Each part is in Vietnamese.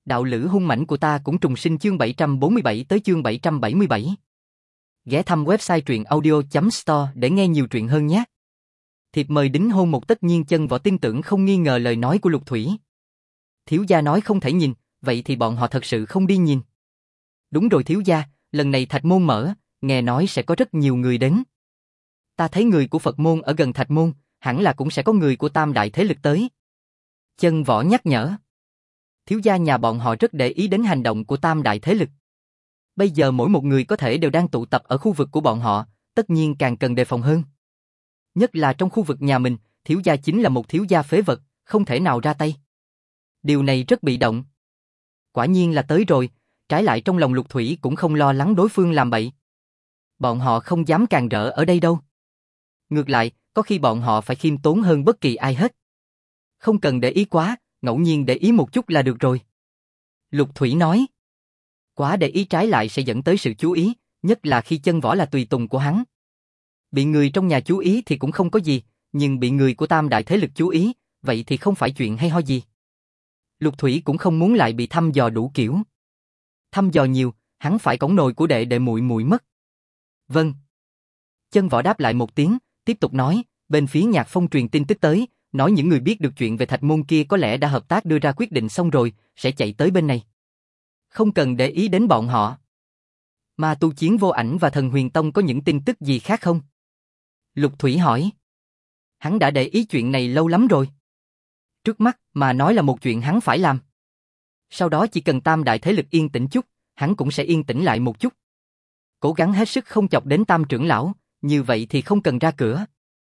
Đạo lữ hung mãnh của ta cũng trùng sinh chương 747 tới chương 777. Ghé thăm website truyệnaudio.store để nghe nhiều truyện hơn nhé. Thiệp mời đính hôn một tất nhiên Chân Võ tin tưởng không nghi ngờ lời nói của Lục Thủy. Thiếu gia nói không thể nhìn, vậy thì bọn họ thật sự không đi nhìn. Đúng rồi thiếu gia, lần này Thạch Môn mở, nghe nói sẽ có rất nhiều người đến. Ta thấy người của Phật môn ở gần Thạch Môn, hẳn là cũng sẽ có người của tam đại thế lực tới. Chân Võ nhắc nhở. Thiếu gia nhà bọn họ rất để ý đến hành động của tam đại thế lực. Bây giờ mỗi một người có thể đều đang tụ tập ở khu vực của bọn họ, tất nhiên càng cần đề phòng hơn. Nhất là trong khu vực nhà mình, thiếu gia chính là một thiếu gia phế vật, không thể nào ra tay. Điều này rất bị động. Quả nhiên là tới rồi, trái lại trong lòng Lục Thủy cũng không lo lắng đối phương làm bậy. Bọn họ không dám càn rỡ ở đây đâu. Ngược lại, có khi bọn họ phải khiêm tốn hơn bất kỳ ai hết. Không cần để ý quá, ngẫu nhiên để ý một chút là được rồi. Lục Thủy nói. Quá để ý trái lại sẽ dẫn tới sự chú ý, nhất là khi Chân Võ là tùy tùng của hắn. Bị người trong nhà chú ý thì cũng không có gì, nhưng bị người của tam đại thế lực chú ý, vậy thì không phải chuyện hay ho gì. Lục Thủy cũng không muốn lại bị thăm dò đủ kiểu. Thăm dò nhiều, hắn phải cõng nồi của đệ đệ muội muội mất. Vâng. Chân Võ đáp lại một tiếng, tiếp tục nói, bên phía Nhạc Phong truyền tin tức tới, nói những người biết được chuyện về Thạch Môn kia có lẽ đã hợp tác đưa ra quyết định xong rồi, sẽ chạy tới bên này. Không cần để ý đến bọn họ. Ma tu chiến vô ảnh và Thần Huyền Tông có những tin tức gì khác không? Lục Thủy hỏi. Hắn đã để ý chuyện này lâu lắm rồi. Trước mắt mà nói là một chuyện hắn phải làm. Sau đó chỉ cần tam đại thế lực yên tĩnh chút, hắn cũng sẽ yên tĩnh lại một chút. Cố gắng hết sức không chọc đến Tam trưởng lão, như vậy thì không cần ra cửa.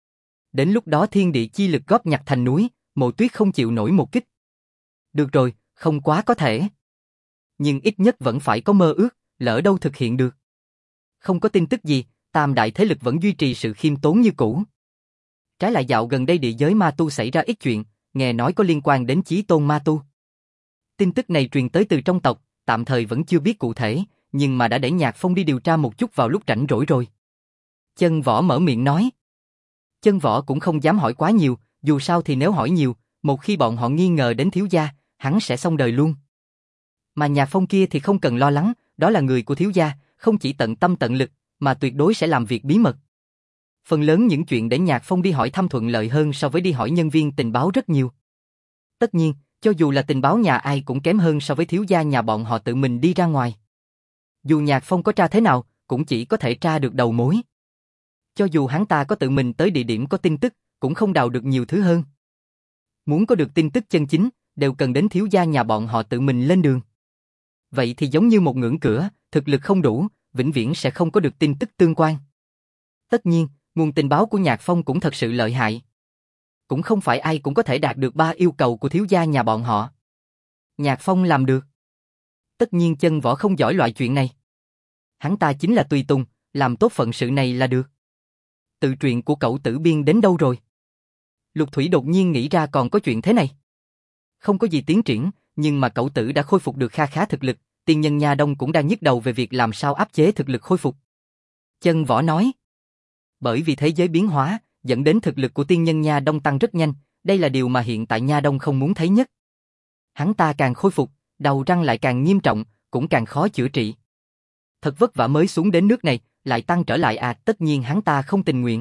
Đến lúc đó thiên địa chi lực góp nhặt thành núi, Mộ Tuyết không chịu nổi một kích. Được rồi, không quá có thể. Nhưng ít nhất vẫn phải có mơ ước, lỡ đâu thực hiện được. Không có tin tức gì, tam đại thế lực vẫn duy trì sự khiêm tốn như cũ. Trái lại dạo gần đây địa giới ma tu xảy ra ít chuyện, nghe nói có liên quan đến Chí Tôn ma tu. Tin tức này truyền tới từ trong tộc, tạm thời vẫn chưa biết cụ thể, nhưng mà đã để Nhạc Phong đi điều tra một chút vào lúc rảnh rỗi rồi. Chân Võ mở miệng nói. Chân Võ cũng không dám hỏi quá nhiều, dù sao thì nếu hỏi nhiều, một khi bọn họ nghi ngờ đến thiếu gia, hắn sẽ xong đời luôn. Mà Nhạc Phong kia thì không cần lo lắng, đó là người của thiếu gia, không chỉ tận tâm tận lực, mà tuyệt đối sẽ làm việc bí mật. Phần lớn những chuyện để Nhạc Phong đi hỏi thăm thuận lợi hơn so với đi hỏi nhân viên tình báo rất nhiều. Tất nhiên, cho dù là tình báo nhà ai cũng kém hơn so với thiếu gia nhà bọn họ tự mình đi ra ngoài. Dù Nhạc Phong có tra thế nào, cũng chỉ có thể tra được đầu mối. Cho dù hắn ta có tự mình tới địa điểm có tin tức, cũng không đào được nhiều thứ hơn. Muốn có được tin tức chân chính, đều cần đến thiếu gia nhà bọn họ tự mình lên đường. Vậy thì giống như một ngưỡng cửa, thực lực không đủ, vĩnh viễn sẽ không có được tin tức tương quan. Tất nhiên, nguồn tình báo của Nhạc Phong cũng thật sự lợi hại. Cũng không phải ai cũng có thể đạt được 3 yêu cầu của thiếu gia nhà bọn họ. Nhạc Phong làm được. Tất nhiên Chân Võ không giỏi loại chuyện này. Hắn ta chính là tùy tùng, làm tốt phận sự này là được. Tự truyện của Cẩu Tử biên đến đâu rồi? Lục Thủy đột nhiên nghĩ ra còn có chuyện thế này. Không có gì tiến triển, nhưng mà Cẩu Tử đã khôi phục được kha khá thực lực, Tiên Nhân Nha Đông cũng đang nhức đầu về việc làm sao áp chế thực lực khôi phục. Chân Võ nói. Bởi vì thế giới biến hóa, dẫn đến thực lực của Tiên Nhân Nha Đông tăng rất nhanh, đây là điều mà hiện tại Nha Đông không muốn thấy nhất. Hắn ta càng khôi phục, đầu răng lại càng nghiêm trọng, cũng càng khó chữa trị. Thật vất vả mới xuống đến nước này, lại tăng trở lại tất nhiên hắn ta không tình nguyện.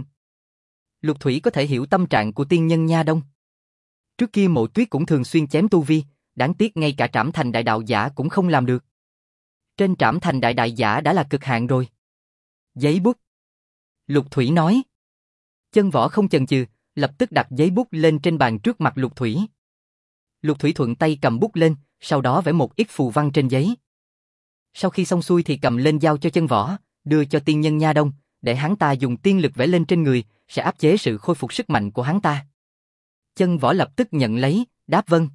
Lục Thủy có thể hiểu tâm trạng của Tiên Nhân Nha Đông. Trước kia Mộ Tuyết cũng thường xuyên chém tu vi, đáng tiếc ngay cả Trảm Thành Đại Đạo Giả cũng không làm được. Trên Trảm Thành Đại Đạo Giả đã là cực hạn rồi. Giấy bút. Lục Thủy nói. Chân Võ không chần chừ, lập tức đặt giấy bút lên trên bàn trước mặt Lục Thủy. Lục Thủy thuận tay cầm bút lên, sau đó vẽ một ít phù văn trên giấy. Sau khi xong xuôi thì cầm lên giao cho Chân Võ, đưa cho Tiên Nhân Nha Đông, để hắn ta dùng tiên lực vẽ lên trên người, sẽ áp chế sự khôi phục sức mạnh của hắn ta. Chân Võ lập tức nhận lấy, đáp vâng.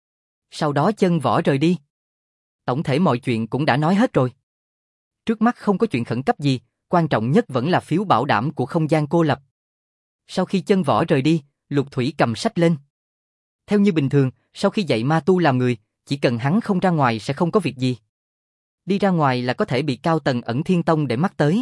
Sau đó Chân Võ rời đi. Tổng thể mọi chuyện cũng đã nói hết rồi. Trước mắt không có chuyện khẩn cấp gì, quan trọng nhất vẫn là phiếu bảo đảm của không gian cô lập. Sau khi Chân Võ rời đi, Lục Thủy cầm sách lên. Theo như bình thường, sau khi dạy ma tu làm người, chỉ cần hắn không ra ngoài sẽ không có việc gì. Đi ra ngoài là có thể bị cao tầng Ẩn Thiên Tông để mắt tới.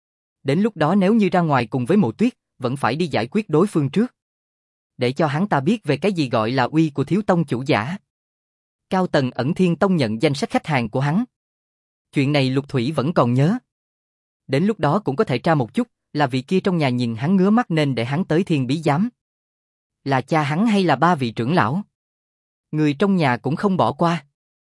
Đến lúc đó nếu như ra ngoài cùng với Mộ Tuyết, vẫn phải đi giải quyết đối phương trước. Để cho hắn ta biết về cái gì gọi là uy của thiếu tông chủ giả. Cao tầng Ẩn Thiên Tông nhận danh sách khách hàng của hắn. Chuyện này Lục Thủy vẫn còn nhớ. Đến lúc đó cũng có thể tra một chút, là vị kia trong nhà nhìn hắn ngứa mắt nên để hắn tới Thiên Bí Giám. Là cha hắn hay là ba vị trưởng lão? Người trong nhà cũng không bỏ qua.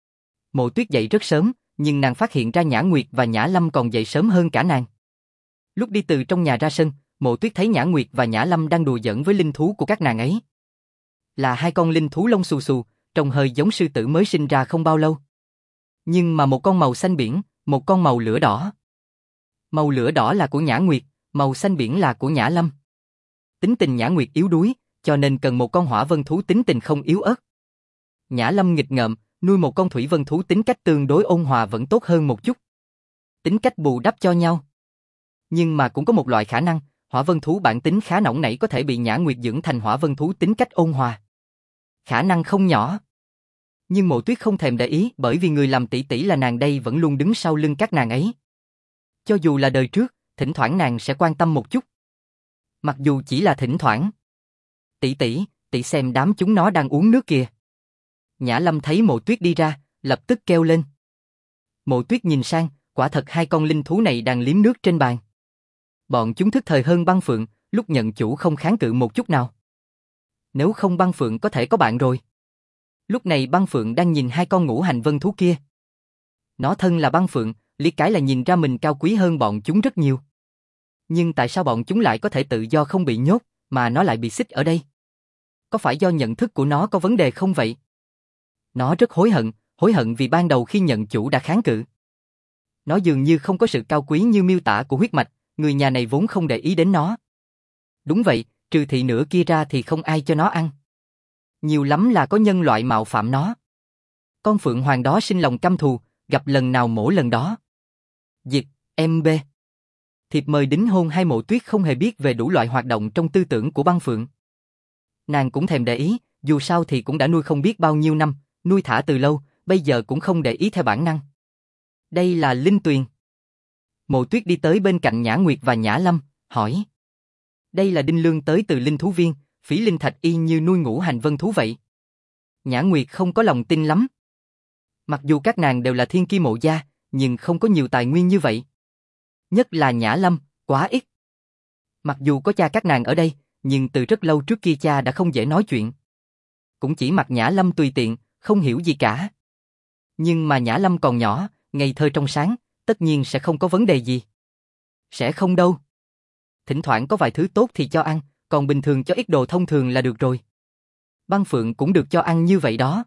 Mộ Tuyết dậy rất sớm, nhưng nàng phát hiện ra Nhã Nguyệt và Nhã Lâm còn dậy sớm hơn cả nàng. Lúc đi từ trong nhà ra sân, Mộ Tuyết thấy Nhã Nguyệt và Nhã Lâm đang đùa giỡn với linh thú của các nàng ấy. Là hai con linh thú lông xù xù, trông hơi giống sư tử mới sinh ra không bao lâu. Nhưng mà một con màu xanh biển, một con màu lửa đỏ. Màu lửa đỏ là của Nhã Nguyệt, màu xanh biển là của Nhã Lâm. Tính tình Nhã Nguyệt yếu đuối, cho nên cần một con hỏa vân thú tính tình không yếu ớt. Nhã Lâm nghịch ngợm, nuôi một con thủy vân thú tính cách tương đối ôn hòa vẫn tốt hơn một chút. Tính cách bù đắp cho nhau. Nhưng mà cũng có một loại khả năng, hỏa vân thú bản tính khá nóng nảy có thể bị Nhã Nguyệt dưỡng thành hỏa vân thú tính cách ôn hòa. Khả năng không nhỏ. Nhưng Mộ Tuyết không thèm để ý bởi vì người làm tỷ tỷ là nàng đây vẫn luôn đứng sau lưng các nàng ấy. Cho dù là đời trước, thỉnh thoảng nàng sẽ quan tâm một chút. Mặc dù chỉ là thỉnh thoảng. Tỷ tỷ xem đám chúng nó đang uống nước kìa. Nhã Lâm thấy Mộ Tuyết đi ra, lập tức kêu lên. Mộ Tuyết nhìn sang, quả thật hai con linh thú này đang liếm nước trên bàn. Bọn chúng thức thời hơn Băng Phượng, lúc nhận chủ không kháng cự một chút nào. Nếu không Băng Phượng có thể có bạn rồi. Lúc này Băng Phượng đang nhìn hai con ngũ hành vân thú kia. Nó thân là Băng Phượng, lý cái là nhìn ra mình cao quý hơn bọn chúng rất nhiều. Nhưng tại sao bọn chúng lại có thể tự do không bị nhốt, mà nó lại bị xích ở đây? Có phải do nhận thức của nó có vấn đề không vậy? Nó rất hối hận vì ban đầu khi nhận chủ đã kháng cự. Nó dường như không có sự cao quý như miêu tả của huyết mạch, người nhà này vốn không để ý đến nó. Đúng vậy, trừ thị nửa kia ra thì không ai cho nó ăn. Nhiều lắm là có nhân loại mạo phạm nó. Con phượng hoàng đó sinh lòng căm thù, gặp lần nào mổ lần đó. Dịch, MB. Thiệp mời đính hôn hai Mộ Tuyết không hề biết về đủ loại hoạt động trong tư tưởng của Băng Phượng. Nàng cũng thèm để ý, dù sao thì cũng đã nuôi không biết bao nhiêu năm, nuôi thả từ lâu, bây giờ cũng không để ý theo bản năng. Đây là Linh Tuyền. Mộ Tuyết đi tới bên cạnh Nhã Nguyệt và Nhã Lâm, hỏi. Đây là Đinh Lương tới từ Linh Thú Viên, phỉ linh thạch y như nuôi ngũ hành vân thú vậy. Nhã Nguyệt không có lòng tin lắm. Mặc dù các nàng đều là thiên kim mộ gia, nhưng không có nhiều tài nguyên như vậy. Nhất là Nhã Lâm, quá ít. Mặc dù có cha các nàng ở đây, nhưng từ rất lâu trước kia cha đã không dễ nói chuyện. Cũng chỉ mặc Nhã Lâm tùy tiện, không hiểu gì cả. Nhưng mà Nhã Lâm còn nhỏ, ngây thơ trong sáng, tất nhiên sẽ không có vấn đề gì. Sẽ không đâu. Thỉnh thoảng có vài thứ tốt thì cho ăn, còn bình thường cho ít đồ thông thường là được rồi. Băng Phượng cũng được cho ăn như vậy đó.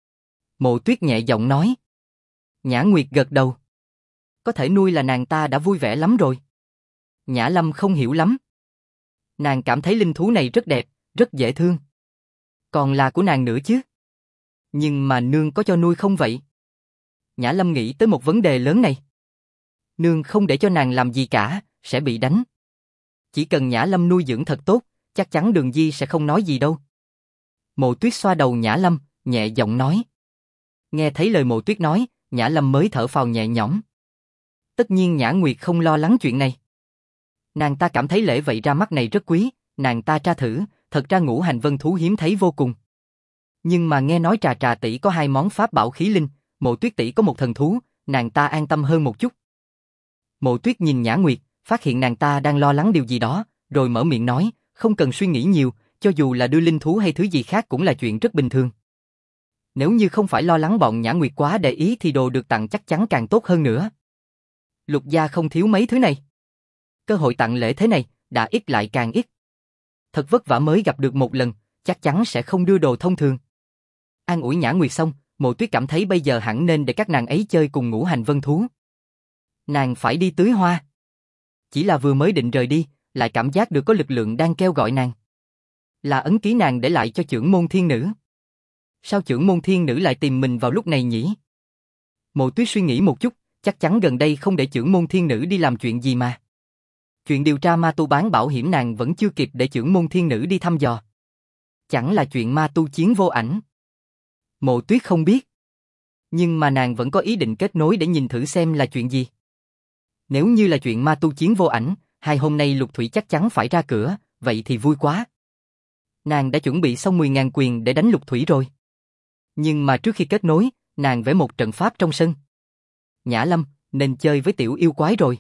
Mộ Tuyết nhẹ giọng nói. Nhã Nguyệt gật đầu. Có thể nuôi là nàng ta đã vui vẻ lắm rồi. Nhã Lâm không hiểu lắm. Nàng cảm thấy linh thú này rất đẹp, rất dễ thương. Còn là của nàng nữa chứ. Nhưng mà nương có cho nuôi không vậy? Nhã Lâm nghĩ tới một vấn đề lớn này. Nương không để cho nàng làm gì cả, sẽ bị đánh. Chỉ cần Nhã Lâm nuôi dưỡng thật tốt, chắc chắn Đường Di sẽ không nói gì đâu. Mộ Tuyết xoa đầu Nhã Lâm, nhẹ giọng nói. Nghe thấy lời Mộ Tuyết nói, Nhã Lâm mới thở phào nhẹ nhõm. Tất nhiên Nhã Nguyệt không lo lắng chuyện này. Nàng ta cảm thấy lễ vậy ra mắt này rất quý, nàng ta tra thử, thật ra ngũ hành vân thú hiếm thấy vô cùng. Nhưng mà nghe nói Trà tỷ có hai món pháp bảo khí linh, Mộ Tuyết tỷ có một thần thú, nàng ta an tâm hơn một chút. Mộ Tuyết nhìn Nhã Nguyệt, phát hiện nàng ta đang lo lắng điều gì đó, rồi mở miệng nói, không cần suy nghĩ nhiều, cho dù là đưa linh thú hay thứ gì khác cũng là chuyện rất bình thường. Nếu như không phải lo lắng bọn Nhã Nguyệt quá để ý thì đồ được tặng chắc chắn càng tốt hơn nữa. Lục gia không thiếu mấy thứ này. Cơ hội tặng lễ thế này, đã ít lại càng ít. Thật vất vả mới gặp được một lần, chắc chắn sẽ không đưa đồ thông thường. An ủi Nhã Nguyệt xong, Mộ Tuyết cảm thấy bây giờ hẳn nên để các nàng ấy chơi cùng ngũ hành vân thú. Nàng phải đi tưới hoa. Chỉ là vừa mới định rời đi, lại cảm giác được có lực lượng đang kêu gọi nàng. Là ấn ký nàng để lại cho Chưởng Môn Thiên Nữ. Sao Chưởng Môn Thiên Nữ lại tìm mình vào lúc này nhỉ? Mộ Tuyết suy nghĩ một chút, chắc chắn gần đây không để Chưởng Môn Thiên Nữ đi làm chuyện gì mà. Chuyện điều tra ma tu bán bảo hiểm nàng vẫn chưa kịp để Chưởng Môn Thiên Nữ đi thăm dò. Chẳng là chuyện ma tu chiến vô ảnh. Mộ Tuyết không biết. Nhưng mà nàng vẫn có ý định kết nối để nhìn thử xem là chuyện gì. Nếu như là chuyện ma tu chiến vô ảnh, hai hôm nay Lục Thủy chắc chắn phải ra cửa, vậy thì vui quá. Nàng đã chuẩn bị xong 10.000 quyền để đánh Lục Thủy rồi. Nhưng mà trước khi kết nối, nàng vẽ một trận pháp trong sân. Nhã Lâm, nên chơi với tiểu yêu quái rồi.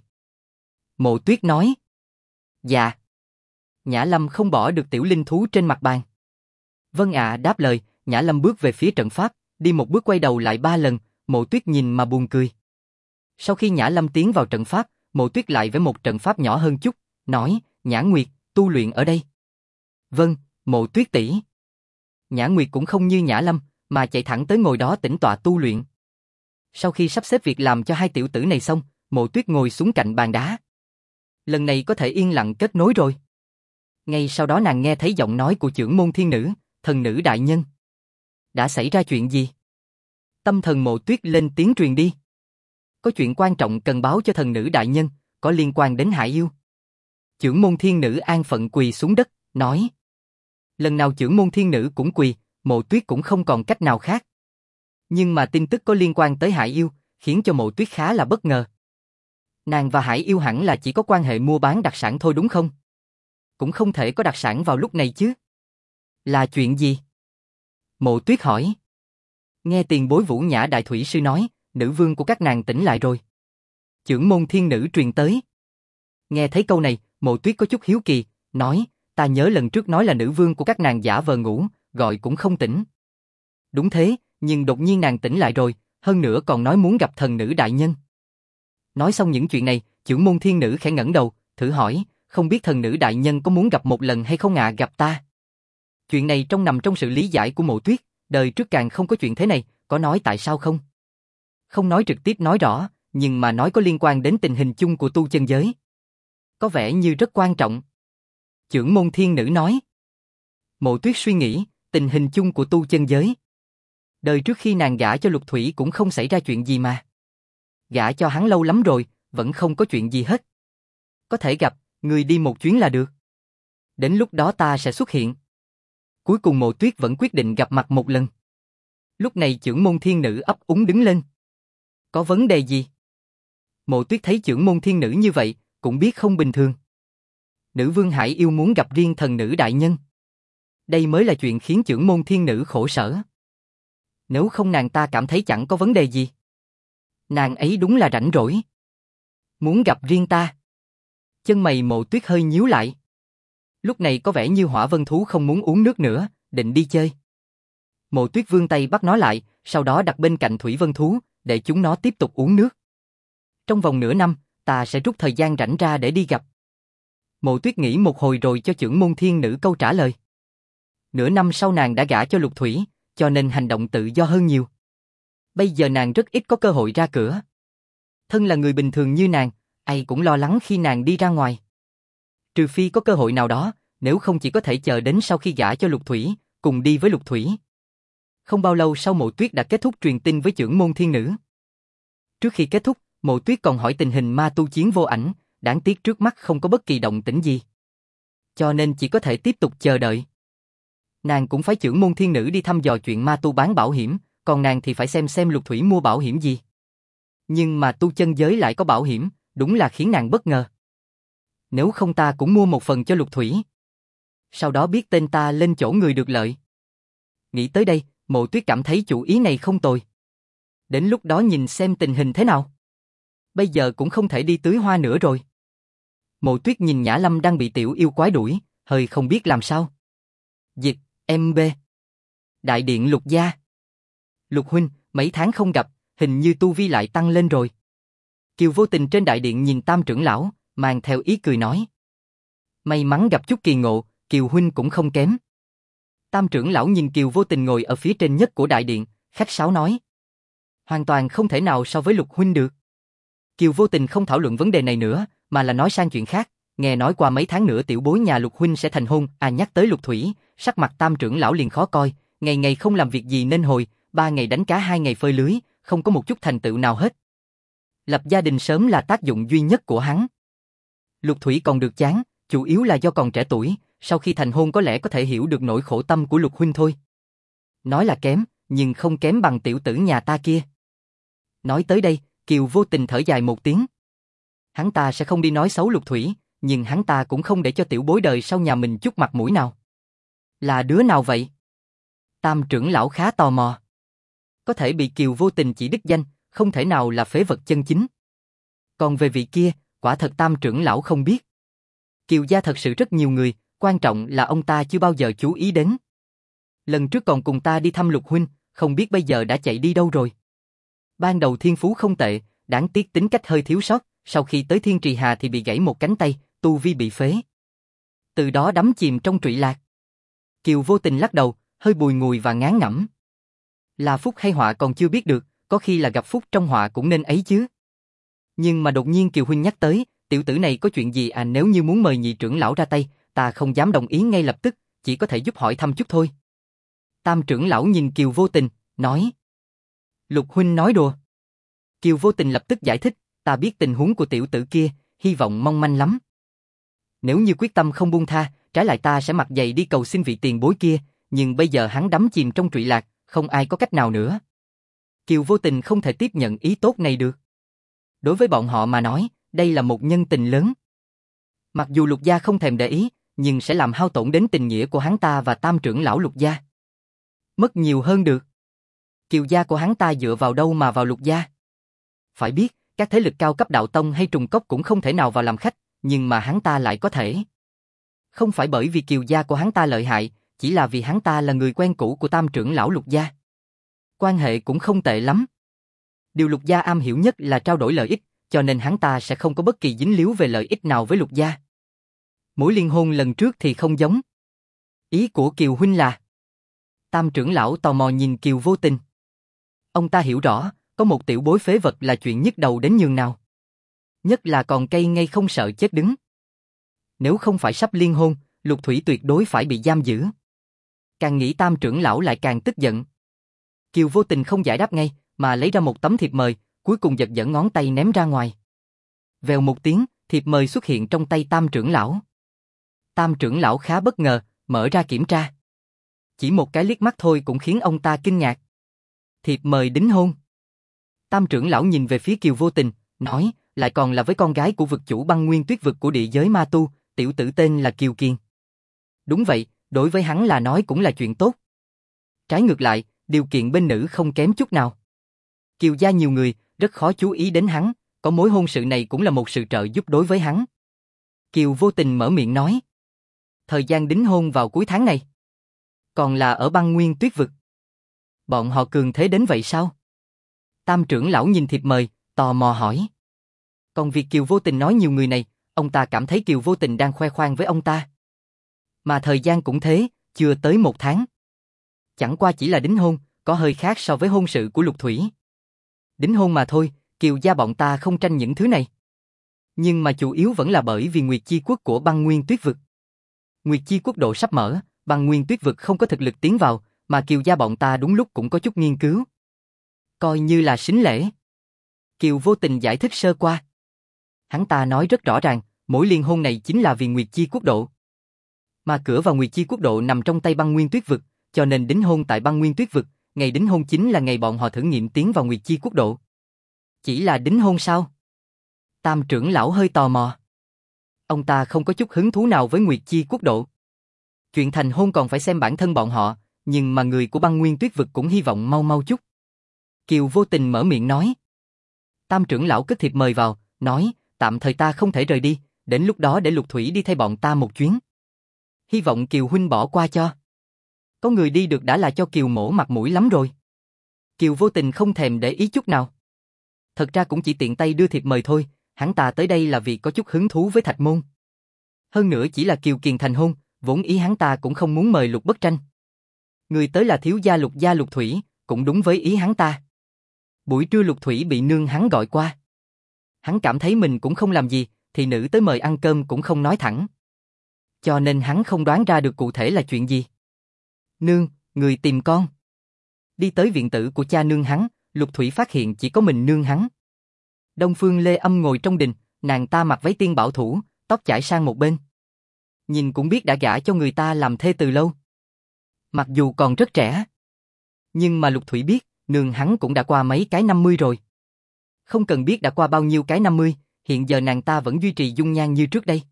Mộ Tuyết nói. Dạ. Nhã Lâm không bỏ được tiểu linh thú trên mặt bàn. Vâng ạ, đáp lời, Nhã Lâm bước về phía trận pháp, đi một bước quay đầu lại 3 lần, Mộ Tuyết nhìn mà buồn cười. Sau khi Nhã Lâm tiến vào trận pháp, Mộ Tuyết lại vẽ một trận pháp nhỏ hơn chút, nói, Nhã Nguyệt, tu luyện ở đây. Vâng, Mộ Tuyết tỷ. Nhã Nguyệt cũng không như Nhã Lâm, mà chạy thẳng tới ngồi đó tĩnh tọa tu luyện. Sau khi sắp xếp việc làm cho hai tiểu tử này xong, Mộ Tuyết ngồi xuống cạnh bàn đá. Lần này có thể yên lặng kết nối rồi. Ngay sau đó nàng nghe thấy giọng nói của chưởng môn thiên nữ, thần nữ đại nhân. Đã xảy ra chuyện gì? Tâm thần Mộ Tuyết lên tiếng truyền đi. Có chuyện quan trọng cần báo cho thần nữ đại nhân, có liên quan đến Hải Yêu. Chưởng môn thiên nữ an phận quỳ xuống đất, nói. Lần nào chưởng môn thiên nữ cũng quỳ, Mộ Tuyết cũng không còn cách nào khác. Nhưng mà tin tức có liên quan tới Hải Yêu, khiến cho Mộ Tuyết khá là bất ngờ. Nàng và Hải Yêu hẳn là chỉ có quan hệ mua bán đặc sản thôi đúng không? Cũng không thể có đặc sản vào lúc này chứ. Là chuyện gì? Mộ Tuyết hỏi. Nghe tiền bối Vũ Nhã Đại Thủy Sư nói, nữ vương của các nàng tỉnh lại rồi. Chưởng môn thiên nữ truyền tới. Nghe thấy câu này, Mộ Tuyết có chút hiếu kỳ, nói, ta nhớ lần trước nói là nữ vương của các nàng giả vờ ngủ, gọi cũng không tỉnh. Đúng thế, nhưng đột nhiên nàng tỉnh lại rồi, hơn nữa còn nói muốn gặp thần nữ đại nhân. Nói xong những chuyện này, chưởng môn thiên nữ khẽ ngẩng đầu, thử hỏi, không biết thần nữ đại nhân có muốn gặp một lần hay không ạ gặp ta? Chuyện này nằm trong sự lý giải của Mộ Tuyết, đời trước càng không có chuyện thế này, có nói tại sao không? Không nói trực tiếp nói rõ, nhưng mà nói có liên quan đến tình hình chung của tu chân giới. Có vẻ như rất quan trọng. Chưởng môn thiên nữ nói. Mộ Tuyết suy nghĩ, tình hình chung của tu chân giới. Đời trước khi nàng gả cho Lục Thủy cũng không xảy ra chuyện gì mà. Gả cho hắn lâu lắm rồi, vẫn không có chuyện gì hết. Có thể gặp, người đi một chuyến là được. Đến lúc đó ta sẽ xuất hiện. Cuối cùng Mộ Tuyết vẫn quyết định gặp mặt một lần. Lúc này chưởng môn thiên nữ ấp úng đứng lên. Có vấn đề gì? Mộ Tuyết thấy chưởng môn thiên nữ như vậy, cũng biết không bình thường. Nữ vương Hải Yêu muốn gặp riêng thần nữ đại nhân. Đây mới là chuyện khiến chưởng môn thiên nữ khổ sở. Nếu không nàng ta cảm thấy chẳng có vấn đề gì. Nàng ấy đúng là rảnh rỗi. Muốn gặp riêng ta. Chân mày Mộ Tuyết hơi nhíu lại. Lúc này có vẻ như Hỏa Vân Thú không muốn uống nước nữa, định đi chơi. Mộ Tuyết vươn tay bắt nó lại, sau đó đặt bên cạnh Thủy Vân Thú, để chúng nó tiếp tục uống nước. Trong vòng nửa năm, ta sẽ rút thời gian rảnh ra để đi gặp. Mộ Tuyết nghĩ một hồi rồi cho chưởng môn thiên nữ câu trả lời. Nửa năm sau nàng đã gả cho Lục Thủy, cho nên hành động tự do hơn nhiều. Bây giờ nàng rất ít có cơ hội ra cửa. Thân là người bình thường như nàng, ai cũng lo lắng khi nàng đi ra ngoài. Trừ phi có cơ hội nào đó, nếu không chỉ có thể chờ đến sau khi gả cho Lục Thủy, cùng đi với Lục Thủy. Không bao lâu sau Mộ Tuyết đã kết thúc truyền tin với chưởng môn thiên nữ. Trước khi kết thúc, Mộ Tuyết còn hỏi tình hình ma tu chiến vô ảnh, đáng tiếc trước mắt không có bất kỳ động tĩnh gì. Cho nên chỉ có thể tiếp tục chờ đợi. Nàng cũng phải chưởng môn thiên nữ đi thăm dò chuyện ma tu bán bảo hiểm, còn nàng thì phải xem Lục Thủy mua bảo hiểm gì. Nhưng mà tu chân giới lại có bảo hiểm, đúng là khiến nàng bất ngờ. Nếu không ta cũng mua một phần cho Lục Thủy. Sau đó biết tên ta lên chỗ người được lợi. Nghĩ tới đây, Mộ Tuyết cảm thấy chủ ý này không tồi. Đến lúc đó nhìn xem tình hình thế nào. Bây giờ cũng không thể đi tưới hoa nữa rồi. Mộ Tuyết nhìn Nhã Lâm đang bị tiểu yêu quái đuổi, hơi không biết làm sao. Dịch, MB. Đại điện Lục gia. Lục huynh, mấy tháng không gặp, hình như tu vi lại tăng lên rồi. Kiều Vô Tình trên đại điện nhìn Tam trưởng lão, mang theo ý cười nói. May mắn gặp chút kỳ ngộ, Kiều huynh cũng không kém. Tam trưởng lão nhìn Kiều Vô Tình ngồi ở phía trên nhất của đại điện, khách sáo nói. Hoàn toàn không thể nào so với Lục huynh được. Kiều Vô Tình không thảo luận vấn đề này nữa, mà là nói sang chuyện khác. Nghe nói qua mấy tháng nữa tiểu bối nhà Lục huynh sẽ thành hôn, nhắc tới Lục Thủy, sắc mặt Tam trưởng lão liền khó coi, ngày ngày không làm việc gì nên hồi, 3 ngày đánh cá 2 ngày phơi lưới, không có một chút thành tựu nào hết. Lập gia đình sớm là tác dụng duy nhất của hắn. Lục Thủy còn được chán, chủ yếu là do còn trẻ tuổi, sau khi thành hôn có lẽ có thể hiểu được nỗi khổ tâm của Lục huynh thôi. Nói là kém, nhưng không kém bằng tiểu tử nhà ta kia. Nói tới đây, Kiều Vô Tình thở dài một tiếng. Hắn ta sẽ không đi nói xấu Lục Thủy, nhưng hắn ta cũng không để cho tiểu bối đời sau nhà mình chút mặt mũi nào. Là đứa nào vậy? Tam trưởng lão khá tò mò. Có thể bị Kiều Vô Tình chỉ đích danh, không thể nào là phế vật chân chính. Còn về vị kia, quả thật Tam trưởng lão không biết. Kiều gia thật sự rất nhiều người, quan trọng là ông ta chưa bao giờ chú ý đến. Lần trước còn cùng ta đi thăm Lục huynh, không biết bây giờ đã chạy đi đâu rồi. Ban đầu thiên phú không tệ, đáng tiếc tính cách hơi thiếu sót, sau khi tới Thiên Trì Hà thì bị gãy một cánh tay, tu vi bị phế. Từ đó đắm chìm trong trụy lạc. Kiều Vô Tình lắc đầu, hơi bùi ngùi và ngán ngẩm. Là phúc hay họa còn chưa biết được, có khi là gặp phúc trong họa cũng nên ấy chứ. Nhưng mà đột nhiên Kiều huynh nhắc tới, tiểu tử này có chuyện gì à, nếu như muốn mời nhị trưởng lão ra tay, ta không dám đồng ý ngay lập tức, chỉ có thể giúp hỏi thăm chút thôi. Tam trưởng lão nhìn Kiều Vô Tình, nói. Lục huynh nói đùa. Kiều Vô Tình lập tức giải thích, ta biết tình huống của tiểu tử kia, hy vọng mong manh lắm. Nếu như quyết tâm không buông tha, trái lại ta sẽ mặc giày đi cầu xin vị tiền bối kia, nhưng bây giờ hắn đắm chìm trong trụy lạc, không ai có cách nào nữa. Kiều Vô Tình không thể tiếp nhận ý tốt này được. Đối với bọn họ mà nói, đây là một nhân tình lớn. Mặc dù Lục gia không thèm để ý, nhưng sẽ làm hao tổn đến tình nghĩa của hắn ta và Tam trưởng lão Lục gia. Mất nhiều hơn được. Kiều gia của hắn ta dựa vào đâu mà vào Lục gia? Phải biết, các thế lực cao cấp đạo tông hay trùng cốc cũng không thể nào vào làm khách, nhưng mà hắn ta lại có thể. Không phải bởi vì Kiều gia của hắn ta lợi hại, chỉ là vì hắn ta là người quen cũ của Tam trưởng lão Lục gia. Quan hệ cũng không tệ lắm. Điều Lục gia am hiểu nhất là trao đổi lợi ích, cho nên hắn ta sẽ không có bất kỳ dính líu về lợi ích nào với Lục gia. Mối liên hôn lần trước thì không giống. Ý của Kiều huynh là? Tam trưởng lão tò mò nhìn Kiều Vô Tình. Ông ta hiểu rõ, có một tiểu bối phế vật là chuyện nhức đầu đến nhường nào. Nhất là còn cây ngay không sợ chết đứng. Nếu không phải sắp liên hôn, Lục Thủy tuyệt đối phải bị giam giữ. Càng nghĩ Tam trưởng lão lại càng tức giận. Kiều Vô Tình không giải đáp ngay, mà lấy ra một tấm thiệp mời, cuối cùng giật giở ngón tay ném ra ngoài. Vèo một tiếng, thiệp mời xuất hiện trong tay Tam trưởng lão. Tam trưởng lão khá bất ngờ, mở ra kiểm tra. Chỉ một cái liếc mắt thôi cũng khiến ông ta kinh ngạc. Thiệp mời đính hôn. Tam trưởng lão nhìn về phía Kiều Vô Tình, nói, lại còn là với con gái của vực chủ Băng Nguyên Tuyết vực của địa giới ma tu, tiểu tử tên là Kiều Kiền. Đúng vậy, đối với hắn là nói cũng là chuyện tốt. Trái ngược lại, điều kiện bên nữ không kém chút nào. Kiều gia nhiều người, rất khó chú ý đến hắn, có mối hôn sự này cũng là một sự trợ giúp đối với hắn. Kiều Vô Tình mở miệng nói. Thời gian đính hôn vào cuối tháng này. Còn là ở Băng Nguyên Tuyết vực. Bọn họ cường thế đến vậy sao? Tam trưởng lão nhìn thiệp mời, tò mò hỏi. Còn việc Kiều Vô Tình nói nhiều người này, ông ta cảm thấy Kiều Vô Tình đang khoe khoang với ông ta. Mà thời gian cũng thế, chưa tới 1 tháng. Chẳng qua chỉ là đính hôn, có hơi khác so với hôn sự của Lục Thủy. Đính hôn mà thôi, Kiều gia bọn ta không tranh những thứ này. Nhưng mà chủ yếu vẫn là bởi vì Nguyệt Chi quốc của Băng Nguyên Tuyết vực. Nguyệt Chi quốc độ sắp mở, Băng Nguyên Tuyết vực không có thực lực tiến vào, mà Kiều gia bọn ta đúng lúc cũng có chút nghiên cứu. Coi như là sính lễ. Kiều Vô Tình giải thích sơ qua. Hắn ta nói rất rõ ràng, mỗi liên hôn này chính là vì Nguyệt Chi quốc độ. Mà cửa vào Nguyệt Chi quốc độ nằm trong tay Băng Nguyên Tuyết vực, cho nên đính hôn tại Băng Nguyên Tuyết vực, ngày đính hôn chính là ngày bọn họ thử nghiệm tiến vào Nguyệt Chi quốc độ. Chỉ là đính hôn sao? Tam trưởng lão hơi tò mò. Ông ta không có chút hứng thú nào với Nguyệt Chi quốc độ. Chuyện thành hôn còn phải xem bản thân bọn họ, nhưng mà người của Băng Nguyên Tuyết vực cũng hy vọng mau mau chút. Kiều Vô Tình mở miệng nói. Tam trưởng lão cất thiệp mời vào, nói, tạm thời ta không thể rời đi, đến lúc đó để Lục Thủy đi thay bọn ta một chuyến. Hy vọng Kiều huynh bỏ qua cho. Có người đi được đã là cho Kiều mổ mặt mũi lắm rồi. Kiều Vô Tình không thèm để ý chút nào. Thật ra cũng chỉ tiện tay đưa thiệp mời thôi, hắn ta tới đây là vì có chút hứng thú với Thạch Môn. Hơn nữa chỉ là Kiều Kiền thành hôn, vốn ý hắn ta cũng không muốn mời Lục Bất Tranh. Người tới là thiếu gia Lục Thủy, cũng đúng với ý hắn ta. Buổi trưa Lục Thủy bị nương hắn gọi qua. Hắn cảm thấy mình cũng không làm gì, thì nữ tới mời ăn cơm cũng không nói thẳng. Cho nên hắn không đoán ra được cụ thể là chuyện gì. Nương, người tìm con. Đi tới viện tử của cha nương hắn, Lục Thủy phát hiện chỉ có mình nương hắn. Đông Phương Lê Âm ngồi trong đình, nàng ta mặc váy tiên bảo thủ, tóc chải sang một bên. Nhìn cũng biết đã gả cho người ta làm thê từ lâu. Mặc dù còn rất trẻ. Nhưng mà Lục Thủy biết, nương hắn cũng đã qua mấy cái 50 rồi. Không cần biết đã qua bao nhiêu cái 50, hiện giờ nàng ta vẫn duy trì dung nhan như trước đây.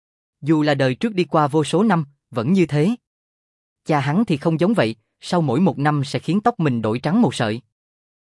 Dù là đời trước đi qua vô số năm, vẫn như thế. Cha hắn thì không giống vậy, sau mỗi 1 năm sẽ khiến tóc mình đổi trắng một sợi.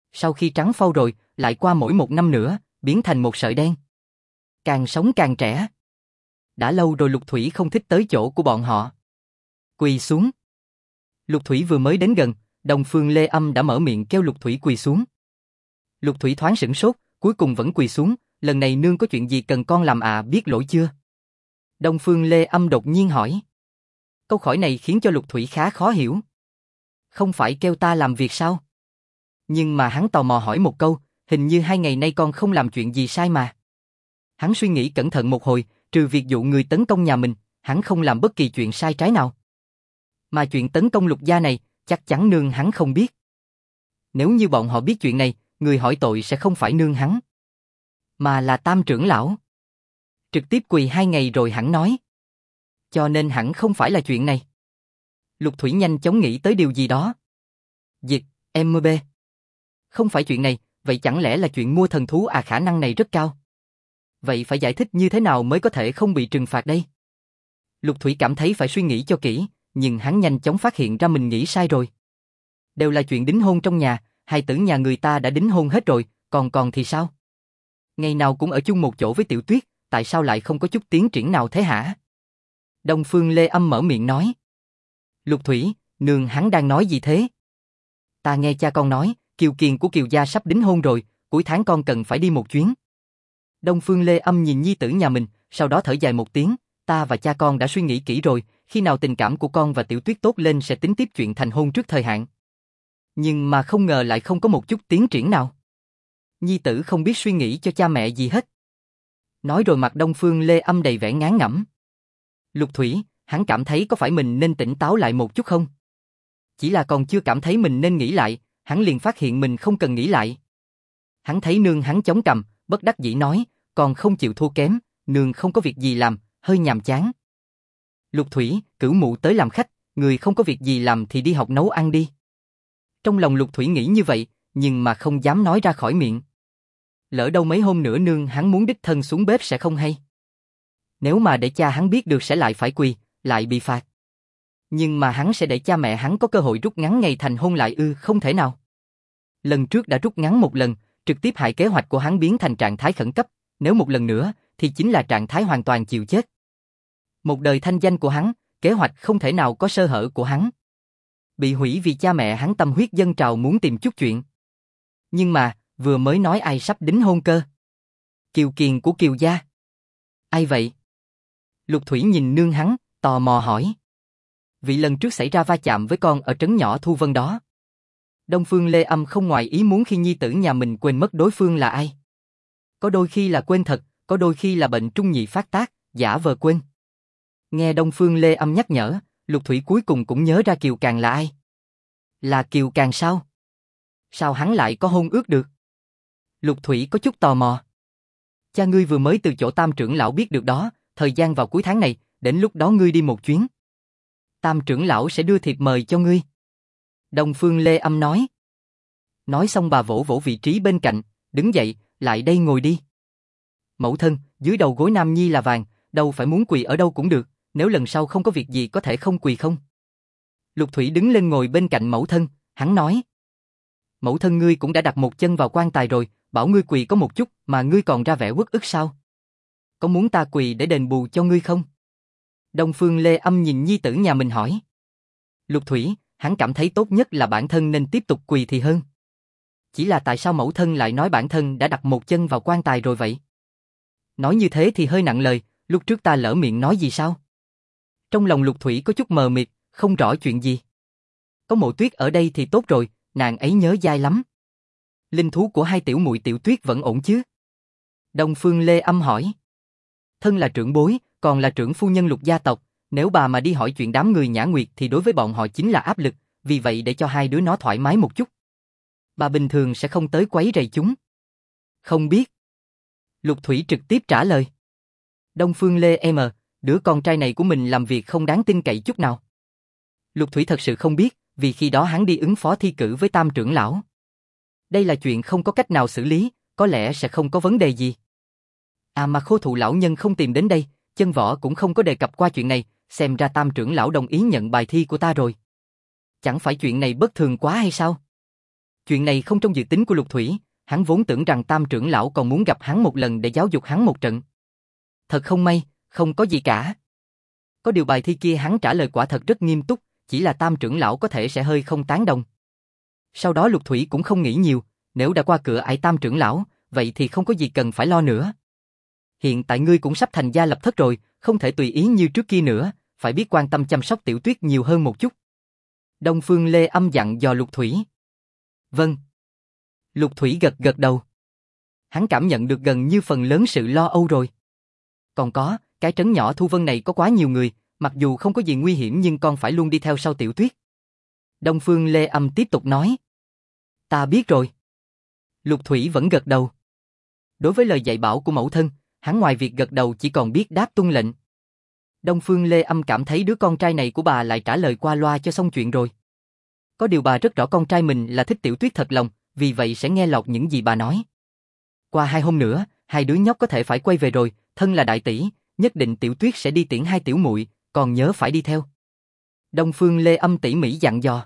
Sau khi trắng phau rồi, lại qua mỗi 1 năm nữa, biến thành một sợi đen. Càng sống càng trẻ. Đã lâu rồi Lục Thủy không thích tới chỗ của bọn họ. Quỳ xuống. Lục Thủy vừa mới đến gần, Đông Phương Lê Âm đã mở miệng kêu Lục Thủy quỳ xuống. Lục Thủy thoáng sửng sốt, cuối cùng vẫn quỳ xuống, lần này nương có chuyện gì cần con làm biết lỗi chưa? Đông Phương Lê Âm đột nhiên hỏi. Câu hỏi này khiến cho Lục Thủy khá khó hiểu. Không phải kêu ta làm việc sao? Nhưng mà hắn tò mò hỏi một câu, hình như 2 ngày nay con không làm chuyện gì sai mà. Hắn suy nghĩ cẩn thận một hồi, trừ việc dụ người tấn công nhà mình, hắn không làm bất kỳ chuyện sai trái nào. Mà chuyện tấn công Lục gia này, chắc chắn nương hắn không biết. Nếu như bọn họ biết chuyện này, người hỏi tội sẽ không phải nương hắn, mà là Tam trưởng lão. Trực tiếp quỳ 2 ngày rồi hẳn nói. Cho nên hẳn không phải là chuyện này. Lục Thủy nhanh chóng nghĩ tới điều gì đó. Dịch, MB. Không phải chuyện này, vậy chẳng lẽ là chuyện mua thần thú khả năng này rất cao. Vậy phải giải thích như thế nào mới có thể không bị trừng phạt đây? Lục Thủy cảm thấy phải suy nghĩ cho kỹ, nhưng hắn nhanh chóng phát hiện ra mình nghĩ sai rồi. Đều là chuyện đính hôn trong nhà, hài tử nhà người ta đã đính hôn hết rồi, còn thì sao? Ngày nào cũng ở chung một chỗ với Tiểu Tuyết, tại sao lại không có chút tiến triển nào thế hả? Đông Phương Lê Âm mở miệng nói. Lục Thủy, nương hắn đang nói gì thế? Ta nghe cha con nói, Kiều Kiền của Kiều gia sắp đính hôn rồi, cuối tháng con cần phải đi một chuyến. Đông Phương Lê Âm nhìn nhi tử nhà mình, sau đó thở dài một tiếng, ta và cha con đã suy nghĩ kỹ rồi, khi nào tình cảm của con và Tiểu Tuyết tốt lên sẽ tính tiếp chuyện thành hôn trước thời hạn. Nhưng mà không ngờ lại không có một chút tiến triển nào. Nhi tử không biết suy nghĩ cho cha mẹ gì hết. Nói rồi mặt Đông Phương Lê Âm đầy vẻ ngán ngẩm. Lục Thủy, hắn cảm thấy có phải mình nên tỉnh táo lại một chút không? Chỉ là còn chưa cảm thấy mình nên nghĩ lại, hắn liền phát hiện mình không cần nghĩ lại. Hắn thấy nương hắn chống cằm, bất đắc dĩ nói, còn không chịu thua kém, nương không có việc gì làm, hơi nhàm chán. Lục Thủy, cửu mụ tới làm khách, người không có việc gì làm thì đi học nấu ăn đi. Trong lòng Lục Thủy nghĩ như vậy, nhưng mà không dám nói ra khỏi miệng. Lỡ đâu mấy hôm nữa nương hắn muốn đích thân xuống bếp sẽ không hay. Nếu mà để cha hắn biết được sẽ lại phải quỳ, lại bị phạt. Nhưng mà hắn sẽ để cha mẹ hắn có cơ hội rút ngắn ngày thành hôn lại không thể nào. Lần trước đã rút ngắn một lần, trực tiếp hại kế hoạch của hắn biến thành trạng thái khẩn cấp, nếu một lần nữa, thì chính là trạng thái hoàn toàn chịu chết. Một đời thanh danh của hắn, kế hoạch không thể nào có sơ hở của hắn. Bị hủy vì cha mẹ hắn tâm huyết dâng trào muốn tìm chút chuyện. Nhưng mà, vừa mới nói ai sắp đính hôn cơ? Kiều Kiền của Kiều gia. Ai vậy? Lục Thủy nhìn nương hắn, tò mò hỏi. Vị lần trước xảy ra va chạm với con ở trấn nhỏ Thu Vân đó. Đông Phương Lê Âm không ngoài ý muốn khi nhi tử nhà mình quên mất đối phương là ai. Có đôi khi là quên thật, có đôi khi là bệnh trung nhị phát tác, giả vờ quên. Nghe Đông Phương Lê Âm nhắc nhở, Lục Thủy cuối cùng cũng nhớ ra Kiều Càng là ai. Là Kiều Càng sao? Sao hắn lại có hôn ước được? Lục Thủy có chút tò mò. Cha ngươi vừa mới từ chỗ Tam trưởng lão biết được đó, thời gian vào cuối tháng này, đến lúc đó ngươi đi một chuyến. Tam trưởng lão sẽ đưa thiệp mời cho ngươi. Đông Phương Lê Âm nói. Nói xong bà vỗ vỗ vị trí bên cạnh, đứng dậy, lại đây ngồi đi. Mẫu thân, dưới đầu gối nam nhi là vàng, đâu phải muốn quỳ ở đâu cũng được, nếu lần sau không có việc gì có thể không quỳ không? Lục Thủy đứng lên ngồi bên cạnh mẫu thân, hắn nói. Mẫu thân ngươi cũng đã đặt một chân vào quan tài rồi, bảo ngươi quỳ có một chút mà ngươi còn ra vẻ uất ức sao? Có muốn ta quỳ để đền bù cho ngươi không? Đông Phương Lê Âm nhìn nhi tử nhà mình hỏi. Lục Thủy, hắn cảm thấy tốt nhất là bản thân nên tiếp tục quỳ thì hơn. Chỉ là tại sao mẫu thân lại nói bản thân đã đặt một chân vào quan tài rồi vậy? Nói như thế thì hơi nặng lời, lúc trước ta lỡ miệng nói gì sao? Trong lòng Lục Thủy có chút mờ mịt, không rõ chuyện gì. Có Mộ Tuyết ở đây thì tốt rồi, nàng ấy nhớ dai lắm. Linh thú của hai tiểu muội Tiểu Tuyết vẫn ổn chứ? Đông Phương Lê Âm hỏi. Thân là trưởng bối, còn là trưởng phu nhân Lục gia tộc, nếu bà mà đi hỏi chuyện đám người Nhã Nguyệt thì đối với bọn họ chính là áp lực, vì vậy để cho hai đứa nó thoải mái một chút. Bà bình thường sẽ không tới quấy rầy chúng. Không biết. Lục Thủy trực tiếp trả lời. Đông Phương Lê đứa con trai này của mình làm việc không đáng tin cậy chút nào. Lục Thủy thật sự không biết, vì khi đó hắn đi ứng phó thi cử với Tam trưởng lão. Đây là chuyện không có cách nào xử lý, có lẽ sẽ không có vấn đề gì. Mà Khô Thụ lão nhân không tìm đến đây, Chân Võ cũng không có đề cập qua chuyện này, xem ra Tam trưởng lão đồng ý nhận bài thi của ta rồi. Chẳng phải chuyện này bất thường quá hay sao? Chuyện này không trong dự tính của Lục Thủy, hắn vốn tưởng rằng Tam trưởng lão còn muốn gặp hắn một lần để giáo dục hắn một trận. Thật không may, không có gì cả. Có điều bài thi kia hắn trả lời quả thật rất nghiêm túc, chỉ là Tam trưởng lão có thể sẽ hơi không tán đồng. Sau đó Lục Thủy cũng không nghĩ nhiều, nếu đã qua cửa ải Tam trưởng lão, vậy thì không có gì cần phải lo nữa. Hiện tại ngươi cũng sắp thành gia lập thất rồi, không thể tùy ý như trước kia nữa, phải biết quan tâm chăm sóc Tiểu Tuyết nhiều hơn một chút. Đông Phương Lê Âm dặn dò Lục Thủy. Vâng. Lục Thủy gật gật đầu. Hắn cảm nhận được gần như phần lớn sự lo âu rồi. Còn có, cái trấn nhỏ Thu Vân này có quá nhiều người, mặc dù không có gì nguy hiểm nhưng con phải luôn đi theo sau Tiểu Tuyết. Đông Phương Lê Âm tiếp tục nói. Ta biết rồi. Lục Thủy vẫn gật đầu. Đối với lời dạy bảo của mẫu thân, hắn ngoài việc gật đầu chỉ còn biết đáp tuân lệnh. Đông Phương Lê Âm cảm thấy đứa con trai này của bà lại trả lời qua loa cho xong chuyện rồi. Có điều bà rất rõ con trai mình là thích Tiểu Tuyết thật lòng, vì vậy sẽ nghe lọt những gì bà nói. Qua 2 hôm nữa, 2 đứa nhóc có thể phải quay về rồi, thân là đại tỷ, nhất định Tiểu Tuyết sẽ đi tiễn 2 tiểu muội, còn nhớ phải đi theo. Đông Phương Lê Âm tỉ mỉ dặn dò.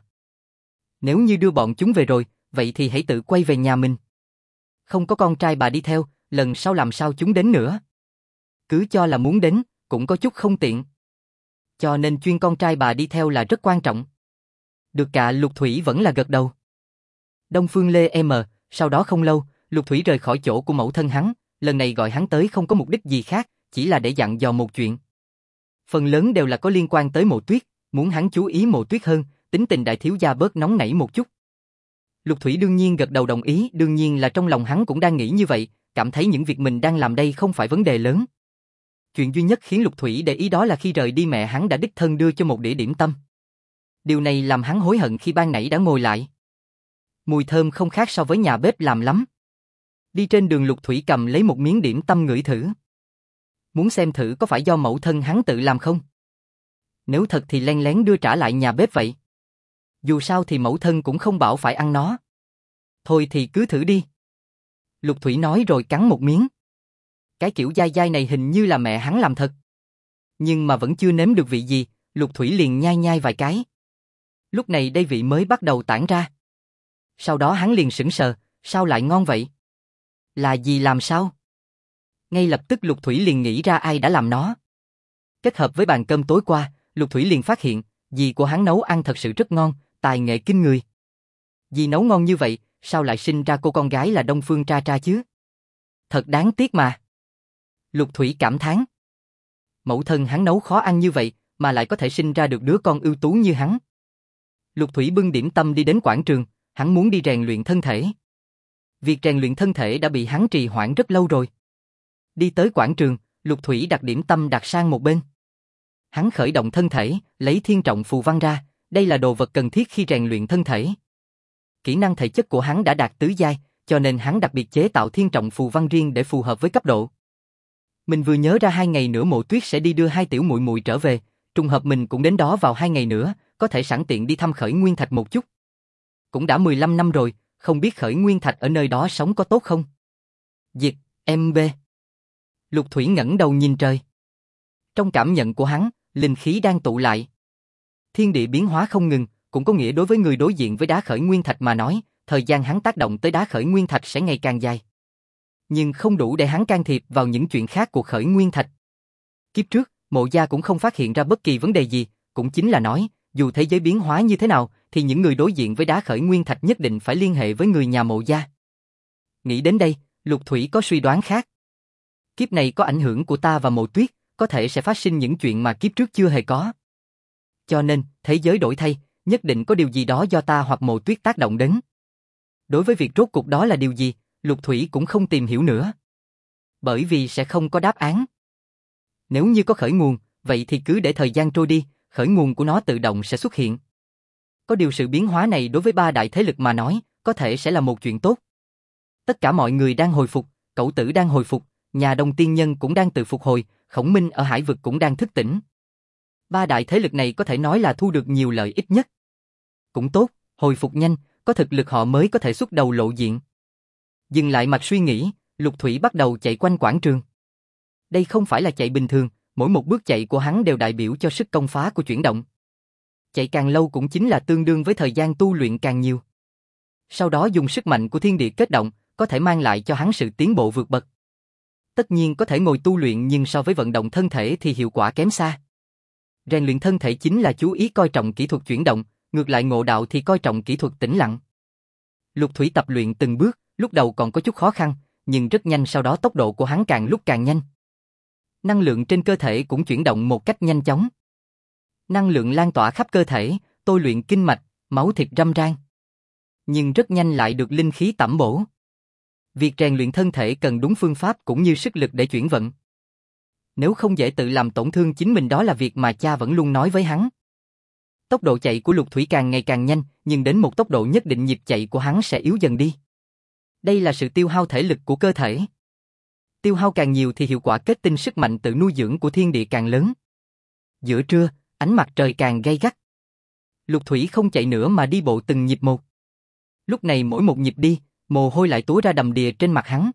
Nếu như đưa bọn chúng về rồi, vậy thì hãy tự quay về nhà mình. Không có con trai bà đi theo, lần sau làm sao chúng đến nữa. Cứ cho là muốn đến, cũng có chút không tiện. Cho nên chuyên con trai bà đi theo là rất quan trọng. Được cả. Lục Thủy vẫn là gật đầu. Đông Phương Lê M, sau đó không lâu, Lục Thủy rời khỏi chỗ của mẫu thân hắn, lần này gọi hắn tới không có mục đích gì khác, chỉ là để dặn dò một chuyện. Phần lớn đều là có liên quan tới Mộ Tuyết, muốn hắn chú ý Mộ Tuyết hơn, tính tình đại thiếu gia bớt nóng nảy một chút. Lục Thủy đương nhiên gật đầu đồng ý, đương nhiên là trong lòng hắn cũng đang nghĩ như vậy, cảm thấy những việc mình đang làm đây không phải vấn đề lớn. Chuyện duy nhất khiến Lục Thủy để ý đó là khi rời đi mẹ hắn đã đích thân đưa cho một đĩa điểm tâm. Điều này làm hắn hối hận khi ban nãy đã ngồi lại. Mùi thơm không khác so với nhà bếp làm lắm. Đi trên đường Lục Thủy cầm lấy một miếng điểm tâm ngửi thử. Muốn xem thử có phải do mẫu thân hắn tự làm không? Nếu thật thì len lén đưa trả lại nhà bếp vậy. Dù sao thì mẫu thân cũng không bảo phải ăn nó. Thôi thì cứ thử đi. Lục Thủy nói rồi cắn một miếng. Cái kiểu dai dai này hình như là mẹ hắn làm thật. Nhưng mà vẫn chưa nếm được vị gì, Lục Thủy liền nhai nhai vài cái. Lúc này đây vị mới bắt đầu tản ra. Sau đó hắn liền sững sờ, sao lại ngon vậy? Là gì làm sao? Ngay lập tức Lục Thủy liền nghĩ ra ai đã làm nó. Kết hợp với bàn cơm tối qua, Lục Thủy liền phát hiện, dì của hắn nấu ăn thật sự rất ngon, tài nghệ kinh người. Dì nấu ngon như vậy, sao lại sinh ra cô con gái là Đông Phương Tra Tra chứ? Thật đáng tiếc mà. Lục Thủy cảm thán. Mẫu thân hắn nấu khó ăn như vậy, mà lại có thể sinh ra được đứa con ưu tú như hắn. Lục Thủy bưng điểm tâm đi đến quảng trường, hắn muốn đi rèn luyện thân thể. Việc rèn luyện thân thể đã bị hắn trì hoãn rất lâu rồi. Đi tới quảng trường, Lục Thủy đặt điểm tâm đặt sang một bên. Hắn khởi động thân thể, lấy thiên trọng phù văn ra, đây là đồ vật cần thiết khi rèn luyện thân thể. Kỹ năng thể chất của hắn đã đạt tứ giai, cho nên hắn đặc biệt chế tạo thiên trọng phù văn riêng để phù hợp với cấp độ. Mình vừa nhớ ra 2 ngày nữa Mộ Tuyết sẽ đi đưa 2 tiểu muội muội trở về, trùng hợp mình cũng đến đó vào 2 ngày nữa, có thể sẵn tiện đi thăm Khởi Nguyên Thạch một chút. Cũng đã 15 năm rồi, không biết Khởi Nguyên Thạch ở nơi đó sống có tốt không? Diệt, MB. Lục Thủy ngẩng đầu nhìn trời. Trong cảm nhận của hắn, linh khí đang tụ lại. Thiên địa biến hóa không ngừng, cũng có nghĩa đối với người đối diện với đá Khởi Nguyên Thạch mà nói, thời gian hắn tác động tới đá Khởi Nguyên Thạch sẽ ngày càng dài. Nhưng không đủ để hắn can thiệp vào những chuyện khác của Khởi Nguyên Thạch. Kiếp trước, Mộ gia cũng không phát hiện ra bất kỳ vấn đề gì, cũng chính là nói, dù thế giới biến hóa như thế nào, thì những người đối diện với đá Khởi Nguyên Thạch nhất định phải liên hệ với người nhà Mộ gia. Nghĩ đến đây, Lục Thủy có suy đoán khác. Kiếp này có ảnh hưởng của ta và Mộ Tuyết, có thể sẽ phát sinh những chuyện mà kiếp trước chưa hề có. Cho nên, thế giới đổi thay, nhất định có điều gì đó do ta hoặc Mộ Tuyết tác động đến. Đối với việc rốt cuộc đó là điều gì, Lục Thủy cũng không tìm hiểu nữa. Bởi vì sẽ không có đáp án. Nếu như có khởi nguồn, vậy thì cứ để thời gian trôi đi, khởi nguồn của nó tự động sẽ xuất hiện. Có điều sự biến hóa này đối với 3 đại thế lực mà nói, có thể sẽ là một chuyện tốt. Tất cả mọi người đang hồi phục, Cẩu Tử đang hồi phục, nhà Đông Tiên Nhân cũng đang tự phục hồi, Khổng Minh ở Hải Vực cũng đang thức tỉnh. 3 đại thế lực này có thể nói là thu được nhiều lợi ích nhất. Cũng tốt, hồi phục nhanh, có thực lực họ mới có thể xuất đầu lộ diện. Dừng lại mạch suy nghĩ, Lục Thủy bắt đầu chạy quanh quảng trường. Đây không phải là chạy bình thường, mỗi một bước chạy của hắn đều đại biểu cho sức công phá của chuyển động. Chạy càng lâu cũng chính là tương đương với thời gian tu luyện càng nhiều. Sau đó dùng sức mạnh của thiên địa kết động, có thể mang lại cho hắn sự tiến bộ vượt bậc. Tất nhiên có thể ngồi tu luyện nhưng so với vận động thân thể thì hiệu quả kém xa. Rèn luyện thân thể chính là chú ý coi trọng kỹ thuật chuyển động, ngược lại ngộ đạo thì coi trọng kỹ thuật tĩnh lặng. Lục Thủy tập luyện từng bước, lúc đầu còn có chút khó khăn, nhưng rất nhanh sau đó tốc độ của hắn càng lúc càng nhanh. Năng lượng trên cơ thể cũng chuyển động một cách nhanh chóng. Năng lượng lan tỏa khắp cơ thể, tôi luyện kinh mạch, máu thịt râm ran. Nhưng rất nhanh lại được linh khí tẩm bổ. Việc rèn luyện thân thể cần đúng phương pháp cũng như sức lực để chuyển vận. Nếu không dễ tự làm tổn thương chính mình, đó là việc mà cha vẫn luôn nói với hắn. Tốc độ chạy của Lục Thủy càng ngày càng nhanh, nhưng đến một tốc độ nhất định nhịp chạy của hắn sẽ yếu dần đi. Đây là sự tiêu hao thể lực của cơ thể. Tiêu hao càng nhiều thì hiệu quả kết tinh sức mạnh tự nuôi dưỡng của thiên địa càng lớn. Giữa trưa, ánh mặt trời càng gay gắt. Lục Thủy không chạy nữa mà đi bộ từng nhịp một. Lúc này mỗi một nhịp đi, mồ hôi lại túa ra đầm đìa trên mặt hắn.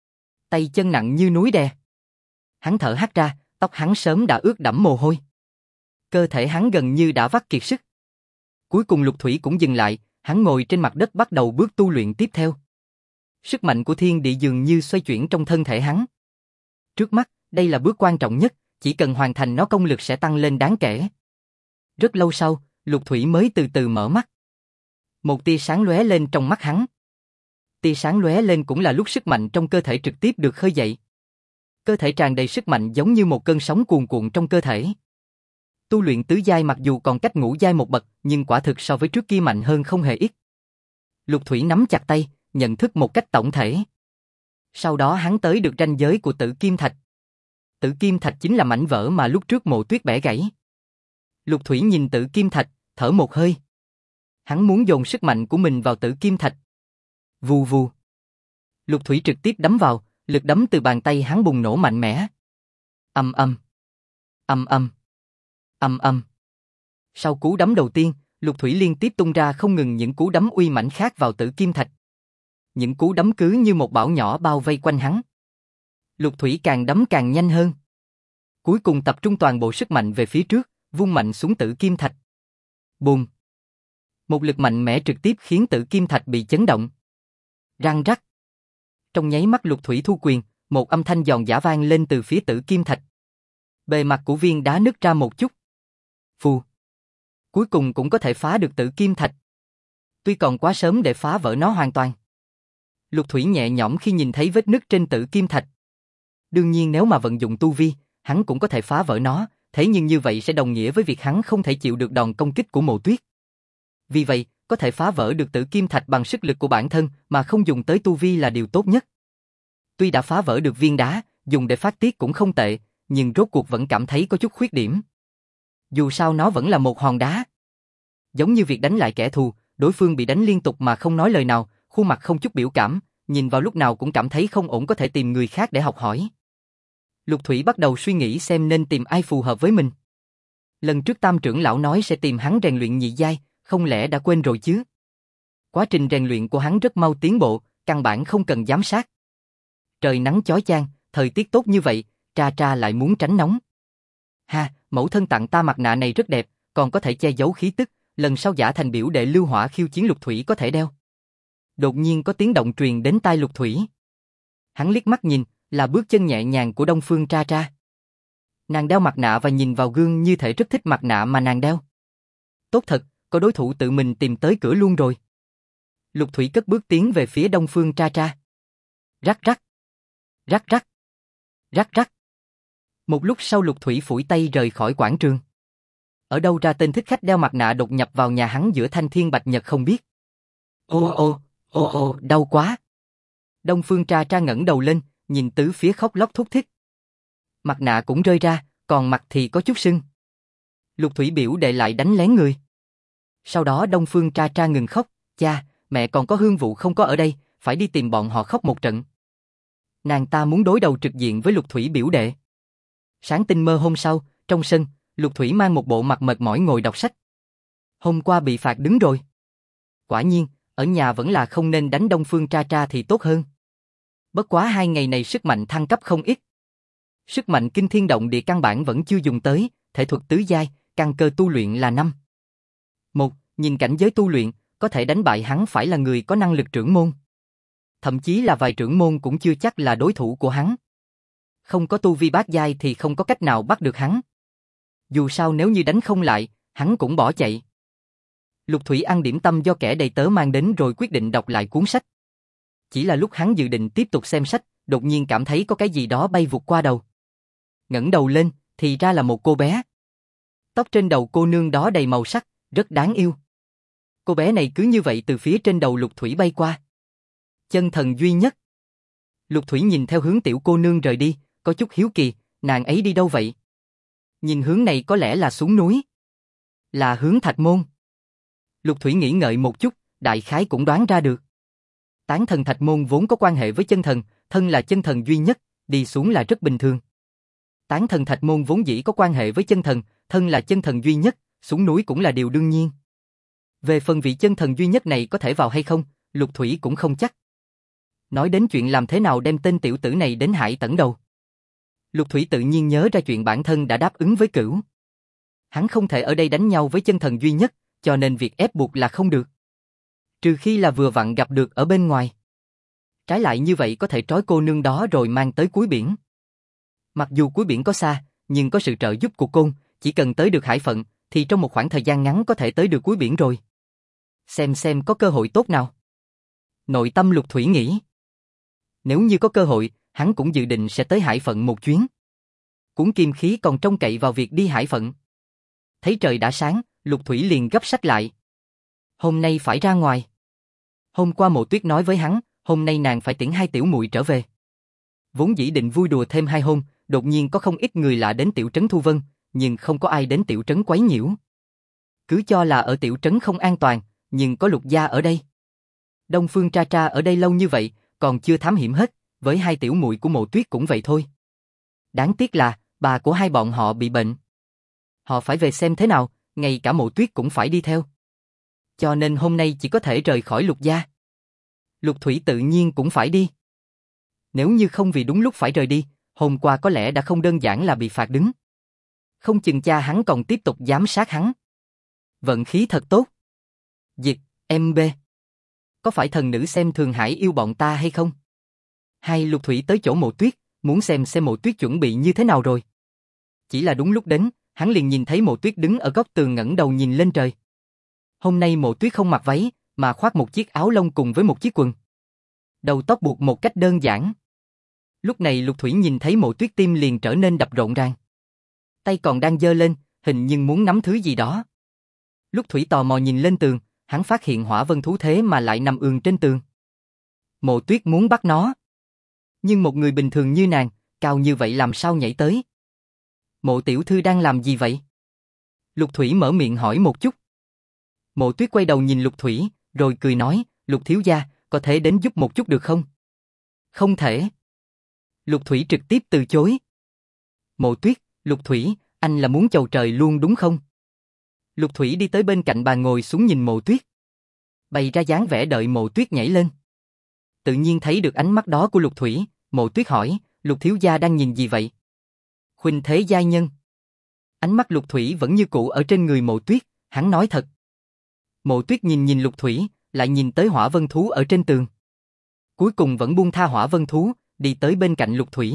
Tay chân nặng như núi đè. Hắn thở hắt ra, tóc hắn sớm đã ướt đẫm mồ hôi. Cơ thể hắn gần như đã vắt kiệt sức. Cuối cùng Lục Thủy cũng dừng lại, hắn ngồi trên mặt đất bắt đầu bước tu luyện tiếp theo. Sức mạnh của thiên địa dường như xoay chuyển trong thân thể hắn. Trước mắt, đây là bước quan trọng nhất, chỉ cần hoàn thành nó công lực sẽ tăng lên đáng kể. Rất lâu sau, Lục Thủy mới từ từ mở mắt. Một tia sáng lóe lên trong mắt hắn. Tia sáng lóe lên cũng là lúc sức mạnh trong cơ thể trực tiếp được khơi dậy. Cơ thể tràn đầy sức mạnh giống như một cơn sóng cuồn cuộn trong cơ thể. Tu luyện tứ giai mặc dù còn cách ngũ giai một bậc, nhưng quả thực so với trước kia mạnh hơn không hề ít. Lục Thủy nắm chặt tay, nhận thức một cách tổng thể. Sau đó hắn tới được ranh giới của Tử Kim Thạch. Tử Kim Thạch chính là mảnh vỡ mà lúc trước Mộ Tuyết bẻ gãy. Lục Thủy nhìn Tử Kim Thạch, thở một hơi. Hắn muốn dồn sức mạnh của mình vào Tử Kim Thạch. Vù vù. Lục Thủy trực tiếp đấm vào, lực đấm từ bàn tay hắn bùng nổ mạnh mẽ. Ầm ầm. Ầm ầm. Ầm ầm. Sau cú đấm đầu tiên, Lục Thủy liên tiếp tung ra không ngừng những cú đấm uy mãnh khác vào Tử Kim Thạch. Những cú đấm cứ như một bão nhỏ bao vây quanh hắn. Lục Thủy càng đấm càng nhanh hơn. Cuối cùng tập trung toàn bộ sức mạnh về phía trước, vung mạnh xuống Tử Kim Thạch. Bùm. Một lực mạnh mẽ trực tiếp khiến Tử Kim Thạch bị chấn động. Răng rắc. Trong nháy mắt Lục Thủy thu quyền, một âm thanh giòn giã vang lên từ phía Tử Kim Thạch. Bề mặt của viên đá nứt ra một chút. Phù. Cuối cùng cũng có thể phá được Tử Kim Thạch. Tuy còn quá sớm để phá vỡ nó hoàn toàn. Lục Thủy nhẹ nhõm khi nhìn thấy vết nứt trên Tử Kim Thạch. Đương nhiên nếu mà vận dụng tu vi, hắn cũng có thể phá vỡ nó, thế nhưng như vậy sẽ đồng nghĩa với việc hắn không thể chịu được đòn công kích của Mộ Tuyết. Vì vậy, có thể phá vỡ được Tử Kim Thạch bằng sức lực của bản thân mà không dùng tới tu vi là điều tốt nhất. Tuy đã phá vỡ được viên đá, dùng để phát tiết cũng không tệ, nhưng rốt cuộc vẫn cảm thấy có chút khuyết điểm. Dù sao nó vẫn là một hòn đá. Giống như việc đánh lại kẻ thù, đối phương bị đánh liên tục mà không nói lời nào, khuôn mặt không chút biểu cảm, nhìn vào lúc nào cũng cảm thấy không ổn, có thể tìm người khác để học hỏi. Lục Thủy bắt đầu suy nghĩ xem nên tìm ai phù hợp với mình. Lần trước Tam trưởng lão nói sẽ tìm hắn rèn luyện nhị giai, không lẽ đã quên rồi chứ? Quá trình rèn luyện của hắn rất mau tiến bộ, căn bản không cần giám sát. Trời nắng chói chang, thời tiết tốt như vậy, Tra Tra lại muốn tránh nóng. Ha, mẫu thân tặng ta mặt nạ này rất đẹp, còn có thể che giấu khí tức, lần sau giả thành biểu đệ lưu hỏa khiêu chiến Lục Thủy có thể đeo. Đột nhiên có tiếng động truyền đến tai Lục Thủy. Hắn liếc mắt nhìn, là bước chân nhẹ nhàng của Đông Phương Tra Tra. Nàng đeo mặt nạ và nhìn vào gương như thể rất thích mặt nạ mà nàng đeo. Tốt thật, có đối thủ tự mình tìm tới cửa luôn rồi. Lục Thủy cất bước tiến về phía Đông Phương Tra Tra. Rắc rắc. Rắc rắc. Rắc rắc. Một lúc sau Lục Thủy phủi tay rời khỏi quảng trường. Ở đâu ra tên thích khách đeo mặt nạ đột nhập vào nhà hắn giữa thanh thiên bạch nhật không biết. Ô, đau quá. Đông Phương Tra Tra ngẩng đầu lên, nhìn tứ phía khóc lóc thút thít. Mặt nạ cũng rơi ra, còn mặt thì có chút sưng. Lục Thủy biểu đệ lại đánh lén người. Sau đó Đông Phương Tra Tra ngừng khóc, cha, mẹ còn có Hương Vụ không có ở đây, phải đi tìm bọn họ khóc một trận. Nàng ta muốn đối đầu trực diện với Lục Thủy biểu đệ. Sáng tinh mơ hôm sau, trong sân, Lục Thủy mang một bộ mặt mệt mỏi ngồi đọc sách. Hôm qua bị phạt đứng rồi. Quả nhiên, ở nhà vẫn là không nên đánh Đông Phương Tra Tra thì tốt hơn. Bất quá 2 ngày này sức mạnh thăng cấp không ít. Sức mạnh kinh thiên động địa căn bản vẫn chưa dùng tới, thể thuật tứ giai, căn cơ tu luyện là 5. 1. Nhìn cảnh giới tu luyện, có thể đánh bại hắn phải là người có năng lực trưởng môn. Thậm chí là vài trưởng môn cũng chưa chắc là đối thủ của hắn. Không có tu vi bát giai thì không có cách nào bắt được hắn. Dù sao nếu như đánh không lại, hắn cũng bỏ chạy. Lục Thủy ăn điểm tâm do kẻ đầy tớ mang đến rồi quyết định đọc lại cuốn sách. Chỉ là lúc hắn dự định tiếp tục xem sách, đột nhiên cảm thấy có cái gì đó bay vụt qua đầu. Ngẩng đầu lên, thì ra là một cô bé. Tóc trên đầu cô nương đó đầy màu sắc, rất đáng yêu. Cô bé này cứ như vậy từ phía trên đầu Lục Thủy bay qua. Chân thần duy nhất. Lục Thủy nhìn theo hướng tiểu cô nương rời đi, có chút hiếu kỳ, nàng ấy đi đâu vậy? Nhìn hướng này có lẽ là xuống núi. Là hướng Thạch Môn. Lục Thủy nghĩ ngợi một chút, đại khái cũng đoán ra được. Tán thần Thạch Môn vốn có quan hệ với chân thần, thân là chân thần duy nhất, đi xuống là rất bình thường. Tán thần Thạch Môn vốn dĩ có quan hệ với chân thần, thân là chân thần duy nhất, xuống núi cũng là điều đương nhiên. Về phần vị chân thần duy nhất này có thể vào hay không, Lục Thủy cũng không chắc. Nói đến chuyện làm thế nào đem tên tiểu tử này đến Hải Tẩn đầu. Lục Thủy tự nhiên nhớ ra chuyện bản thân đã đáp ứng với Cửu. Hắn không thể ở đây đánh nhau với chân thần duy nhất, cho nên việc ép buộc là không được. Trừ khi là vừa vặn gặp được ở bên ngoài. Trái lại như vậy có thể trói cô nương đó rồi mang tới cuối biển. Mặc dù cuối biển có xa, nhưng có sự trợ giúp của côn, chỉ cần tới được hải phận, thì trong một khoảng thời gian ngắn có thể tới được cuối biển rồi. Xem có cơ hội tốt nào. Nội tâm Lục Thủy nghĩ. Nếu như có cơ hội, hắn cũng dự định sẽ tới hải phận một chuyến. Cuốn kim khí còn trông cậy vào việc đi hải phận. Thấy trời đã sáng, Lục Thủy liền gấp sách lại. Hôm nay phải ra ngoài. Hôm qua Mộ Tuyết nói với hắn, hôm nay nàng phải tiễn hai tiểu muội trở về. Vốn dĩ định vui đùa thêm 2 hôm, đột nhiên có không ít người lạ đến tiểu trấn Thu Vân, nhưng không có ai đến tiểu trấn quấy nhiễu. Cứ cho là ở tiểu trấn không an toàn, nhưng có Lục gia ở đây. Đông Phương Tra Tra ở đây lâu như vậy, còn chưa thám hiểm hết, với hai tiểu muội của Mộ Tuyết cũng vậy thôi. Đáng tiếc là, bà của hai bọn họ bị bệnh. Họ phải về xem thế nào, ngay cả Mộ Tuyết cũng phải đi theo. Cho nên hôm nay chỉ có thể rời khỏi Lục gia. Lục Thủy tự nhiên cũng phải đi. Nếu như không vì đúng lúc phải rời đi, hôm qua có lẽ đã không đơn giản là bị phạt đứng. Không chừng cha hắn còn tiếp tục giám sát hắn. Vận khí thật tốt. Dịch, MB. Có phải thần nữ xem thường Hải yêu bọn ta hay không? Hai Lục Thủy tới chỗ Mộ Tuyết, muốn xem Mộ Tuyết chuẩn bị như thế nào rồi. Chỉ là đúng lúc đến, hắn liền nhìn thấy Mộ Tuyết đứng ở góc tường ngẩng đầu nhìn lên trời. Hôm nay Mộ Tuyết không mặc váy, mà khoác một chiếc áo lông cùng với một chiếc quần. Đầu tóc buộc một cách đơn giản. Lúc này Lục Thủy nhìn thấy Mộ Tuyết tim liền trở nên đập rộn ràng. Tay còn đang giơ lên, hình như muốn nắm thứ gì đó. Lúc Thủy tò mò nhìn lên tường, hắn phát hiện hỏa vân thú thế mà lại nằm ườn trên tường. Mộ Tuyết muốn bắt nó. Nhưng một người bình thường như nàng, cao như vậy làm sao nhảy tới? Mộ tiểu thư đang làm gì vậy? Lục Thủy mở miệng hỏi một chút. Mộ Tuyết quay đầu nhìn Lục Thủy, rồi cười nói, Lục thiếu gia, có thể đến giúp một chút được không? Không thể. Lục Thủy trực tiếp từ chối. Mộ Tuyết, Lục Thủy, anh là muốn chầu trời luôn đúng không? Lục Thủy đi tới bên cạnh bà ngồi xuống nhìn Mộ Tuyết. Bày ra dáng vẻ đợi Mộ Tuyết nhảy lên. Tự nhiên thấy được ánh mắt đó của Lục Thủy, Mộ Tuyết hỏi, Lục thiếu gia đang nhìn gì vậy? Khuynh thế giai nhân. Ánh mắt Lục Thủy vẫn như cũ ở trên người Mộ Tuyết, hắn nói thật. Mộ Tuyết nhìn Lục Thủy, lại nhìn tới hỏa vân thú ở trên tường. Cuối cùng vẫn buông tha hỏa vân thú, đi tới bên cạnh Lục Thủy.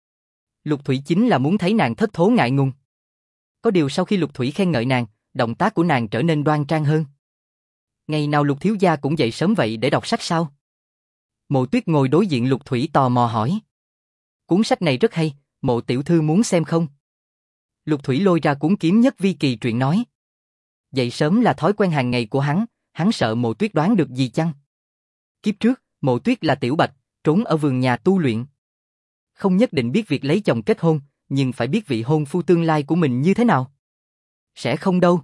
Lục Thủy chính là muốn thấy nàng thất thố ngại ngùng. Có điều sau khi Lục Thủy khen ngợi nàng, động tác của nàng trở nên đoan trang hơn. Ngày nào Lục thiếu gia cũng dậy sớm vậy để đọc sách sao? Mộ Tuyết ngồi đối diện Lục Thủy tò mò hỏi. Cuốn sách này rất hay, Mộ tiểu thư muốn xem không? Lục Thủy lôi ra cuốn Kiếm Nhất Vi Kỳ truyện nói. Dậy sớm là thói quen hàng ngày của hắn sợ Mộ Tuyết đoán được gì chăng? Kiếp trước, Mộ Tuyết là tiểu bạch, trốn ở vườn nhà tu luyện. Không nhất định biết việc lấy chồng kết hôn, nhưng phải biết vị hôn phu tương lai của mình như thế nào. Sẽ không đâu.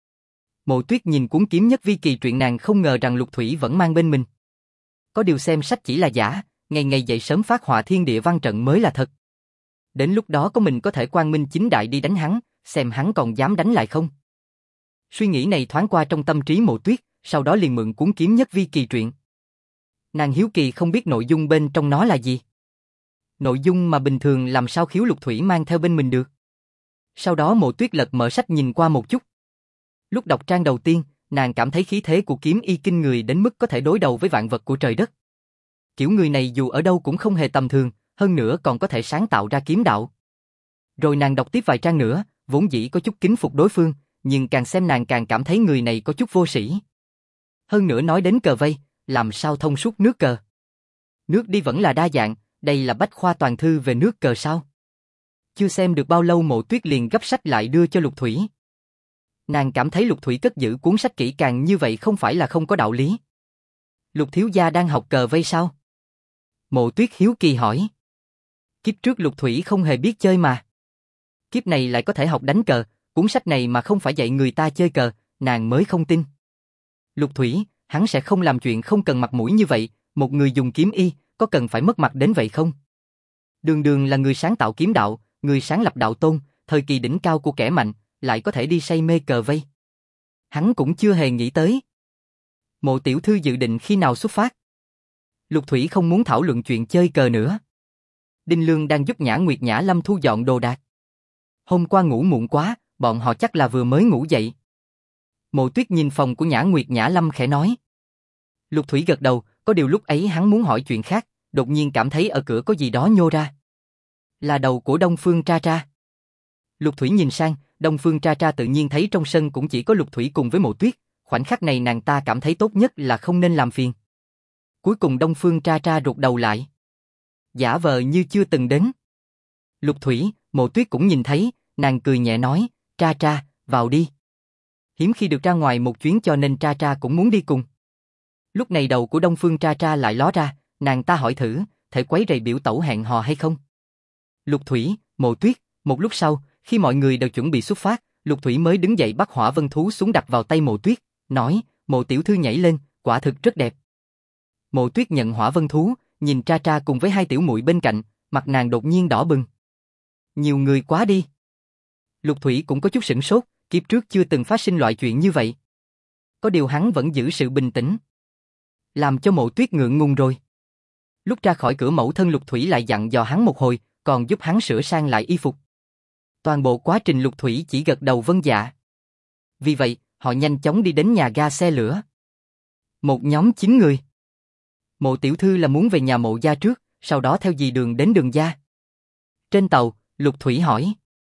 Mộ Tuyết nhìn cuốn Kiếm Nhất Vi Kỳ truyện, nàng không ngờ rằng Lục Thủy vẫn mang bên mình. Có điều xem sách chỉ là giả, ngày ngày dậy sớm phát họa thiên địa văn trận mới là thật. Đến lúc đó có mình có thể quang minh chính đại đi đánh hắn, xem hắn còn dám đánh lại không. Suy nghĩ này thoáng qua trong tâm trí Mộ Tuyết, sau đó liền mượn cuốn Kiếm Nhất Vi Kỳ truyện. Nàng hiếu kỳ không biết nội dung bên trong nó là gì. Nội dung mà bình thường làm sao khiếu Lục Thủy mang theo bên mình được. Sau đó Mộ Tuyết lật mở sách nhìn qua một chút. Lúc đọc trang đầu tiên, nàng cảm thấy khí thế của kiếm y kinh người đến mức có thể đối đầu với vạn vật của trời đất. Kiểu người này dù ở đâu cũng không hề tầm thường, hơn nữa còn có thể sáng tạo ra kiếm đạo. Rồi nàng đọc tiếp vài trang nữa, vốn dĩ có chút kính phục đối phương, nhưng càng xem nàng càng cảm thấy người này có chút vô sĩ. Hơn nữa nói đến cờ vây, làm sao thông suốt nước cờ? Nước đi vẫn là đa dạng, đây là bách khoa toàn thư về nước cờ sao? Chưa xem được bao lâu Mộ Tuyết liền gấp sách lại đưa cho Lục Thủy. Nàng cảm thấy Lục Thủy cất giữ cuốn sách kỹ càng như vậy không phải là không có đạo lý. Lục thiếu gia đang học cờ vây sao? Mộ Tuyết hiếu kỳ hỏi. Kiếp trước Lục Thủy không hề biết chơi mà. Kiếp này lại có thể học đánh cờ, cuốn sách này mà không phải dạy người ta chơi cờ, nàng mới không tin. Lục Thủy, hắn sẽ không làm chuyện không cần mặt mũi như vậy, một người dùng kiếm y, có cần phải mất mặt đến vậy không? Đường Đường là người sáng tạo kiếm đạo, người sáng lập đạo tôn, thời kỳ đỉnh cao của kẻ mạnh, lại có thể đi say mê cờ vây. Hắn cũng chưa hề nghĩ tới. Mộ tiểu thư dự định khi nào xuất phát? Lục Thủy không muốn thảo luận chuyện chơi cờ nữa. Đinh Lương đang giúp Nhã Nguyệt Nhã Lâm thu dọn đồ đạc. Hôm qua ngủ muộn quá, bọn họ chắc là vừa mới ngủ dậy. Mộ Tuyết nhìn phòng của Nhã Nguyệt Nhã Lâm khẽ nói. Lục Thủy gật đầu, có điều lúc ấy hắn muốn hỏi chuyện khác, đột nhiên cảm thấy ở cửa có gì đó nhô ra. Là đầu của Đông Phương Tra Tra. Lục Thủy nhìn sang, Đông Phương Tra Tra tự nhiên thấy trong sân cũng chỉ có Lục Thủy cùng với Mộ Tuyết, khoảnh khắc này nàng ta cảm thấy tốt nhất là không nên làm phiền. Cuối cùng Đông Phương Tra Tra rụt đầu lại. Giả vờ như chưa từng đến. Lục Thủy, Mộ Tuyết cũng nhìn thấy, nàng cười nhẹ nói, Tra Tra, vào đi. Hiếm khi được ra ngoài một chuyến cho nên Tra Tra cũng muốn đi cùng. Lúc này đầu của Đông Phương Tra Tra lại ló ra, nàng ta hỏi thử, thể quấy rầy biểu tẩu hẹn hò hay không? Lục Thủy, Mộ Tuyết, một lúc sau, khi mọi người đều chuẩn bị xuất phát, Lục Thủy mới đứng dậy bắt hỏa vân thú xuống đặt vào tay Mộ Tuyết, nói, Mộ tiểu thư nhảy lên, quả thực rất đẹp. Mộ Tuyết nhận hỏa vân thú, nhìn Tra Tra cùng với hai tiểu muội bên cạnh, mặt nàng đột nhiên đỏ bừng. Nhiều người quá đi. Lục Thủy cũng có chút sửng sốt, kiếp trước chưa từng phát sinh loại chuyện như vậy. Có điều hắn vẫn giữ sự bình tĩnh. Làm cho Mộ Tuyết ngượng ngùng rồi. Lúc ra khỏi cửa mẫu thân Lục Thủy lại dặn dò hắn một hồi, còn giúp hắn sửa sang lại y phục. Toàn bộ quá trình Lục Thủy chỉ gật đầu vâng dạ. Vì vậy, họ nhanh chóng đi đến nhà ga xe lửa. Một nhóm 9 người. Mộ tiểu thư là muốn về nhà Mộ gia trước, sau đó theo dì Đường đến Đường gia. Trên tàu, Lục Thủy hỏi.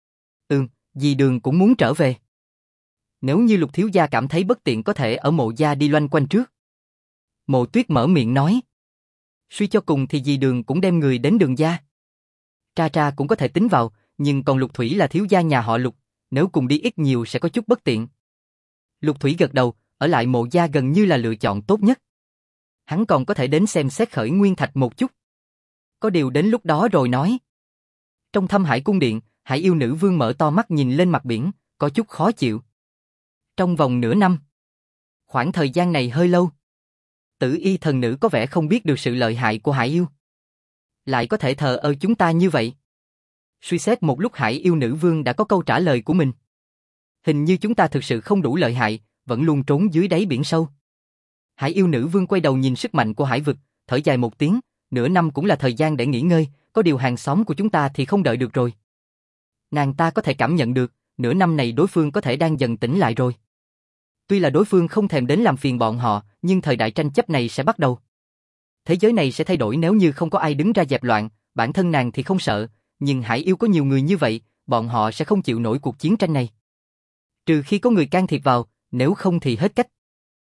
Dì Đường cũng muốn trở về. Nếu như Lục thiếu gia cảm thấy bất tiện có thể ở Mộ gia đi loanh quanh trước. Mộ Tuyết mở miệng nói. Suy cho cùng thì dì Đường cũng đem người đến Đường gia. Tra Tra cũng có thể tính vào, nhưng còn Lục Thủy là thiếu gia nhà họ Lục, nếu cùng đi ít nhiều sẽ có chút bất tiện. Lục Thủy gật đầu, ở lại Mộ gia gần như là lựa chọn tốt nhất. Hắn còn có thể đến xem xét Khởi Nguyên Thạch một chút. Có điều đến lúc đó rồi nói. Trong Thâm Hải cung điện, Hải yêu nữ vương mở to mắt nhìn lên mặt biển, có chút khó chịu. Trong vòng nửa năm. Khoảng thời gian này hơi lâu. Tử y thần nữ có vẻ không biết được sự lợi hại của Hải yêu. Lại có thể thờ ơ chúng ta như vậy. Suy xét một lúc Hải yêu nữ vương đã có câu trả lời của mình. Hình như chúng ta thực sự không đủ lợi hại, vẫn luôn trốn dưới đáy biển sâu. Hải yêu nữ vương quay đầu nhìn sức mạnh của hải vực, thở dài một tiếng, nửa năm cũng là thời gian để nghỉ ngơi, có điều hàng xóm của chúng ta thì không đợi được rồi. Nàng ta có thể cảm nhận được, nửa năm này đối phương có thể đang dần tỉnh lại rồi. Tuy là đối phương không thèm đến làm phiền bọn họ, nhưng thời đại tranh chấp này sẽ bắt đầu. Thế giới này sẽ thay đổi nếu như không có ai đứng ra dẹp loạn, bản thân nàng thì không sợ, nhưng Hải yêu có nhiều người như vậy, bọn họ sẽ không chịu nổi cuộc chiến tranh này. Trừ khi có người can thiệp vào, nếu không thì hết cách.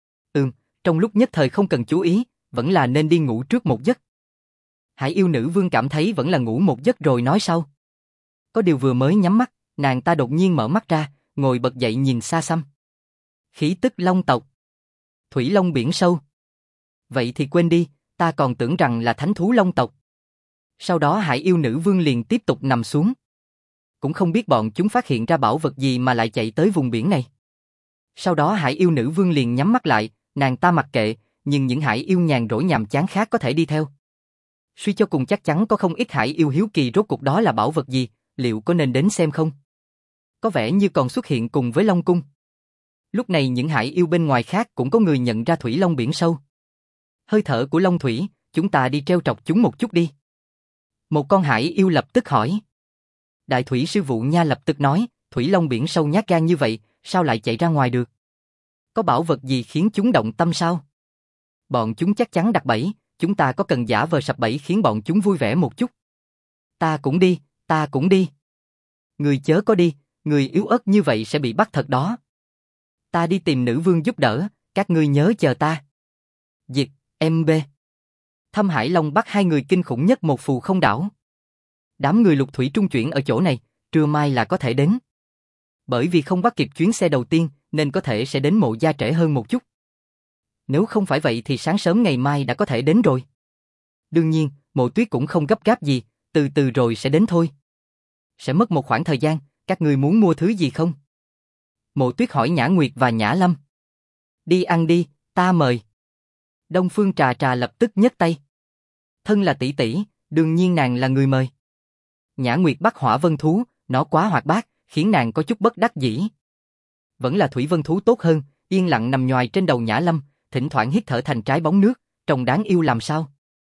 Trong lúc nhất thời không cần chú ý, vẫn là nên đi ngủ trước một giấc. Hải yêu nữ vương cảm thấy vẫn là ngủ một giấc rồi nói sau. Có điều vừa mới nhắm mắt, nàng ta đột nhiên mở mắt ra, ngồi bật dậy nhìn xa xăm. Khí tức long tộc. Thủy long biển sâu. Vậy thì quên đi, ta còn tưởng rằng là thánh thú long tộc. Sau đó Hải yêu nữ vương liền tiếp tục nằm xuống. Cũng không biết bọn chúng phát hiện ra bảo vật gì mà lại chạy tới vùng biển này. Sau đó Hải yêu nữ vương liền nhắm mắt lại, nàng ta mặc kệ, nhưng những Hải yêu nhàn rỗi nhàm chán khác có thể đi theo. Suy cho cùng chắc chắn có không ít Hải yêu hiếu kỳ rốt cuộc đó là bảo vật gì, liệu có nên đến xem không? Có vẻ như còn xuất hiện cùng với Long Cung. Lúc này những Hải yêu bên ngoài khác cũng có người nhận ra Thủy Long biển sâu. Hơi thở của Long Thủy, chúng ta đi treo chọc chúng một chút đi. Một con Hải yêu lập tức hỏi. Đại Thủy sư vụ nha lập tức nói, Thủy Long biển sâu nhát gan như vậy, sao lại chạy ra ngoài được? Có bảo vật gì khiến chúng động tâm sao? Bọn chúng chắc chắn đặt bẫy, chúng ta có cần giả vờ sập bẫy khiến bọn chúng vui vẻ một chút. Ta cũng đi, ta cũng đi. Người chớ có đi, người yếu ớt như vậy sẽ bị bắt thật đó. Ta đi tìm nữ vương giúp đỡ, các ngươi nhớ chờ ta. Diệt, MB. Thâm Hải Long bắt hai người kinh khủng nhất một phù không đảo. Đám người Lục Thủy trung chuyển ở chỗ này, trưa mai là có thể đến. Bởi vì không bắt kịp chuyến xe đầu tiên, nên có thể sẽ đến Mộ Gia trễ hơn một chút. Nếu không phải vậy thì sáng sớm ngày mai đã có thể đến rồi. Đương nhiên, Mộ Tuyết cũng không gấp gáp gì, từ từ rồi sẽ đến thôi. Sẽ mất một khoảng thời gian, các ngươi muốn mua thứ gì không? Mộ Tuyết hỏi Nhã Nguyệt và Nhã Lâm. Đi ăn đi, ta mời. Đông Phương Trà Trà lập tức nhấc tay. Thân là tỷ tỷ, đương nhiên nàng là người mời. Nhã Nguyệt bắt hỏa vân thú, nó quá hoạt bát, khiến nàng có chút bất đắc dĩ. Vẫn là thủy vân thú tốt hơn, yên lặng nằm nhoài trên đầu Nhã Lâm, thỉnh thoảng hít thở thành trái bóng nước, trông đáng yêu làm sao.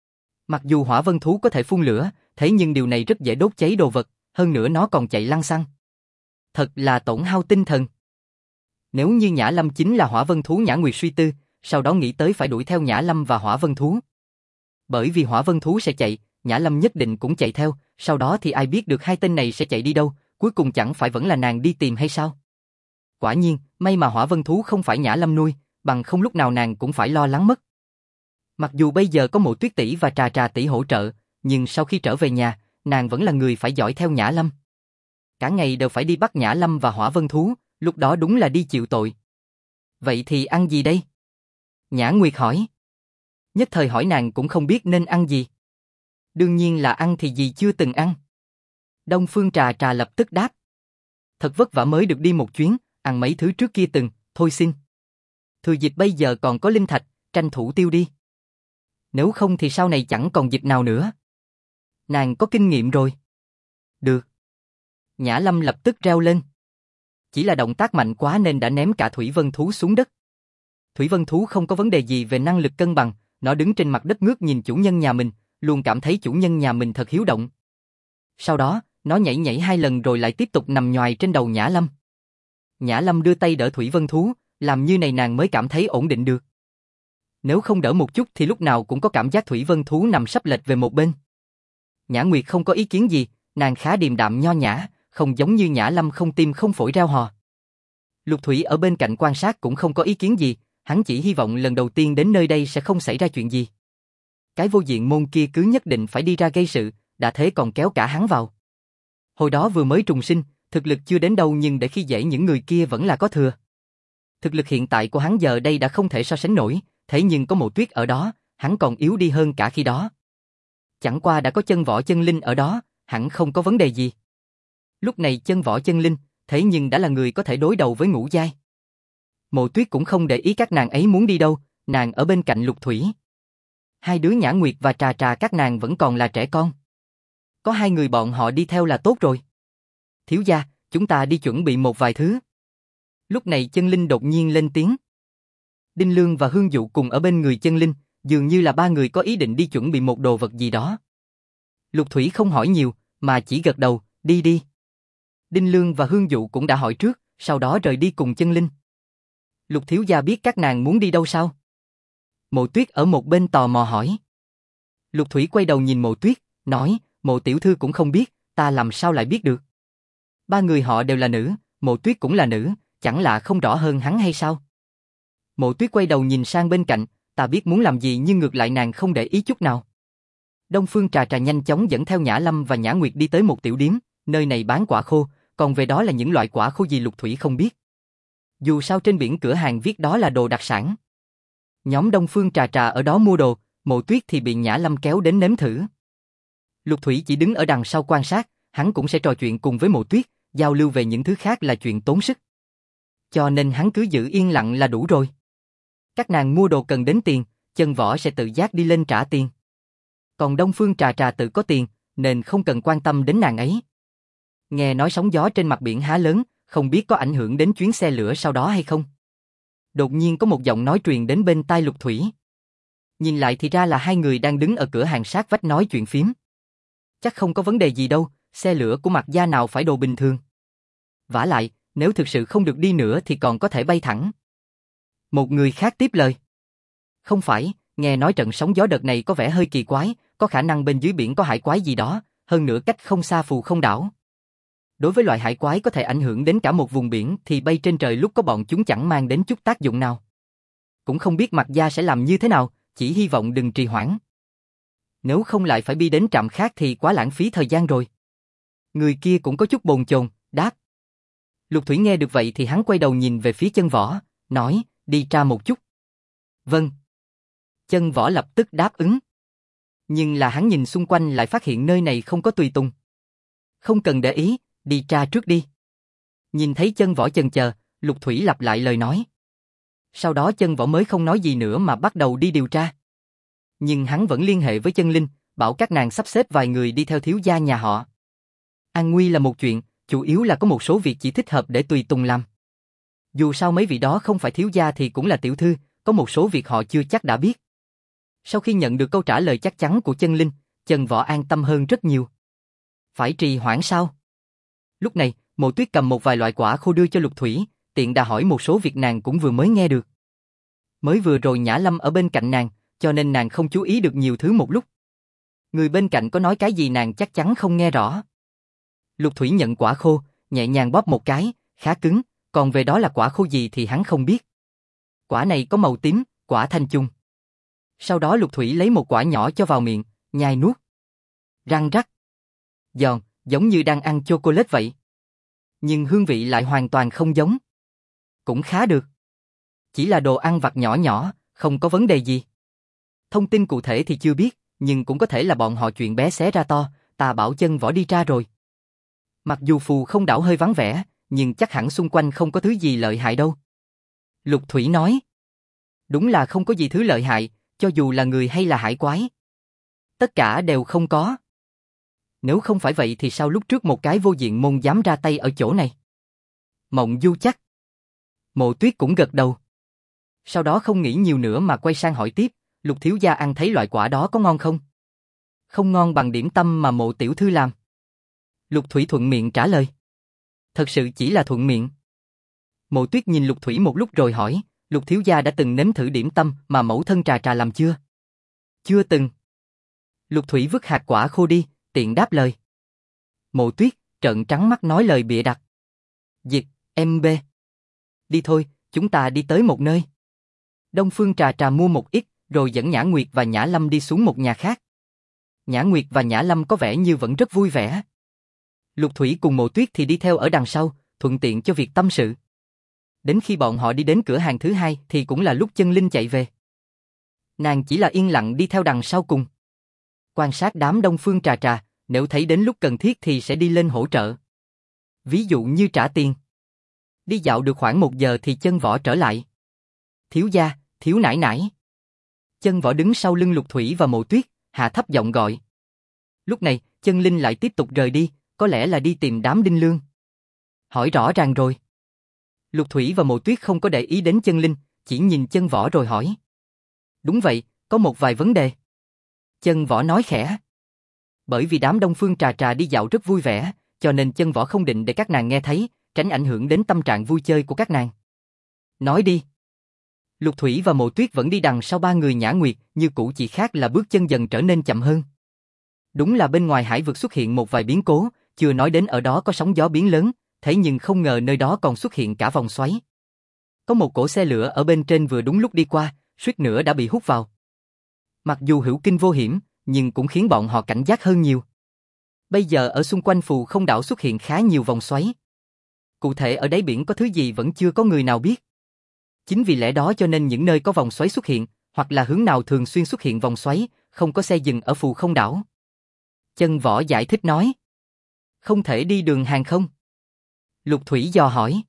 Mặc dù hỏa vân thú có thể phun lửa, thế nhưng điều này rất dễ đốt cháy đồ vật, hơn nữa nó còn chạy lăng xăng. Thật là tổn hao tinh thần. Nếu như Nhã Lâm chính là hỏa vân thú, Nhã Nguyệt suy tư, sau đó nghĩ tới phải đuổi theo Nhã Lâm và hỏa vân thú. Bởi vì hỏa vân thú sẽ chạy, Nhã Lâm nhất định cũng chạy theo, sau đó thì ai biết được hai tên này sẽ chạy đi đâu, cuối cùng chẳng phải vẫn là nàng đi tìm hay sao? Quả nhiên, may mà hỏa vân thú không phải Nhã Lâm nuôi, bằng không lúc nào nàng cũng phải lo lắng mất. Mặc dù bây giờ có Mộ Tuyết tỷ và Trà Trà tỷ hỗ trợ, nhưng sau khi trở về nhà, nàng vẫn là người phải dõi theo Nhã Lâm. Cả ngày đều phải đi bắt Nhã Lâm và hỏa vân thú, lúc đó đúng là đi chịu tội. Vậy thì ăn gì đây? Nhã Nguyệt hỏi. Nhất thời hỏi nàng cũng không biết nên ăn gì. Đương nhiên là ăn thì gì chưa từng ăn. Đông Phương Trà Trà lập tức đáp. Thật vất vả mới được đi một chuyến, ăn mấy thứ trước kia từng, thôi xin. Thừa dịp bây giờ còn có linh thạch, tranh thủ tiêu đi. Nếu không thì sau này chẳng còn dịp nào nữa. Nàng có kinh nghiệm rồi. Được. Nhã Lâm lập tức reo lên. Chỉ là động tác mạnh quá nên đã ném cả thủy vân thú xuống đất. Thủy vân thú không có vấn đề gì về năng lực cân bằng, nó đứng trên mặt đất ngước nhìn chủ nhân nhà mình, luôn cảm thấy chủ nhân nhà mình thật hiếu động. Sau đó, nó nhảy nhảy hai lần rồi lại tiếp tục nằm nhoài trên đầu Nhã Lâm. Nhã Lâm đưa tay đỡ thủy vân thú, làm như này nàng mới cảm thấy ổn định được. Nếu không đỡ một chút thì lúc nào cũng có cảm giác thủy vân thú nằm sắp lệch về một bên. Nhã Nguyệt không có ý kiến gì, nàng khá điềm đạm nho nhã, không giống như Nhã Lâm không tim không phổi reo hò. Lục Thủy ở bên cạnh quan sát cũng không có ý kiến gì, hắn chỉ hy vọng lần đầu tiên đến nơi đây sẽ không xảy ra chuyện gì. Cái vô diện môn kia cứ nhất định phải đi ra gây sự, đã thế còn kéo cả hắn vào. Hồi đó vừa mới trùng sinh, thực lực chưa đến đâu nhưng để khi dễ những người kia vẫn là có thừa. Thực lực hiện tại của hắn giờ đây đã không thể so sánh nổi, thế nhưng có Mộ Tuyết ở đó, hắn còn yếu đi hơn cả khi đó. Chẳng qua đã có chân võ chân linh ở đó, hẳn không có vấn đề gì. Lúc này chân võ chân linh, thế nhưng đã là người có thể đối đầu với ngũ giai. Mộ Tuyết cũng không để ý các nàng ấy muốn đi đâu, nàng ở bên cạnh Lục Thủy. Hai đứa Nhã Nguyệt và Trà Trà các nàng vẫn còn là trẻ con. Có hai người bọn họ đi theo là tốt rồi. Thiếu gia, chúng ta đi chuẩn bị một vài thứ. Lúc này chân linh đột nhiên lên tiếng. Đinh Lương và Hương Dụ cùng ở bên người chân linh, dường như là ba người có ý định đi chuẩn bị một đồ vật gì đó. Lục Thủy không hỏi nhiều, mà chỉ gật đầu, đi đi. Đinh Lương và Hương Dụ cũng đã hỏi trước, sau đó rời đi cùng chân linh. Lục thiếu gia biết các nàng muốn đi đâu sao? Mộ Tuyết ở một bên tò mò hỏi. Lục Thủy quay đầu nhìn Mộ Tuyết, nói, Mộ tiểu thư cũng không biết, ta làm sao lại biết được? Ba người họ đều là nữ, Mộ Tuyết cũng là nữ, chẳng lạ không rõ hơn hắn hay sao? Mộ Tuyết quay đầu nhìn sang bên cạnh, ta biết muốn làm gì nhưng ngược lại nàng không để ý chút nào. Đông Phương Trà Trà nhanh chóng dẫn theo Nhã Lâm và Nhã Nguyệt đi tới một tiểu điếm, nơi này bán quả khô, còn về đó là những loại quả khô gì Lục Thủy không biết. Dù sao trên biển cửa hàng viết đó là đồ đặc sản. Nhóm Đông Phương Trà Trà ở đó mua đồ, Mộ Tuyết thì bị Nhã Lâm kéo đến nếm thử. Lục Thủy chỉ đứng ở đằng sau quan sát, hắn cũng sẽ trò chuyện cùng với Mộ Tuyết, giao lưu về những thứ khác là chuyện tốn sức. Cho nên hắn cứ giữ yên lặng là đủ rồi. Các nàng mua đồ cần đến tiền, chân võ sẽ tự giác đi lên trả tiền. Còn Đông Phương Trà Trà tự có tiền, nên không cần quan tâm đến nàng ấy. Nghe nói sóng gió trên mặt biển há lớn, không biết có ảnh hưởng đến chuyến xe lửa sau đó hay không. Đột nhiên có một giọng nói truyền đến bên tai Lục Thủy. Nhìn lại thì ra là hai người đang đứng ở cửa hàng sát vách nói chuyện phím. Chắc không có vấn đề gì đâu, xe lửa của Mạc gia nào phải đồ bình thường. Vả lại, nếu thực sự không được đi nữa thì còn có thể bay thẳng. Một người khác tiếp lời. Không phải, nghe nói trận sóng gió đợt này có vẻ hơi kỳ quái, có khả năng bên dưới biển có hải quái gì đó, hơn nữa cách không xa Phù Không đảo. Đối với loại hải quái có thể ảnh hưởng đến cả một vùng biển thì bay trên trời lúc có bọn chúng chẳng mang đến chút tác dụng nào. Cũng không biết Mạc gia sẽ làm như thế nào, chỉ hy vọng đừng trì hoãn. Nếu không lại phải đi đến trạm khác thì quá lãng phí thời gian rồi. Người kia cũng có chút bồn chồn, đáp. Lục Thủy nghe được vậy thì hắn quay đầu nhìn về phía Chân Võ, nói, đi tra một chút. Vâng. Chân Võ lập tức đáp ứng. Nhưng là hắn nhìn xung quanh lại phát hiện nơi này không có tùy tùng. Không cần để ý, đi tra trước đi. Nhìn thấy Chân Võ chần chờ, Lục Thủy lặp lại lời nói. Sau đó Chân Võ mới không nói gì nữa mà bắt đầu đi điều tra. Nhưng hắn vẫn liên hệ với Chân Linh, bảo các nàng sắp xếp vài người đi theo thiếu gia nhà họ. An nguy là một chuyện, chủ yếu là có một số việc chỉ thích hợp để tùy tùng làm. Dù sao mấy vị đó không phải thiếu gia thì cũng là tiểu thư, có một số việc họ chưa chắc đã biết. Sau khi nhận được câu trả lời chắc chắn của Chân Linh, Chân Võ an tâm hơn rất nhiều. Phải trì hoãn sao? Lúc này, Mộ Tuyết cầm một vài loại quả khô đưa cho Lục Thủy, tiện đà hỏi một số việc nàng cũng vừa mới nghe được. Mới vừa rồi Nhã Lâm ở bên cạnh nàng, cho nên nàng không chú ý được nhiều thứ một lúc. Người bên cạnh có nói cái gì nàng chắc chắn không nghe rõ. Lục Thủy nhận quả khô, nhẹ nhàng bóp một cái, khá cứng, còn về đó là quả khô gì thì hắn không biết. Quả này có màu tím, quả thanh chung. Sau đó Lục Thủy lấy một quả nhỏ cho vào miệng, nhai nuốt. Răng rắc. Giòn, giống như đang ăn chocolate vậy. Nhưng hương vị lại hoàn toàn không giống. Cũng khá được. Chỉ là đồ ăn vặt nhỏ nhỏ, không có vấn đề gì. Thông tin cụ thể thì chưa biết, nhưng cũng có thể là bọn họ chuyện bé xé ra to, ta bảo Chân Võ đi tra rồi. Mặc dù Phù Không đảo hơi vắng vẻ, nhưng chắc hẳn xung quanh không có thứ gì lợi hại đâu. Lục Thủy nói. Đúng là không có gì thứ lợi hại, cho dù là người hay là hải quái. Tất cả đều không có. Nếu không phải vậy thì sao lúc trước một cái vô diện môn dám ra tay ở chỗ này? Mộng Du chắc. Mộ Tuyết cũng gật đầu. Sau đó không nghĩ nhiều nữa mà quay sang hỏi tiếp, Lục thiếu gia ăn thấy loại quả đó có ngon không? Không ngon bằng điểm tâm mà Mộ tiểu thư làm. Lục Thủy thuận miệng trả lời. Thật sự chỉ là thuận miệng. Mộ Tuyết nhìn Lục Thủy một lúc rồi hỏi, Lục thiếu gia đã từng nếm thử điểm tâm mà mẫu thân Trà Trà làm chưa? Chưa từng. Lục Thủy vứt hạt quả khô đi, tiện đáp lời. Mộ Tuyết trợn trắng mắt nói lời bịa đặt. Dịch, MB. Đi thôi, chúng ta đi tới một nơi. Đông Phương Trà Trà mua một ít, rồi dẫn Nhã Nguyệt và Nhã Lâm đi xuống một nhà khác. Nhã Nguyệt và Nhã Lâm có vẻ như vẫn rất vui vẻ. Lục Thủy cùng Mộ Tuyết thì đi theo ở đằng sau, thuận tiện cho việc tâm sự. Đến khi bọn họ đi đến cửa hàng thứ hai thì cũng là lúc Chân Linh chạy về. Nàng chỉ là yên lặng đi theo đằng sau cùng. Quan sát đám Đông Phương Trà Trà, nếu thấy đến lúc cần thiết thì sẽ đi lên hỗ trợ. Ví dụ như trả tiền. Đi dạo được khoảng 1 giờ thì Chân Võ trở lại. Thiếu gia, thiếu nãi nãi. Chân Võ đứng sau lưng Lục Thủy và Mộ Tuyết, hạ thấp giọng gọi. Lúc này, Chân Linh lại tiếp tục rời đi, có lẽ là đi tìm đám Đinh Lương. Hỏi rõ ràng rồi. Lục Thủy và Mộ Tuyết không có để ý đến Chân Linh, chỉ nhìn Chân Võ rồi hỏi. Đúng vậy, có một vài vấn đề. Chân Võ nói khẽ. Bởi vì đám Đông Phương Trà Trà đi dạo rất vui vẻ, cho nên Chân Võ không định để các nàng nghe thấy, tránh ảnh hưởng đến tâm trạng vui chơi của các nàng. Nói đi. Lục Thủy và Mộ Tuyết vẫn đi đằng sau 3 người Nhã Nguyệt, như cũ chỉ khác là bước chân dần trở nên chậm hơn. Đúng là bên ngoài hải vực xuất hiện một vài biến cố, chưa nói đến ở đó có sóng gió biến lớn, thế nhưng không ngờ nơi đó còn xuất hiện cả vòng xoáy. Có một cỗ xe lửa ở bên trên vừa đúng lúc đi qua, suýt nữa đã bị hút vào. Mặc dù hữu kinh vô hiểm, nhưng cũng khiến bọn họ cảnh giác hơn nhiều. Bây giờ ở xung quanh Phù Không đảo xuất hiện khá nhiều vòng xoáy. Cụ thể ở đáy biển có thứ gì vẫn chưa có người nào biết. Chính vì lẽ đó cho nên những nơi có vòng xoáy xuất hiện, hoặc là hướng nào thường xuyên xuất hiện vòng xoáy, không có xe dừng ở Phù Không đảo. Chân Võ giải thích nói. Không thể đi đường hàng không? Lục Thủy dò hỏi.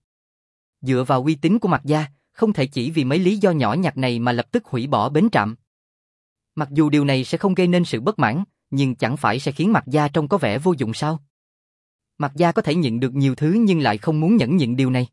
Dựa vào uy tín của Mạc gia, không thể chỉ vì mấy lý do nhỏ nhặt này mà lập tức hủy bỏ bến trạm. Mặc dù điều này sẽ không gây nên sự bất mãn, nhưng chẳng phải sẽ khiến Mạc gia trông có vẻ vô dụng sao? Mạc gia có thể nhịn được nhiều thứ nhưng lại không muốn nhẫn nhịn điều này.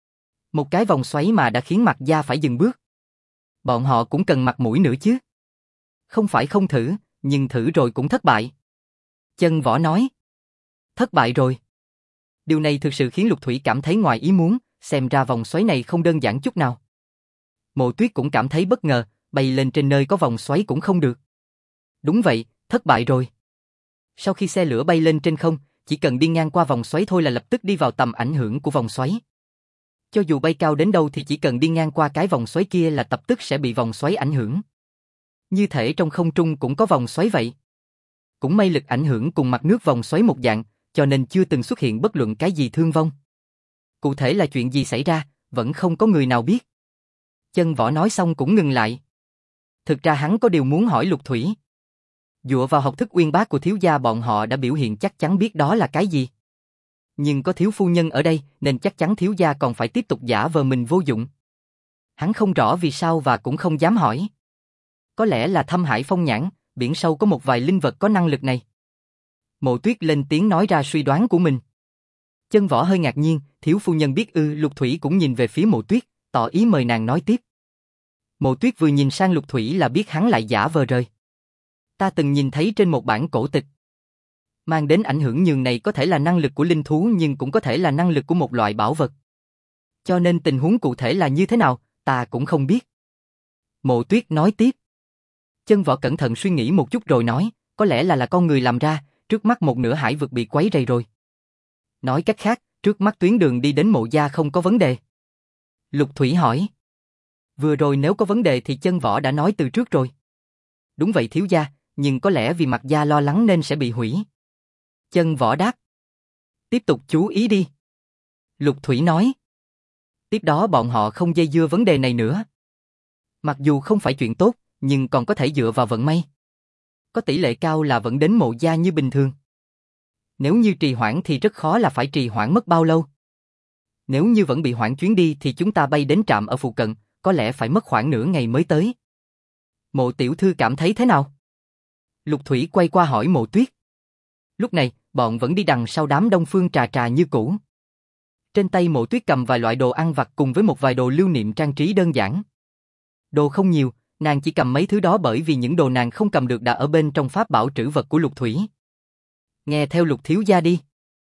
Một cái vòng xoáy mà đã khiến Mạc gia phải dừng bước. Bọn họ cũng cần mặt mũi nữa chứ. Không phải không thử, nhưng thử rồi cũng thất bại. Chân Võ nói. Thất bại rồi. Điều này thực sự khiến Lục Thủy cảm thấy ngoài ý muốn, xem ra vòng xoáy này không đơn giản chút nào. Mộ Tuyết cũng cảm thấy bất ngờ, bay lên trên nơi có vòng xoáy cũng không được. Đúng vậy, thất bại rồi. Sau khi xe lửa bay lên trên không, chỉ cần đi ngang qua vòng xoáy thôi là lập tức đi vào tầm ảnh hưởng của vòng xoáy. Cho dù bay cao đến đâu thì chỉ cần đi ngang qua cái vòng xoáy kia là lập tức sẽ bị vòng xoáy ảnh hưởng. Như thể trong không trung cũng có vòng xoáy vậy. Cũng may lực ảnh hưởng cùng mặt nước vòng xoáy một dạng, cho nên chưa từng xuất hiện bất luận cái gì thương vong. Cụ thể là chuyện gì xảy ra, vẫn không có người nào biết. Chân Võ nói xong cũng ngừng lại. Thực ra hắn có điều muốn hỏi Lục Thủy. Dựa vào học thức uyên bác của thiếu gia bọn họ đã biểu hiện chắc chắn biết đó là cái gì. Nhưng có thiếu phu nhân ở đây nên chắc chắn thiếu gia còn phải tiếp tục giả vờ mình vô dụng. Hắn không rõ vì sao và cũng không dám hỏi. Có lẽ là thâm hải phong nhãn, biển sâu có một vài linh vật có năng lực này. Mộ Tuyết lên tiếng nói ra suy đoán của mình. Chân Võ hơi ngạc nhiên, thiếu phu nhân biết ư? Lục Thủy cũng nhìn về phía Mộ Tuyết, tỏ ý mời nàng nói tiếp. Mộ Tuyết vừa nhìn sang Lục Thủy là biết hắn lại giả vờ rời. Ta từng nhìn thấy trên một bản cổ tịch. Mang đến ảnh hưởng nhường này có thể là năng lực của linh thú nhưng cũng có thể là năng lực của một loại bảo vật. Cho nên tình huống cụ thể là như thế nào, ta cũng không biết. Mộ Tuyết nói tiếp. Chân Võ cẩn thận suy nghĩ một chút rồi nói, có lẽ là con người làm ra, trước mắt một nửa hải vực bị quấy rầy rồi. Nói cách khác, trước mắt tuyến đường đi đến Mộ gia không có vấn đề. Lục Thủy hỏi. Vừa rồi nếu có vấn đề thì Chân Võ đã nói từ trước rồi. Đúng vậy thiếu gia, nhưng có lẽ vì mặt gia lo lắng nên sẽ bị hủy. Chân Võ đáp. Tiếp tục chú ý đi. Lục Thủy nói. Tiếp đó bọn họ không dây dưa vấn đề này nữa. Mặc dù không phải chuyện tốt, nhưng còn có thể dựa vào vận may. Có tỷ lệ cao là vẫn đến Mộ gia như bình thường. Nếu như trì hoãn thì rất khó là phải trì hoãn mất bao lâu. Nếu như vẫn bị hoãn chuyến đi thì chúng ta bay đến trạm ở phụ cận, có lẽ phải mất khoảng nửa ngày mới tới. Mộ tiểu thư cảm thấy thế nào? Lục Thủy quay qua hỏi Mộ Tuyết. Lúc này, bọn vẫn đi đằng sau đám Đông Phương Trà Trà như cũ. Trên tay Mộ Tuyết cầm vài loại đồ ăn vặt cùng với một vài đồ lưu niệm trang trí đơn giản. Đồ không nhiều, nàng chỉ cầm mấy thứ đó bởi vì những đồ nàng không cầm được đã ở bên trong pháp bảo trữ vật của Lục Thủy. Nghe theo Lục thiếu gia đi.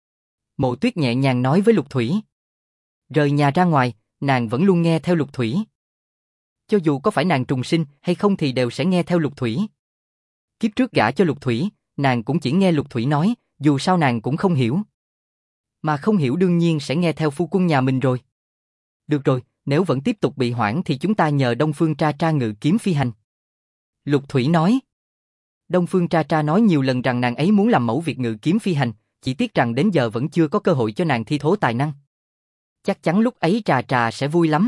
Mộ Tuyết nhẹ nhàng nói với Lục Thủy. Rời nhà ra ngoài, nàng vẫn luôn nghe theo Lục Thủy. Cho dù có phải nàng trùng sinh hay không thì đều sẽ nghe theo Lục Thủy. Kiếp trước gả cho Lục Thủy, nàng cũng chỉ nghe Lục Thủy nói, dù sao nàng cũng không hiểu. Mà không hiểu đương nhiên sẽ nghe theo phu quân nhà mình rồi. Được rồi, nếu vẫn tiếp tục bị hoãn thì chúng ta nhờ Đông Phương Tra Tra ngự kiếm phi hành. Lục Thủy nói. Đông Phương Tra Tra nói nhiều lần rằng nàng ấy muốn làm mẫu việc ngự kiếm phi hành, chỉ tiếc rằng đến giờ vẫn chưa có cơ hội cho nàng thi thố tài năng. Chắc chắn lúc ấy Trà Trà sẽ vui lắm.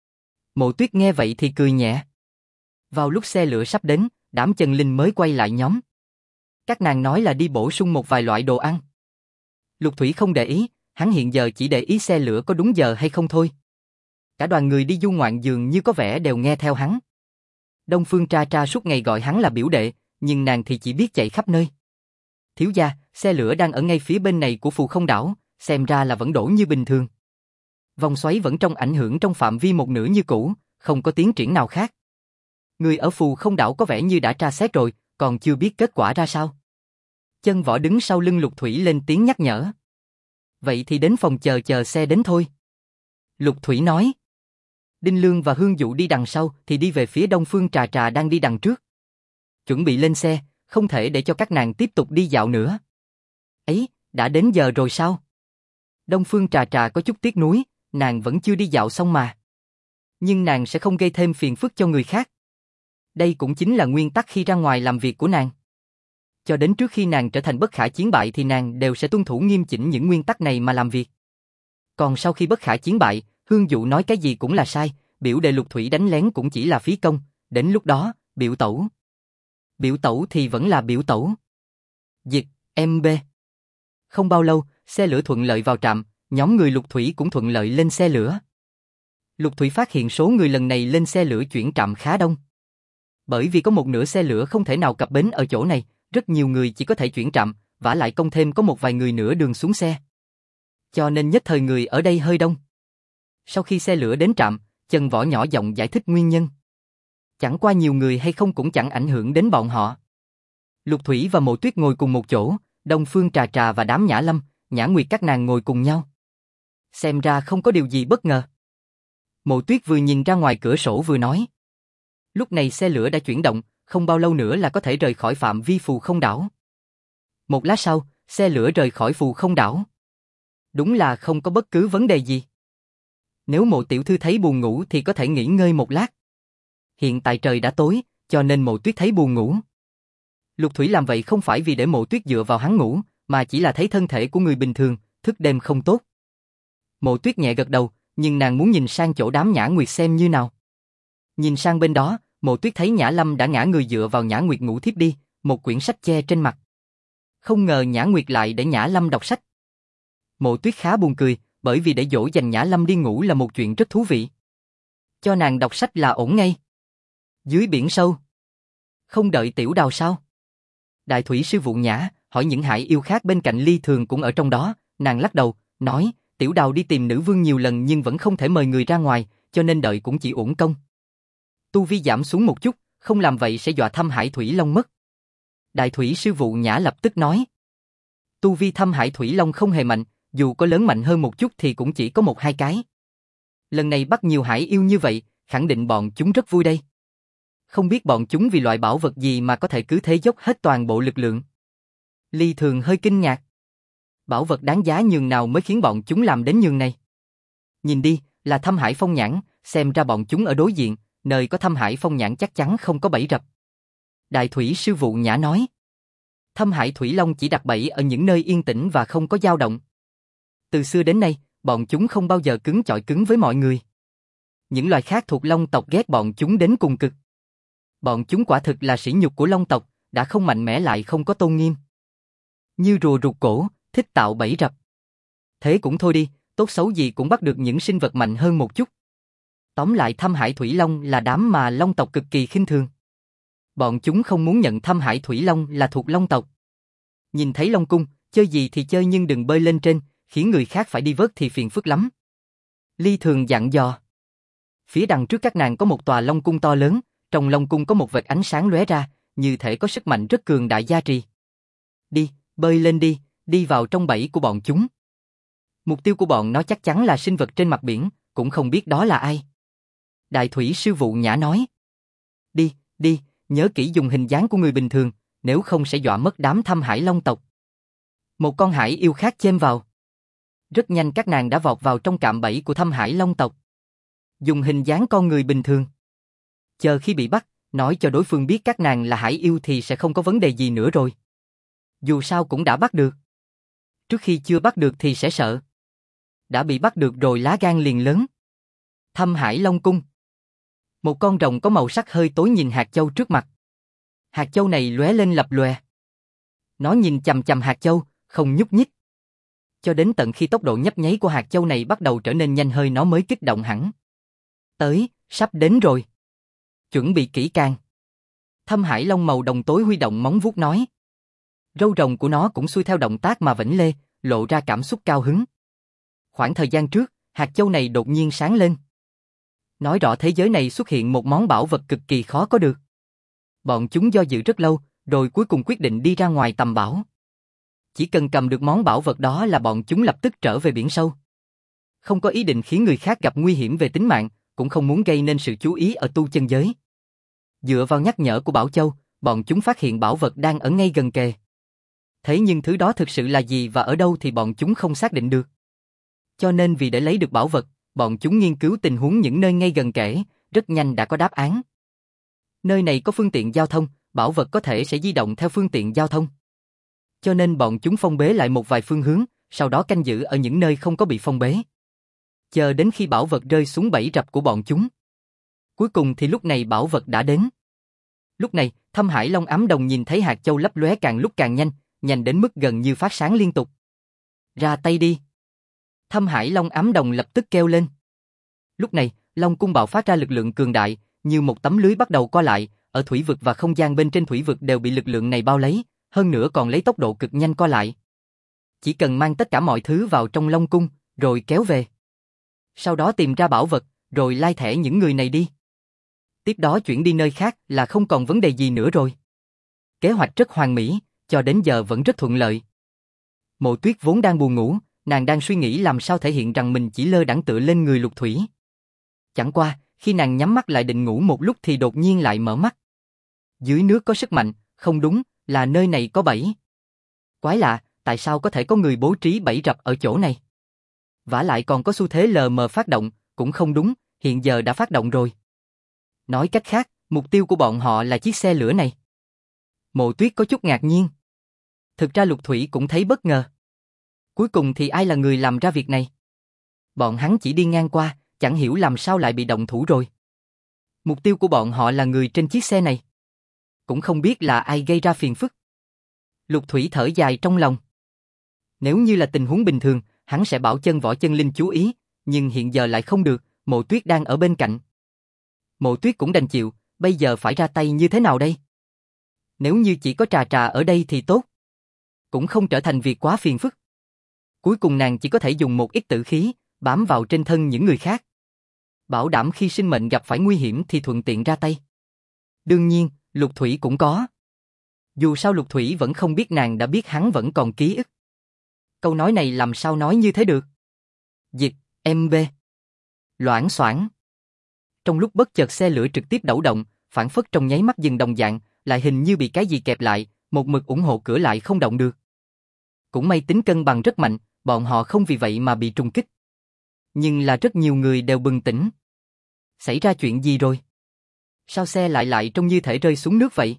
Mộ Tuyết nghe vậy thì cười nhẹ. Vào lúc xe lửa sắp đến, đám chân linh mới quay lại nhóm. Các nàng nói là đi bổ sung một vài loại đồ ăn. Lục Thủy không để ý, hắn hiện giờ chỉ để ý xe lửa có đúng giờ hay không thôi. Cả đoàn người đi du ngoạn dường như có vẻ đều nghe theo hắn. Đông Phương Tra Tra suốt ngày gọi hắn là biểu đệ, nhưng nàng thì chỉ biết chạy khắp nơi. Thiếu gia, xe lửa đang ở ngay phía bên này của Phù Không đảo, xem ra là vẫn đổ như bình thường. Vòng xoáy vẫn trong ảnh hưởng trong phạm vi một nửa như cũ, không có tiến triển nào khác. Người ở Phù Không đảo có vẻ như đã tra xét rồi, còn chưa biết kết quả ra sao. Chân Võ đứng sau lưng Lục Thủy lên tiếng nhắc nhở. Vậy thì đến phòng chờ xe đến thôi. Lục Thủy nói. Đinh Lương và Hương Dụ đi đằng sau thì đi về phía Đông Phương Trà Trà đang đi đằng trước. Chuẩn bị lên xe, không thể để cho các nàng tiếp tục đi dạo nữa. Ấy, đã đến giờ rồi sao? Đông Phương Trà Trà có chút tiếc nuối, nàng vẫn chưa đi dạo xong mà. Nhưng nàng sẽ không gây thêm phiền phức cho người khác. Đây cũng chính là nguyên tắc khi ra ngoài làm việc của nàng. Cho đến trước khi nàng trở thành bất khả chiến bại thì nàng đều sẽ tuân thủ nghiêm chỉnh những nguyên tắc này mà làm việc. Còn sau khi bất khả chiến bại, Hương Dụ nói cái gì cũng là sai, biểu đệ Lục Thủy đánh lén cũng chỉ là phí công, đến lúc đó, biểu tẩu. Biểu tẩu thì vẫn là biểu tẩu. Dịch, MB. Không bao lâu, xe lửa thuận lợi vào trạm, nhóm người Lục Thủy cũng thuận lợi lên xe lửa. Lục Thủy phát hiện số người lần này lên xe lửa chuyển trạm khá đông. Bởi vì có một nửa xe lửa không thể nào cập bến ở chỗ này, rất nhiều người chỉ có thể chuyển trạm, vả lại công thêm có một vài người nửa đường xuống xe. Cho nên nhất thời người ở đây hơi đông. Sau khi xe lửa đến trạm, Chân Võ nhỏ giọng giải thích nguyên nhân. Chẳng qua nhiều người hay không cũng chẳng ảnh hưởng đến bọn họ. Lục Thủy và Mộ Tuyết ngồi cùng một chỗ, Đông Phương Trà Trà và đám Nhã Lâm, Nhã Nguyệt các nàng ngồi cùng nhau. Xem ra không có điều gì bất ngờ. Mộ Tuyết vừa nhìn ra ngoài cửa sổ vừa nói. Lúc này xe lửa đã chuyển động, không bao lâu nữa là có thể rời khỏi phạm vi phù không đảo. Một lát sau, xe lửa rời khỏi phù không đảo. Đúng là không có bất cứ vấn đề gì. Nếu Mộ tiểu thư thấy buồn ngủ thì có thể nghỉ ngơi một lát. Hiện tại trời đã tối, cho nên Mộ Tuyết thấy buồn ngủ. Lục Thủy làm vậy không phải vì để Mộ Tuyết dựa vào hắn ngủ, mà chỉ là thấy thân thể của người bình thường, thức đêm không tốt. Mộ Tuyết nhẹ gật đầu, nhưng nàng muốn nhìn sang chỗ đám Nhã Nguyệt xem như nào. Nhìn sang bên đó, Mộ Tuyết thấy Nhã Lâm đã ngã người dựa vào Nhã Nguyệt ngủ thiếp đi, một quyển sách che trên mặt. Không ngờ Nhã Nguyệt lại để Nhã Lâm đọc sách. Mộ Tuyết khá buồn cười, bởi vì để dỗ dành Nhã Lâm đi ngủ là một chuyện rất thú vị. Cho nàng đọc sách là ổn ngay. Dưới biển sâu. Không đợi Tiểu Đào sao? Đại thủy sư Vụ Nhã hỏi những hải yêu khác bên cạnh Ly Thường cũng ở trong đó, nàng lắc đầu, nói, Tiểu Đào đi tìm nữ vương nhiều lần nhưng vẫn không thể mời người ra ngoài, cho nên đợi cũng chỉ uổng công. Tu vi giảm xuống một chút, không làm vậy sẽ dọa Thâm Hải Thủy Long mất. Đại thủy sư Vụ Nhã lập tức nói. Tu vi Thâm Hải Thủy Long không hề mạnh, dù có lớn mạnh hơn một chút thì cũng chỉ có một hai cái. Lần này bắt nhiều hải yêu như vậy, khẳng định bọn chúng rất vui đây. Không biết bọn chúng vì loại bảo vật gì mà có thể cứ thế dốc hết toàn bộ lực lượng. Ly Thường hơi kinh ngạc. Bảo vật đáng giá nhường nào mới khiến bọn chúng làm đến nhường này? Nhìn đi, là Thâm Hải Phong Nhãn, xem ra bọn chúng ở đối diện, nơi có Thâm Hải Phong Nhãn chắc chắn không có bẫy rập. Đại thủy sư Vụ Nhã nói. Thâm Hải Thủy Long chỉ đặt bẫy ở những nơi yên tĩnh và không có dao động. Từ xưa đến nay, bọn chúng không bao giờ cứng chọi cứng với mọi người. Những loài khác thuộc Long tộc ghét bọn chúng đến cùng cực. Bọn chúng quả thực là sỉ nhục của Long tộc, đã không mạnh mẽ lại không có tôn nghiêm. Như rùa rụt cổ, thích tạo bẫy rập. Thế cũng thôi đi, tốt xấu gì cũng bắt được những sinh vật mạnh hơn một chút. Tóm lại Thâm Hải Thủy Long là đám mà Long tộc cực kỳ khinh thường. Bọn chúng không muốn nhận Thâm Hải Thủy Long là thuộc Long tộc. Nhìn thấy Long Cung, chơi gì thì chơi nhưng đừng bơi lên trên, khiến người khác phải đi vớt thì phiền phức lắm. Ly Thường dặn dò. Phía đằng trước các nàng có một tòa Long Cung to lớn, trong Long Cung có một vệt ánh sáng lóe ra, như thể có sức mạnh rất cường đại gia trì. Đi, bơi lên đi, đi vào trong bẫy của bọn chúng. Mục tiêu của bọn nó chắc chắn là sinh vật trên mặt biển, cũng không biết đó là ai. Đại thủy sư Vụ Nhã nói. Đi, đi, nhớ kỹ dùng hình dáng của người bình thường, nếu không sẽ dọa mất đám Thâm Hải Long tộc. Một con hải yêu khác chêm vào. Rất nhanh các nàng đã vọt vào trong cạm bẫy của Thâm Hải Long tộc. Dùng hình dáng con người bình thường. Chờ khi bị bắt, nói cho đối phương biết các nàng là hải yêu thì sẽ không có vấn đề gì nữa rồi. Dù sao cũng đã bắt được. Trước khi chưa bắt được thì sẽ sợ. Đã bị bắt được rồi lá gan liền lớn. Thâm Hải Long Cung. Một con rồng có màu sắc hơi tối nhìn hạt châu trước mặt. Hạt châu này lóe lên lập lòe. Nó nhìn chằm chằm hạt châu, không nhúc nhích. Cho đến tận khi tốc độ nhấp nháy của hạt châu này bắt đầu trở nên nhanh hơi nó mới kích động hẳn. Tới, sắp đến rồi. Chuẩn bị kỹ càng. Thâm Hải Long màu đồng tối huy động móng vuốt nói. Râu rồng của nó cũng xuôi theo động tác mà vẫy lê, lộ ra cảm xúc cao hứng. Khoảng thời gian trước, hạt châu này đột nhiên sáng lên. Nói rõ thế giới này xuất hiện một món bảo vật cực kỳ khó có được. Bọn chúng do dự rất lâu, rồi cuối cùng quyết định đi ra ngoài tầm bảo. Chỉ cần cầm được món bảo vật đó là bọn chúng lập tức trở về biển sâu. Không có ý định khiến người khác gặp nguy hiểm về tính mạng, cũng không muốn gây nên sự chú ý ở tu chân giới. Dựa vào nhắc nhở của Bảo Châu, bọn chúng phát hiện bảo vật đang ở ngay gần kề. Thế nhưng thứ đó thực sự là gì và ở đâu thì bọn chúng không xác định được. Cho nên vì để lấy được bảo vật, bọn chúng nghiên cứu tình huống những nơi ngay gần kề, rất nhanh đã có đáp án. Nơi này có phương tiện giao thông, bảo vật có thể sẽ di động theo phương tiện giao thông. Cho nên bọn chúng phong bế lại một vài phương hướng, sau đó canh giữ ở những nơi không có bị phong bế. Chờ đến khi bảo vật rơi xuống bẫy rập của bọn chúng. Cuối cùng thì lúc này bảo vật đã đến. Lúc này, Thâm Hải Long ám đồng nhìn thấy hạt châu lấp lóe càng lúc càng nhanh, nhanh đến mức gần như phát sáng liên tục. Ra tay đi. Thâm Hải Long ám đồng lập tức kêu lên. Lúc này, Long cung bạo phát ra lực lượng cường đại, như một tấm lưới bắt đầu co lại, ở thủy vực và không gian bên trên thủy vực đều bị lực lượng này bao lấy, hơn nữa còn lấy tốc độ cực nhanh co lại. Chỉ cần mang tất cả mọi thứ vào trong Long cung, rồi kéo về. Sau đó tìm ra bảo vật, rồi lai thẻ những người này đi. Tiếp đó chuyển đi nơi khác là không còn vấn đề gì nữa rồi. Kế hoạch rất hoàn mỹ, cho đến giờ vẫn rất thuận lợi. Mộ Tuyết vốn đang buồn ngủ, nàng đang suy nghĩ làm sao thể hiện rằng mình chỉ lơ đãng tựa lên người Lục Thủy. Chẳng qua, khi nàng nhắm mắt lại định ngủ một lúc thì đột nhiên lại mở mắt. Dưới nước có sức mạnh, không đúng, là nơi này có bẫy. Quái lạ, tại sao có thể có người bố trí bẫy rập ở chỗ này? Vả lại còn có xu thế lờ mờ phát động, cũng không đúng, hiện giờ đã phát động rồi. Nói cách khác, mục tiêu của bọn họ là chiếc xe lửa này. Mộ Tuyết có chút ngạc nhiên. Thực ra Lục Thủy cũng thấy bất ngờ. Cuối cùng thì ai là người làm ra việc này? Bọn hắn chỉ đi ngang qua, chẳng hiểu làm sao lại bị động thủ rồi. Mục tiêu của bọn họ là người trên chiếc xe này. Cũng không biết là ai gây ra phiền phức. Lục Thủy thở dài trong lòng. Nếu như là tình huống bình thường, hắn sẽ bảo Chân Võ Chân Linh chú ý, nhưng hiện giờ lại không được, Mộ Tuyết đang ở bên cạnh. Mộ Tuyết cũng đành chịu, bây giờ phải ra tay như thế nào đây? Nếu như chỉ có Trà Trà ở đây thì tốt. Cũng không trở thành việc quá phiền phức. Cuối cùng nàng chỉ có thể dùng một ít tử khí, bám vào trên thân những người khác. Bảo đảm khi sinh mệnh gặp phải nguy hiểm thì thuận tiện ra tay. Đương nhiên, Lục Thủy cũng có. Dù sao Lục Thủy vẫn không biết nàng đã biết hắn vẫn còn ký ức. Câu nói này làm sao nói như thế được? Dịch, MB. Loảng xoảng. Trong lúc bất chợt xe lửa trực tiếp đẩu động, phản phất trong nháy mắt dừng đồng dạng, lại hình như bị cái gì kẹp lại, một mực ủng hộ cửa lại không động được. Cũng may tính cân bằng rất mạnh, bọn họ không vì vậy mà bị trùng kích. Nhưng là rất nhiều người đều bừng tỉnh. Xảy ra chuyện gì rồi? Sao xe lại trông như thể rơi xuống nước vậy?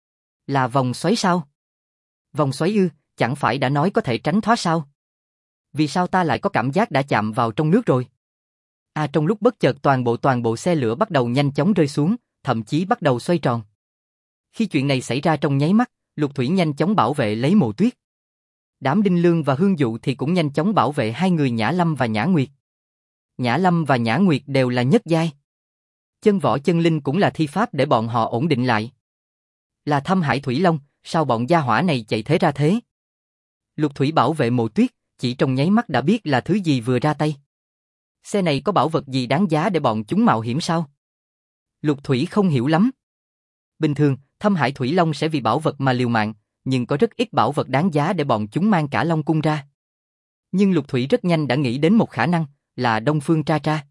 Là vòng xoáy sao? Vòng xoáy ư, chẳng phải đã nói có thể tránh thoát sao? Vì sao ta lại có cảm giác đã chạm vào trong nước rồi? Trong lúc bất chợt toàn bộ xe lửa bắt đầu nhanh chóng rơi xuống, thậm chí bắt đầu xoay tròn. Khi chuyện này xảy ra trong nháy mắt, Lục Thủy nhanh chóng bảo vệ lấy Mộ Tuyết. Đám Đinh Lương và Hương Dụ thì cũng nhanh chóng bảo vệ hai người Nhã Lâm và Nhã Nguyệt. Nhã Lâm và Nhã Nguyệt đều là nhất giai. Chân Võ Chân Linh cũng là thi pháp để bọn họ ổn định lại. Là Thâm Hải Thủy Long, sao bọn gia hỏa này chạy thế ra thế? Lục Thủy bảo vệ Mộ Tuyết, chỉ trong nháy mắt đã biết là thứ gì vừa ra tay. Xe này có bảo vật gì đáng giá để bọn chúng mạo hiểm sao? Lục Thủy không hiểu lắm. Bình thường, Thâm Hải Thủy Long sẽ vì bảo vật mà liều mạng, nhưng có rất ít bảo vật đáng giá để bọn chúng mang cả Long Cung ra. Nhưng Lục Thủy rất nhanh đã nghĩ đến một khả năng, là Đông Phương Tra Tra.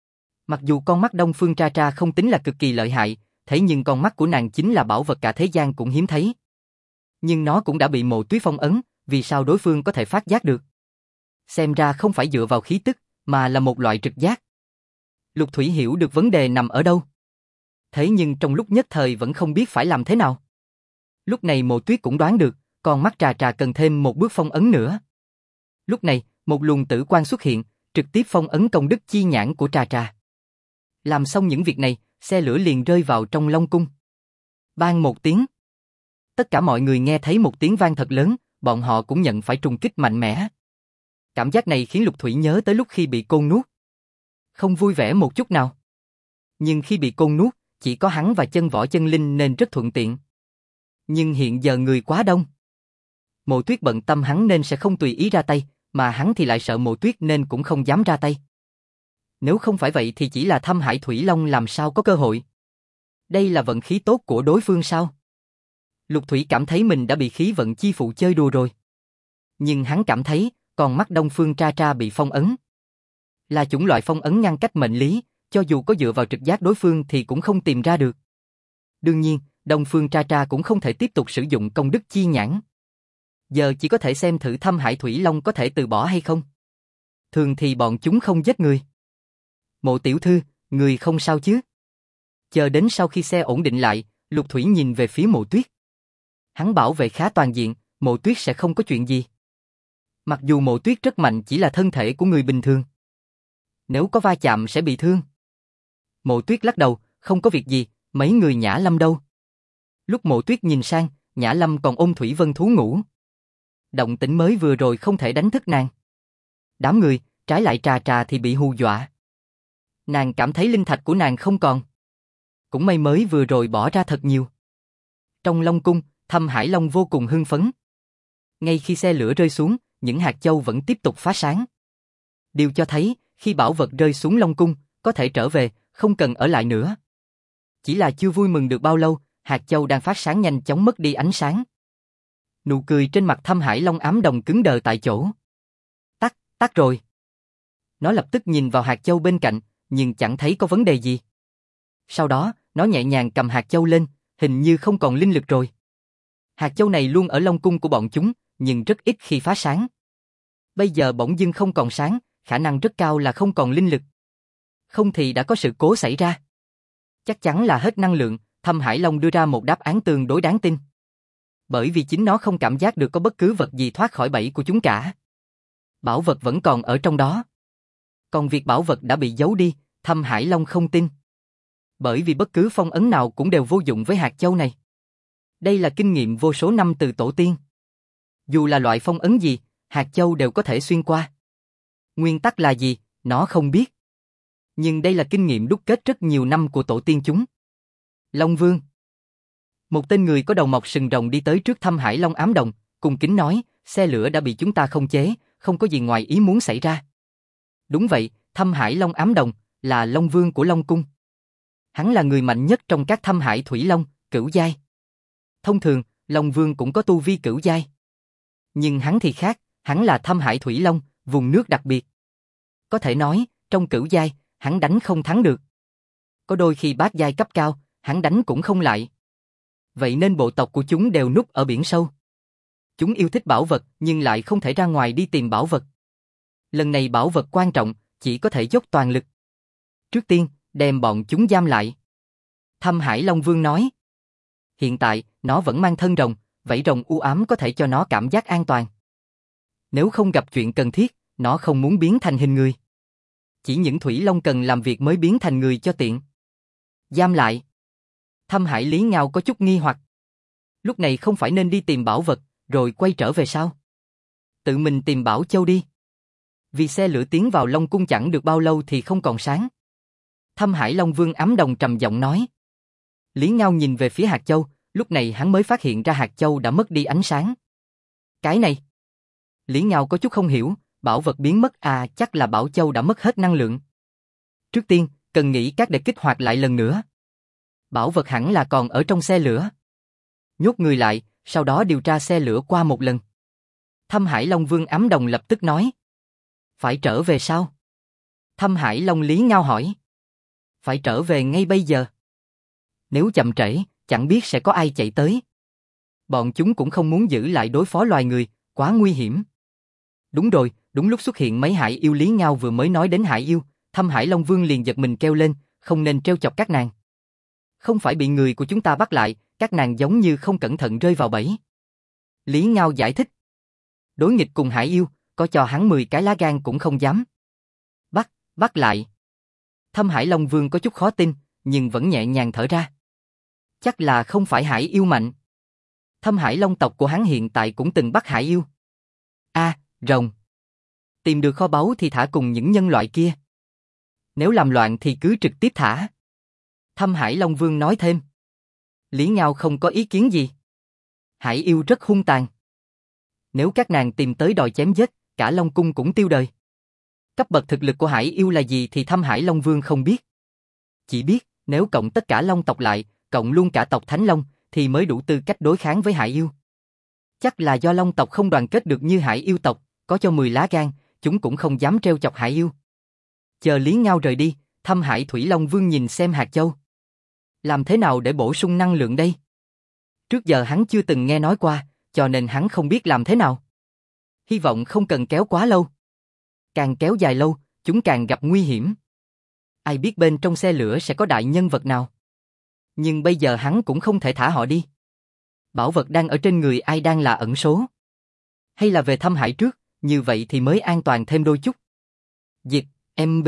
Mặc dù con mắt Đông Phương Tra Tra không tính là cực kỳ lợi hại, thế nhưng con mắt của nàng chính là bảo vật cả thế gian cũng hiếm thấy. Nhưng nó cũng đã bị Mộ Tuyết phong ấn, vì sao đối phương có thể phát giác được? Xem ra không phải dựa vào khí tức, mà là một loại trực giác. Lục Thủy hiểu được vấn đề nằm ở đâu. Thế nhưng trong lúc nhất thời vẫn không biết phải làm thế nào. Lúc này Mộ Tuyết cũng đoán được, con mắt Trà Trà cần thêm một bước phong ấn nữa. Lúc này, một luồng tử quang xuất hiện, trực tiếp phong ấn công đức chi nhãn của Trà Trà. Làm xong những việc này, xe lửa liền rơi vào trong Long Cung. Bang một tiếng. Tất cả mọi người nghe thấy một tiếng vang thật lớn, bọn họ cũng nhận phải trùng kích mạnh mẽ. Cảm giác này khiến Lục Thủy nhớ tới lúc khi bị côn nuốt. Không vui vẻ một chút nào. Nhưng khi bị côn nuốt, chỉ có hắn và Chân Võ Chân Linh nên rất thuận tiện. Nhưng hiện giờ người quá đông. Mộ Tuyết bận tâm hắn nên sẽ không tùy ý ra tay, mà hắn thì lại sợ Mộ Tuyết nên cũng không dám ra tay. Nếu không phải vậy thì chỉ là Thâm Hải Thủy Long làm sao có cơ hội. Đây là vận khí tốt của đối phương sao? Lục Thủy cảm thấy mình đã bị khí vận chi phụ chơi đùa rồi. Nhưng hắn cảm thấy, con mắt Đông Phương Tra Tra bị phong ấn. Là chủng loại phong ấn ngăn cách mệnh lý, cho dù có dựa vào trực giác đối phương thì cũng không tìm ra được. Đương nhiên, Đông Phương Tra Tra cũng không thể tiếp tục sử dụng công đức chi nhãn. Giờ chỉ có thể xem thử Thâm Hải Thủy Long có thể từ bỏ hay không. Thường thì bọn chúng không giết người. Mộ tiểu thư, người không sao chứ? Chờ đến sau khi xe ổn định lại, Lục Thủy nhìn về phía Mộ Tuyết. Hắn bảo vệ khá toàn diện, Mộ Tuyết sẽ không có chuyện gì. Mặc dù Mộ Tuyết rất mạnh chỉ là thân thể của người bình thường. Nếu có va chạm sẽ bị thương. Mộ Tuyết lắc đầu, không có việc gì, mấy người Nhã Lâm đâu? Lúc Mộ Tuyết nhìn sang, Nhã Lâm còn ôm Thủy Vân thú ngủ. Động tĩnh mới vừa rồi không thể đánh thức nàng. Đám người, trái lại Trà Trà thì bị hù dọa. Nàng cảm thấy linh thạch của nàng không còn. Cũng may mới vừa rồi bỏ ra thật nhiều. Trong Long Cung, Thâm Hải Long vô cùng hưng phấn. Ngay khi xe lửa rơi xuống, những hạt châu vẫn tiếp tục phá sáng. Điều cho thấy, khi bảo vật rơi xuống Long Cung, có thể trở về, không cần ở lại nữa. Chỉ là chưa vui mừng được bao lâu, hạt châu đang phát sáng nhanh chóng mất đi ánh sáng. Nụ cười trên mặt Thâm Hải Long ám đồng cứng đờ tại chỗ. Tắt rồi. Nó lập tức nhìn vào hạt châu bên cạnh, nhưng chẳng thấy có vấn đề gì. Sau đó, nó nhẹ nhàng cầm hạt châu lên, hình như không còn linh lực rồi. Hạt châu này luôn ở Long Cung của bọn chúng, nhưng rất ít khi phá sáng. Bây giờ bỗng dưng không còn sáng, khả năng rất cao là không còn linh lực. Không thì đã có sự cố xảy ra. Chắc chắn là hết năng lượng, Thâm Hải Long đưa ra một đáp án tương đối đáng tin. Bởi vì chính nó không cảm giác được có bất cứ vật gì thoát khỏi bẫy của chúng cả. Bảo vật vẫn còn ở trong đó. Còn việc bảo vật đã bị giấu đi, Thâm Hải Long không tin. Bởi vì bất cứ phong ấn nào cũng đều vô dụng với hạt châu này. Đây là kinh nghiệm vô số năm từ tổ tiên. Dù là loại phong ấn gì, hạt châu đều có thể xuyên qua. Nguyên tắc là gì, nó không biết. Nhưng đây là kinh nghiệm đúc kết rất nhiều năm của tổ tiên chúng. Long Vương. Một tên người có đầu mọc sừng rồng đi tới trước Thâm Hải Long ám đồng, cung kính nói, xe lửa đã bị chúng ta khống chế, không có gì ngoài ý muốn xảy ra. Đúng vậy, Thâm Hải Long ám đồng, là Long Vương của Long Cung. Hắn là người mạnh nhất trong các Thâm Hải Thủy Long, cửu giai. Thông thường, Long Vương cũng có tu vi cửu giai. Nhưng hắn thì khác, hắn là Thâm Hải Thủy Long, vùng nước đặc biệt. Có thể nói, trong cửu giai, hắn đánh không thắng được. Có đôi khi bát giai cấp cao, hắn đánh cũng không lại. Vậy nên bộ tộc của chúng đều núp ở biển sâu. Chúng yêu thích bảo vật nhưng lại không thể ra ngoài đi tìm bảo vật. Lần này bảo vật quan trọng, chỉ có thể dốc toàn lực. Trước tiên, đem bọn chúng giam lại. Thâm Hải Long Vương nói. Hiện tại, nó vẫn mang thân rồng, vảy rồng u ám có thể cho nó cảm giác an toàn. Nếu không gặp chuyện cần thiết, nó không muốn biến thành hình người. Chỉ những Thủy Long cần làm việc mới biến thành người cho tiện. Giam lại. Thâm Hải Lý Ngao có chút nghi hoặc. Lúc này không phải nên đi tìm bảo vật, rồi quay trở về sao? Tự mình tìm Bảo Châu đi. Vì xe lửa tiến vào Long Cung chẳng được bao lâu thì không còn sáng. Thâm Hải Long Vương ám đồng trầm giọng nói. Lý Ngao nhìn về phía hạt châu, lúc này hắn mới phát hiện ra hạt châu đã mất đi ánh sáng. Cái này. Lý Ngao có chút không hiểu, bảo vật biến mất à, chắc là Bảo Châu đã mất hết năng lượng. Trước tiên, cần nghĩ cách để kích hoạt lại lần nữa. Bảo vật hẳn là còn ở trong xe lửa. Nhốt người lại, sau đó điều tra xe lửa qua một lần. Thâm Hải Long Vương ám đồng lập tức nói. Phải trở về sao? Thâm Hải Long Lý Ngao hỏi. Phải trở về ngay bây giờ. Nếu chậm trễ, chẳng biết sẽ có ai chạy tới. Bọn chúng cũng không muốn giữ lại đối phó loài người, quá nguy hiểm. Đúng rồi, đúng lúc xuất hiện mấy hải yêu. Lý Ngao vừa mới nói đến hải yêu, Thâm Hải Long Vương liền giật mình kêu lên, không nên trêu chọc các nàng. Không phải bị người của chúng ta bắt lại, các nàng giống như không cẩn thận rơi vào bẫy. Lý Ngao giải thích. Đối nghịch cùng hải yêu, có cho hắn 10 cái lá gan cũng không dám. Bắt lại. Thâm Hải Long Vương có chút khó tin, nhưng vẫn nhẹ nhàng thở ra. Chắc là không phải hải yêu mạnh. Thâm Hải Long tộc của hắn hiện tại cũng từng bắt hải yêu. Rồng. Tìm được kho báu thì thả cùng những nhân loại kia. Nếu làm loạn thì cứ trực tiếp thả. Thâm Hải Long Vương nói thêm. Lý Ngao không có ý kiến gì. Hải yêu rất hung tàn. Nếu các nàng tìm tới đòi chém giết, cả Long Cung cũng tiêu đời. Cấp bậc thực lực của hải yêu là gì thì Thâm Hải Long Vương không biết. Chỉ biết, nếu cộng tất cả Long tộc lại, cộng luôn cả tộc Thánh Long, thì mới đủ tư cách đối kháng với hải yêu. Chắc là do Long tộc không đoàn kết được như hải yêu tộc, có cho 10 lá gan, chúng cũng không dám trêu chọc hải yêu. Chờ Lý Ngao rời đi, Thâm Hải Thủy Long Vương nhìn xem hạt châu. Làm thế nào để bổ sung năng lượng đây? Trước giờ hắn chưa từng nghe nói qua, cho nên hắn không biết làm thế nào. Hy vọng không cần kéo quá lâu. Càng kéo dài lâu, chúng càng gặp nguy hiểm. Ai biết bên trong xe lửa sẽ có đại nhân vật nào. Nhưng bây giờ hắn cũng không thể thả họ đi. Bảo vật đang ở trên người ai đang là ẩn số. Hay là về Thâm Hải trước, như vậy thì mới an toàn thêm đôi chút. Dịch, MB.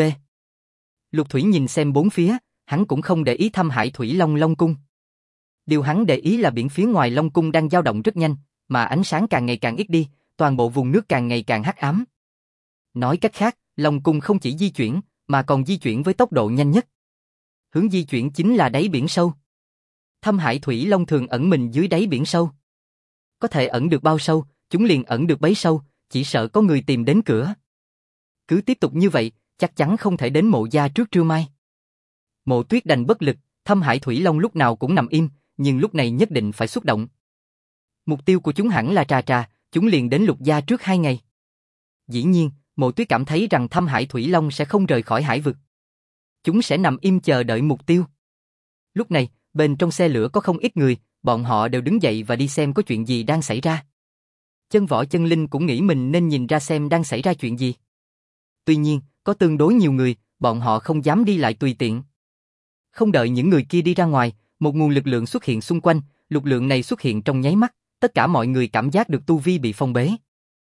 Lục Thủy nhìn xem bốn phía, hắn cũng không để ý Thâm Hải Thủy Long Long Cung. Điều hắn để ý là biển phía ngoài Long Cung đang dao động rất nhanh, mà ánh sáng càng ngày càng ít đi, toàn bộ vùng nước càng ngày càng hắc ám. Nói cách khác, Long Cung không chỉ di chuyển, mà còn di chuyển với tốc độ nhanh nhất. Hướng di chuyển chính là đáy biển sâu. Thâm Hải Thủy Long thường ẩn mình dưới đáy biển sâu. Có thể ẩn được bao sâu, chúng liền ẩn được bấy sâu, chỉ sợ có người tìm đến cửa. Cứ tiếp tục như vậy, chắc chắn không thể đến Mộ gia trước trưa mai. Mộ Tuyết đành bất lực, Thâm Hải Thủy Long lúc nào cũng nằm im, nhưng lúc này nhất định phải xuất động. Mục tiêu của chúng hẳn là Trà Trà, chúng liền đến Lục gia trước 2 ngày. Dĩ nhiên, Mộ Tuyết cảm thấy rằng Thâm Hải Thủy Long sẽ không rời khỏi hải vực. chúng sẽ nằm im chờ đợi mục tiêu. Lúc này, bên trong xe lửa có không ít người, bọn họ đều đứng dậy và đi xem có chuyện gì đang xảy ra. Chân Võ Chân Linh cũng nghĩ mình nên nhìn ra xem đang xảy ra chuyện gì. Tuy nhiên, có tương đối nhiều người, bọn họ không dám đi lại tùy tiện. Không đợi những người kia đi ra ngoài, một nguồn lực lượng xuất hiện xung quanh, lực lượng này xuất hiện trong nháy mắt, tất cả mọi người cảm giác được tu vi bị phong bế.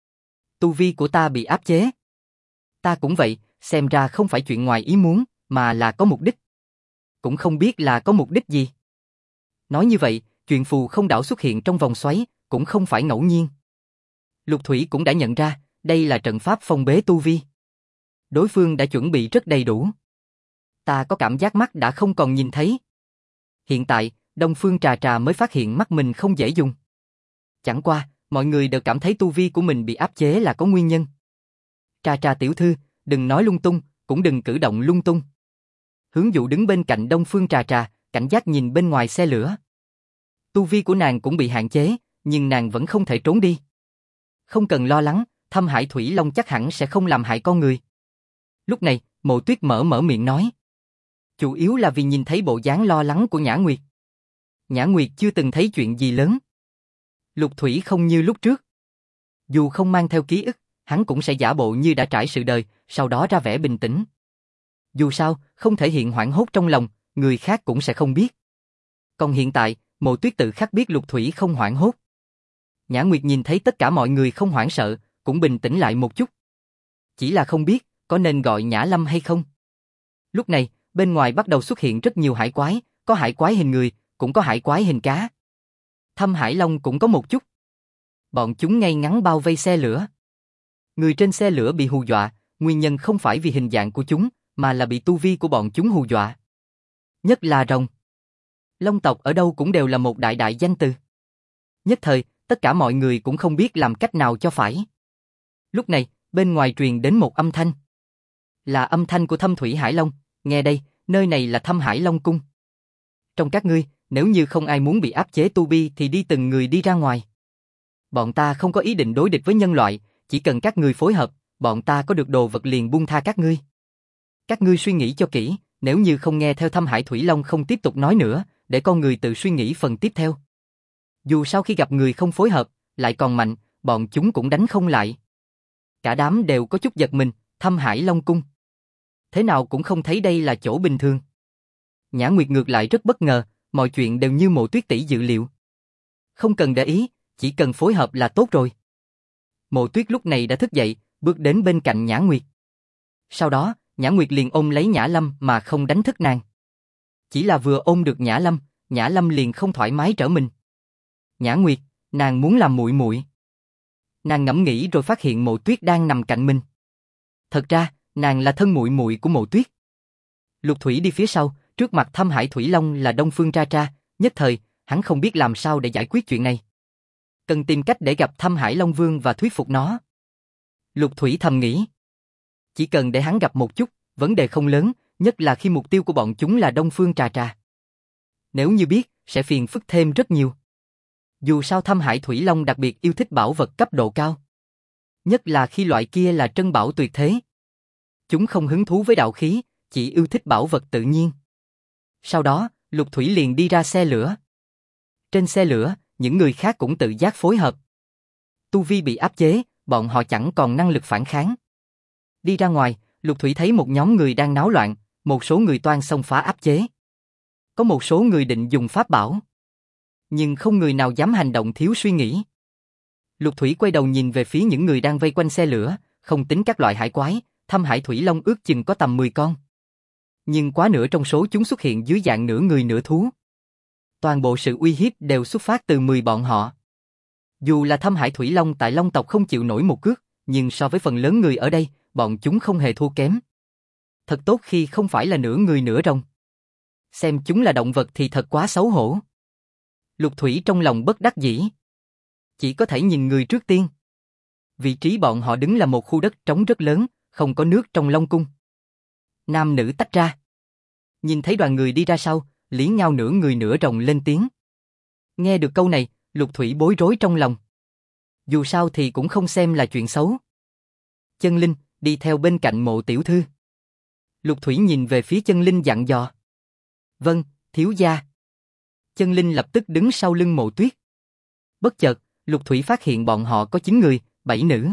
Tu vi của ta bị áp chế. Ta cũng vậy, xem ra không phải chuyện ngoài ý muốn, mà là có mục đích. Cũng không biết là có mục đích gì. Nói như vậy, chuyện phù không đảo xuất hiện trong vòng xoáy, cũng không phải ngẫu nhiên. Lục Thủy cũng đã nhận ra, đây là trận pháp phong bế tu vi. Đối phương đã chuẩn bị rất đầy đủ. Ta có cảm giác mắt đã không còn nhìn thấy. Hiện tại, Đông Phương Trà Trà mới phát hiện mắt mình không dễ dùng. Chẳng qua, mọi người đều cảm thấy tu vi của mình bị áp chế là có nguyên nhân. Trà Trà tiểu thư, đừng nói lung tung, cũng đừng cử động lung tung. Hướng Dụ đứng bên cạnh Đông Phương Trà Trà, cảnh giác nhìn bên ngoài xe lửa. Tu vi của nàng cũng bị hạn chế, nhưng nàng vẫn không thể trốn đi. Không cần lo lắng, Thâm Hải Thủy Long chắc hẳn sẽ không làm hại con người. Lúc này, Mộ Tuyết mở miệng nói. Chủ yếu là vì nhìn thấy bộ dáng lo lắng của Nhã Nguyệt. Nhã Nguyệt chưa từng thấy chuyện gì lớn. Lục Thủy không như lúc trước. Dù không mang theo ký ức, hắn cũng sẽ giả bộ như đã trải sự đời, sau đó ra vẻ bình tĩnh. Dù sao, không thể hiện hoảng hốt trong lòng, người khác cũng sẽ không biết. Còn hiện tại, Mộ Tuyết tự khắc biết Lục Thủy không hoảng hốt. Nhã Nguyệt nhìn thấy tất cả mọi người không hoảng sợ, cũng bình tĩnh lại một chút. Chỉ là không biết, có nên gọi Nhã Lâm hay không? Lúc này, bên ngoài bắt đầu xuất hiện rất nhiều hải quái, có hải quái hình người, cũng có hải quái hình cá. Thâm Hải Long cũng có một chút. Bọn chúng ngay ngắn bao vây xe lửa. Người trên xe lửa bị hù dọa, nguyên nhân không phải vì hình dạng của chúng, mà là bị tu vi của bọn chúng hù dọa. Nhất là rồng. Long tộc ở đâu cũng đều là một đại đại danh từ. Nhất thời, tất cả mọi người cũng không biết làm cách nào cho phải. Lúc này, bên ngoài truyền đến một âm thanh. Là âm thanh của Thâm Thủy Hải Long, nghe đây, nơi này là Thâm Hải Long Cung. Trong các ngươi, nếu như không ai muốn bị áp chế tu vi thì đi từng người đi ra ngoài. Bọn ta không có ý định đối địch với nhân loại, chỉ cần các ngươi phối hợp, bọn ta có được đồ vật liền buông tha các ngươi. Các ngươi suy nghĩ cho kỹ, nếu như không nghe theo Thâm Hải Thủy Long không tiếp tục nói nữa, để con người tự suy nghĩ phần tiếp theo. Dù sau khi gặp người không phối hợp, lại còn mạnh, bọn chúng cũng đánh không lại. Cả đám đều có chút giật mình, Thâm Hải Long Cung. Thế nào cũng không thấy đây là chỗ bình thường. Nhã Nguyệt ngược lại rất bất ngờ, mọi chuyện đều như Mộ Tuyết tỷ dự liệu. Không cần để ý, chỉ cần phối hợp là tốt rồi. Mộ Tuyết lúc này đã thức dậy, bước đến bên cạnh Nhã Nguyệt. Sau đó, Nhã Nguyệt liền ôm lấy Nhã Lâm mà không đánh thức nàng. Chỉ là vừa ôm được Nhã Lâm liền không thoải mái trở mình. Nhã Nguyệt, nàng muốn làm muội muội. Nàng ngẫm nghĩ rồi phát hiện Mộ Tuyết đang nằm cạnh mình. Thật ra, nàng là thân muội muội của Mộ Tuyết. Lục Thủy đi phía sau, trước mặt Thâm Hải Thủy Long là Đông Phương Tra Tra, nhất thời, hắn không biết làm sao để giải quyết chuyện này. Cần tìm cách để gặp Thâm Hải Long Vương và thuyết phục nó. Lục Thủy thầm nghĩ. Chỉ cần để hắn gặp một chút, vấn đề không lớn, nhất là khi mục tiêu của bọn chúng là Đông Phương Trà Trà. Nếu như biết, sẽ phiền phức thêm rất nhiều. Dù sao Thâm Hải Thủy Long đặc biệt yêu thích bảo vật cấp độ cao. Nhất là khi loại kia là trân bảo tuyệt thế. Chúng không hứng thú với đạo khí, chỉ yêu thích bảo vật tự nhiên. Sau đó, Lục Thủy liền đi ra xe lửa. Trên xe lửa, những người khác cũng tự giác phối hợp. Tu vi bị áp chế, bọn họ chẳng còn năng lực phản kháng. Đi ra ngoài, Lục Thủy thấy một nhóm người đang náo loạn, một số người toan xông phá áp chế. Có một số người định dùng pháp bảo. Nhưng không người nào dám hành động thiếu suy nghĩ. Lục Thủy quay đầu nhìn về phía những người đang vây quanh xe lửa, không tính các loại hải quái, Thâm Hải Thủy Long ước chừng có tầm 10 con. Nhưng quá nửa trong số chúng xuất hiện dưới dạng nửa người nửa thú. Toàn bộ sự uy hiếp đều xuất phát từ 10 bọn họ. Dù là Thâm Hải Thủy Long tại Long tộc không chịu nổi một cước, nhưng so với phần lớn người ở đây, bọn chúng không hề thua kém. Thật tốt khi không phải là nửa người nửa rồng. Xem chúng là động vật thì thật quá xấu hổ. Lục Thủy trong lòng bất đắc dĩ. Chỉ có thể nhìn người trước tiên. Vị trí bọn họ đứng là một khu đất trống rất lớn, không có nước trong Long Cung. Nam nữ tách ra. Nhìn thấy đoàn người đi ra sau, Lý Ngao nửa người nửa rồng lên tiếng. Nghe được câu này, Lục Thủy bối rối trong lòng. Dù sao thì cũng không xem là chuyện xấu. Chân Linh, đi theo bên cạnh Mộ tiểu thư. Lục Thủy nhìn về phía Chân Linh dặn dò. Vâng, thiếu gia. Chân Linh lập tức đứng sau lưng Mộ Tuyết. Bất chợt, Lục Thủy phát hiện bọn họ có 9 người, 7 nữ.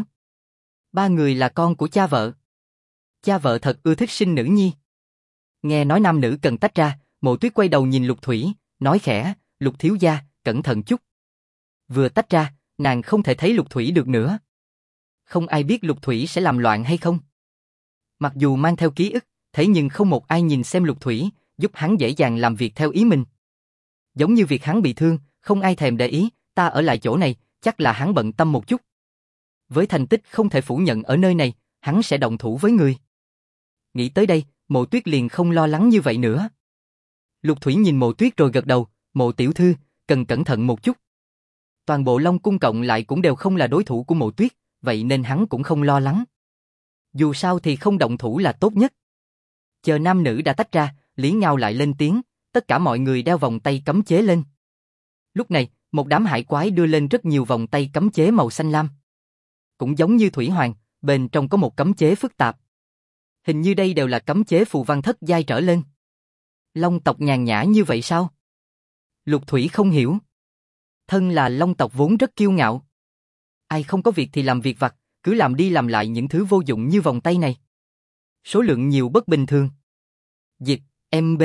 3 người là con của cha vợ. Cha vợ thật ưa thích sinh nữ nhi. Nghe nói nam nữ cần tách ra, Mộ Tuyết quay đầu nhìn Lục Thủy, nói khẽ, Lục thiếu gia, cẩn thận chút. Vừa tách ra, nàng không thể thấy Lục Thủy được nữa. Không ai biết Lục Thủy sẽ làm loạn hay không. Mặc dù mang theo ký ức, thế nhưng không một ai nhìn xem Lục Thủy, giúp hắn dễ dàng làm việc theo ý mình. Giống như việc hắn bị thương, không ai thèm để ý, ta ở lại chỗ này, chắc là hắn bận tâm một chút. Với thành tích không thể phủ nhận ở nơi này, hắn sẽ động thủ với người. Nghĩ tới đây, Mộ Tuyết liền không lo lắng như vậy nữa. Lục Thủy nhìn Mộ Tuyết rồi gật đầu, Mộ tiểu thư, cần cẩn thận một chút. Toàn bộ Long Cung cộng lại cũng đều không là đối thủ của Mộ Tuyết, vậy nên hắn cũng không lo lắng. Dù sao thì không động thủ là tốt nhất. Chờ nam nữ đã tách ra, Lý Ngao lại lên tiếng, tất cả mọi người đeo vòng tay cấm chế lên. Lúc này, một đám hải quái đưa lên rất nhiều vòng tay cấm chế màu xanh lam. Cũng giống như Thủy Hoàng, bên trong có một cấm chế phức tạp. Hình như đây đều là cấm chế phù văn thất giai trở lên. Long tộc nhàn nhã như vậy sao? Lục Thủy không hiểu. Thân là Long tộc vốn rất kiêu ngạo. Ai không có việc thì làm việc vặt, cứ làm đi làm lại những thứ vô dụng như vòng tay này. Số lượng nhiều bất bình thường. Dịch, MB.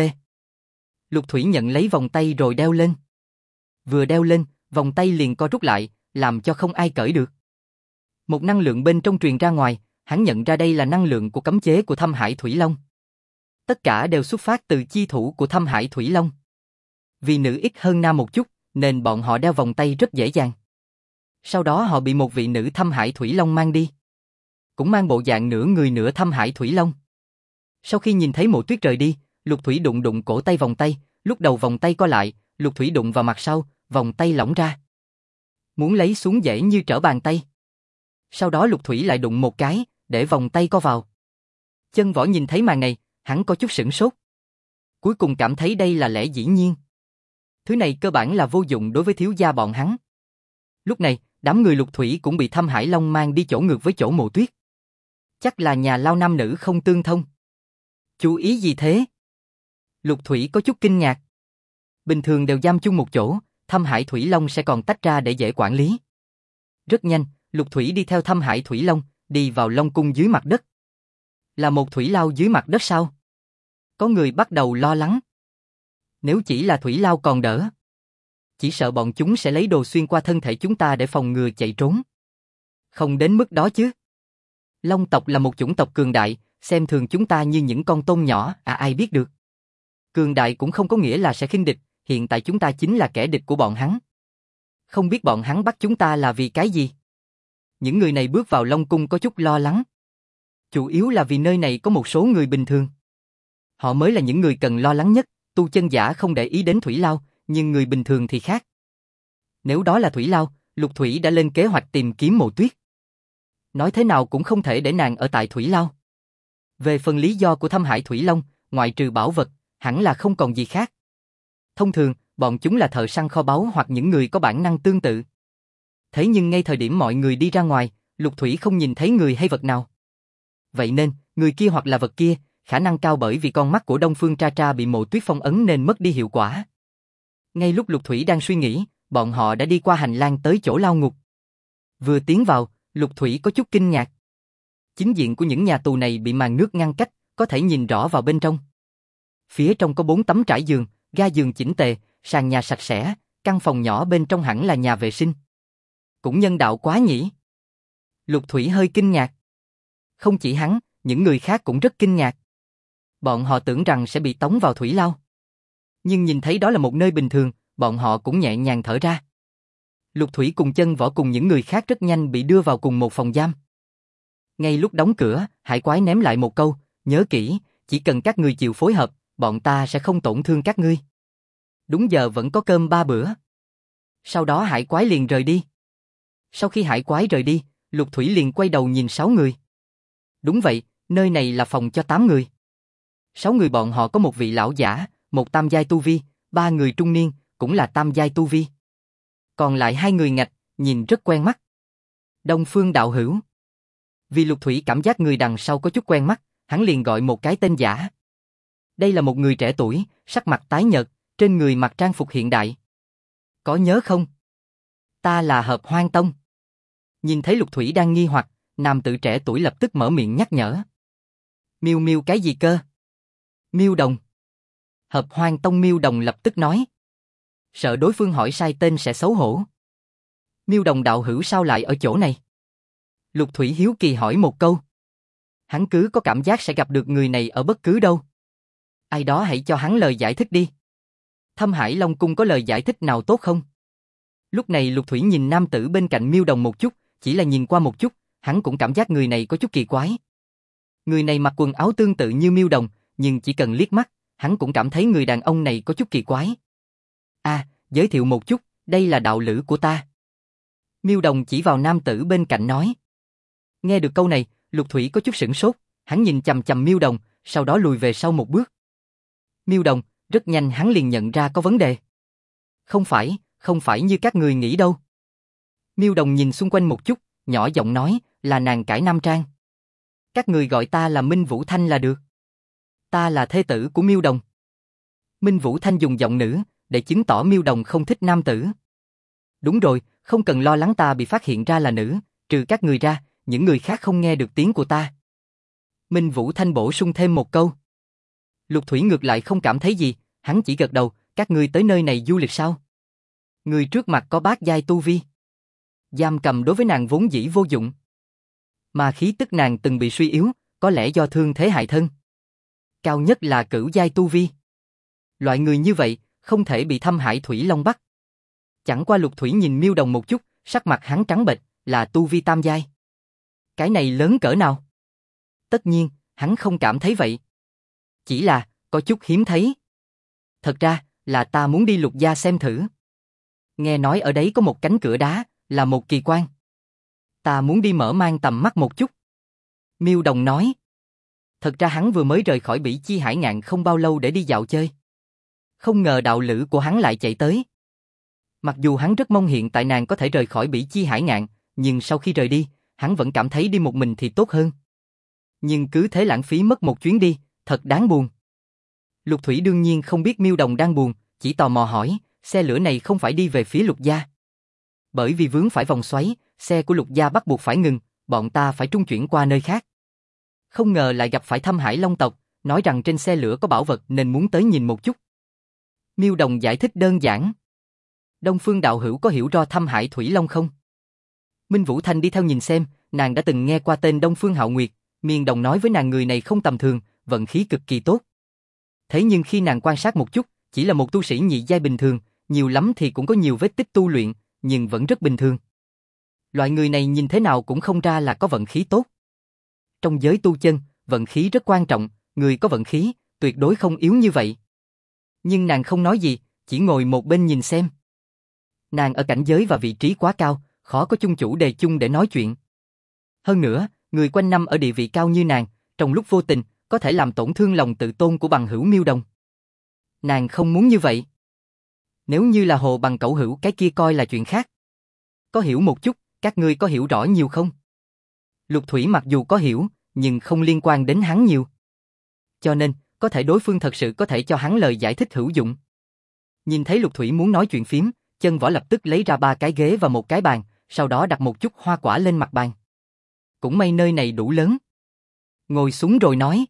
Lục Thủy nhận lấy vòng tay rồi đeo lên. Vừa đeo lên, vòng tay liền co rút lại, làm cho không ai cởi được. Một năng lượng bên trong truyền ra ngoài, hắn nhận ra đây là năng lượng của cấm chế của Thâm Hải Thủy Long. Tất cả đều xuất phát từ chi thủ của Thâm Hải Thủy Long. Vì nữ ít hơn nam một chút, nên bọn họ đeo vòng tay rất dễ dàng. Sau đó họ bị một vị nữ Thâm Hải Thủy Long mang đi. Cũng mang bộ dạng nửa người nửa Thâm Hải Thủy Long. Sau khi nhìn thấy Mộ Tuyết rời đi, Lục Thủy đụng đụng cổ tay vòng tay, lúc đầu vòng tay co lại, Lục Thủy đụng vào mặt sau, vòng tay lỏng ra. Muốn lấy xuống dễ như trở bàn tay. Sau đó Lục Thủy lại đụng một cái, để vòng tay co vào. Chân Võ nhìn thấy màn này, hắn có chút sửng sốt. Cuối cùng cảm thấy đây là lẽ dĩ nhiên. Thứ này cơ bản là vô dụng đối với thiếu gia bọn hắn. Lúc này, đám người Lục Thủy cũng bị Thâm Hải Long mang đi chỗ ngược với chỗ Mộ Tuyết. Chắc là nhà lao nam nữ không tương thông. Chú ý gì thế? Lục Thủy có chút kinh ngạc. Bình thường đều giam chung một chỗ, Thâm Hải Thủy Long sẽ còn tách ra để dễ quản lý. Rất nhanh, Lục Thủy đi theo Thâm Hải Thủy Long, đi vào Long Cung dưới mặt đất. Là một thủy lao dưới mặt đất sao? Có người bắt đầu lo lắng. Nếu chỉ là thủy lao còn đỡ. Chỉ sợ bọn chúng sẽ lấy đồ xuyên qua thân thể chúng ta để phòng ngừa chạy trốn. Không đến mức đó chứ. Long tộc là một chủng tộc cường đại, xem thường chúng ta như những con tôm nhỏ, ai biết được. Cường đại cũng không có nghĩa là sẽ khinh địch, hiện tại chúng ta chính là kẻ địch của bọn hắn. Không biết bọn hắn bắt chúng ta là vì cái gì? Những người này bước vào Long Cung có chút lo lắng. Chủ yếu là vì nơi này có một số người bình thường. Họ mới là những người cần lo lắng nhất, tu chân giả không để ý đến thủy lao, nhưng người bình thường thì khác. Nếu đó là thủy lao, Lục Thủy đã lên kế hoạch tìm kiếm Mộ Tuyết. Nói thế nào cũng không thể để nàng ở tại thủy lao. Về phần lý do của Thâm Hải Thủy Long, ngoại trừ bảo vật, hẳn là không còn gì khác. Thông thường, bọn chúng là thợ săn kho báu hoặc những người có bản năng tương tự. Thế nhưng ngay thời điểm mọi người đi ra ngoài, Lục Thủy không nhìn thấy người hay vật nào. Vậy nên, người kia hoặc là vật kia, khả năng cao bởi vì con mắt của Đông Phương Tra Tra bị Mộ Tuyết phong ấn nên mất đi hiệu quả. Ngay lúc Lục Thủy đang suy nghĩ, bọn họ đã đi qua hành lang tới chỗ lao ngục. Vừa tiến vào, Lục Thủy có chút kinh ngạc. Chính diện của những nhà tù này bị màn nước ngăn cách, có thể nhìn rõ vào bên trong. Phía trong có 4 tấm trải giường, ga giường chỉnh tề, sàn nhà sạch sẽ, căn phòng nhỏ bên trong hẳn là nhà vệ sinh. Cũng nhân đạo quá nhỉ. Lục Thủy hơi kinh ngạc. Không chỉ hắn, những người khác cũng rất kinh ngạc. Bọn họ tưởng rằng sẽ bị tống vào thủy lao. Nhưng nhìn thấy đó là một nơi bình thường, bọn họ cũng nhẹ nhàng thở ra. Lục Thủy cùng Chân Võ cùng những người khác rất nhanh bị đưa vào cùng một phòng giam. Ngay lúc đóng cửa, hải quái ném lại một câu, nhớ kỹ, chỉ cần các ngươi chịu phối hợp, bọn ta sẽ không tổn thương các ngươi. Đúng giờ vẫn có cơm 3 bữa. Sau đó hải quái liền rời đi. Sau khi hải quái rời đi, Lục Thủy liền quay đầu nhìn 6 người. Đúng vậy, nơi này là phòng cho 8 người. 6 người bọn họ có một vị lão giả, một tam giai tu vi, 3 người trung niên, cũng là tam giai tu vi. Còn lại 2 người ngạch, nhìn rất quen mắt. Đông Phương đạo hữu. Vì Lục Thủy cảm giác người đằng sau có chút quen mắt, hắn liền gọi một cái tên giả. Đây là một người trẻ tuổi, sắc mặt tái nhợt, trên người mặc trang phục hiện đại. Có nhớ không? Ta là Hợp Hoang Tông. Nhìn thấy Lục Thủy đang nghi hoặc, nam tử trẻ tuổi lập tức mở miệng nhắc nhở. Miêu Miêu cái gì cơ? Miêu Đồng. Hợp Hoang Tông Miêu Đồng lập tức nói. Sợ đối phương hỏi sai tên sẽ xấu hổ. Miêu Đồng đạo hữu sao lại ở chỗ này? Lục Thủy hiếu kỳ hỏi một câu. Hắn cứ có cảm giác sẽ gặp được người này ở bất cứ đâu. Ai đó hãy cho hắn lời giải thích đi. Thâm Hải Long Cung có lời giải thích nào tốt không? Lúc này Lục Thủy nhìn nam tử bên cạnh Miêu Đồng một chút, chỉ là nhìn qua một chút, hắn cũng cảm giác người này có chút kỳ quái. Người này mặc quần áo tương tự như Miêu Đồng, nhưng chỉ cần liếc mắt, hắn cũng cảm thấy người đàn ông này có chút kỳ quái. Giới thiệu một chút, đây là đạo lữ của ta. Miêu Đồng chỉ vào nam tử bên cạnh nói. Nghe được câu này, Lục Thủy có chút sửng sốt, hắn nhìn chằm chằm Miêu Đồng, sau đó lùi về sau một bước. Miêu Đồng, rất nhanh hắn liền nhận ra có vấn đề. Không phải như các người nghĩ đâu. Miêu Đồng nhìn xung quanh một chút, nhỏ giọng nói, là nàng cải nam trang. Các người gọi ta là Minh Vũ Thanh là được. Ta là thê tử của Miêu Đồng. Minh Vũ Thanh dùng giọng nữ, để chứng tỏ Miêu Đồng không thích nam tử. Đúng rồi, không cần lo lắng ta bị phát hiện ra là nữ, trừ các người ra, những người khác không nghe được tiếng của ta. Minh Vũ Thanh bổ sung thêm một câu. Lục Thủy ngược lại không cảm thấy gì, hắn chỉ gật đầu, các ngươi tới nơi này du lịch sao? Người trước mặt có bát giai tu vi. Giam cầm đối với nàng vốn dĩ vô dụng. Mà khí tức nàng từng bị suy yếu, có lẽ do thương thế hại thân. Cao nhất là cửu giai tu vi. Loại người như vậy, không thể bị Thâm Hải Thủy Long bắt. Chẳng qua Lục Thủy nhìn Miêu Đồng một chút, sắc mặt hắn trắng bệch, là tu vi tam giai. Cái này lớn cỡ nào? Tất nhiên, hắn không cảm thấy vậy. Chỉ là, có chút hiếm thấy. Thật ra, là ta muốn đi Lục gia xem thử. Nghe nói ở đấy có một cánh cửa đá, là một kỳ quan. Ta muốn đi mở mang tầm mắt một chút. Miêu Đồng nói. Thật ra hắn vừa mới rời khỏi Bỉ Chi Hải Ngạn không bao lâu để đi dạo chơi. Không ngờ đạo lữ của hắn lại chạy tới. Mặc dù hắn rất mong hiện tại nàng có thể rời khỏi Bỉ Chi Hải Ngạn, nhưng sau khi rời đi, hắn vẫn cảm thấy đi một mình thì tốt hơn. Nhưng cứ thế lãng phí mất một chuyến đi, thật đáng buồn. Lục Thủy đương nhiên không biết Miêu Đồng đang buồn, chỉ tò mò hỏi, xe lửa này không phải đi về phía Lục gia. Bởi vì vướng phải vòng xoáy, xe của Lục gia bắt buộc phải ngừng, bọn ta phải trung chuyển qua nơi khác. Không ngờ lại gặp phải Thâm Hải Long tộc, nói rằng trên xe lửa có bảo vật nên muốn tới nhìn một chút. Miêu Đồng giải thích đơn giản. Đông Phương đạo hữu có hiểu rõ Thâm Hải Thủy Long không? Minh Vũ Thanh đi theo nhìn xem, nàng đã từng nghe qua tên Đông Phương Hạo Nguyệt, Miên Đồng nói với nàng người này không tầm thường, vận khí cực kỳ tốt. Thế nhưng khi nàng quan sát một chút, chỉ là một tu sĩ nhị giai bình thường, nhiều lắm thì cũng có nhiều vết tích tu luyện, nhưng vẫn rất bình thường. Loại người này nhìn thế nào cũng không ra là có vận khí tốt. Trong giới tu chân, vận khí rất quan trọng, người có vận khí, tuyệt đối không yếu như vậy. Nhưng nàng không nói gì, chỉ ngồi một bên nhìn xem. Nàng ở cảnh giới và vị trí quá cao, khó có chung chủ đề chung để nói chuyện. Hơn nữa, người quanh năm ở địa vị cao như nàng, trong lúc vô tình, có thể làm tổn thương lòng tự tôn của bằng hữu Miêu Đồng. Nàng không muốn như vậy. Nếu như là hồ bằng cẩu hữu cái kia coi là chuyện khác. Có hiểu một chút, các ngươi có hiểu rõ nhiều không? Lục Thủy mặc dù có hiểu, nhưng không liên quan đến hắn nhiều. Cho nên, có thể đối phương thật sự có thể cho hắn lời giải thích hữu dụng. Nhìn thấy Lục Thủy muốn nói chuyện phiếm, Chân Võ lập tức lấy ra 3 cái ghế và một cái bàn, sau đó đặt một chút hoa quả lên mặt bàn. Cũng may nơi này đủ lớn. Ngồi xuống rồi nói.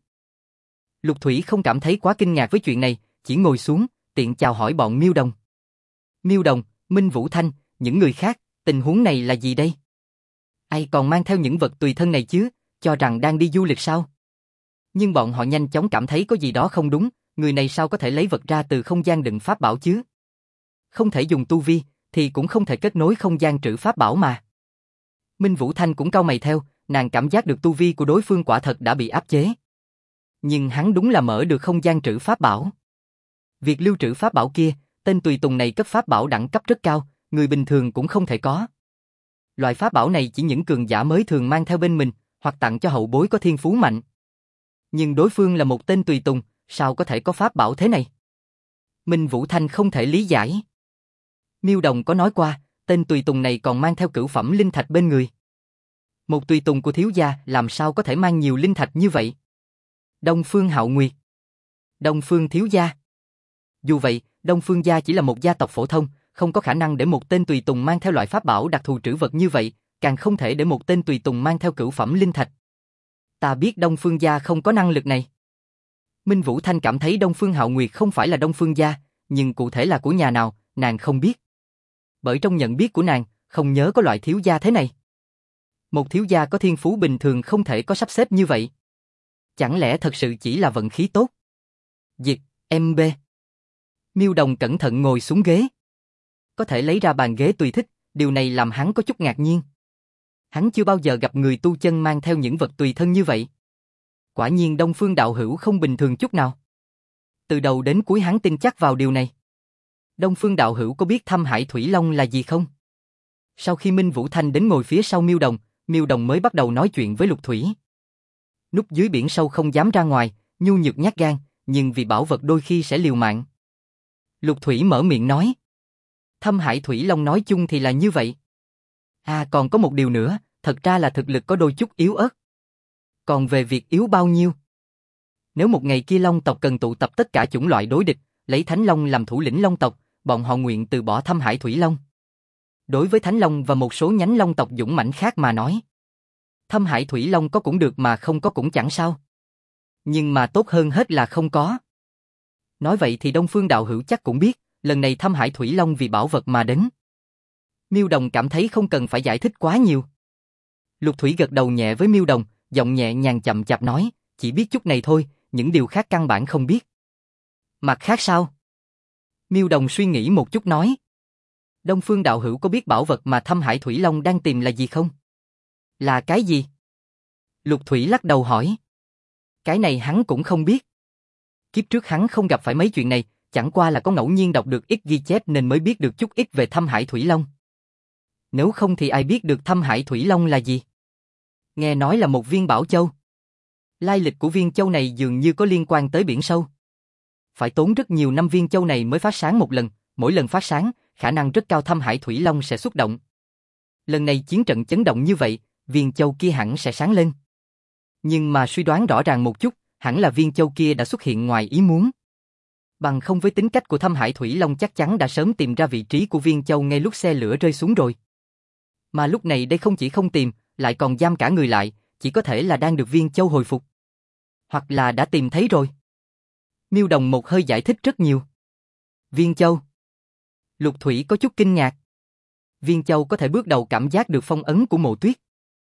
Lục Thủy không cảm thấy quá kinh ngạc với chuyện này, chỉ ngồi xuống, tiện chào hỏi bọn Miêu Đồng. Miêu Đồng, Minh Vũ Thanh, những người khác, tình huống này là gì đây? Ai còn mang theo những vật tùy thân này chứ, cho rằng đang đi du lịch sao? Nhưng bọn họ nhanh chóng cảm thấy có gì đó không đúng, người này sao có thể lấy vật ra từ không gian đựng pháp bảo chứ? Không thể dùng tu vi, thì cũng không thể kết nối không gian trữ pháp bảo mà. Minh Vũ Thanh cũng cau mày theo, nàng cảm giác được tu vi của đối phương quả thật đã bị áp chế. Nhưng hắn đúng là mở được không gian trữ pháp bảo. Việc lưu trữ pháp bảo kia, tên tùy tùng này cấp pháp bảo đẳng cấp rất cao, người bình thường cũng không thể có. Loại pháp bảo này chỉ những cường giả mới thường mang theo bên mình, hoặc tặng cho hậu bối có thiên phú mạnh. Nhưng đối phương là một tên tùy tùng, sao có thể có pháp bảo thế này? Minh Vũ Thanh không thể lý giải. Miêu Đồng có nói qua, tên tùy tùng này còn mang theo cửu phẩm linh thạch bên người. Một tùy tùng của thiếu gia làm sao có thể mang nhiều linh thạch như vậy? Đông Phương Hạo Nguyệt. Đông Phương thiếu gia. Dù vậy, Đông Phương gia chỉ là một gia tộc phổ thông, không có khả năng để một tên tùy tùng mang theo loại pháp bảo đặc thù trữ vật như vậy, càng không thể để một tên tùy tùng mang theo cửu phẩm linh thạch. Ta biết Đông Phương gia không có năng lực này. Minh Vũ Thanh cảm thấy Đông Phương Hạo Nguyệt không phải là Đông Phương gia, nhưng cụ thể là của nhà nào, nàng không biết. Bởi trong nhận biết của nàng, không nhớ có loại thiếu gia thế này. Một thiếu gia có thiên phú bình thường không thể có sắp xếp như vậy. Chẳng lẽ thật sự chỉ là vận khí tốt? Diệt, MB. Miêu Đồng cẩn thận ngồi xuống ghế. Có thể lấy ra bàn ghế tùy thích, điều này làm hắn có chút ngạc nhiên. Hắn chưa bao giờ gặp người tu chân mang theo những vật tùy thân như vậy. Quả nhiên Đông Phương đạo hữu không bình thường chút nào. Từ đầu đến cuối hắn tin chắc vào điều này. Đông Phương đạo hữu có biết Thâm Hải Thủy Long là gì không? Sau khi Minh Vũ Thanh đến ngồi phía sau Miêu Đồng mới bắt đầu nói chuyện với Lục Thủy. Núp dưới biển sâu không dám ra ngoài, nhu nhược nhát gan, nhưng vì bảo vật đôi khi sẽ liều mạng. Lục Thủy mở miệng nói. Thâm Hải Thủy Long nói chung thì là như vậy. À còn có một điều nữa, thật ra là thực lực có đôi chút yếu ớt. Còn về việc yếu bao nhiêu? Nếu một ngày kia Long tộc cần tụ tập tất cả chủng loại đối địch, lấy Thánh Long làm thủ lĩnh Long tộc, bọn họ nguyện từ bỏ Thâm Hải Thủy Long. Đối với Thánh Long và một số nhánh Long tộc dũng mãnh khác mà nói, Thâm Hải Thủy Long có cũng được mà không có cũng chẳng sao. Nhưng mà tốt hơn hết là không có. Nói vậy thì Đông Phương đạo hữu chắc cũng biết, lần này Thâm Hải Thủy Long vì bảo vật mà đến. Miêu Đồng cảm thấy không cần phải giải thích quá nhiều. Lục Thủy gật đầu nhẹ với Miêu Đồng, giọng nhẹ nhàng chậm chạp nói, chỉ biết chút này thôi, những điều khác căn bản không biết. Mặt khác sao? Miêu Đồng suy nghĩ một chút nói. Đông Phương đạo hữu có biết bảo vật mà Thâm Hải Thủy Long đang tìm là gì không? Là cái gì? Lục Thủy lắc đầu hỏi. Cái này hắn cũng không biết. Kiếp trước hắn không gặp phải mấy chuyện này, chẳng qua là có ngẫu nhiên đọc được ít ghi chép nên mới biết được chút ít về Thâm Hải Thủy Long. Nếu không thì ai biết được Thâm Hải Thủy Long là gì? Nghe nói là một viên bảo châu. Lai lịch của viên châu này dường như có liên quan tới biển sâu. Phải tốn rất nhiều năm viên châu này mới phát sáng một lần, mỗi lần phát sáng, khả năng rất cao Thâm Hải Thủy Long sẽ xuất động. Lần này chiến trận chấn động như vậy, viên châu kia hẳn sẽ sáng lên. Nhưng mà suy đoán rõ ràng một chút, hẳn là viên châu kia đã xuất hiện ngoài ý muốn. Bằng không với tính cách của Thâm Hải Thủy Long chắc chắn đã sớm tìm ra vị trí của viên châu ngay lúc xe lửa rơi xuống rồi. Mà lúc này đây không chỉ không tìm, lại còn giam cả người lại, chỉ có thể là đang được viên châu hồi phục. Hoặc là đã tìm thấy rồi. Miêu Đồng một hơi giải thích rất nhiều. Viên châu. Lục Thủy có chút kinh ngạc. Viên châu có thể bước đầu cảm giác được phong ấn của Mộ Tuyết.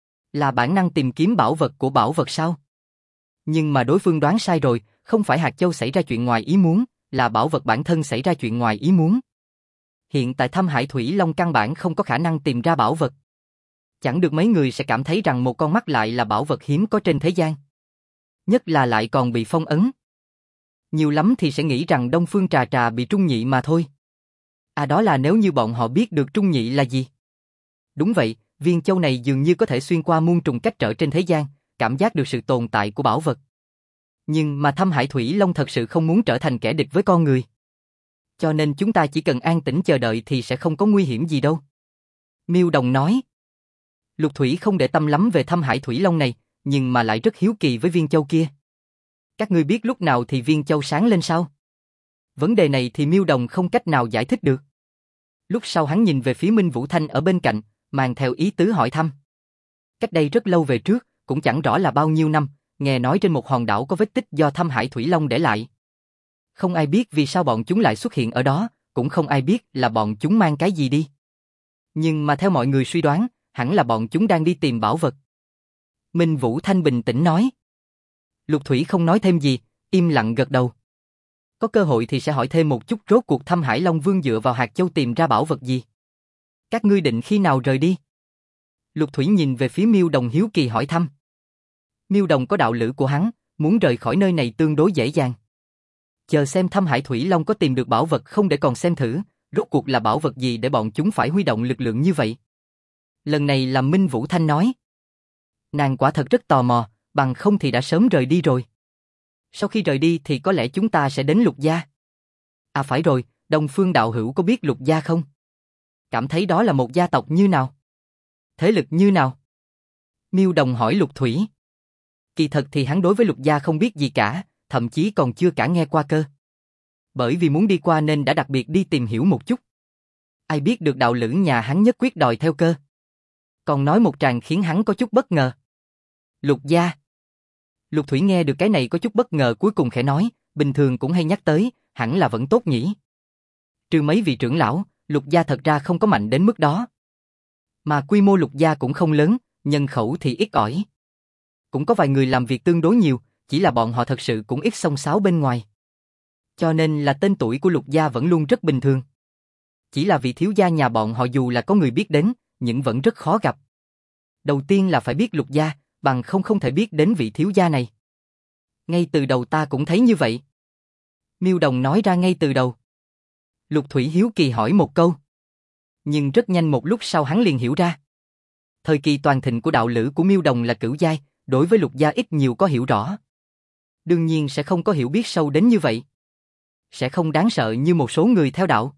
Là bản năng tìm kiếm bảo vật của bảo vật sao? Nhưng mà đối phương đoán sai rồi, không phải hạt châu xảy ra chuyện ngoài ý muốn, là bảo vật bản thân xảy ra chuyện ngoài ý muốn. Hiện tại Thâm Hải Thủy Long căn bản không có khả năng tìm ra bảo vật. Chẳng được mấy người sẽ cảm thấy rằng một con mắt lại là bảo vật hiếm có trên thế gian. Nhất là lại còn bị phong ấn. Nhiều lắm thì sẽ nghĩ rằng Đông Phương Trà Trà bị trung nhị mà thôi. À đó là nếu như bọn họ biết được trung nhị là gì. Đúng vậy, viên châu này dường như có thể xuyên qua muôn trùng cách trở trên thế gian, cảm giác được sự tồn tại của bảo vật. Nhưng mà Thâm Hải Thủy Long thật sự không muốn trở thành kẻ địch với con người. Cho nên chúng ta chỉ cần an tĩnh chờ đợi thì sẽ không có nguy hiểm gì đâu. Miêu Đồng nói. Lục Thủy không để tâm lắm về Thâm Hải Thủy Long này, nhưng mà lại rất hiếu kỳ với viên châu kia. Các ngươi biết lúc nào thì viên châu sáng lên sao? Vấn đề này thì Miêu Đồng không cách nào giải thích được. Lúc sau hắn nhìn về phía Minh Vũ Thanh ở bên cạnh, mang theo ý tứ hỏi thăm. Cách đây rất lâu về trước, cũng chẳng rõ là bao nhiêu năm, nghe nói trên một hòn đảo có vết tích do Thâm Hải Thủy Long để lại. Không ai biết vì sao bọn chúng lại xuất hiện ở đó, cũng không ai biết là bọn chúng mang cái gì đi. Nhưng mà theo mọi người suy đoán, hẳn là bọn chúng đang đi tìm bảo vật. Minh Vũ Thanh bình tĩnh nói. Lục Thủy không nói thêm gì, im lặng gật đầu. Có cơ hội thì sẽ hỏi thêm một chút rốt cuộc Thâm Hải Long Vương dựa vào hạt châu tìm ra bảo vật gì. Các ngươi định khi nào rời đi? Lục Thủy nhìn về phía Miêu Đồng hiếu kỳ hỏi thăm. Miêu Đồng có đạo lữ của hắn, muốn rời khỏi nơi này tương đối dễ dàng. Chờ xem Thâm Hải Thủy Long có tìm được bảo vật không để còn xem thử, rốt cuộc là bảo vật gì để bọn chúng phải huy động lực lượng như vậy. Lần này là Minh Vũ Thanh nói. Nàng quả thật rất tò mò, bằng không thì đã sớm rời đi rồi. Sau khi rời đi thì có lẽ chúng ta sẽ đến Lục Gia. À phải rồi, Đông Phương đạo hữu có biết Lục Gia không? Cảm thấy đó là một gia tộc như nào? Thế lực như nào? Miêu Đồng hỏi Lục Thủy. Kỳ thật thì hắn đối với Lục gia không biết gì cả, thậm chí còn chưa cả nghe qua cơ. Bởi vì muốn đi qua nên đã đặc biệt đi tìm hiểu một chút. Ai biết được đạo lữ nhà hắn nhất quyết đòi theo cơ. Còn nói một tràng khiến hắn có chút bất ngờ. Lục gia. Lục Thủy nghe được cái này có chút bất ngờ, cuối cùng khẽ nói, bình thường cũng hay nhắc tới, hẳn là vẫn tốt nhỉ. Trừ mấy vị trưởng lão, Lục gia thật ra không có mạnh đến mức đó. Mà quy mô Lục gia cũng không lớn, nhân khẩu thì ít ỏi. Cũng có vài người làm việc tương đối nhiều, chỉ là bọn họ thật sự cũng ít xông xáo bên ngoài. Cho nên là tên tuổi của Lục gia vẫn luôn rất bình thường. Chỉ là vị thiếu gia nhà bọn họ dù là có người biết đến, nhưng vẫn rất khó gặp. Đầu tiên là phải biết Lục gia, bằng không thể biết đến vị thiếu gia này. Ngay từ đầu ta cũng thấy như vậy. Miêu Đồng nói ra ngay từ đầu. Lục Thủy hiếu kỳ hỏi một câu. Nhưng rất nhanh một lúc sau hắn liền hiểu ra. Thời kỳ toàn thịnh của đạo lữ của Miêu Đồng là cửu giai, đối với Lục gia ít nhiều có hiểu rõ. Đương nhiên sẽ không có hiểu biết sâu đến như vậy. Sẽ không đáng sợ như một số người theo đạo.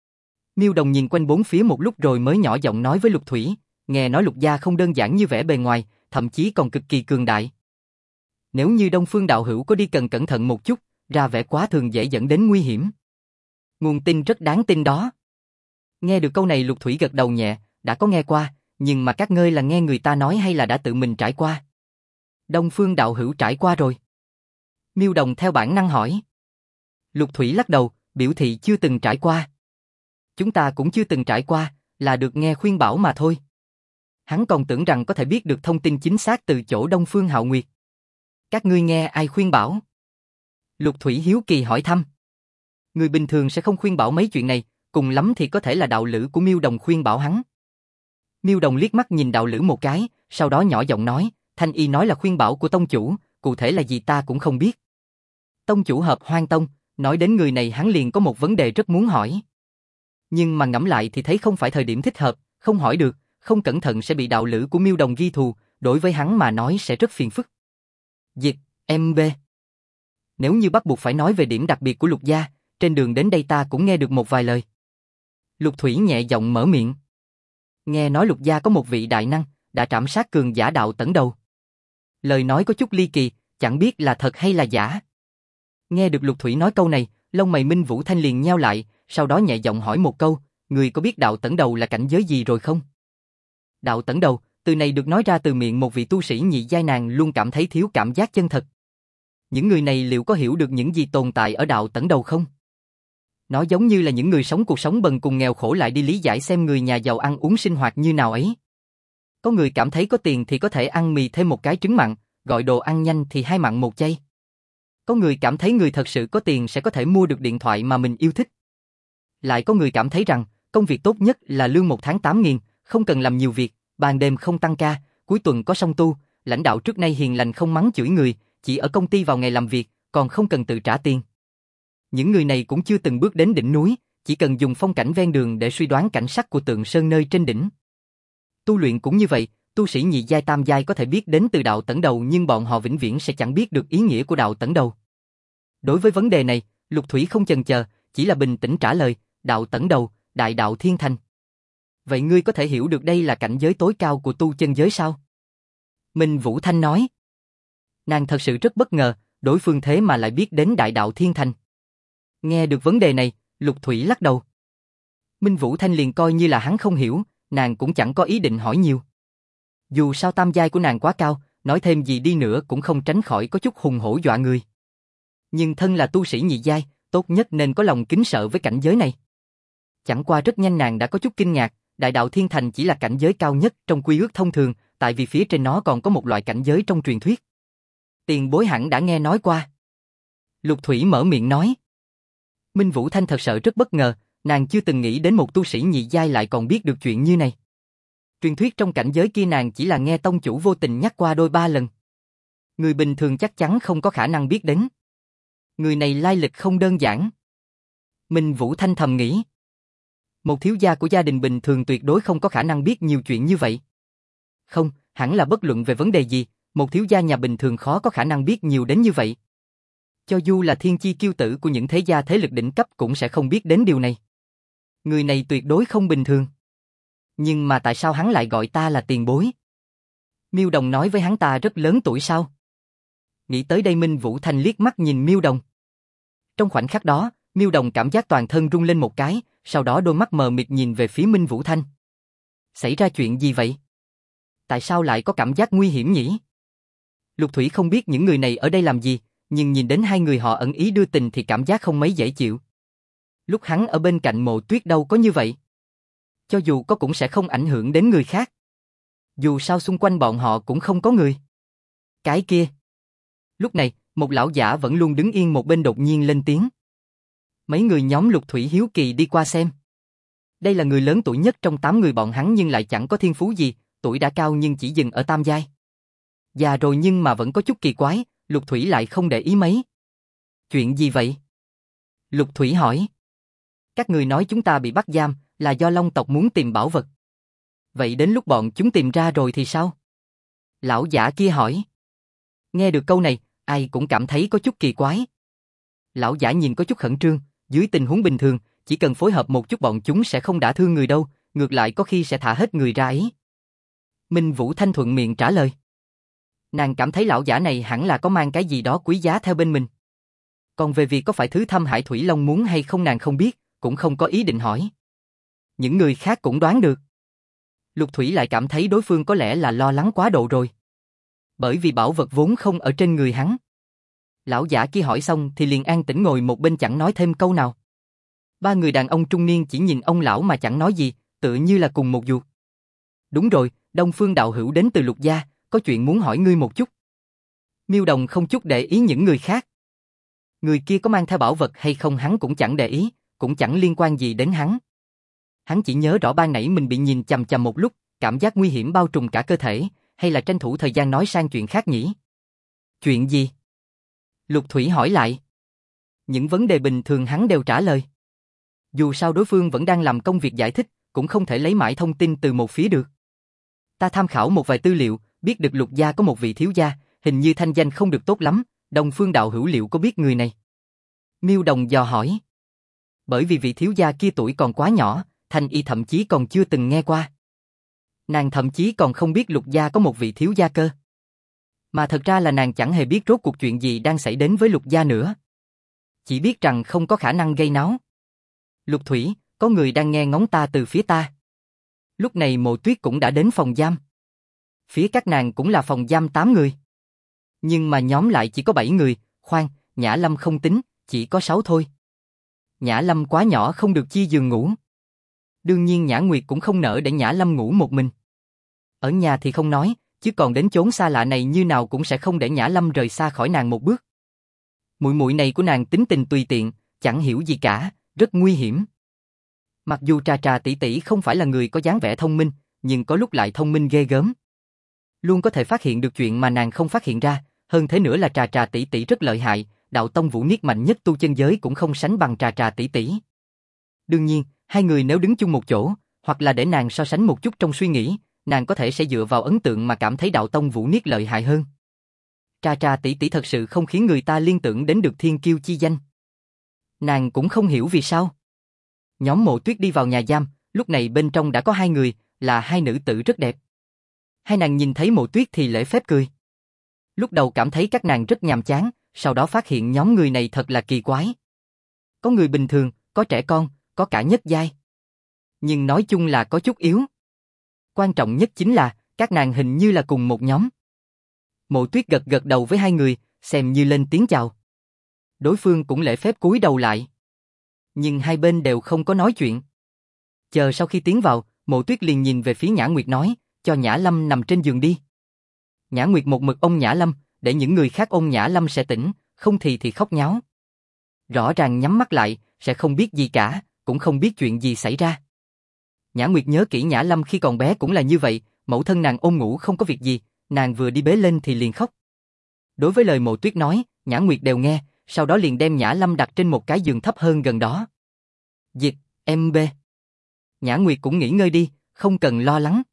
Miêu Đồng nhìn quanh bốn phía một lúc rồi mới nhỏ giọng nói với Lục Thủy, nghe nói Lục gia không đơn giản như vẻ bề ngoài, thậm chí còn cực kỳ cường đại. Nếu như Đông Phương đạo hữu có đi cần cẩn thận một chút, ra vẻ quá thường dễ dẫn đến nguy hiểm. Nguồn tin rất đáng tin đó. Nghe được câu này Lục Thủy gật đầu nhẹ, đã có nghe qua, nhưng mà các ngươi là nghe người ta nói hay là đã tự mình trải qua? Đông Phương đạo hữu trải qua rồi. Miêu Đồng theo bản năng hỏi. Lục Thủy lắc đầu, biểu thị chưa từng trải qua. Chúng ta cũng chưa từng trải qua, là được nghe khuyên bảo mà thôi. Hắn còn tưởng rằng có thể biết được thông tin chính xác từ chỗ Đông Phương Hạo Nguyệt. Các ngươi nghe ai khuyên bảo? Lục Thủy hiếu kỳ hỏi thăm. Người bình thường sẽ không khuyên bảo mấy chuyện này, cùng lắm thì có thể là đạo lữ của Miêu Đồng khuyên bảo hắn. Miêu Đồng liếc mắt nhìn đạo lữ một cái, sau đó nhỏ giọng nói, Thanh Y nói là khuyên bảo của tông chủ, cụ thể là gì ta cũng không biết. Tông chủ Hợp Hoang Tông, nói đến người này hắn liền có một vấn đề rất muốn hỏi. Nhưng mà ngẫm lại thì thấy không phải thời điểm thích hợp, không hỏi được, không cẩn thận sẽ bị đạo lữ của Miêu Đồng ghi thù, đối với hắn mà nói sẽ rất phiền phức. Dịch, MB. Nếu như bắt buộc phải nói về điểm đặc biệt của Lục gia, trên đường đến đây ta cũng nghe được một vài lời. Lục Thủy nhẹ giọng mở miệng. Nghe nói Lục gia có một vị đại năng, đã trảm sát cường giả đạo tẩn đầu. Lời nói có chút ly kỳ, chẳng biết là thật hay là giả. Nghe được Lục Thủy nói câu này, lông mày Minh Vũ Thanh liền nheo lại, sau đó nhẹ giọng hỏi một câu, người có biết đạo tẩn đầu là cảnh giới gì rồi không? Đạo tẩn đầu, từ này được nói ra từ miệng một vị tu sĩ nhị giai, nàng luôn cảm thấy thiếu cảm giác chân thật. Những người này liệu có hiểu được những gì tồn tại ở đạo tẩn đầu không? Nó giống như là những người sống cuộc sống bần cùng nghèo khổ lại đi lý giải xem người nhà giàu ăn uống sinh hoạt như nào ấy. Có người cảm thấy có tiền thì có thể ăn mì thêm một cái trứng mặn, gọi đồ ăn nhanh thì 2 mặn 1 chay. Có người cảm thấy người thật sự có tiền sẽ có thể mua được điện thoại mà mình yêu thích. Lại có người cảm thấy rằng công việc tốt nhất là lương 1 tháng 8.000, không cần làm nhiều việc, ban đêm không tăng ca, cuối tuần có song tu, lãnh đạo trước nay hiền lành không mắng chửi người, chỉ ở công ty vào ngày làm việc, còn không cần tự trả tiền. Những người này cũng chưa từng bước đến đỉnh núi, chỉ cần dùng phong cảnh ven đường để suy đoán cảnh sắc của tượng sơn nơi trên đỉnh. Tu luyện cũng như vậy, tu sĩ nhị giai tam giai có thể biết đến từ đạo tẩn đầu nhưng bọn họ vĩnh viễn sẽ chẳng biết được ý nghĩa của đạo tẩn đầu. Đối với vấn đề này, Lục Thủy không chần chờ, chỉ là bình tĩnh trả lời, đạo tẩn đầu, đại đạo thiên thành. Vậy ngươi có thể hiểu được đây là cảnh giới tối cao của tu chân giới sao? Minh Vũ Thanh nói. Nàng thật sự rất bất ngờ, đối phương thế mà lại biết đến đại đạo thiên thành. Nghe được vấn đề này, Lục Thủy lắc đầu. Minh Vũ Thanh liền coi như là hắn không hiểu, nàng cũng chẳng có ý định hỏi nhiều. Dù sao tam giai của nàng quá cao, nói thêm gì đi nữa cũng không tránh khỏi có chút hùng hổ dọa người. Nhưng thân là tu sĩ nhị giai, tốt nhất nên có lòng kính sợ với cảnh giới này. Chẳng qua rất nhanh nàng đã có chút kinh ngạc, đại đạo thiên thành chỉ là cảnh giới cao nhất trong quy ước thông thường, tại vì phía trên nó còn có một loại cảnh giới trong truyền thuyết. Tiền bối hẳn đã nghe nói qua. Lục Thủy mở miệng nói. Minh Vũ Thanh thật sự rất bất ngờ, nàng chưa từng nghĩ đến một tu sĩ nhị giai lại còn biết được chuyện như này. Truyền thuyết trong cảnh giới kia nàng chỉ là nghe tông chủ vô tình nhắc qua đôi ba lần. Người bình thường chắc chắn không có khả năng biết đến. Người này lai lịch không đơn giản. Minh Vũ Thanh thầm nghĩ. Một thiếu gia của gia đình bình thường tuyệt đối không có khả năng biết nhiều chuyện như vậy. Không, hẳn là bất luận về vấn đề gì, một thiếu gia nhà bình thường khó có khả năng biết nhiều đến như vậy. Cho dù là thiên chi kiêu tử của những thế gia thế lực đỉnh cấp cũng sẽ không biết đến điều này. Người này tuyệt đối không bình thường. Nhưng mà tại sao hắn lại gọi ta là tiền bối? Miêu Đồng nói với hắn ta rất lớn tuổi sao? Nghĩ tới đây Minh Vũ Thanh liếc mắt nhìn Miêu Đồng. Trong khoảnh khắc đó, Miêu Đồng cảm giác toàn thân rung lên một cái, sau đó đôi mắt mờ mịt nhìn về phía Minh Vũ Thanh. Xảy ra chuyện gì vậy? Tại sao lại có cảm giác nguy hiểm nhỉ? Lục Thủy không biết những người này ở đây làm gì, nhưng nhìn đến hai người họ ẩn ý đưa tình thì cảm giác không mấy dễ chịu. Lúc hắn ở bên cạnh Mộ Tuyết đâu có như vậy. Cho dù có cũng sẽ không ảnh hưởng đến người khác. Dù sao xung quanh bọn họ cũng không có người. Cái kia. Lúc này, một lão giả vẫn luôn đứng yên một bên đột nhiên lên tiếng. Mấy người nhóm Lục Thủy hiếu kỳ đi qua xem. Đây là người lớn tuổi nhất trong 8 người bọn hắn nhưng lại chẳng có thiên phú gì, tuổi đã cao nhưng chỉ dừng ở tam giai. Già rồi nhưng mà vẫn có chút kỳ quái, Lục Thủy lại không để ý mấy. Chuyện gì vậy? Lục Thủy hỏi. Các người nói chúng ta bị bắt giam là do Long tộc muốn tìm bảo vật. Vậy đến lúc bọn chúng tìm ra rồi thì sao? Lão giả kia hỏi. Nghe được câu này, ai cũng cảm thấy có chút kỳ quái. Lão giả nhìn có chút khẩn trương, dưới tình huống bình thường, chỉ cần phối hợp một chút bọn chúng sẽ không đả thương người đâu, ngược lại có khi sẽ thả hết người ra ấy. Minh Vũ Thanh thuận miệng trả lời. Nàng cảm thấy lão giả này hẳn là có mang cái gì đó quý giá theo bên mình. Còn về việc có phải thứ Thâm Hải Thủy Long muốn hay không nàng không biết, cũng không có ý định hỏi. Những người khác cũng đoán được. Lục Thủy lại cảm thấy đối phương có lẽ là lo lắng quá độ rồi. Bởi vì bảo vật vốn không ở trên người hắn. Lão giả kia hỏi xong thì liền an tĩnh ngồi một bên chẳng nói thêm câu nào. Ba người đàn ông trung niên chỉ nhìn ông lão mà chẳng nói gì, tựa như là cùng một ruột. Đúng rồi, Đông Phương đạo hữu đến từ Lục gia, có chuyện muốn hỏi ngươi một chút. Miêu Đồng không chút để ý những người khác. Người kia có mang theo bảo vật hay không hắn cũng chẳng để ý, cũng chẳng liên quan gì đến hắn. Hắn chỉ nhớ rõ ban nãy mình bị nhìn chằm chằm một lúc, cảm giác nguy hiểm bao trùm cả cơ thể, hay là tranh thủ thời gian nói sang chuyện khác nhỉ? Chuyện gì? Lục Thủy hỏi lại. Những vấn đề bình thường hắn đều trả lời. Dù sao đối phương vẫn đang làm công việc giải thích, cũng không thể lấy mãi thông tin từ một phía được. Ta tham khảo một vài tư liệu, biết được Lục gia có một vị thiếu gia, hình như thanh danh không được tốt lắm, Đông Phương đạo hữu liệu có biết người này? Miêu Đồng dò hỏi. Bởi vì vị thiếu gia kia tuổi còn quá nhỏ, Thanh Y thậm chí còn chưa từng nghe qua. Nàng thậm chí còn không biết Lục gia có một vị thiếu gia cơ. Mà thật ra là nàng chẳng hề biết rốt cuộc chuyện gì đang xảy đến với Lục gia nữa. Chỉ biết rằng không có khả năng gây náo. Lục Thủy, có người đang nghe ngóng ta từ phía ta. Lúc này Mộ Tuyết cũng đã đến phòng giam. Phía các nàng cũng là phòng giam 8 người. Nhưng mà nhóm lại chỉ có 7 người, khoan, Nhã Lâm không tính, chỉ có 6 thôi. Nhã Lâm quá nhỏ không được chia giường ngủ. Đương nhiên Nhã Nguyệt cũng không nỡ để Nhã Lâm ngủ một mình. Ở nhà thì không nói, chứ còn đến chốn xa lạ này như nào cũng sẽ không để Nhã Lâm rời xa khỏi nàng một bước. Muội muội này của nàng tính tình tùy tiện, chẳng hiểu gì cả, rất nguy hiểm. Mặc dù Trà Trà tỷ tỷ không phải là người có dáng vẻ thông minh, nhưng có lúc lại thông minh ghê gớm. Luôn có thể phát hiện được chuyện mà nàng không phát hiện ra, hơn thế nữa là Trà Trà tỷ tỷ rất lợi hại, đạo tông Vũ Niết mạnh nhất tu chân giới cũng không sánh bằng Trà Trà tỷ tỷ. Đương nhiên, hai người nếu đứng chung một chỗ, hoặc là để nàng so sánh một chút trong suy nghĩ, nàng có thể sẽ dựa vào ấn tượng mà cảm thấy đạo tông Vũ Niết lợi hại hơn. Trà Trà tỷ tỷ thật sự không khiến người ta liên tưởng đến được thiên kiêu chi danh. Nàng cũng không hiểu vì sao. Nhóm Mộ Tuyết đi vào nhà giam, lúc này bên trong đã có 2 người, là 2 nữ tử rất đẹp. Hai nàng nhìn thấy Mộ Tuyết thì lễ phép cười. Lúc đầu cảm thấy các nàng rất nhàm chán, sau đó phát hiện nhóm người này thật là kỳ quái. Có người bình thường, có trẻ con, có cả nhất giai. Nhưng nói chung là có chút yếu. Quan trọng nhất chính là, các nàng hình như là cùng một nhóm. Mộ Tuyết gật gật đầu với 2 người, xem như lên tiếng chào. Đối phương cũng lễ phép cúi đầu lại. Nhưng hai bên đều không có nói chuyện. Chờ sau khi tiến vào, Mộ Tuyết liền nhìn về phía Nhã Nguyệt nói, cho Nhã Lâm nằm trên giường đi. Nhã Nguyệt một mực ôm Nhã Lâm, để những người khác ôm Nhã Lâm sẽ tỉnh, không thì khóc nháo. Rõ ràng nhắm mắt lại, sẽ không biết gì cả, cũng không biết chuyện gì xảy ra. Nhã Nguyệt nhớ kỹ Nhã Lâm khi còn bé cũng là như vậy, mẫu thân nàng ôm ngủ không có việc gì, nàng vừa đi bế lên thì liền khóc. Đối với lời Mộ Tuyết nói, Nhã Nguyệt đều nghe, sau đó liền đem Nhã Lâm đặt trên một cái giường thấp hơn gần đó. Dịch, MB. Nhã Nguyệt cũng nghỉ ngơi đi, không cần lo lắng.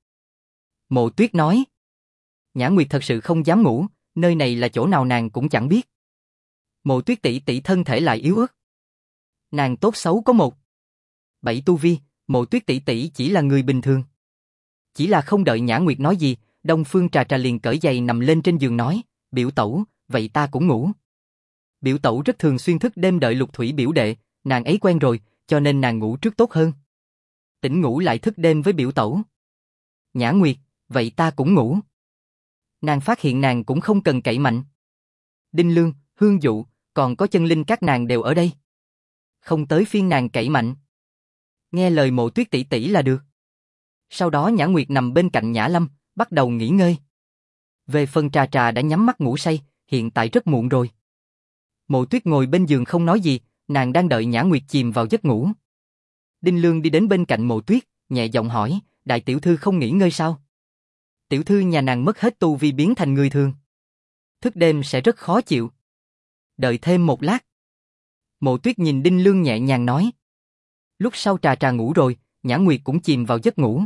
Mộ Tuyết nói. Nhã Nguyệt thật sự không dám ngủ, nơi này là chỗ nào nàng cũng chẳng biết. Mộ Tuyết tỷ tỷ thân thể lại yếu ớt. Nàng tốt xấu có 1.7 tu vi, Mộ Tuyết tỷ tỷ chỉ là người bình thường. Chỉ là không đợi Nhã Nguyệt nói gì, Đông Phương Trà Trà liền cởi giày nằm lên trên giường nói, biểu tẩu, vậy ta cũng ngủ. Biểu tẩu rất thường xuyên thức đêm đợi Lục Thủy biểu đệ, nàng ấy quen rồi, cho nên nàng ngủ trước tốt hơn. Tỉnh ngủ lại thức đêm với biểu tẩu. Nhã Nguyệt, vậy ta cũng ngủ. Nàng phát hiện nàng cũng không cần cậy mạnh. Đinh Lương, Hương Dụ, còn có Chân Linh các nàng đều ở đây. Không tới phiên nàng cậy mạnh. Nghe lời Mộ Tuyết tỷ tỷ là được. Sau đó Nhã Nguyệt nằm bên cạnh Nhã Lâm, bắt đầu nghỉ ngơi. Về phần Trà Trà đã nhắm mắt ngủ say, hiện tại rất muộn rồi. Mộ Tuyết ngồi bên giường không nói gì, nàng đang đợi Nhã Nguyệt chìm vào giấc ngủ. Đinh Lương đi đến bên cạnh Mộ Tuyết, nhẹ giọng hỏi, đại tiểu thư không nghỉ ngơi sao? Tiểu thư nhà nàng mất hết tu vi biến thành người thường. Thức đêm sẽ rất khó chịu. Đợi thêm một lát. Mộ Tuyết nhìn Đinh Lương nhẹ nhàng nói. Lúc sau Trà Trà ngủ rồi, Nhã Nguyệt cũng chìm vào giấc ngủ.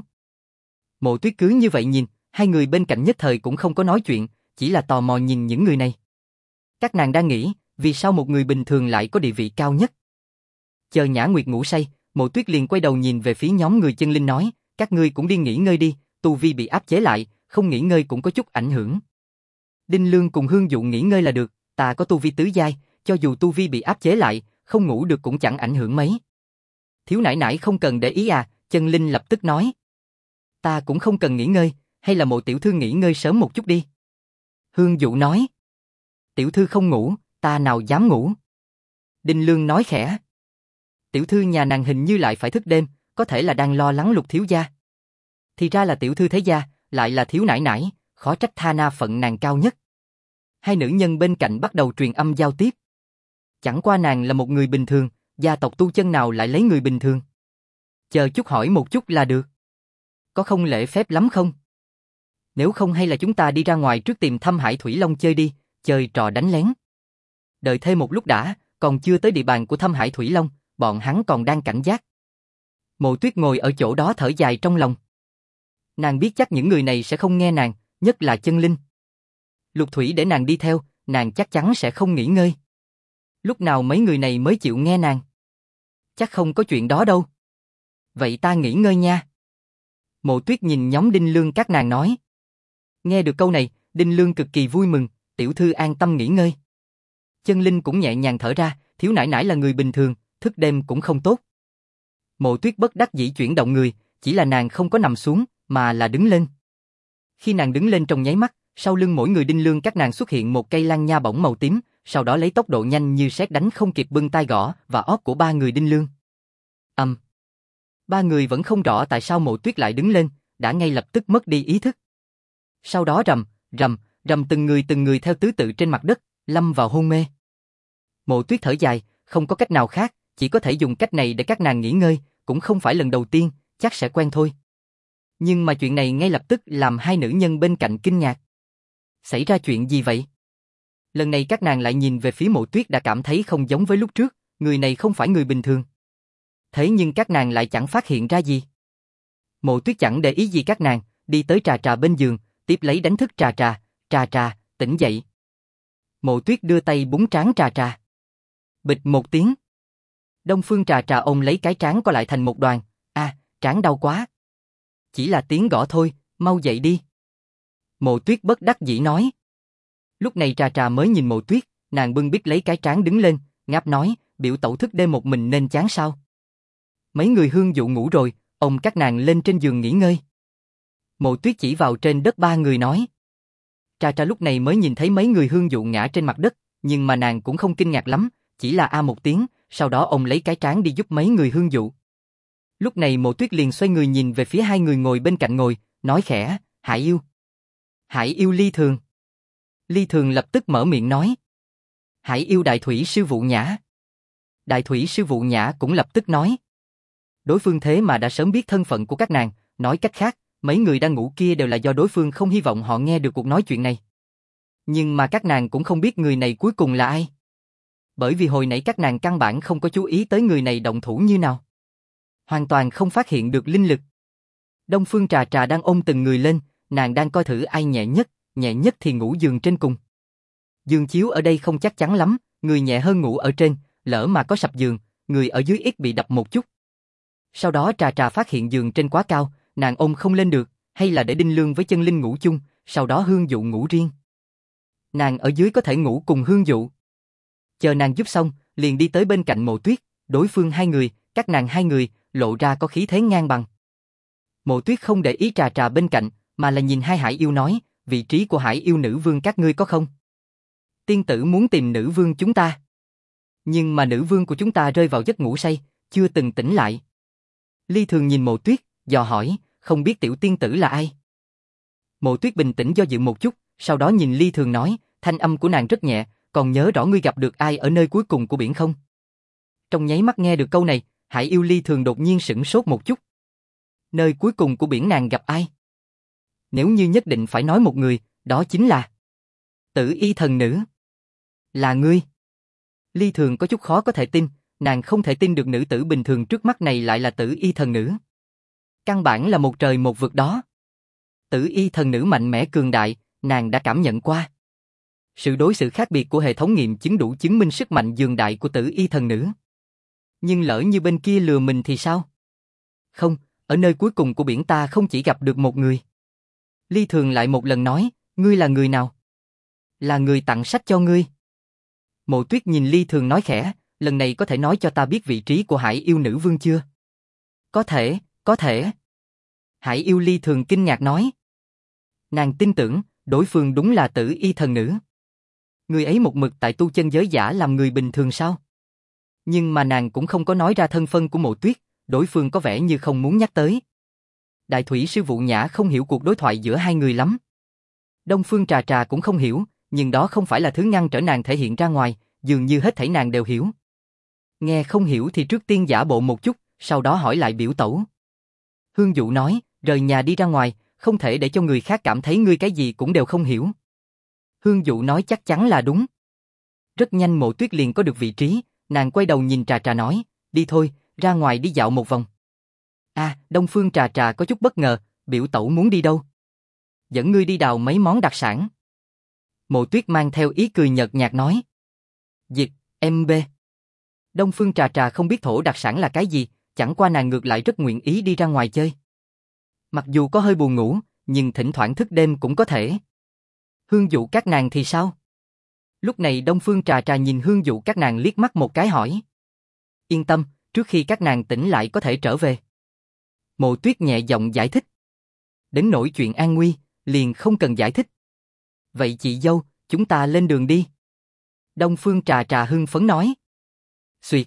Mộ Tuyết cứ như vậy nhìn, hai người bên cạnh nhất thời cũng không có nói chuyện, chỉ là tò mò nhìn những người này. Các nàng đang nghĩ, vì sao một người bình thường lại có địa vị cao nhất? Chờ Nhã Nguyệt ngủ say, Mộ Tuyết liền quay đầu nhìn về phía nhóm người Chân Linh nói, các ngươi cũng đi nghỉ ngơi đi, tu vi bị áp chế lại, không nghỉ ngơi cũng có chút ảnh hưởng. Đinh Lương cùng Hương Dụ nghỉ ngơi là được, ta có tu vi tứ giai, cho dù tu vi bị áp chế lại, không ngủ được cũng chẳng ảnh hưởng mấy. Thiếu nãi nãi không cần để ý à, Chân Linh lập tức nói. Ta cũng không cần nghỉ ngơi, hay là Mộ tiểu thư nghỉ ngơi sớm một chút đi. Hương Dụ nói. Tiểu thư không ngủ, ta nào dám ngủ. Đinh Lương nói khẽ. Tiểu thư nhà nàng hình như lại phải thức đêm, có thể là đang lo lắng Lục thiếu gia. Thì ra là tiểu thư thế gia, lại là thiếu nãi nãi, khó trách tha na phận nàng cao nhất. Hai nữ nhân bên cạnh bắt đầu truyền âm giao tiếp. Chẳng qua nàng là một người bình thường, gia tộc tu chân nào lại lấy người bình thường. Chờ chút hỏi một chút là được. Có không lễ phép lắm không? Nếu không hay là chúng ta đi ra ngoài trước tìm Thâm Hải Thủy Long chơi đi, chơi trò đánh lén. Đợi thêm một lúc đã, còn chưa tới địa bàn của Thâm Hải Thủy Long, bọn hắn còn đang cảnh giác. Mộ Tuyết ngồi ở chỗ đó thở dài trong lòng. Nàng biết chắc những người này sẽ không nghe nàng, nhất là Chân Linh. Lục Thủy để nàng đi theo, nàng chắc chắn sẽ không nghỉ ngơi. Lúc nào mấy người này mới chịu nghe nàng? Chắc không có chuyện đó đâu. Vậy ta nghỉ ngơi nha. Mộ Tuyết nhìn nhóm Đinh Lương các nàng nói. Nghe được câu này, Đinh Lương cực kỳ vui mừng, tiểu thư an tâm nghỉ ngơi. Chân Linh cũng nhẹ nhàng thở ra, thiếu nãi nãi là người bình thường, thức đêm cũng không tốt. Mộ Tuyết bất đắc dĩ chuyển động người, chỉ là nàng không có nằm xuống, mà là đứng lên. Khi nàng đứng lên trong nháy mắt, sau lưng mỗi người Đinh Lương các nàng xuất hiện một cây lăng nha bổng màu tím, sau đó lấy tốc độ nhanh như sét đánh không kịp bưng tay gõ và ót của ba người Đinh Lương. Ba người vẫn không rõ tại sao Mộ Tuyết lại đứng lên, đã ngay lập tức mất đi ý thức. Sau đó rầm, rầm, rầm từng người theo tứ tự trên mặt đất, lâm vào hôn mê. Mộ Tuyết thở dài, không có cách nào khác, chỉ có thể dùng cách này để các nàng nghỉ ngơi, cũng không phải lần đầu tiên, chắc sẽ quen thôi. Nhưng mà chuyện này ngay lập tức làm hai nữ nhân bên cạnh kinh ngạc. Xảy ra chuyện gì vậy? Lần này các nàng lại nhìn về phía Mộ Tuyết đã cảm thấy không giống với lúc trước, người này không phải người bình thường. Thế nhưng các nàng lại chẳng phát hiện ra gì. Mộ Tuyết chẳng để ý gì các nàng, đi tới Trà Trà bên giường, tiếp lấy đánh thức Trà Trà, Trà Trà, tỉnh dậy. Mộ Tuyết đưa tay búng trán Trà Trà. Bịch một tiếng. Đông Phương Trà Trà ôm lấy cái trán co lại thành một đoàn, trán đau quá. Chỉ là tiếng gõ thôi, mau dậy đi. Mộ Tuyết bất đắc dĩ nói. Lúc này Trà Trà mới nhìn Mộ Tuyết, nàng bưng bít lấy cái trán đứng lên, ngáp nói, biểu tẩu thức đêm một mình nên chán sao? Mấy người Hương Dụ ngủ rồi, ông các nàng lên trên giường nghỉ ngơi. Mộ Tuyết chỉ vào trên đất ba người nói. Trà Trà lúc này mới nhìn thấy mấy người Hương Dụ ngã trên mặt đất, nhưng mà nàng cũng không kinh ngạc lắm, chỉ là a một tiếng, sau đó ông lấy cái trán đi giúp mấy người Hương Dụ. Lúc này Mộ Tuyết liền xoay người nhìn về phía hai người ngồi bên cạnh ngồi, nói khẽ, Hải yêu. Hải yêu Ly Thường. Ly Thường lập tức mở miệng nói. Hải yêu Đại Thủy sư Vụ Nhã. Đại Thủy sư Vụ Nhã cũng lập tức nói. Đối phương thế mà đã sớm biết thân phận của các nàng, nói cách khác, mấy người đang ngủ kia đều là do đối phương không hy vọng họ nghe được cuộc nói chuyện này. Nhưng mà các nàng cũng không biết người này cuối cùng là ai. Bởi vì hồi nãy các nàng căn bản không có chú ý tới người này động thủ như nào. Hoàn toàn không phát hiện được linh lực. Đông Phương Trà Trà đang ôm từng người lên, nàng đang coi thử ai nhẹ nhất thì ngủ giường trên cùng. Giường chiếu ở đây không chắc chắn lắm, người nhẹ hơn ngủ ở trên, lỡ mà có sập giường, người ở dưới ít bị đập một chút. Sau đó Trà Trà phát hiện giường trên quá cao, nàng ôm không lên được, hay là để Đinh Lương với Chân Linh ngủ chung, sau đó Hương Dụ ngủ riêng. Nàng ở dưới có thể ngủ cùng Hương Dụ. Chờ nàng giúp xong, liền đi tới bên cạnh Mộ Tuyết, đối phương hai người, các nàng hai người, lộ ra có khí thế ngang bằng. Mộ Tuyết không để ý Trà Trà bên cạnh, mà là nhìn hai hải yêu nói, vị trí của hải yêu nữ vương các ngươi có không? Tiên tử muốn tìm nữ vương chúng ta. Nhưng mà nữ vương của chúng ta rơi vào giấc ngủ say, chưa từng tỉnh lại. Ly Thường nhìn Mộ Tuyết, dò hỏi, không biết tiểu tiên tử là ai? Mộ Tuyết bình tĩnh do dự một chút, sau đó nhìn Ly Thường nói, thanh âm của nàng rất nhẹ, còn nhớ rõ ngươi gặp được ai ở nơi cuối cùng của biển không? Trong nháy mắt nghe được câu này, hải yêu Ly Thường đột nhiên sửng sốt một chút. Nơi cuối cùng của biển nàng gặp ai? Nếu như nhất định phải nói một người, đó chính là Tử Y thần nữ. Là ngươi. Ly Thường có chút khó có thể tin, nàng không thể tin được nữ tử bình thường trước mắt này lại là Tử Y thần nữ. Căn bản là một trời một vực đó. Tử Y thần nữ mạnh mẽ cường đại, nàng đã cảm nhận qua. Sự đối xử khác biệt của hệ thống nghiệm chứng đủ chứng minh sức mạnh dường đại của Tử Y thần nữ. Nhưng lỡ như bên kia lừa mình thì sao? Không, ở nơi cuối cùng của biển ta không chỉ gặp được một người. Ly Thường lại một lần nói, ngươi là người nào? Là người tặng sách cho ngươi. Mộ Tuyết nhìn Ly Thường nói khẽ, lần này có thể nói cho ta biết vị trí của hải yêu nữ vương chưa? Có thể, có thể. Hải yêu Ly Thường kinh ngạc nói. Nàng tin tưởng, đối phương đúng là Tử Y thần nữ. Người ấy một mực tại tu chân giới giả làm người bình thường sao? Nhưng mà nàng cũng không có nói ra thân phận của Mộ Tuyết, đối phương có vẻ như không muốn nhắc tới. Đại thủy sư Vụ Nhã không hiểu cuộc đối thoại giữa hai người lắm. Đông Phương Trà Trà cũng không hiểu, nhưng đó không phải là thứ ngăn trở nàng thể hiện ra ngoài, dường như hết thảy nàng đều hiểu. Nghe không hiểu thì trước tiên giả bộ một chút, sau đó hỏi lại biểu tẩu. Hương Dụ nói, rời nhà đi ra ngoài, không thể để cho người khác cảm thấy ngươi cái gì cũng đều không hiểu. Hương Dụ nói chắc chắn là đúng. Rất nhanh Mộ Tuyết liền có được vị trí, nàng quay đầu nhìn Trà Trà nói, đi thôi, ra ngoài đi dạo một vòng. Đông Phương Trà Trà có chút bất ngờ, biểu tẩu muốn đi đâu? Dẫn ngươi đi đào mấy món đặc sản. Mộ Tuyết mang theo ý cười nhợt nhạt nói. Dịch, MB. Đông Phương Trà Trà không biết thổ đặc sản là cái gì, chẳng qua nàng ngược lại rất nguyện ý đi ra ngoài chơi. Mặc dù có hơi buồn ngủ, nhưng thỉnh thoảng thức đêm cũng có thể. Hương Dụ các nàng thì sao? Lúc này Đông Phương Trà Trà nhìn Hương Dụ các nàng liếc mắt một cái hỏi. Yên tâm, trước khi các nàng tỉnh lại có thể trở về. Mộ Tuyết nhẹ giọng giải thích. Đến nỗi chuyện an nguy, liền không cần giải thích. Vậy chị dâu, chúng ta lên đường đi. Đông Phương Trà Trà hưng phấn nói. Xuyệt.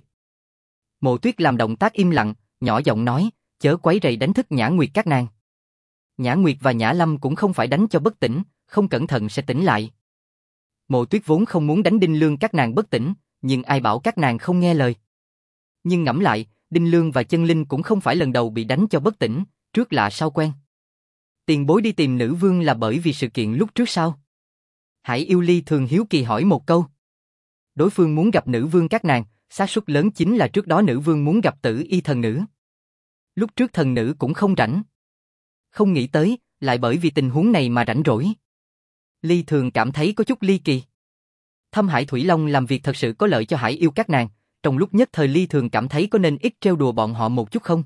Mộ Tuyết làm động tác im lặng, nhỏ giọng nói, chớ quấy rầy đánh thức Nhã Nguyệt các nàng. Nhã Nguyệt và Nhã Lâm cũng không phải đánh cho bất tỉnh, không cẩn thận sẽ tỉnh lại. Mộ Tuyết vốn không muốn đánh Đinh Lương các nàng bất tỉnh, nhưng ai bảo các nàng không nghe lời. Nhưng ngẫm lại, Đinh Lương và Chân Linh cũng không phải lần đầu bị đánh cho bất tỉnh, trước lạ sau quen. Tiền bối đi tìm nữ vương là bởi vì sự kiện lúc trước sao? Hải yêu Ly Thường hiếu kỳ hỏi một câu. Đối phương muốn gặp nữ vương các nàng, xác suất lớn chính là trước đó nữ vương muốn gặp Tử Y thần nữ. Lúc trước thần nữ cũng không rảnh. Không nghĩ tới, lại bởi vì tình huống này mà rảnh rỗi. Ly Thường cảm thấy có chút ly kỳ. Thâm Hải Thủy Long làm việc thật sự có lợi cho hải yêu các nàng, trong lúc nhất thời Ly Thường cảm thấy có nên ít trêu đùa bọn họ một chút không?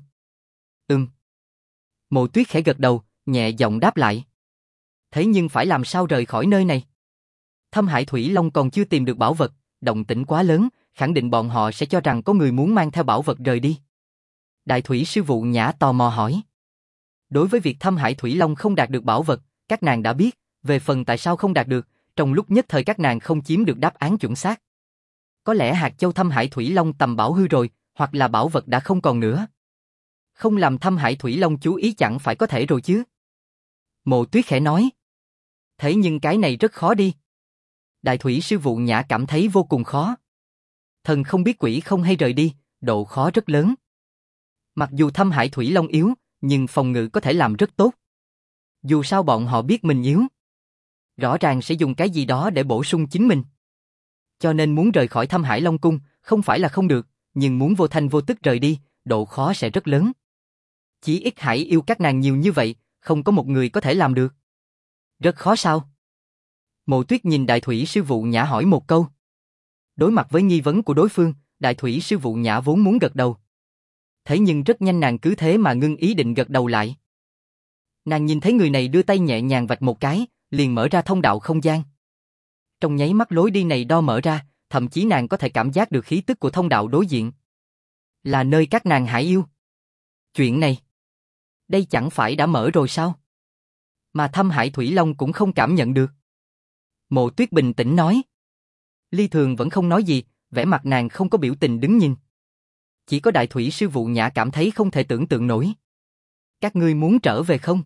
Mộ Tuyết khẽ gật đầu, nhẹ giọng đáp lại. Thế nhưng phải làm sao rời khỏi nơi này? Thâm Hải Thủy Long còn chưa tìm được bảo vật, động tĩnh quá lớn, khẳng định bọn họ sẽ cho rằng có người muốn mang theo bảo vật rời đi. Đại thủy sư Vụ Nhã tò mò hỏi. Đối với việc Thâm Hải Thủy Long không đạt được bảo vật, các nàng đã biết, về phần tại sao không đạt được, trong lúc nhất thời các nàng không chiếm được đáp án chuẩn xác. Có lẽ hạt châu Thâm Hải Thủy Long tầm bảo hư rồi, hoặc là bảo vật đã không còn nữa. Không làm Thâm Hải Thủy Long chú ý chẳng phải có thể rồi chứ? Mộ Tuyết khẽ nói. Thế nhưng cái này rất khó đi. Đại thủy sư Vụ Nhã cảm thấy vô cùng khó. Thần không biết quỷ không hay rời đi, độ khó rất lớn. Mặc dù Thâm Hải Thủy Long yếu, nhưng phòng ngự có thể làm rất tốt. Dù sao bọn họ biết mình yếu. Rõ ràng sẽ dùng cái gì đó để bổ sung chính mình. Cho nên muốn rời khỏi Thâm Hải Long Cung, không phải là không được, nhưng muốn vô thanh vô tức rời đi, độ khó sẽ rất lớn. Chỉ ít hải yêu các nàng nhiều như vậy, không có một người có thể làm được. Rất khó sao? Mộ Tuyết nhìn Đại thủy sư Vụ Nhã hỏi một câu. Đối mặt với nghi vấn của đối phương, Đại thủy sư Vụ Nhã vốn muốn gật đầu. Thế nhưng rất nhanh nàng cứ thế mà ngưng ý định gật đầu lại. Nàng nhìn thấy người này đưa tay nhẹ nhàng vạch một cái, liền mở ra thông đạo không gian. Trong nháy mắt lối đi này đo mở ra, thậm chí nàng có thể cảm giác được khí tức của thông đạo đối diện. Là nơi các nàng hải yêu. Chuyện này, đây chẳng phải đã mở rồi sao? Mà Thâm Hải Thủy Long cũng không cảm nhận được. Mộ Tuyết bình tĩnh nói. Ly Thường vẫn không nói gì, vẻ mặt nàng không có biểu tình đứng nhìn. Chỉ có Đại Thủy Sư Vụ Nhã cảm thấy không thể tưởng tượng nổi. Các ngươi muốn trở về không?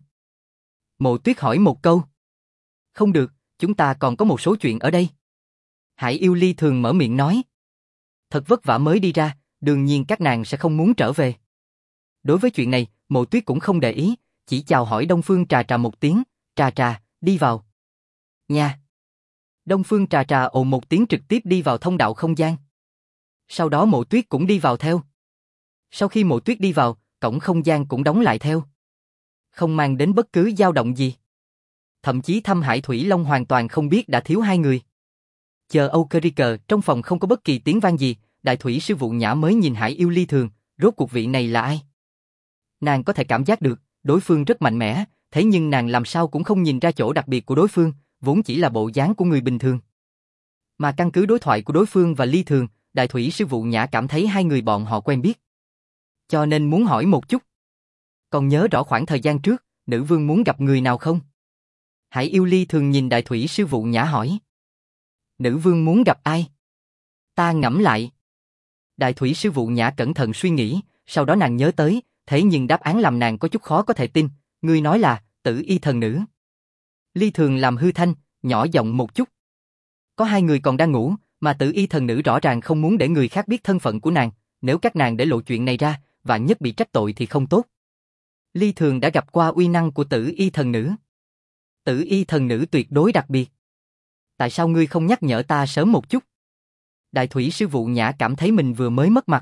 Mộ Tuyết hỏi một câu. Không được, chúng ta còn có một số chuyện ở đây. Hải yêu Ly Thường mở miệng nói. Thật vất vả mới đi ra, đương nhiên các nàng sẽ không muốn trở về. Đối với chuyện này, Mộ Tuyết cũng không để ý, chỉ chào hỏi Đông Phương Trà Trà một tiếng, Trà Trà, đi vào. Nha. Đông Phương Trà Trà ồ một tiếng trực tiếp đi vào thông đạo không gian. Sau đó Mộ Tuyết cũng đi vào theo. Sau khi Mộ Tuyết đi vào, cổng không gian cũng đóng lại theo. Không mang đến bất cứ dao động gì. Thậm chí Thâm Hải Thủy Long hoàn toàn không biết đã thiếu hai người. Chờ Âu Cơ Ri Cờ, trong phòng không có bất kỳ tiếng vang gì, Đại Thủy Sư Vụ Nhã mới nhìn Hải yêu Ly Thường, rốt cuộc vị này là ai? Nàng có thể cảm giác được, đối phương rất mạnh mẽ, thế nhưng nàng làm sao cũng không nhìn ra chỗ đặc biệt của đối phương, vốn chỉ là bộ dáng của người bình thường. Mà căn cứ đối thoại của đối phương và Ly Thường, Đại Thủy Sư Vụ Nhã cảm thấy hai người bọn họ quen biết. Cho nên muốn hỏi một chút. Còn nhớ rõ khoảng thời gian trước, nữ vương muốn gặp người nào không? Hải yêu Ly Thường nhìn Đại Thủy Sư Vụ Nhã hỏi. Nữ vương muốn gặp ai? Ta ngẫm lại. Đại Thủy Sư Vụ Nhã cẩn thận suy nghĩ, sau đó nàng nhớ tới, thế nhưng đáp án làm nàng có chút khó có thể tin, ngươi nói là Tử Y thần nữ. Ly Thường làm hư thanh, nhỏ giọng một chút. Có hai người còn đang ngủ, mà Tử Y thần nữ rõ ràng không muốn để người khác biết thân phận của nàng, nếu các nàng để lộ chuyện này ra, vạn nhất bị trách tội thì không tốt. Ly Thường đã gặp qua uy năng của Tử Y thần nữ. Tử Y thần nữ tuyệt đối đặc biệt. Tại sao ngươi không nhắc nhở ta sớm một chút? Đại Thủy Sư Vụ Nhã cảm thấy mình vừa mới mất mặt.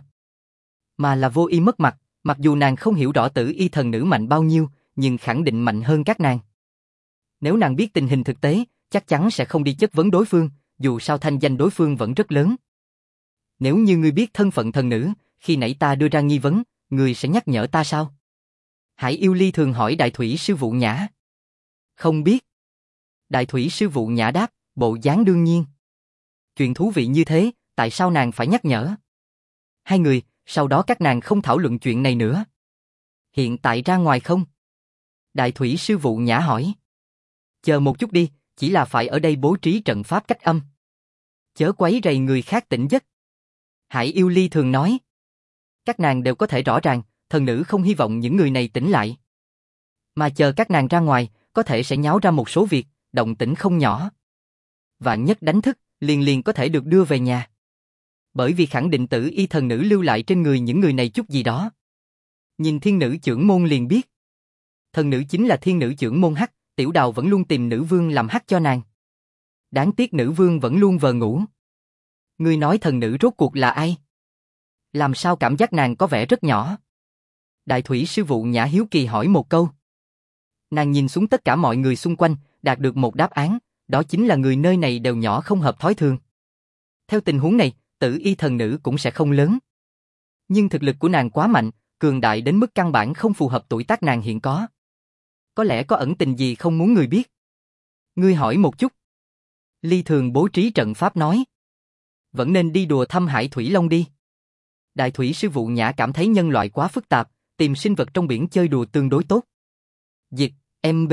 Mà là vô ý mất mặt, mặc dù nàng không hiểu rõ Tử Y thần nữ mạnh bao nhiêu, nhưng khẳng định mạnh hơn các nàng. Nếu nàng biết tình hình thực tế, chắc chắn sẽ không đi chất vấn đối phương, dù sao thanh danh đối phương vẫn rất lớn. Nếu như ngươi biết thân phận thần nữ, khi nãy ta đưa ra nghi vấn, ngươi sẽ nhắc nhở ta sao? Hải yêu Ly Thường hỏi Đại Thủy Sư Vụ Nhã. Không biết. Đại Thủy Sư Vụ Nhã đáp, bộ dáng đương nhiên. Chuyện thú vị như thế, tại sao nàng phải nhắc nhở? Hai người, sau đó các nàng không thảo luận chuyện này nữa. Hiện tại ra ngoài không? Đại Thủy Sư Vụ Nhã hỏi. Chờ một chút đi, chỉ là phải ở đây bố trí trận pháp cách âm. Chớ quấy rầy người khác tỉnh giấc. Hải yêu Ly Thường nói. Các nàng đều có thể rõ ràng, thần nữ không hy vọng những người này tỉnh lại. Mà chờ các nàng ra ngoài, có thể sẽ nháo ra một số việc, động tĩnh không nhỏ. Vạn nhất đánh thức, liền có thể được đưa về nhà. Bởi vì khẳng định Tử Y thần nữ lưu lại trên người những người này chút gì đó. Nhìn thiên nữ trưởng môn liền biết. Thần nữ chính là thiên nữ trưởng môn Hắc, Tiểu Đào vẫn luôn tìm nữ vương làm Hắc cho nàng. Đáng tiếc nữ vương vẫn luôn vờ ngủ. Ngươi nói thần nữ rốt cuộc là ai? Làm sao cảm giác nàng có vẻ rất nhỏ? Đại Thủy Sư Vụ Nhã hiếu kỳ hỏi một câu. Nàng nhìn xuống tất cả mọi người xung quanh, đạt được một đáp án, đó chính là người nơi này đều nhỏ không hợp thói thường. Theo tình huống này, Tử Y thần nữ cũng sẽ không lớn. Nhưng thực lực của nàng quá mạnh, cường đại đến mức căn bản không phù hợp tuổi tác nàng hiện có. Có lẽ có ẩn tình gì không muốn người biết. Ngươi hỏi một chút. Ly Thường bố trí trận pháp nói. Vẫn nên đi đùa Thâm Hải Thủy Long đi. Đại Thủy Sư Vụ Nhã cảm thấy nhân loại quá phức tạp, tìm sinh vật trong biển chơi đùa tương đối tốt. Dịch, MB.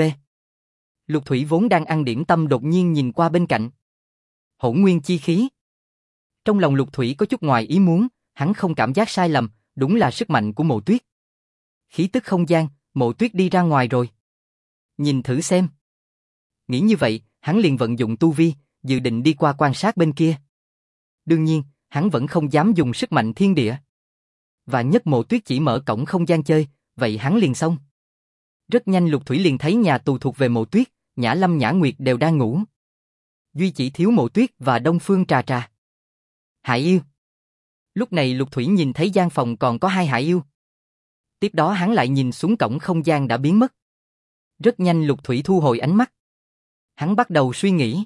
Lục Thủy vốn đang ăn điểm tâm đột nhiên nhìn qua bên cạnh. Hỗn nguyên chi khí. Trong lòng Lục Thủy có chút ngoài ý muốn, hắn không cảm giác sai lầm, đúng là sức mạnh của Mộ Tuyết. Khí tức không gian, Mộ Tuyết đi ra ngoài rồi. Nhìn thử xem. Nghĩ như vậy, hắn liền vận dụng tu vi, dự định đi qua quan sát bên kia. Đương nhiên, hắn vẫn không dám dùng sức mạnh thiên địa. Và nhất Mộ Tuyết chỉ mở cổng không gian chơi, vậy hắn liền xong. Rất nhanh Lục Thủy liền thấy nhà tù thuộc về Mộ Tuyết, Nhã Lâm Nhã Nguyệt đều đang ngủ. Duy chỉ thiếu Mộ Tuyết và Đông Phương Trà Trà. Hải yêu. Lúc này Lục Thủy nhìn thấy gian phòng còn có hai hải yêu. Tiếp đó hắn lại nhìn xuống cổng không gian đã biến mất. Rất nhanh Lục Thủy thu hồi ánh mắt. Hắn bắt đầu suy nghĩ.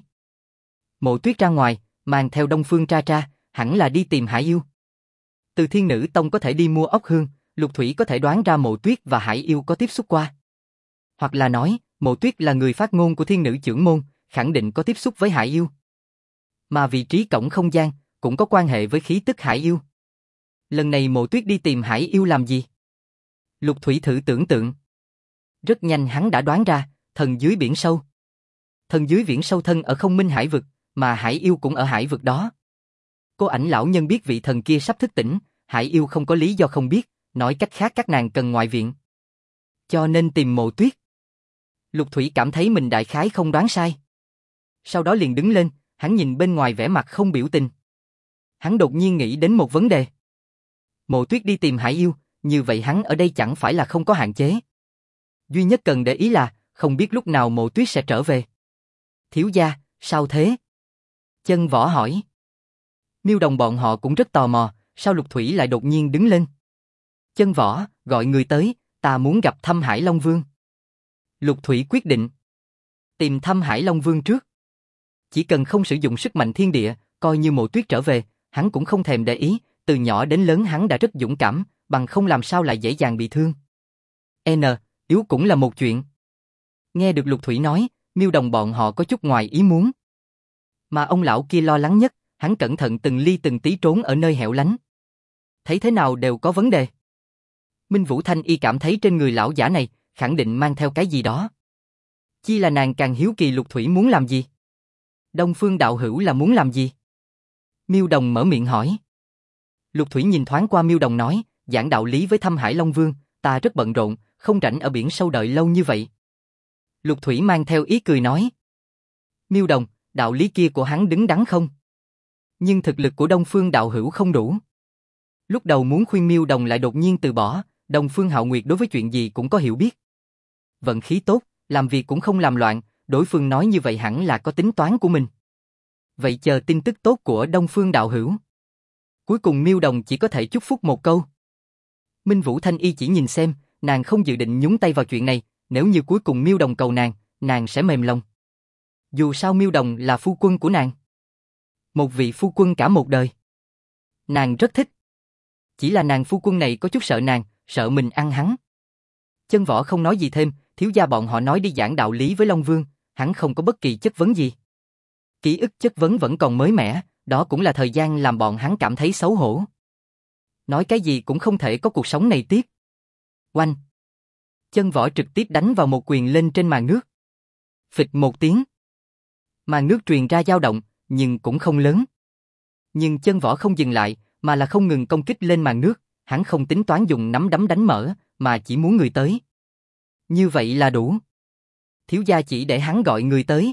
Mộ Tuyết ra ngoài, mang theo Đông Phương Trà Trà, hẳn là đi tìm hải yêu. Từ Thiên Nữ Tông có thể đi mua ốc hương, Lục Thủy có thể đoán ra Mộ Tuyết và hải yêu có tiếp xúc qua. Hoặc là nói, Mộ Tuyết là người phát ngôn của Thiên Nữ trưởng môn, khẳng định có tiếp xúc với hải yêu. Mà vị trí cổng không gian cũng có quan hệ với khí tức hải yêu. Lần này Mộ Tuyết đi tìm hải yêu làm gì? Lục Thủy thử tưởng tượng. Rất nhanh hắn đã đoán ra, thần dưới biển sâu. Thần dưới biển sâu thân ở không minh hải vực, mà hải yêu cũng ở hải vực đó. Cô ảnh lão nhân biết vị thần kia sắp thức tỉnh, hải yêu không có lý do không biết, nói cách khác các nàng cần ngoại viện. Cho nên tìm Mộ Tuyết. Lục Thủy cảm thấy mình đại khái không đoán sai. Sau đó liền đứng lên, hắn nhìn bên ngoài vẻ mặt không biểu tình. Hắn đột nhiên nghĩ đến một vấn đề. Mộ Tuyết đi tìm hải yêu, như vậy hắn ở đây chẳng phải là không có hạn chế. Duy nhất cần để ý là, không biết lúc nào Mộ Tuyết sẽ trở về. Thiếu gia, sao thế? Chân Võ hỏi. Miêu Đồng bọn họ cũng rất tò mò, sao Lục Thủy lại đột nhiên đứng lên. Chân Võ, gọi người tới, ta muốn gặp thăm Hải Long Vương. Lục Thủy quyết định. Tìm thăm Hải Long Vương trước. Chỉ cần không sử dụng sức mạnh thiên địa, coi như Mộ Tuyết trở về, hắn cũng không thèm để ý, từ nhỏ đến lớn hắn đã rất dũng cảm, bằng không làm sao lại dễ dàng bị thương. Yếu cũng là một chuyện. Nghe được Lục Thủy nói, Miêu Đồng bọn họ có chút ngoài ý muốn. Mà ông lão kia lo lắng nhất, hắn cẩn thận từng ly từng tí trốn ở nơi hẻo lánh. Thấy thế nào đều có vấn đề. Minh Vũ Thanh Y cảm thấy trên người lão giả này, khẳng định mang theo cái gì đó. Chi là nàng càng hiếu kỳ Lục Thủy muốn làm gì? Đông Phương đạo hữu là muốn làm gì? Miêu Đồng mở miệng hỏi. Lục Thủy nhìn thoáng qua Miêu Đồng nói, giảng đạo lý với thăm Hải Long Vương, ta rất bận rộn, không rảnh ở biển sâu đợi lâu như vậy. Lục Thủy mang theo ý cười nói. Miêu Đồng, đạo lý kia của hắn đứng đắn không? Nhưng thực lực của Đông Phương đạo hữu không đủ. Lúc đầu muốn khuyên Miêu Đồng lại đột nhiên từ bỏ, Đông Phương Hạo Nguyệt đối với chuyện gì cũng có hiểu biết. Vận khí tốt, làm việc cũng không làm loạn, đối phương nói như vậy hẳn là có tính toán của mình. Vậy chờ tin tức tốt của Đông Phương đạo hữu. Cuối cùng Miêu Đồng chỉ có thể chúc phúc một câu. Minh Vũ Thanh Y chỉ nhìn xem, nàng không dự định nhúng tay vào chuyện này, nếu như cuối cùng Miêu Đồng cầu nàng sẽ mềm lòng. Dù sao Miêu Đồng là phu quân của nàng. Một vị phu quân cả một đời. Nàng rất thích. Chỉ là nàng phu quân này có chút sợ nàng, sợ mình ăn hắn. Chân Võ không nói gì thêm, thiếu gia bọn họ nói đi giảng đạo lý với Long Vương, hắn không có bất kỳ chất vấn gì. Ký ức chất vấn vẫn còn mới mẻ, đó cũng là thời gian làm bọn hắn cảm thấy xấu hổ. Nói cái gì cũng không thể có cuộc sống này tiếp. Oanh! Chân Võ trực tiếp đánh vào một quyền lên trên màn nước. Phịch một tiếng. Màn nước truyền ra dao động, nhưng cũng không lớn. Nhưng Chân Võ không dừng lại, mà là không ngừng công kích lên màn nước, hắn không tính toán dùng nắm đấm đánh mở, mà chỉ muốn người tới. Như vậy là đủ. Thiếu gia chỉ để hắn gọi người tới.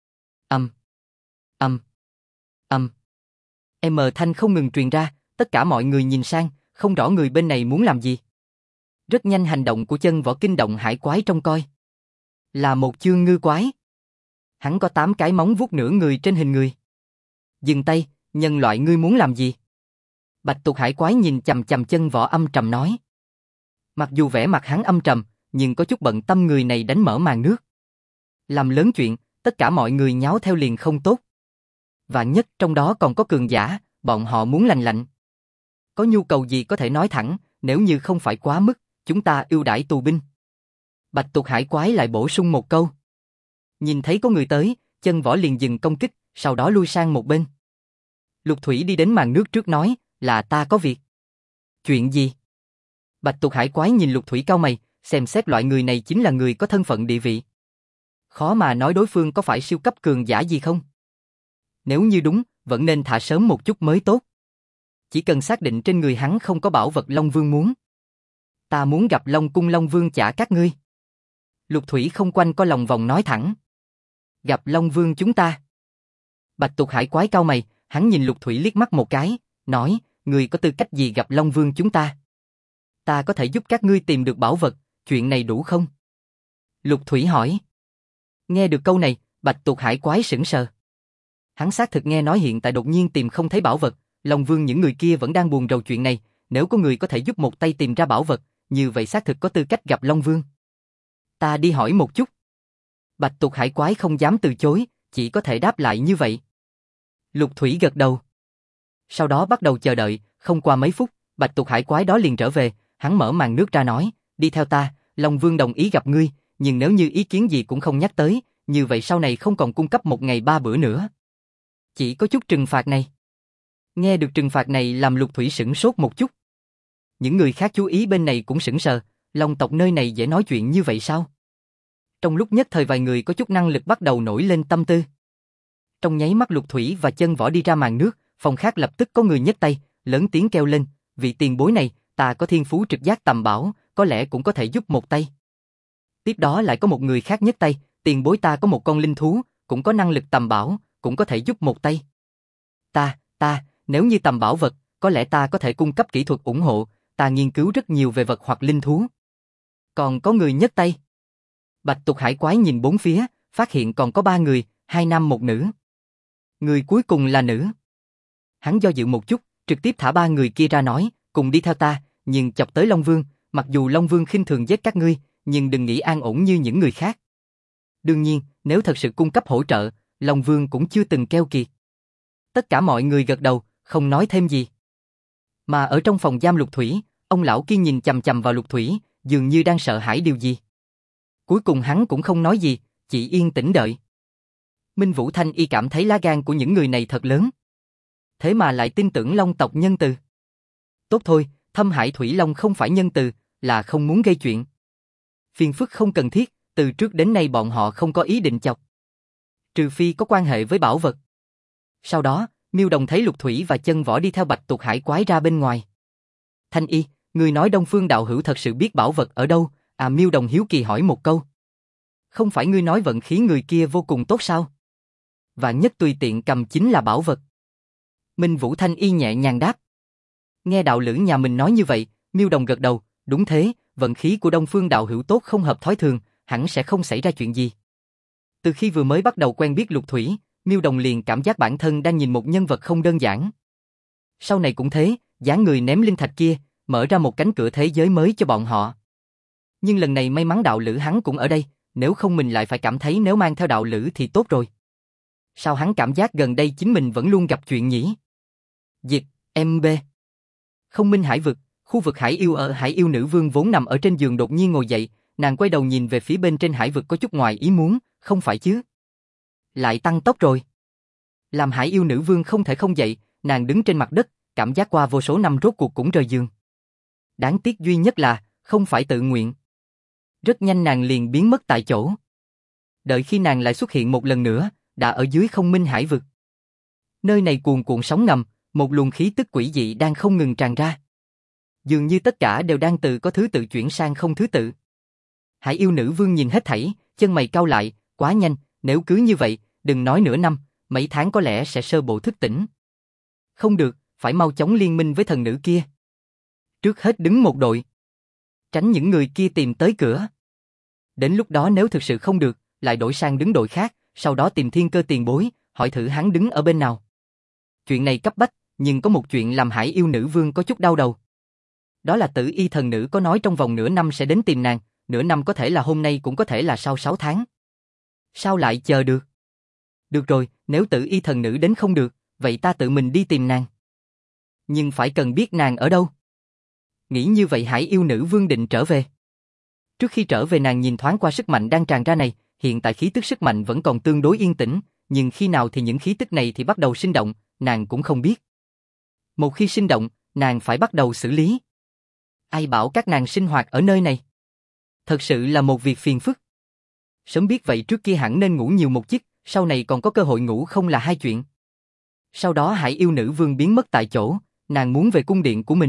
Thanh không ngừng truyền ra, tất cả mọi người nhìn sang, không rõ người bên này muốn làm gì. Rất nhanh hành động của Chân Võ kinh động hải quái trông coi. Là một chương ngư quái. Hắn có 8 cái móng vuốt nửa người trên hình người. Dừng tay, nhân loại ngươi muốn làm gì? Bạch tuộc hải quái nhìn chằm chằm Chân Võ âm trầm nói. Mặc dù vẻ mặt hắn âm trầm, nhưng có chút bận tâm người này đánh mở màn nước. Làm lớn chuyện, tất cả mọi người nháo theo liền không tốt. Vạn nhất trong đó còn có cường giả, bọn họ muốn lành lạnh. Có nhu cầu gì có thể nói thẳng, nếu như không phải quá mức, chúng ta ưu đãi tù binh. Bạch tuộc hải quái lại bổ sung một câu. Nhìn thấy có người tới, Chân Võ liền dừng công kích, sau đó lui sang một bên. Lục Thủy đi đến màn nước trước nói, là ta có việc. Chuyện gì? Bạch tuộc hải quái nhìn Lục Thủy cau mày, xem xét loại người này chính là người có thân phận địa vị. Khó mà nói đối phương có phải siêu cấp cường giả gì không? Nếu như đúng, vẫn nên thả sớm một chút mới tốt. Chỉ cần xác định trên người hắn không có bảo vật Long Vương muốn. Ta muốn gặp Long Cung Long Vương chả các ngươi. Lục Thủy không quanh co lòng vòng nói thẳng. Gặp Long Vương chúng ta. Bạch tuộc hải quái cau mày, hắn nhìn Lục Thủy liếc mắt một cái, nói, ngươi có tư cách gì gặp Long Vương chúng ta? Ta có thể giúp các ngươi tìm được bảo vật, chuyện này đủ không? Lục Thủy hỏi. Nghe được câu này, Bạch tuộc hải quái sững sờ. Hắn xác thực nghe nói hiện tại đột nhiên tìm không thấy bảo vật, Long Vương những người kia vẫn đang buồn rầu chuyện này, nếu có người có thể giúp một tay tìm ra bảo vật, như vậy xác thực có tư cách gặp Long Vương. Ta đi hỏi một chút. Bạch tuộc hải quái không dám từ chối, chỉ có thể đáp lại như vậy. Lục Thủy gật đầu. Sau đó bắt đầu chờ đợi, không qua mấy phút, Bạch tuộc hải quái đó liền trở về, hắn mở màn nước ra nói, đi theo ta, Long Vương đồng ý gặp ngươi, nhưng nếu như ý kiến gì cũng không nhắc tới, như vậy sau này không còn cung cấp 1 ngày 3 bữa nữa. Chỉ có chút trừng phạt này. Nghe được trừng phạt này làm Lục Thủy sửng sốt một chút. Những người khác chú ý bên này cũng sững sờ, Long tộc nơi này dễ nói chuyện như vậy sao? Trong lúc nhất thời vài người có chút năng lực bắt đầu nổi lên tâm tư. Trong nháy mắt Lục Thủy và Chân Võ đi ra màn nước, phòng khác lập tức có người nhấc tay, lớn tiếng kêu lên, vị tiền bối này, ta có thiên phú trực giác tầm bảo, có lẽ cũng có thể giúp một tay. Tiếp đó lại có một người khác nhấc tay, tiền bối ta có một con linh thú, cũng có năng lực tầm bảo, cũng có thể giúp một tay. Nếu như tầm bảo vật, có lẽ ta có thể cung cấp kỹ thuật ủng hộ, ta nghiên cứu rất nhiều về vật hoặc linh thú. Còn có người nhấc tay. Bạch tuộc hải quái nhìn bốn phía, phát hiện còn có 3 người, 2 nam 1 nữ. Người cuối cùng là nữ. Hắn do dự một chút, trực tiếp thả 3 người kia ra nói, cùng đi theo ta, nhưng chọc tới Long Vương, mặc dù Long Vương khinh thường giết các ngươi, nhưng đừng nghĩ an ổn như những người khác. Đương nhiên, nếu thật sự cung cấp hỗ trợ, Long Vương cũng chưa từng keo kiệt. Tất cả mọi người gật đầu, không nói thêm gì. Mà ở trong phòng giam Lục Thủy, ông lão kia nhìn chằm chằm vào Lục Thủy, dường như đang sợ hãi điều gì. Cuối cùng hắn cũng không nói gì, chỉ yên tĩnh đợi. Minh Vũ Thanh Y cảm thấy lá gan của những người này thật lớn. Thế mà lại tin tưởng Long tộc nhân từ. Tốt thôi, Thâm Hải Thủy Long không phải nhân từ, là không muốn gây chuyện. Phiền phức không cần thiết, từ trước đến nay bọn họ không có ý định chọc. Trừ phi có quan hệ với bảo vật. Sau đó, Miêu Đồng thấy Lục Thủy và Chân Võ đi theo Bạch tuộc hải quái ra bên ngoài. Thanh Y, người nói Đông Phương đạo hữu thật sự biết bảo vật ở đâu? Miêu Đồng hiếu kỳ hỏi một câu. Không phải ngươi nói vận khí người kia vô cùng tốt sao? Vạn nhất tùy tiện cầm chính là bảo vật. Minh Vũ Thanh Y nhẹ nhàng đáp. Nghe đạo lữ nhà mình nói như vậy, Miêu Đồng gật đầu, đúng thế, vận khí của Đông Phương đạo hữu tốt không hợp thói thường, hẳn sẽ không xảy ra chuyện gì. Từ khi vừa mới bắt đầu quen biết Lục Thủy, Miêu Đồng liền cảm giác bản thân đang nhìn một nhân vật không đơn giản. Sau này cũng thế, dáng người ném linh thạch kia, mở ra một cánh cửa thế giới mới cho bọn họ. Nhưng lần này may mắn đạo lữ hắn cũng ở đây, nếu không mình lại phải cảm thấy nếu mang theo đạo lữ thì tốt rồi. Sao hắn cảm giác gần đây chính mình vẫn luôn gặp chuyện nhỉ? Dịch, MB. Không Minh Hải vực, khu vực hải yêu ở Hải Yêu Nữ Vương vốn nằm ở trên giường đột nhiên ngồi dậy, nàng quay đầu nhìn về phía bên trên hải vực có chút ngoài ý muốn, không phải chứ? Lại tăng tốc rồi. Làm Hải Yêu Nữ Vương không thể không dậy, nàng đứng trên mặt đất, cảm giác qua vô số năm rốt cuộc cũng rời giường. Đáng tiếc duy nhất là, không phải tự nguyện. Rất nhanh nàng liền biến mất tại chỗ. Đợi khi nàng lại xuất hiện một lần nữa, đã ở dưới Không Minh Hải vực. Nơi này cuồn cuộn sóng ngầm, một luồng khí tức quỷ dị đang không ngừng tràn ra. Dường như tất cả đều đang từ có thứ tự chuyển sang không thứ tự. Hải Yêu Nữ Vương nhìn hết thảy, chân mày cau lại, quá nhanh, nếu cứ như vậy, đừng nói nửa năm, mấy tháng có lẽ sẽ sơ bộ thức tỉnh. Không được, phải mau chóng liên minh với thần nữ kia. Trước hết đứng một đội. Tránh những người kia tìm tới cửa. Đến lúc đó nếu thực sự không được, lại đổi sang đứng đội khác, sau đó tìm Thiên Cơ tiền bối, hỏi thử hắn đứng ở bên nào. Chuyện này cấp bách, nhưng có một chuyện làm Hải Yêu Nữ Vương có chút đau đầu. Đó là Tử Y thần nữ có nói trong vòng nửa năm sẽ đến tìm nàng, nửa năm có thể là hôm nay cũng có thể là sau 6 tháng. Sao lại chờ được? Được rồi, nếu Tử Y thần nữ đến không được, vậy ta tự mình đi tìm nàng. Nhưng phải cần biết nàng ở đâu. Nghĩ như vậy Hải Yêu Nữ Vương định trở về. Trước khi trở về nàng nhìn thoáng qua sức mạnh đang tràn ra này, hiện tại khí tức sức mạnh vẫn còn tương đối yên tĩnh, nhưng khi nào thì những khí tức này thì bắt đầu sinh động, nàng cũng không biết. Một khi sinh động, nàng phải bắt đầu xử lý. Ai bảo các nàng sinh hoạt ở nơi này? Thật sự là một việc phiền phức. Sớm biết vậy trước kia hẳn nên ngủ nhiều một chiếc, sau này còn có cơ hội ngủ không là hai chuyện. Sau đó Hải Yêu Nữ Vương biến mất tại chỗ, nàng muốn về cung điện của mình.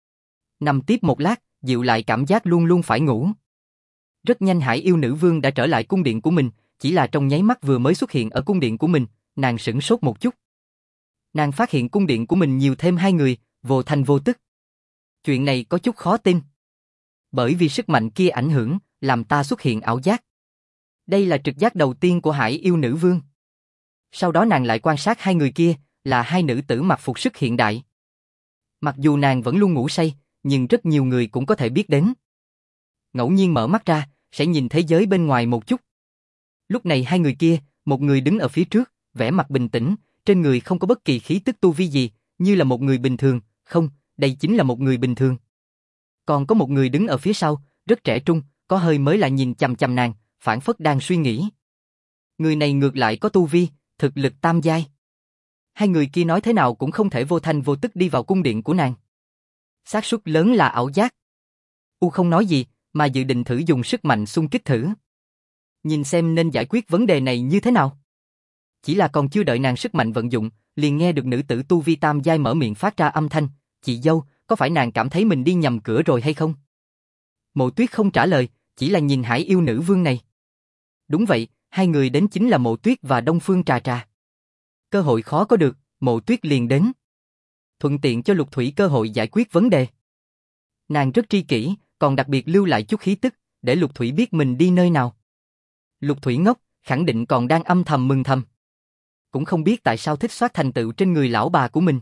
Nằm tiếp một lát, dịu lại cảm giác luôn luôn phải ngủ. Rất nhanh Hải Yêu Nữ Vương đã trở lại cung điện của mình, chỉ là trong nháy mắt vừa mới xuất hiện ở cung điện của mình, nàng sửng sốt một chút. Nàng phát hiện cung điện của mình nhiều thêm 2 người, vô thanh vô tức. Chuyện này có chút khó tin. Bởi vì sức mạnh kia ảnh hưởng, làm ta xuất hiện ảo giác. Đây là trực giác đầu tiên của Hải Yêu Nữ Vương. Sau đó nàng lại quan sát 2 người kia, là 2 nữ tử mặc phục sức hiện đại. Mặc dù nàng vẫn luôn ngủ say, nhưng rất nhiều người cũng có thể biết đến. Ngẫu nhiên mở mắt ra, sẽ nhìn thế giới bên ngoài một chút. Lúc này 2 người kia, một người đứng ở phía trước, vẻ mặt bình tĩnh, trên người không có bất kỳ khí tức tu vi gì, như là một người bình thường, không, đây chính là một người bình thường. Còn có một người đứng ở phía sau, rất trẻ trung, có hơi mới lạ nhìn chằm chằm nàng, phảng phất đang suy nghĩ. Người này ngược lại có tu vi, thực lực tam giai. hai người kia nói thế nào cũng không thể vô thanh vô tức đi vào cung điện của nàng. Xác suất lớn là ảo giác. U không nói gì, mà dự định thử dùng sức mạnh xung kích thử. Nhìn xem nên giải quyết vấn đề này như thế nào. Chỉ là còn chưa đợi nàng sức mạnh vận dụng, liền nghe được nữ tử tu vi tam giai mở miệng phát ra âm thanh, "Chị dâu, có phải nàng cảm thấy mình đi nhầm cửa rồi hay không?" Mộ Tuyết không trả lời, chỉ là nhìn hải yêu nữ vương này. Đúng vậy, hai người đến chính là Mộ Tuyết và Đông Phương Trà Trà. Cơ hội khó có được, Mộ Tuyết liền đến. Thuận tiện cho Lục Thủy cơ hội giải quyết vấn đề. Nàng rất tri kỷ, còn đặc biệt lưu lại chút khí tức, để Lục Thủy biết mình đi nơi nào. Lục Thủy ngốc, khẳng định còn đang âm thầm mừng thầm. Cũng không biết tại sao thích soát thành tựu trên người lão bà của mình.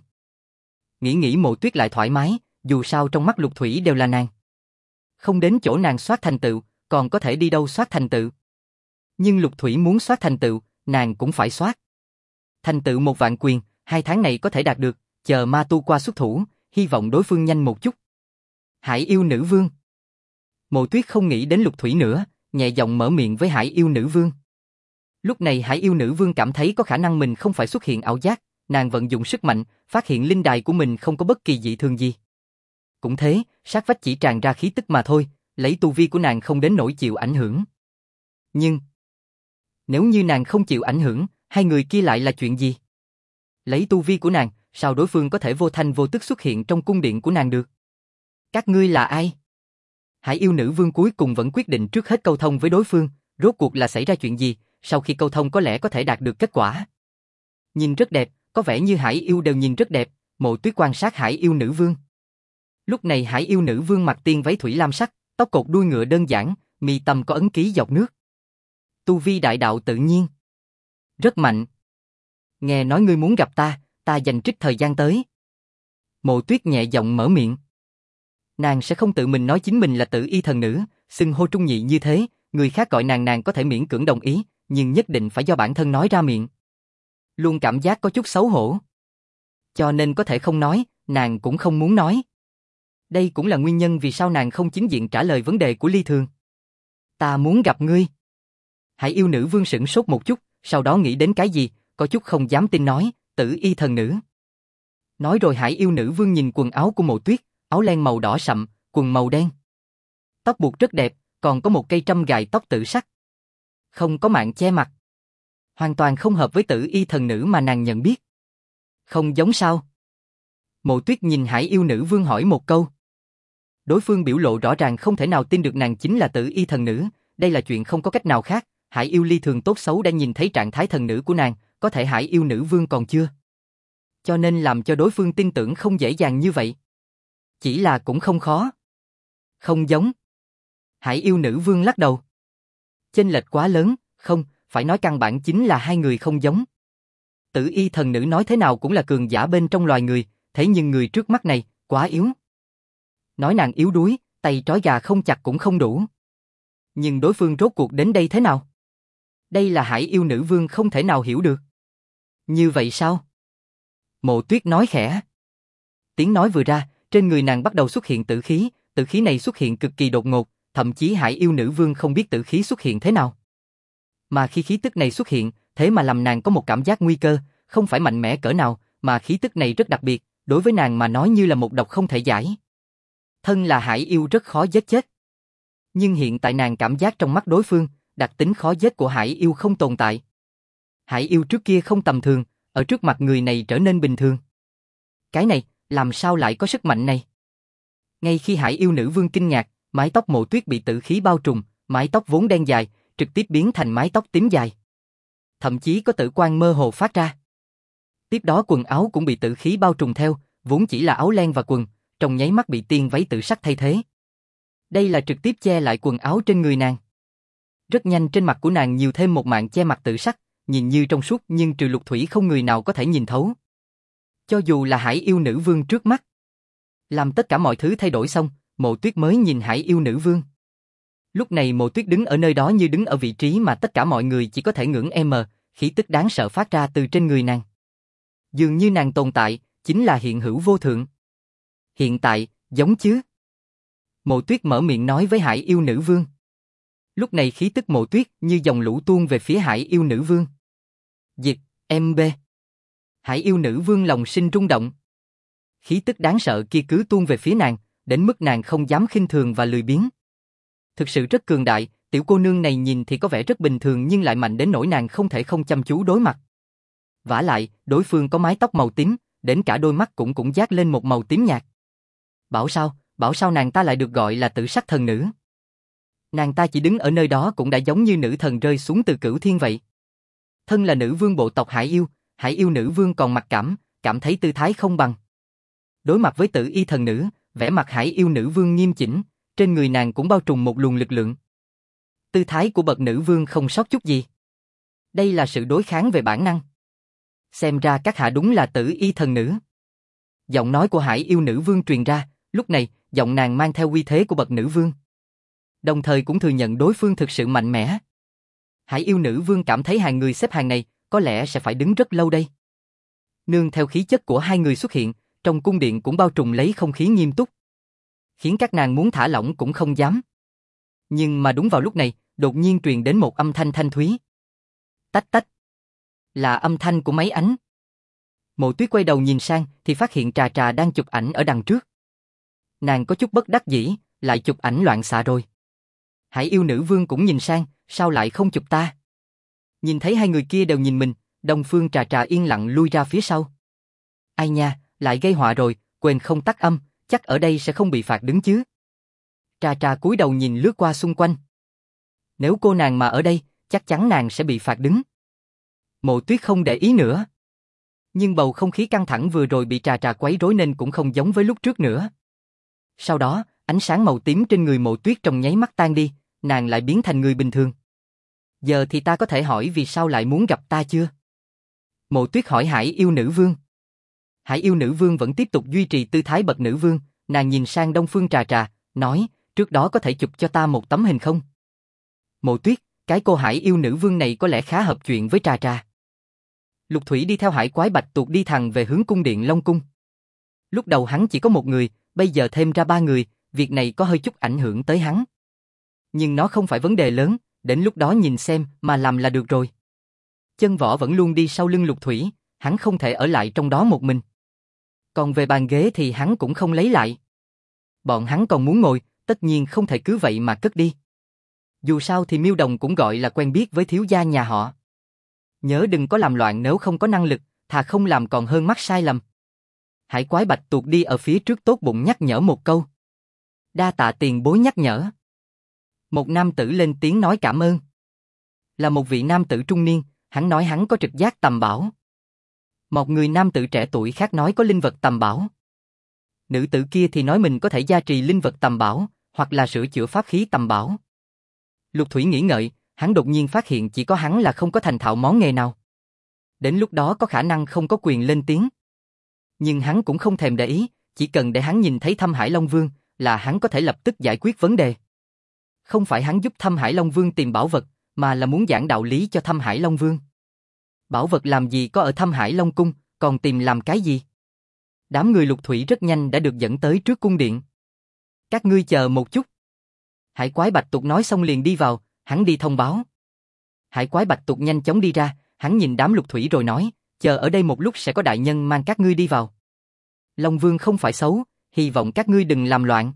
Nghĩ Mộ Tuyết lại thoải mái, dù sao trong mắt Lục Thủy đều là nàng. Không đến chỗ nàng soát thành tựu, còn có thể đi đâu soát thành tựu. Nhưng Lục Thủy muốn soát thành tựu, nàng cũng phải soát. Thành tựu 1.000 quyền, 2 tháng này có thể đạt được, chờ ma tu qua xuất thủ, hy vọng đối phương nhanh một chút. Hải yêu nữ vương. Mộ Tuyết không nghĩ đến Lục Thủy nữa, nhẹ giọng mở miệng với Hải yêu nữ vương. Lúc này Hải yêu nữ vương cảm thấy có khả năng mình không phải xuất hiện ảo giác, nàng vận dụng sức mạnh, phát hiện linh đài của mình không có bất kỳ dị thường gì. Cũng thế, sát vách chỉ tràn ra khí tức mà thôi, lấy tu vi của nàng không đến nỗi chịu ảnh hưởng. Nhưng, nếu như nàng không chịu ảnh hưởng, hai người kia lại là chuyện gì? Lấy tu vi của nàng, sao đối phương có thể vô thanh vô tức xuất hiện trong cung điện của nàng được? Các ngươi là ai? Hải yêu nữ vương cuối cùng vẫn quyết định trước hết câu thông với đối phương, rốt cuộc là xảy ra chuyện gì, sau khi câu thông có lẽ có thể đạt được kết quả. Nhìn rất đẹp, có vẻ như Hải yêu đều nhìn rất đẹp, Mộ Tuyết quan sát Hải yêu nữ vương. Lúc này Hải yêu nữ vương mặc tiên váy thủy lam sắc, tóc cột đuôi ngựa đơn giản, mi tâm có ấn ký dọc nước. Tu vi đại đạo tự nhiên. Rất mạnh. Nghe nói ngươi muốn gặp ta, ta dành trích thời gian tới. Mộ Tuyết nhẹ giọng mở miệng. Nàng sẽ không tự mình nói chính mình là Tử Y thần nữ, xưng hô trung nhị như thế, người khác gọi nàng có thể miễn cưỡng đồng ý, nhưng nhất định phải do bản thân nói ra miệng. Luôn cảm giác có chút xấu hổ. Cho nên có thể không nói, nàng cũng không muốn nói. Đây cũng là nguyên nhân vì sao nàng không chính diện trả lời vấn đề của Ly Thường. Ta muốn gặp ngươi. Hải yêu nữ vương sửng sốt một chút, sau đó nghĩ đến cái gì, có chút không dám tin nói, Tử Y thần nữ. Nói rồi Hải yêu nữ vương nhìn quần áo của Mộ Tuyết, áo len màu đỏ sậm, quần màu đen. Tóc buộc rất đẹp, còn có một cây trâm gài tóc tự sắc. Không có mạng che mặt. Hoàn toàn không hợp với Tử Y thần nữ mà nàng nhận biết. Không giống sao? Mộ Tuyết nhìn Hải yêu nữ vương hỏi một câu. Đối phương biểu lộ rõ ràng không thể nào tin được nàng chính là Tử Y thần nữ, đây là chuyện không có cách nào khác. Hải yêu Ly Thường tốt xấu đã nhìn thấy trạng thái thần nữ của nàng, có thể Hải yêu nữ vương còn chưa. Cho nên làm cho đối phương tin tưởng không dễ dàng như vậy. Chỉ là cũng không khó. Không giống. Hải yêu nữ vương lắc đầu. Chênh lệch quá lớn, không, phải nói căn bản chính là hai người không giống. Tử Y thần nữ nói thế nào cũng là cường giả bên trong loài người, thế nhưng người trước mắt này, quá yếu. Nói nàng yếu đuối, tay trói gà không chặt cũng không đủ. Nhưng đối phương rốt cuộc đến đây thế nào? Đây là Hải yêu nữ vương không thể nào hiểu được. Như vậy sao? Mộ Tuyết nói khẽ. Tiếng nói vừa ra, trên người nàng bắt đầu xuất hiện tử khí này xuất hiện cực kỳ đột ngột, thậm chí Hải yêu nữ vương không biết tử khí xuất hiện thế nào. Mà khi khí tức này xuất hiện, thế mà làm nàng có một cảm giác nguy cơ, không phải mạnh mẽ cỡ nào, mà khí tức này rất đặc biệt, đối với nàng mà nói như là một độc không thể giải. Thân là Hải yêu rất khó giết chết. Nhưng hiện tại nàng cảm giác trong mắt đối phương, đặc tính khó giết của Hải yêu không tồn tại. Hải yêu trước kia không tầm thường, ở trước mặt người này trở nên bình thường. Cái này, làm sao lại có sức mạnh này? Ngay khi Hải yêu nữ vương kinh ngạc, mái tóc Mộ Tuyết bị tử khí bao trùm, mái tóc vốn đen dài, trực tiếp biến thành mái tóc tím dài. Thậm chí có tử quang mơ hồ phát ra. Tiếp đó quần áo cũng bị tử khí bao trùm theo, vốn chỉ là áo len và quần, trong nháy mắt bị tiên váy tự sắc thay thế. Đây là trực tiếp che lại quần áo trên người nàng. Rất nhanh trên mặt của nàng nhiều thêm một màn che mặt tự sắc, nhìn như trong suốt nhưng trừ Lục Thủy không người nào có thể nhìn thấu. Cho dù là Hải yêu nữ vương trước mắt. Làm tất cả mọi thứ thay đổi xong, Mộ Tuyết mới nhìn Hải yêu nữ vương. Lúc này Mộ Tuyết đứng ở nơi đó như đứng ở vị trí mà tất cả mọi người chỉ có thể ngưỡng khí tức đáng sợ phát ra từ trên người nàng. Dường như nàng tồn tại, chính là hiện hữu vô thượng. Hiện tại, giống chứ? Mộ Tuyết mở miệng nói với Hải yêu nữ vương. Lúc này khí tức Mộ Tuyết như dòng lũ tuôn về phía Hải yêu nữ vương. Diệt, MB. Hải yêu nữ vương lòng sinh rung động. Khí tức đáng sợ kia cứ tuôn về phía nàng, đến mức nàng không dám khinh thường và lười biếng. Thực sự rất cường đại, tiểu cô nương này nhìn thì có vẻ rất bình thường nhưng lại mạnh đến nỗi nàng không thể không chăm chú đối mặt. Vả lại, đối phương có mái tóc màu tím, đến cả đôi mắt cũng dát lên một màu tím nhạt. Bảo sao nàng ta lại được gọi là tử sắc thần nữ. Nàng ta chỉ đứng ở nơi đó cũng đã giống như nữ thần rơi xuống từ cửu thiên vậy. Thân là nữ vương bộ tộc Hải yêu nữ vương còn mặc cảm thấy tư thái không bằng. Đối mặt với Tử Y thần nữ, vẻ mặt Hải yêu nữ vương nghiêm chỉnh, trên người nàng cũng bao trùm một luồng lực lượng. Tư thái của bậc nữ vương không sót chút gì. Đây là sự đối kháng về bản năng. Xem ra các hạ đúng là Tử Y thần nữ. Giọng nói của Hải yêu nữ vương truyền ra, lúc này, giọng nàng mang theo uy thế của bậc nữ vương. Đồng thời cũng thừa nhận đối phương thực sự mạnh mẽ. Hải yêu nữ vương cảm thấy hai người xếp hàng này, có lẽ sẽ phải đứng rất lâu đây. Nương theo khí chất của hai người xuất hiện, trong cung điện cũng bao trùm lấy không khí nghiêm túc. Khiến các nàng muốn thả lỏng cũng không dám. Nhưng mà đúng vào lúc này, đột nhiên truyền đến một âm thanh thanh thúy. Tách tách. Là âm thanh của máy ánh. Mộ Tuyết quay đầu nhìn sang thì phát hiện Trà Trà đang chụp ảnh ở đằng trước. Nàng có chút bất đắc dĩ, lại chụp ảnh loạn xạ rồi. Hải yêu nữ vương cũng nhìn sang, sao lại không chụp ta? Nhìn thấy hai người kia đều nhìn mình, Đông Phương Trà Trà yên lặng lui ra phía sau. Ai nha, lại gây họa rồi, quên không tắt âm, chắc ở đây sẽ không bị phạt đứng chứ. Trà Trà cúi đầu nhìn lướt qua xung quanh. Nếu cô nàng mà ở đây, chắc chắn nàng sẽ bị phạt đứng. Mộ Tuyết không để ý nữa. Nhưng bầu không khí căng thẳng vừa rồi bị Trà Trà quấy rối nên cũng không giống với lúc trước nữa. Sau đó, ánh sáng màu tím trên người Mộ Tuyết trong nháy mắt tan đi, nàng lại biến thành người bình thường. Giờ thì ta có thể hỏi vì sao lại muốn gặp ta chưa? Mộ Tuyết hỏi Hải yêu nữ vương. Hải yêu nữ vương vẫn tiếp tục duy trì tư thái bậc nữ vương, nàng nhìn sang Đông Phương Trà Trà, nói, trước đó có thể chụp cho ta một tấm hình không? Mộ Tuyết, cái cô Hải yêu nữ vương này có lẽ khá hợp chuyện với Trà Trà. Lục Thủy đi theo hải quái bạch tuộc đi thẳng về hướng cung điện Long Cung. Lúc đầu hắn chỉ có một người, bây giờ thêm ra 3 người, việc này có hơi chút ảnh hưởng tới hắn. Nhưng nó không phải vấn đề lớn, đến lúc đó nhìn xem mà làm là được rồi. Chân Võ vẫn luôn đi sau lưng Lục Thủy, hắn không thể ở lại trong đó một mình. Còn về bàn ghế thì hắn cũng không lấy lại. Bọn hắn còn muốn ngồi, tất nhiên không thể cứ vậy mà cất đi. Dù sao thì Miêu Đồng cũng gọi là quen biết với thiếu gia nhà họ. Nhớ đừng có làm loạn nếu không có năng lực, thà không làm còn hơn mắc sai lầm. Hải quái bạch tuộc đi ở phía trước tốt bụng nhắc nhở một câu. Đa tạ tiền bối nhắc nhở. Một nam tử lên tiếng nói cảm ơn. Là một vị nam tử trung niên, hắn nói hắn có trực giác tầm bảo. Một người nam tử trẻ tuổi khác nói có linh vật tầm bảo. Nữ tử kia thì nói mình có thể gia trì linh vật tầm bảo, hoặc là sửa chữa pháp khí tầm bảo. Lục Thủy nghĩ ngợi, hắn đột nhiên phát hiện chỉ có hắn là không có thành thạo món nghề nào. Đến lúc đó có khả năng không có quyền lên tiếng. Nhưng hắn cũng không thèm để ý, chỉ cần để hắn nhìn thấy Thâm Hải Long Vương là hắn có thể lập tức giải quyết vấn đề. Không phải hắn giúp Thâm Hải Long Vương tìm bảo vật, mà là muốn giảng đạo lý cho Thâm Hải Long Vương. Bảo vật làm gì có ở Thâm Hải Long Cung, còn tìm làm cái gì? Đám người Lục Thủy rất nhanh đã được dẫn tới trước cung điện. Các ngươi chờ một chút. Hải quái bạch tuộc nói xong liền đi vào, hắn đi thông báo. Hải quái bạch tuộc nhanh chóng đi ra, hắn nhìn đám Lục Thủy rồi nói, chờ ở đây một lúc sẽ có đại nhân mang các ngươi đi vào. Long Vương không phải xấu, hy vọng các ngươi đừng làm loạn.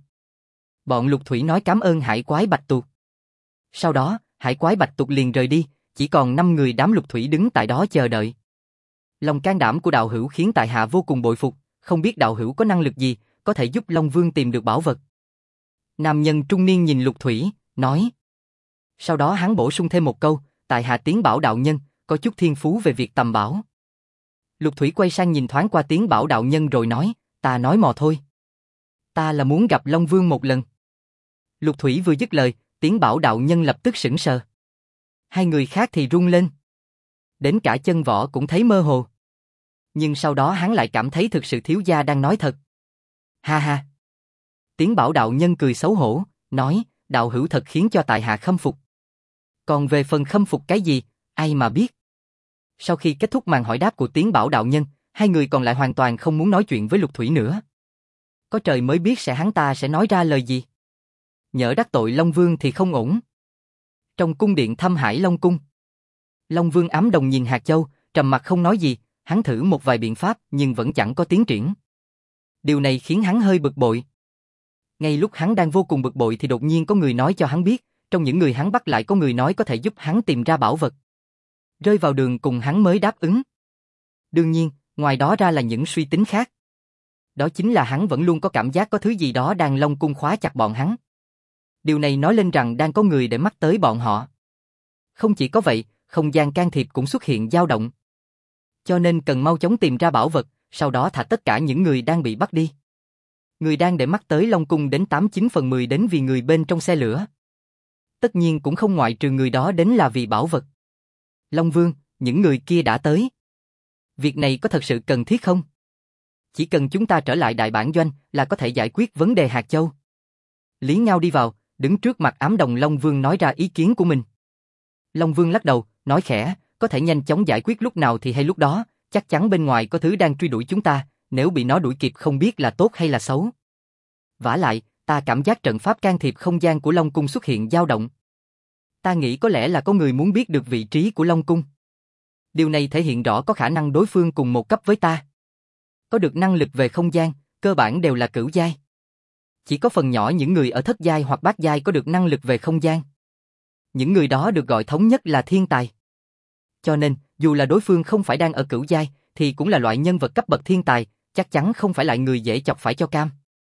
Bọn Lục Thủy nói cảm ơn hải quái bạch tuộc. Sau đó, hải quái bạch tuộc liền rời đi, chỉ còn 5 người đám Lục Thủy đứng tại đó chờ đợi. Lòng can đảm của đạo hữu khiến tại hạ vô cùng bội phục, không biết đạo hữu có năng lực gì, có thể giúp Long Vương tìm được bảo vật. Nam nhân trung niên nhìn Lục Thủy, nói. Sau đó hắn bổ sung thêm một câu, tại hạ Tiến Bảo đạo nhân, có chút thiên phú về việc tầm bảo. Lục Thủy quay sang nhìn thoáng qua Tiến Bảo đạo nhân rồi nói, ta nói mò thôi. Ta là muốn gặp Long Vương một lần. Lục Thủy vừa dứt lời, Tiến Bảo đạo nhân lập tức sững sờ. Hai người khác thì run lên. Đến cả Chân Võ cũng thấy mơ hồ. Nhưng sau đó hắn lại cảm thấy thực sự thiếu gia đang nói thật. Ha ha. Tiến Bảo đạo nhân cười xấu hổ, nói, đạo hữu thật khiến cho tại hạ khâm phục. Còn về phần khâm phục cái gì, ai mà biết. Sau khi kết thúc màn hỏi đáp của Tiến Bảo đạo nhân, hai người còn lại hoàn toàn không muốn nói chuyện với Lục Thủy nữa. Có trời mới biết hắn ta sẽ nói ra lời gì. Nhỡ đắc tội Long Vương thì không ổn. Trong cung điện Thâm Hải Long Cung, Long Vương ám đồng nhìn Hạt Châu, trầm mặt không nói gì, hắn thử một vài biện pháp nhưng vẫn chẳng có tiến triển. Điều này khiến hắn hơi bực bội. Ngay lúc hắn đang vô cùng bực bội thì đột nhiên có người nói cho hắn biết, trong những người hắn bắt lại có người nói có thể giúp hắn tìm ra bảo vật. Rơi vào đường cùng hắn mới đáp ứng. Đương nhiên, ngoài đó ra là những suy tính khác. Đó chính là hắn vẫn luôn có cảm giác có thứ gì đó đang Long Cung khóa chặt bọn hắn. Điều này nói lên rằng đang có người để mắt tới bọn họ. Không chỉ có vậy, không gian can thiệp cũng xuất hiện dao động. Cho nên cần mau chóng tìm ra bảo vật, sau đó thả tất cả những người đang bị bắt đi. Người đang để mắt tới Long Cung đến 89/10 đến vì người bên trong xe lửa. Tất nhiên cũng không ngoại trừ người đó đến là vì bảo vật. Long Vương, những người kia đã tới. Việc này có thật sự cần thiết không? Chỉ cần chúng ta trở lại đại bản doanh là có thể giải quyết vấn đề Hạt Châu. Lý Ngao đi vào, đứng trước mặt Ám Đồng Long Vương nói ra ý kiến của mình. Long Vương lắc đầu, nói khẽ, có thể nhanh chóng giải quyết lúc nào thì hay lúc đó, chắc chắn bên ngoài có thứ đang truy đuổi chúng ta, nếu bị nó đuổi kịp không biết là tốt hay là xấu. Vả lại, ta cảm giác trận pháp can thiệp không gian của Long Cung xuất hiện dao động. Ta nghĩ có lẽ là có người muốn biết được vị trí của Long Cung. Điều này thể hiện rõ có khả năng đối phương cùng một cấp với ta. Có được năng lực về không gian, cơ bản đều là cửu giai. Chỉ có phần nhỏ những người ở thất giai hoặc bát giai có được năng lực về không gian. Những người đó được gọi thống nhất là thiên tài. Cho nên, dù là đối phương không phải đang ở cửu giai, thì cũng là loại nhân vật cấp bậc thiên tài, chắc chắn không phải loại người dễ chọc phải cho cam.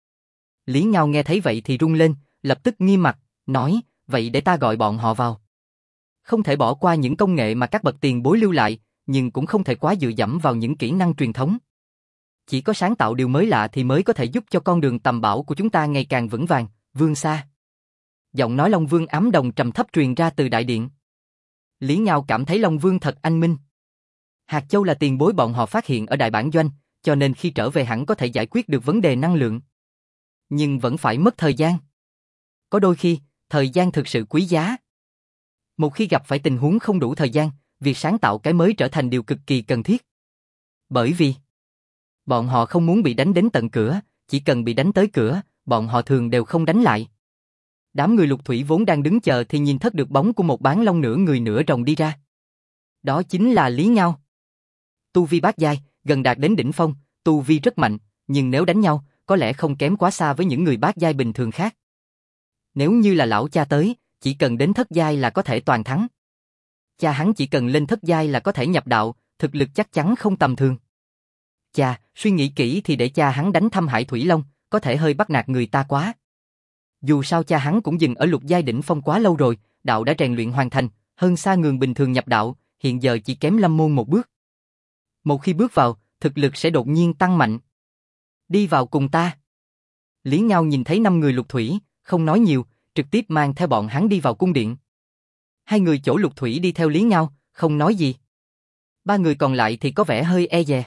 Lý Ngao nghe thấy vậy thì run lên, lập tức nghiêm mặt, nói, vậy để ta gọi bọn họ vào. Không thể bỏ qua những công nghệ mà các bậc tiền bối lưu lại, nhưng cũng không thể quá dựa dẫm vào những kỹ năng truyền thống. Chỉ có sáng tạo điều mới lạ thì mới có thể giúp cho con đường tầm bảo của chúng ta ngày càng vững vàng, vươn xa. Giọng nói Long Vương Ám Đồng trầm thấp truyền ra từ đại điện. Lý Ngao cảm thấy Long Vương thật anh minh. Hạt Châu là tiền bối bọn họ phát hiện ở đại bản doanh, cho nên khi trở về hẳn có thể giải quyết được vấn đề năng lượng. Nhưng vẫn phải mất thời gian. Có đôi khi, thời gian thực sự quý giá. Một khi gặp phải tình huống không đủ thời gian, việc sáng tạo cái mới trở thành điều cực kỳ cần thiết. Bởi vì bọn họ không muốn bị đánh đến tận cửa, chỉ cần bị đánh tới cửa, bọn họ thường đều không đánh lại. Đám người Lục Thủy vốn đang đứng chờ thì nhìn thất được bóng của một bán long nửa người nửa rồng đi ra. Đó chính là Lý Ngao. Tu vi bát giai, gần đạt đến đỉnh phong, tu vi rất mạnh, nhưng nếu đánh nhau, có lẽ không kém quá xa với những người bát giai bình thường khác. Nếu như là lão cha tới, chỉ cần đến thất giai là có thể toàn thắng. Cha hắn chỉ cần lên thất giai là có thể nhập đạo, thực lực chắc chắn không tầm thường. Cha, suy nghĩ kỹ thì để cha hắn đánh Thâm Hải Thủy Long, có thể hơi bắt nạt người ta quá. Dù sao cha hắn cũng dừng ở lục giai đỉnh phong quá lâu rồi, đạo đã rèn luyện hoàn thành, hơn xa người bình thường nhập đạo, hiện giờ chỉ kém Lâm môn một bước. Một khi bước vào, thực lực sẽ đột nhiên tăng mạnh. Đi vào cùng ta. Lý Ngao nhìn thấy 5 người Lục Thủy, không nói nhiều, trực tiếp mang theo bọn hắn đi vào cung điện. 2 người chỗ Lục Thủy đi theo Lý Ngao, không nói gì. 3 người còn lại thì có vẻ hơi e dè.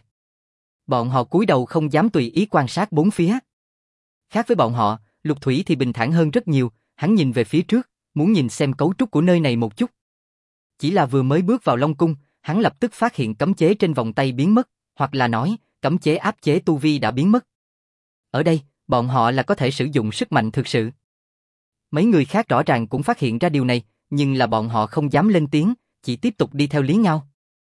Bọn họ cúi đầu không dám tùy ý quan sát bốn phía. Khác với bọn họ, Lục Thủy thì bình thản hơn rất nhiều, hắn nhìn về phía trước, muốn nhìn xem cấu trúc của nơi này một chút. Chỉ là vừa mới bước vào Long Cung, hắn lập tức phát hiện cấm chế trên vòng tay biến mất, hoặc là nói, cấm chế áp chế tu vi đã biến mất. Ở đây, bọn họ là có thể sử dụng sức mạnh thực sự. Mấy người khác rõ ràng cũng phát hiện ra điều này, nhưng là bọn họ không dám lên tiếng, chỉ tiếp tục đi theo Lý Ngao.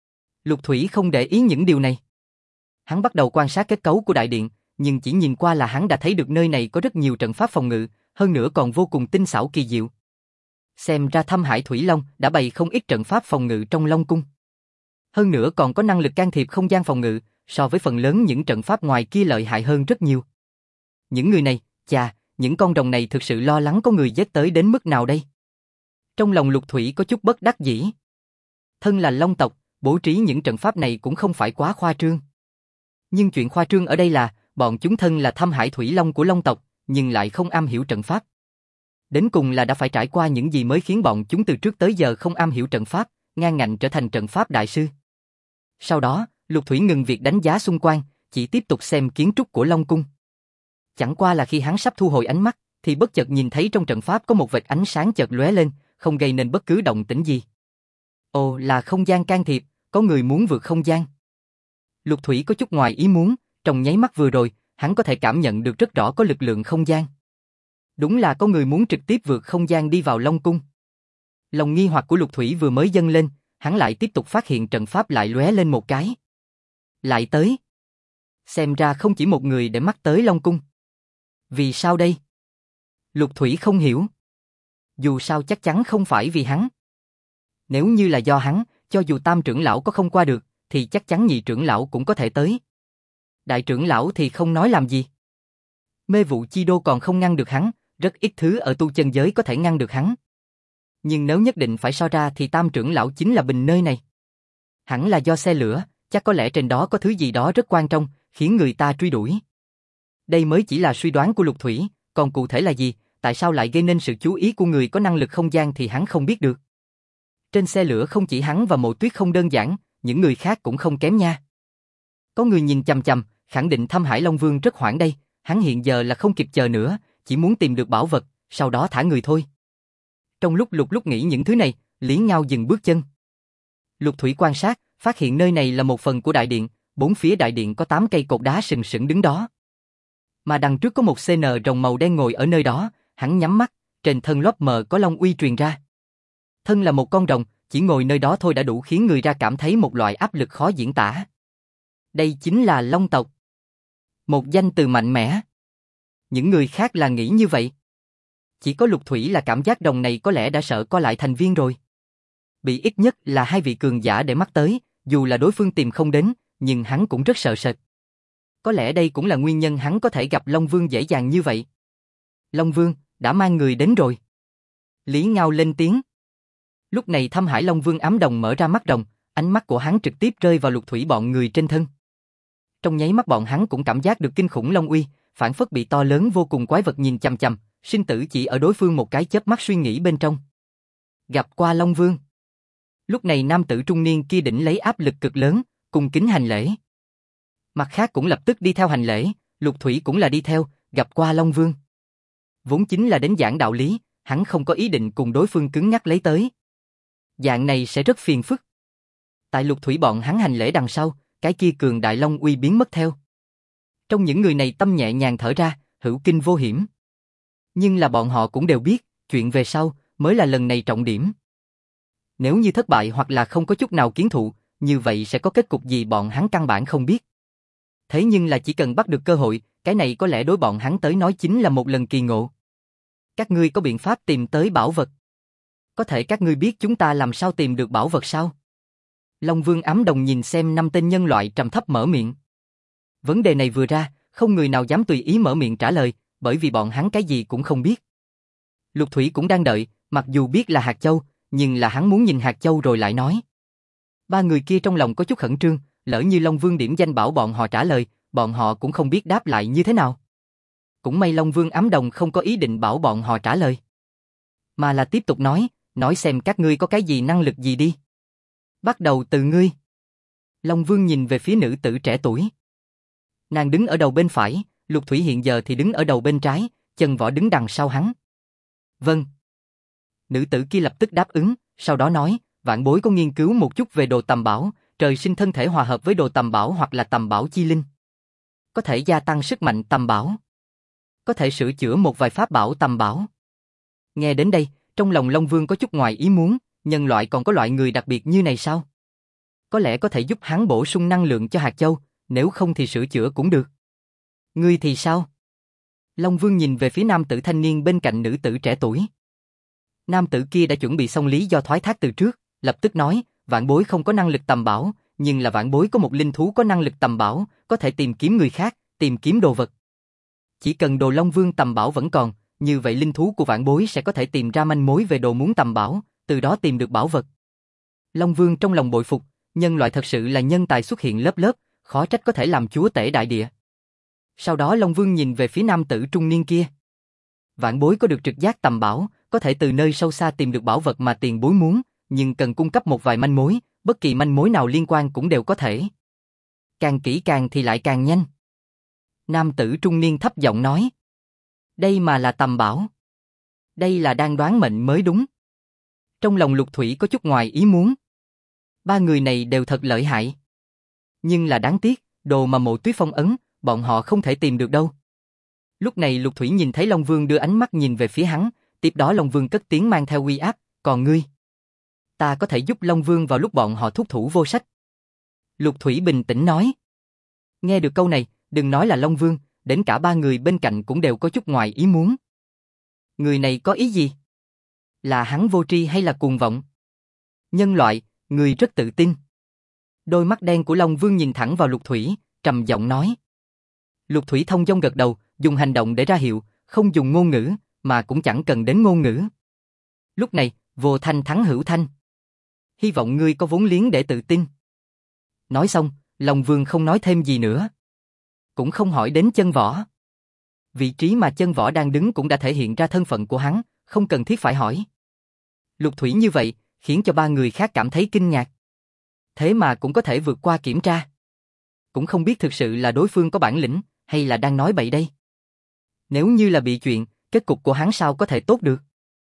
Lục Thủy không để ý những điều này. Hắn bắt đầu quan sát kết cấu của đại điện, nhưng chỉ nhìn qua là hắn đã thấy được nơi này có rất nhiều trận pháp phòng ngự, hơn nữa còn vô cùng tinh xảo kỳ diệu. Xem ra Thâm Hải Thủy Long đã bày không ít trận pháp phòng ngự trong Long Cung. Hơn nữa còn có năng lực can thiệp không gian phòng ngự, so với phần lớn những trận pháp ngoài kia lợi hại hơn rất nhiều. Những người này, chà, những con rồng này thực sự lo lắng có người giết tới đến mức nào đây? Trong lòng Lục Thủy có chút bất đắc dĩ. Thân là Long tộc, bố trí những trận pháp này cũng không phải quá khoa trương. Nhưng chuyện khoa trương ở đây là, bọn chúng thân là Thâm Hải Thủy Long của Long tộc, nhưng lại không am hiểu trận pháp. Đến cùng là đã phải trải qua những gì mới khiến bọn chúng từ trước tới giờ không am hiểu trận pháp, ngang ngạnh trở thành trận pháp đại sư. Sau đó, Lục Thủy ngừng việc đánh giá xung quanh, chỉ tiếp tục xem kiến trúc của Long Cung. Chẳng qua là khi hắn sắp thu hồi ánh mắt, thì bất chợt nhìn thấy trong trận pháp có một vệt ánh sáng chợt lóe lên, không gây nên bất cứ động tĩnh gì. Ồ, là không gian can thiệp, có người muốn vượt không gian. Lục Thủy có chút ngoài ý muốn, trong nháy mắt vừa rồi, hắn có thể cảm nhận được rất rõ có lực lượng không gian. Đúng là có người muốn trực tiếp vượt không gian đi vào Long Cung. Lòng nghi hoặc của Lục Thủy vừa mới dâng lên, hắn lại tiếp tục phát hiện trận pháp lại lóe lên một cái. Lại tới. Xem ra không chỉ một người để mắt tới Long Cung. Vì sao đây? Lục Thủy không hiểu. Dù sao chắc chắn không phải vì hắn. Nếu như là do hắn, cho dù tam trưởng lão có không qua được, thì chắc chắn nhị trưởng lão cũng có thể tới. Đại trưởng lão thì không nói làm gì. Mê vụ chi đô còn không ngăn được hắn, rất ít thứ ở tu chân giới có thể ngăn được hắn. Nhưng nếu nhất định phải so ra thì tam trưởng lão chính là bình nơi này. Hẳn là do xe lửa, chắc có lẽ trên đó có thứ gì đó rất quan trọng, khiến người ta truy đuổi. Đây mới chỉ là suy đoán của Lục Thủy, còn cụ thể là gì, tại sao lại gây nên sự chú ý của người có năng lực không gian thì hắn không biết được. Trên xe lửa không chỉ hắn và Mộ Tuyết không đơn giản, những người khác cũng không kém nha. Có người nhìn chằm chằm, khẳng định Thâm Hải Long Vương rất hoảng đây, hắn hiện giờ là không kịp chờ nữa, chỉ muốn tìm được bảo vật, sau đó thả người thôi. Trong lúc Lục nghĩ những thứ này, Lý Ngao dừng bước chân. Lục Thủy quan sát, phát hiện nơi này là một phần của đại điện, bốn phía đại điện có 8 cây cột đá sừng sững đứng đó. Mà đằng trước có một CN rồng màu đen ngồi ở nơi đó, hắn nhắm mắt, trên thân lóp mờ có long uy truyền ra. Thân là một con rồng, chỉ ngồi nơi đó thôi đã đủ khiến người ra cảm thấy một loại áp lực khó diễn tả. Đây chính là Long tộc. Một danh từ mạnh mẽ. Những người khác là nghĩ như vậy. Chỉ có Lục Thủy là cảm giác rồng này có lẽ đã sợ co lại thành viên rồi. Bị ít nhất là 2 vị cường giả để mắt tới, dù là đối phương tìm không đến, nhưng hắn cũng rất sợ sệt. Có lẽ đây cũng là nguyên nhân hắn có thể gặp Long Vương dễ dàng như vậy. Long Vương, đã mang người đến rồi. Lý Ngao lên tiếng. Lúc này Thâm Hải Long Vương ám đồng mở ra mắt rồng, ánh mắt của hắn trực tiếp rơi vào Lục Thủy bọn người trên thân. Trong nháy mắt bọn hắn cũng cảm giác được kinh khủng long uy, phản phất bị to lớn vô cùng quái vật nhìn chằm chằm, sinh tử chỉ ở đối phương một cái chớp mắt suy nghĩ bên trong. Gặp qua Long Vương. Lúc này nam tử trung niên kia đỉnh lấy áp lực cực lớn, cung kính hành lễ. Mặt khác cũng lập tức đi theo hành lễ, Lục Thủy cũng là đi theo, gặp qua Long Vương. Vốn chính là đến giảng đạo lý, hắn không có ý định cùng đối phương cứng nhắc lấy tới. Dạng này sẽ rất phiền phức. Tại Lục Thủy bọn hắn hành lễ đằng sau, cái kia cường đại long uy biến mất theo. Trong những người này tâm nhẹ nhàng thở ra, hữu kinh vô hiểm. Nhưng là bọn họ cũng đều biết, chuyện về sau mới là lần này trọng điểm. Nếu như thất bại hoặc là không có chút nào kiến thụ, như vậy sẽ có kết cục gì bọn hắn căn bản không biết. Thế nhưng là chỉ cần bắt được cơ hội, cái này có lẽ đối bọn hắn tới nói chính là một lần kỳ ngộ. Các ngươi có biện pháp tìm tới bảo vật? Có thể các ngươi biết chúng ta làm sao tìm được bảo vật sao? Long Vương ám đồng nhìn xem 5 tên nhân loại trầm thấp mở miệng. Vấn đề này vừa ra, không người nào dám tùy ý mở miệng trả lời, bởi vì bọn hắn cái gì cũng không biết. Lục Thủy cũng đang đợi, mặc dù biết là hạt châu, nhưng là hắn muốn nhìn hạt châu rồi lại nói. 3 người kia trong lòng có chút khẩn trương, lỡ như Long Vương điểm danh bảo bọn họ trả lời, bọn họ cũng không biết đáp lại như thế nào. Cũng may Long Vương ám đồng không có ý định bảo bọn họ trả lời, mà là tiếp tục nói xem các ngươi có cái gì năng lực gì đi. Bắt đầu từ ngươi. Long Vương nhìn về phía nữ tử trẻ tuổi. Nàng đứng ở đầu bên phải, Lục Thủy hiện giờ thì đứng ở đầu bên trái, Chân Võ đứng đằng sau hắn. Vâng. Nữ tử kia lập tức đáp ứng, sau đó nói, vạn bối có nghiên cứu một chút về đồ tầm bảo, trời sinh thân thể hòa hợp với đồ tầm bảo hoặc là tầm bảo chi linh. Có thể gia tăng sức mạnh tầm bảo. Có thể sửa chữa một vài pháp bảo tầm bảo. Nghe đến đây, trong lòng Long Vương có chút ngoài ý muốn, nhân loại còn có loại người đặc biệt như này sao? Có lẽ có thể giúp hắn bổ sung năng lượng cho hạt châu, nếu không thì sửa chữa cũng được. Ngươi thì sao? Long Vương nhìn về phía nam tử thanh niên bên cạnh nữ tử trẻ tuổi. Nam tử kia đã chuẩn bị xong lý do thoái thác từ trước, lập tức nói, vạn bối không có năng lực tầm bảo, nhưng là vạn bối có một linh thú có năng lực tầm bảo, có thể tìm kiếm người khác, tìm kiếm đồ vật. Chỉ cần đồ Long Vương tầm bảo vẫn còn, như vậy linh thú của vạn bối sẽ có thể tìm ra manh mối về đồ muốn tầm bảo, từ đó tìm được bảo vật. Long Vương trong lòng bội phục, nhân loại thật sự là nhân tài xuất hiện lớp lớp, khó trách có thể làm chúa tể đại địa. Sau đó Long Vương nhìn về phía nam tử trung niên kia. Vạn bối có được trực giác tầm bảo, có thể từ nơi sâu xa tìm được bảo vật mà tiền bối muốn, nhưng cần cung cấp một vài manh mối, bất kỳ manh mối nào liên quan cũng đều có thể. Càng kỹ càng thì lại càng nhanh. Nam tử trung niên thấp giọng nói. Đây mà là tầm bảo. Đây là đang đoán mệnh mới đúng. Trong lòng Lục Thủy có chút ngoài ý muốn. 3 người này đều thật lợi hại. Nhưng là đáng tiếc, đồ mà Mộ Tuyết phong ấn, bọn họ không thể tìm được đâu. Lúc này Lục Thủy nhìn thấy Long Vương đưa ánh mắt nhìn về phía hắn, tiếp đó Long Vương cất tiếng mang theo uy áp, còn ngươi? Ta có thể giúp Long Vương vào lúc bọn họ thúc thủ vô sách. Lục Thủy bình tĩnh nói. Nghe được câu này, đừng nói là Long Vương, đến cả ba người bên cạnh cũng đều có chút ngoài ý muốn. Người này có ý gì? Là hắn vô tri hay là cuồng vọng? Nhân loại, người rất tự tin. Đôi mắt đen của Long Vương nhìn thẳng vào Lục Thủy, trầm giọng nói. Lục Thủy thông dong gật đầu, dùng hành động để ra hiệu, không dùng ngôn ngữ, mà cũng chẳng cần đến ngôn ngữ. Lúc này, vô thanh thắng hữu thanh. Hy vọng ngươi có vốn liếng để tự tin. Nói xong, Long Vương không nói thêm gì nữa. Cũng không hỏi đến Chân Võ. Vị trí mà Chân Võ đang đứng cũng đã thể hiện ra thân phận của hắn, không cần thiết phải hỏi. Lục Thủy như vậy, khiến cho ba người khác cảm thấy kinh ngạc. Thế mà cũng có thể vượt qua kiểm tra. Cũng không biết thực sự là đối phương có bản lĩnh, hay là đang nói bậy đây. Nếu như là bị chuyện, kết cục của hắn sao có thể tốt được.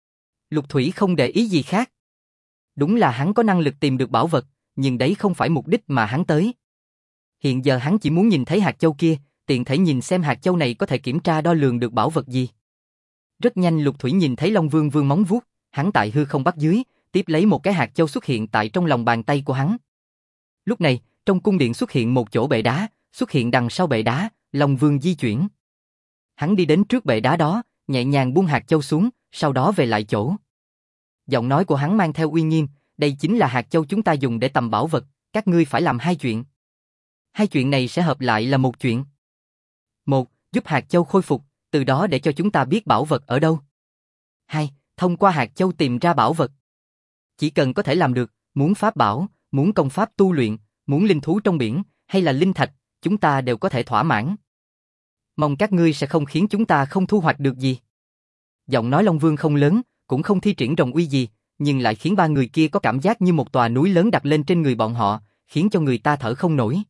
Lục Thủy không để ý gì khác. Đúng là hắn có năng lực tìm được bảo vật, nhưng đấy không phải mục đích mà hắn tới. Hiện giờ hắn chỉ muốn nhìn thấy hạt châu kia, tiện thể nhìn xem hạt châu này có thể kiểm tra đo lường được bảo vật gì. Rất nhanh Lục Thủy nhìn thấy Long Vương vươn móng vuốt, hắn tại hư không bắt dưới, tiếp lấy một cái hạt châu xuất hiện tại trong lòng bàn tay của hắn. Lúc này, trong cung điện xuất hiện một chỗ bệ đá, xuất hiện đằng sau bệ đá, Long Vương di chuyển. Hắn đi đến trước bệ đá đó, nhẹ nhàng buông hạt châu xuống, sau đó về lại chỗ. Giọng nói của hắn mang theo uy nghiêm, đây chính là hạt châu chúng ta dùng để tầm bảo vật, các ngươi phải làm hai chuyện. Hai chuyện này sẽ hợp lại là một chuyện. Một, giúp hạt châu khôi phục, từ đó để cho chúng ta biết bảo vật ở đâu. Hai, thông qua hạt châu tìm ra bảo vật. Chỉ cần có thể làm được, muốn pháp bảo, muốn công pháp tu luyện, muốn linh thú trong biển, hay là linh thạch, chúng ta đều có thể thỏa mãn. Mong các ngươi sẽ không khiến chúng ta không thu hoạch được gì. Giọng nói Long Vương không lớn, cũng không thi triển rồng uy gì, nhưng lại khiến ba người kia có cảm giác như một tòa núi lớn đặt lên trên người bọn họ, khiến cho người ta thở không nổi.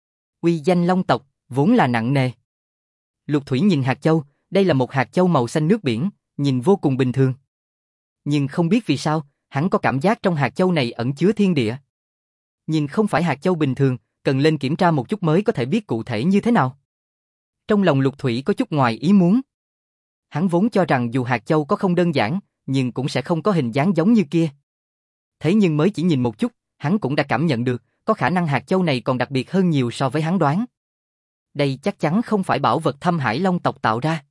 Uy danh Long tộc, vốn là nặng nề. Lục Thủy nhìn hạt châu, đây là một hạt châu màu xanh nước biển, nhìn vô cùng bình thường. Nhưng không biết vì sao, hắn có cảm giác trong hạt châu này ẩn chứa thiên địa. Nhìn không phải hạt châu bình thường, cần lên kiểm tra một chút mới có thể biết cụ thể như thế nào. Trong lòng Lục Thủy có chút ngoài ý muốn. Hắn vốn cho rằng dù hạt châu có không đơn giản, nhưng cũng sẽ không có hình dáng giống như kia. Thế nhưng mới chỉ nhìn một chút, hắn cũng đã cảm nhận được, có khả năng hạt châu này còn đặc biệt hơn nhiều so với hắn đoán. Đây chắc chắn không phải bảo vật Thâm Hải Long tộc tạo ra.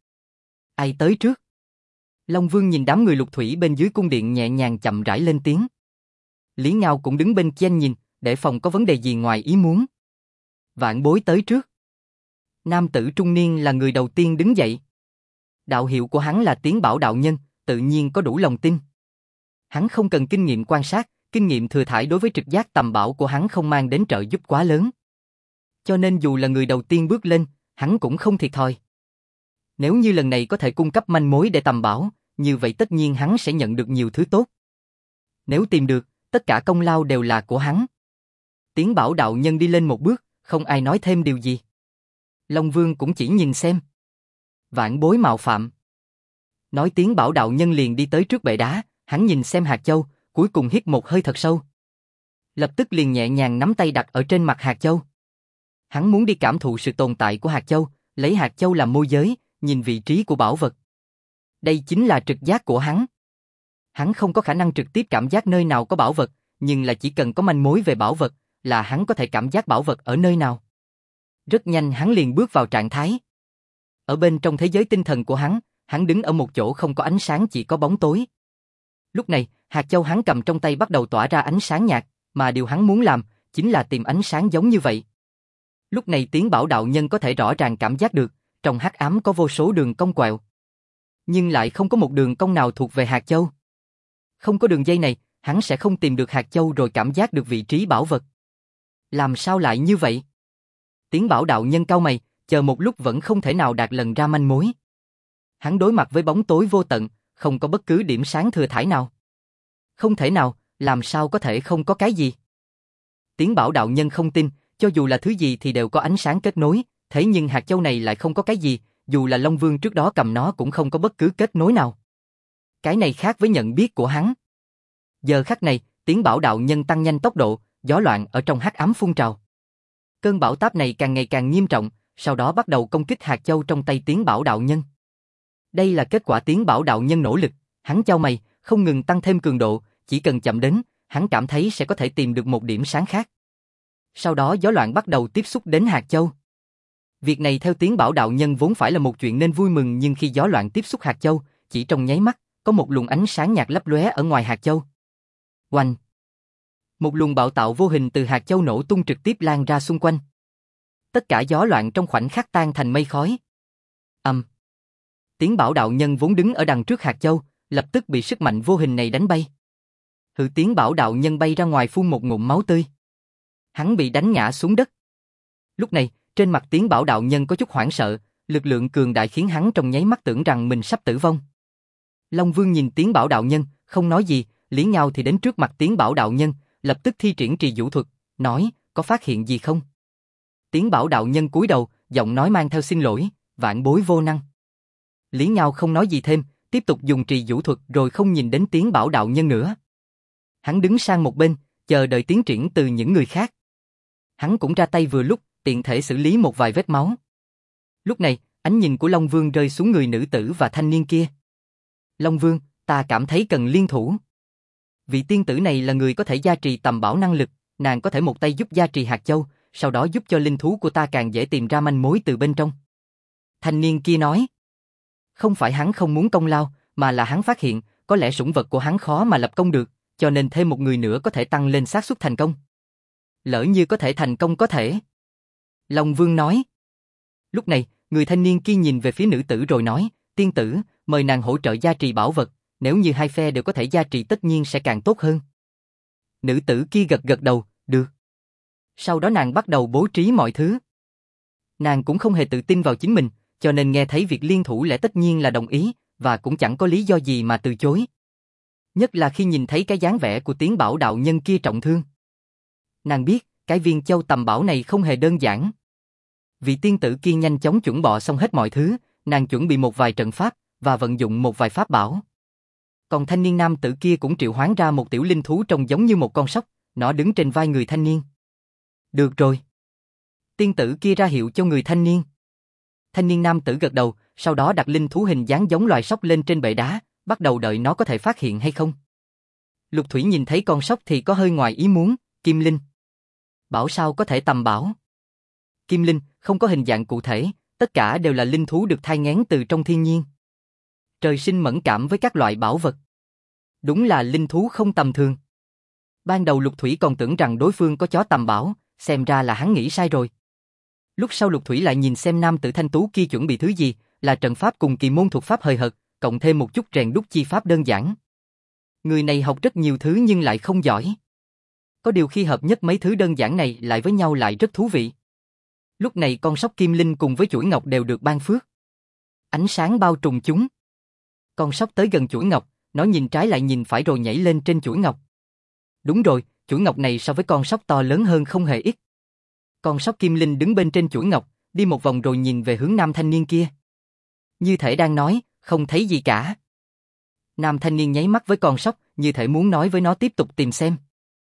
Ai tới trước? Long Vương nhìn đám người Lục Thủy bên dưới cung điện nhẹ nhàng chậm rãi lên tiếng. Lý Ngao cũng đứng bên trên nhìn, để phòng có vấn đề gì ngoài ý muốn. Vạn Bối tới trước. Nam tử trung niên là người đầu tiên đứng dậy. Đạo hiệu của hắn là Tiến Bảo đạo nhân, tự nhiên có đủ lòng tin. Hắn không cần kinh nghiệm quan sát, kinh nghiệm thừa thãi đối với trực giác tầm bảo của hắn không mang đến trợ giúp quá lớn. Cho nên dù là người đầu tiên bước lên, hắn cũng không thiệt thòi. Nếu như lần này có thể cung cấp manh mối để tầm bảo, như vậy tất nhiên hắn sẽ nhận được nhiều thứ tốt. Nếu tìm được, tất cả công lao đều là của hắn. Tiến Bảo đạo nhân đi lên một bước, không ai nói thêm điều gì. Long Vương cũng chỉ nhìn xem. Vạn Bối mạo phạm. Nói Tiến Bảo đạo nhân liền đi tới trước bệ đá, hắn nhìn xem hạt châu, cuối cùng hít một hơi thật sâu. Lập tức liền nhẹ nhàng nắm tay đặt ở trên mặt hạt châu. Hắn muốn đi cảm thụ sự tồn tại của hạt châu, lấy hạt châu làm môi giới, nhìn vị trí của bảo vật. Đây chính là trực giác của hắn. Hắn không có khả năng trực tiếp cảm giác nơi nào có bảo vật, nhưng là chỉ cần có manh mối về bảo vật, là hắn có thể cảm giác bảo vật ở nơi nào. Rất nhanh hắn liền bước vào trạng thái. Ở bên trong thế giới tinh thần của hắn đứng ở một chỗ không có ánh sáng chỉ có bóng tối. Lúc này, hạt châu hắn cầm trong tay bắt đầu tỏa ra ánh sáng nhạt, mà điều hắn muốn làm, chính là tìm ánh sáng giống như vậy. Lúc này Tiến Bảo đạo nhân có thể rõ ràng cảm giác được, trong hắc ám có vô số đường cong quẹo. Nhưng lại không có một đường cong nào thuộc về hạt châu. Không có đường dây này, hắn sẽ không tìm được hạt châu rồi cảm giác được vị trí bảo vật. Làm sao lại như vậy? Tiến Bảo đạo nhân cau mày, chờ một lúc vẫn không thể nào đạt lần ra manh mối. Hắn đối mặt với bóng tối vô tận, không có bất cứ điểm sáng thừa thãi nào. Không thể nào, làm sao có thể không có cái gì? Tiến Bảo đạo nhân không tin, cho dù là thứ gì thì đều có ánh sáng kết nối, thế nhưng hạt châu này lại không có cái gì, dù là Long Vương trước đó cầm nó cũng không có bất cứ kết nối nào. Cái này khác với nhận biết của hắn. Giờ khắc này, Tiến Bảo đạo nhân tăng nhanh tốc độ, gió loạn ở trong hắc ám phun trào. Cơn bão táp này càng ngày càng nghiêm trọng, sau đó bắt đầu công kích hạt châu trong tay Tiến Bảo đạo nhân. Đây là kết quả Tiến Bảo đạo nhân nỗ lực, hắn chau mày, không ngừng tăng thêm cường độ, chỉ cần chậm đến, hắn cảm thấy sẽ có thể tìm được một điểm sáng khác. Sau đó gió loạn bắt đầu tiếp xúc đến hạt châu. Việc này theo Tiến Bảo đạo nhân vốn phải là một chuyện nên vui mừng, nhưng khi gió loạn tiếp xúc hạt châu, chỉ trong nháy mắt, có một luồng ánh sáng nhạt lấp lóe ở ngoài hạt châu. Oanh! Một luồng bạo tạo vô hình từ hạt châu nổ tung trực tiếp lan ra xung quanh. Tất cả gió loạn trong khoảnh khắc tan thành mây khói. Tiến Bảo đạo nhân vốn đứng ở đằng trước hạt châu, lập tức bị sức mạnh vô hình này đánh bay. Tiến Bảo đạo nhân bay ra ngoài phun một ngụm máu tươi. Hắn bị đánh ngã xuống đất. Lúc này, trên mặt Tiến Bảo đạo nhân có chút hoảng sợ, lực lượng cường đại khiến hắn trong nháy mắt tưởng rằng mình sắp tử vong. Long Vương nhìn Tiến Bảo đạo nhân, không nói gì, Lý Ngao thì đến trước mặt Tiến Bảo đạo nhân, lập tức thi triển trì vũ thuật, nói, có phát hiện gì không? Tiến Bảo đạo nhân cúi đầu, giọng nói mang theo xin lỗi, vạn bối vô năng. Lý Ngao không nói gì thêm, tiếp tục dùng trì vũ thuật rồi không nhìn đến Tiến Bảo đạo nhân nữa. Hắn đứng sang một bên, chờ đợi tiến triển từ những người khác. Hắn cũng ra tay vừa lúc, tiện thể xử lý một vài vết máu. Lúc này, ánh nhìn của Long Vương rơi xuống người nữ tử và thanh niên kia. Long Vương, ta cảm thấy cần liên thủ. Vị tiên tử này là người có thể gia trì tầm bảo năng lực, nàng có thể một tay giúp gia trì hạt châu, sau đó giúp cho linh thú của ta càng dễ tìm ra manh mối từ bên trong. Thanh niên kia nói. Không phải hắn không muốn công lao, mà là hắn phát hiện, có lẽ sủng vật của hắn khó mà lập công được, cho nên thêm một người nữa có thể tăng lên xác suất thành công. Lỡ như có thể thành công có thể. Long Vương nói. Lúc này, người thanh niên kia nhìn về phía nữ tử rồi nói, tiên tử, mời nàng hỗ trợ gia trì bảo vật, nếu như hai phe đều có thể gia trì tất nhiên sẽ càng tốt hơn. Nữ tử kia gật gật đầu, được. Sau đó nàng bắt đầu bố trí mọi thứ. Nàng cũng không hề tự tin vào chính mình, cho nên nghe thấy việc liên thủ lẽ tất nhiên là đồng ý, và cũng chẳng có lý do gì mà từ chối. Nhất là khi nhìn thấy cái dáng vẻ của Tiến Bảo đạo nhân kia trọng thương. Nàng biết, cái viên châu tầm bảo này không hề đơn giản. Vị tiên tử kia nhanh chóng chuẩn bị xong hết mọi thứ, nàng chuẩn bị một vài trận pháp, và vận dụng một vài pháp bảo. Còn thanh niên nam tử kia cũng triệu hoán ra một tiểu linh thú trông giống như một con sóc, nó đứng trên vai người thanh niên. Được rồi. Tiên tử kia ra hiệu cho người thanh niên. Thanh niên nam tử gật đầu, sau đó đặt linh thú hình dáng giống loài sóc lên trên bệ đá, bắt đầu đợi nó có thể phát hiện hay không. Lục Thủy nhìn thấy con sóc thì có hơi ngoài ý muốn, Kim Linh. Bảo sao có thể tầm bảo? Kim Linh, không có hình dạng cụ thể, tất cả đều là linh thú được thai nghén từ trong thiên nhiên. Trời sinh mẫn cảm với các loại bảo vật. Đúng là linh thú không tầm thường. Ban đầu Lục Thủy còn tưởng rằng đối phương có chó tầm bảo, xem ra là hắn nghĩ sai rồi. Lúc sau Lục Thủy lại nhìn xem nam tử thanh tú kia chuẩn bị thứ gì, là trận pháp cùng kỳ môn thuật pháp hời hợt, cộng thêm một chút rèn đúc chi pháp đơn giản. Người này học rất nhiều thứ nhưng lại không giỏi. Có điều khi hợp nhất mấy thứ đơn giản này lại với nhau lại rất thú vị. Lúc này con sóc Kim Linh cùng với chuỗi ngọc đều được ban phước. Ánh sáng bao trùm chúng. Con sóc tới gần chuỗi ngọc, nó nhìn trái lại nhìn phải rồi nhảy lên trên chuỗi ngọc. Đúng rồi, chuỗi ngọc này so với con sóc to lớn hơn không hề ít. Con sóc Kim Linh đứng bên trên chuỗi ngọc, đi một vòng rồi nhìn về hướng nam thanh niên kia. Như thể đang nói, không thấy gì cả. Nam thanh niên nháy mắt với con sóc, như thể muốn nói với nó tiếp tục tìm xem.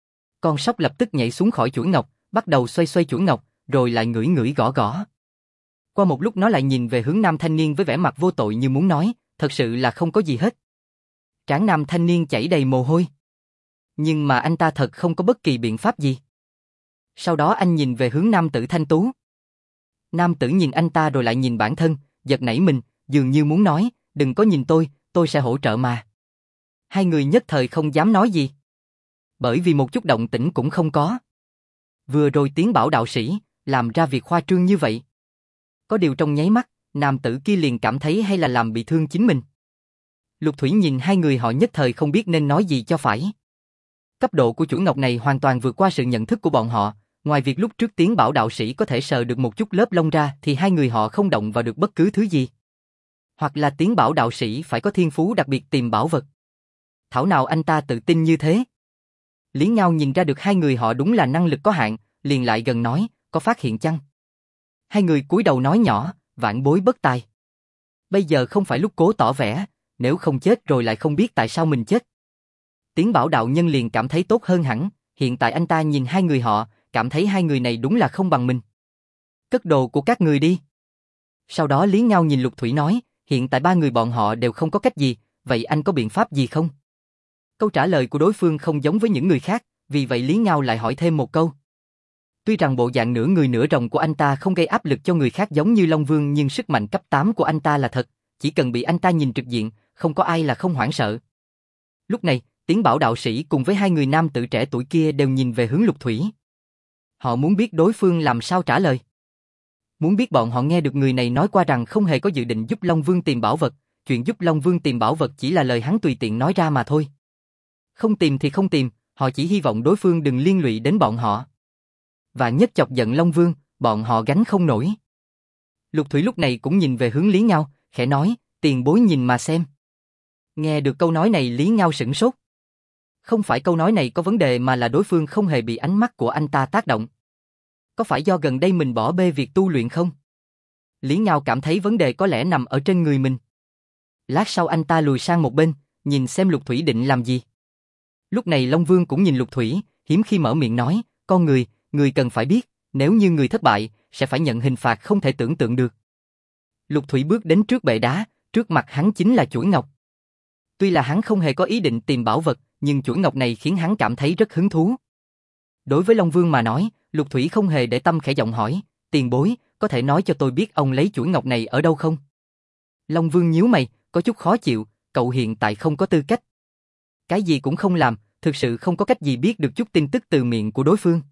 Con sóc lập tức nhảy xuống khỏi chuỗi ngọc, bắt đầu xoay xoay chuỗi ngọc, rồi lại ngửi ngửi gõ gõ. Qua một lúc nó lại nhìn về hướng nam thanh niên với vẻ mặt vô tội như muốn nói, thật sự là không có gì hết. Trán nam thanh niên chảy đầy mồ hôi. Nhưng mà anh ta thật không có bất kỳ biện pháp gì. Sau đó anh nhìn về hướng nam tử thanh tú. Nam tử nhìn anh ta rồi lại nhìn bản thân, giật nảy mình, dường như muốn nói, đừng có nhìn tôi sẽ hỗ trợ mà. Hai người nhất thời không dám nói gì. Bởi vì một chút động tĩnh cũng không có. Vừa rồi Tiến Bảo đạo sĩ, làm ra việc khoa trương như vậy. Có điều trong nháy mắt, nam tử kia liền cảm thấy hay là làm bị thương chính mình. Lục Thủy nhìn hai người họ nhất thời không biết nên nói gì cho phải. Cấp độ của chuỗi ngọc này hoàn toàn vượt qua sự nhận thức của bọn họ, ngoài việc lúc trước Tiến Bảo đạo sĩ có thể sờ được một chút lớp lông ra thì hai người họ không động vào được bất cứ thứ gì. Hoặc là Tiến Bảo đạo sĩ phải có thiên phú đặc biệt tìm bảo vật. Thảo nào anh ta tự tin như thế. Lý Ngao nhìn ra được hai người họ đúng là năng lực có hạn, liền lại gần nói, có phát hiện chăng? Hai người cúi đầu nói nhỏ, vạn bối bất tài. Bây giờ không phải lúc cố tỏ vẻ, nếu không chết rồi lại không biết tại sao mình chết. Tiến Bảo đạo nhân liền cảm thấy tốt hơn hẳn, hiện tại anh ta nhìn hai người họ, cảm thấy hai người này đúng là không bằng mình. Cất đồ của các người đi. Sau đó Lý Ngao nhìn Lục Thủy nói, hiện tại ba người bọn họ đều không có cách gì, vậy anh có biện pháp gì không? Câu trả lời của đối phương không giống với những người khác, vì vậy Lý Ngao lại hỏi thêm một câu. Tuy rằng bộ dạng nửa người nửa rồng của anh ta không gây áp lực cho người khác giống như Long Vương nhưng sức mạnh cấp 8 của anh ta là thật, chỉ cần bị anh ta nhìn trực diện, không có ai là không hoảng sợ. Lúc này, Tiến Bảo đạo sĩ cùng với hai người nam tử trẻ tuổi kia đều nhìn về hướng Lục Thủy. Họ muốn biết đối phương làm sao trả lời. Muốn biết bọn họ nghe được người này nói qua rằng không hề có dự định giúp Long Vương tìm bảo vật, chuyện giúp Long Vương tìm bảo vật chỉ là lời hắn tùy tiện nói ra mà thôi. Không tìm thì không tìm, họ chỉ hy vọng đối phương đừng liên lụy đến bọn họ. Và nhất chọc giận Long Vương, bọn họ gánh không nổi. Lục Thủy lúc này cũng nhìn về hướng Lý Ngao, khẽ nói, tiền bối nhìn mà xem. Nghe được câu nói này Lý Ngao sửng sốt. Không phải câu nói này có vấn đề mà là đối phương không hề bị ánh mắt của anh ta tác động. Có phải do gần đây mình bỏ bê việc tu luyện không? Lý Ngao cảm thấy vấn đề có lẽ nằm ở trên người mình. Lát sau anh ta lùi sang một bên, nhìn xem Lục Thủy định làm gì. Lúc này Long Vương cũng nhìn Lục Thủy, hiếm khi mở miệng nói, con người cần phải biết, nếu như người thất bại, sẽ phải nhận hình phạt không thể tưởng tượng được. Lục Thủy bước đến trước bệ đá, trước mặt hắn chính là chuỗi ngọc. Tuy là hắn không hề có ý định tìm bảo vật, nhưng chuỗi ngọc này khiến hắn cảm thấy rất hứng thú. Đối với Long Vương mà nói, Lục Thủy không hề để tâm khẽ giọng hỏi, tiền bối, có thể nói cho tôi biết ông lấy chuỗi ngọc này ở đâu không? Long Vương nhíu mày, có chút khó chịu, cậu hiện tại không có tư cách. Cái gì cũng không làm, thực sự không có cách gì biết được chút tin tức từ miệng của đối phương.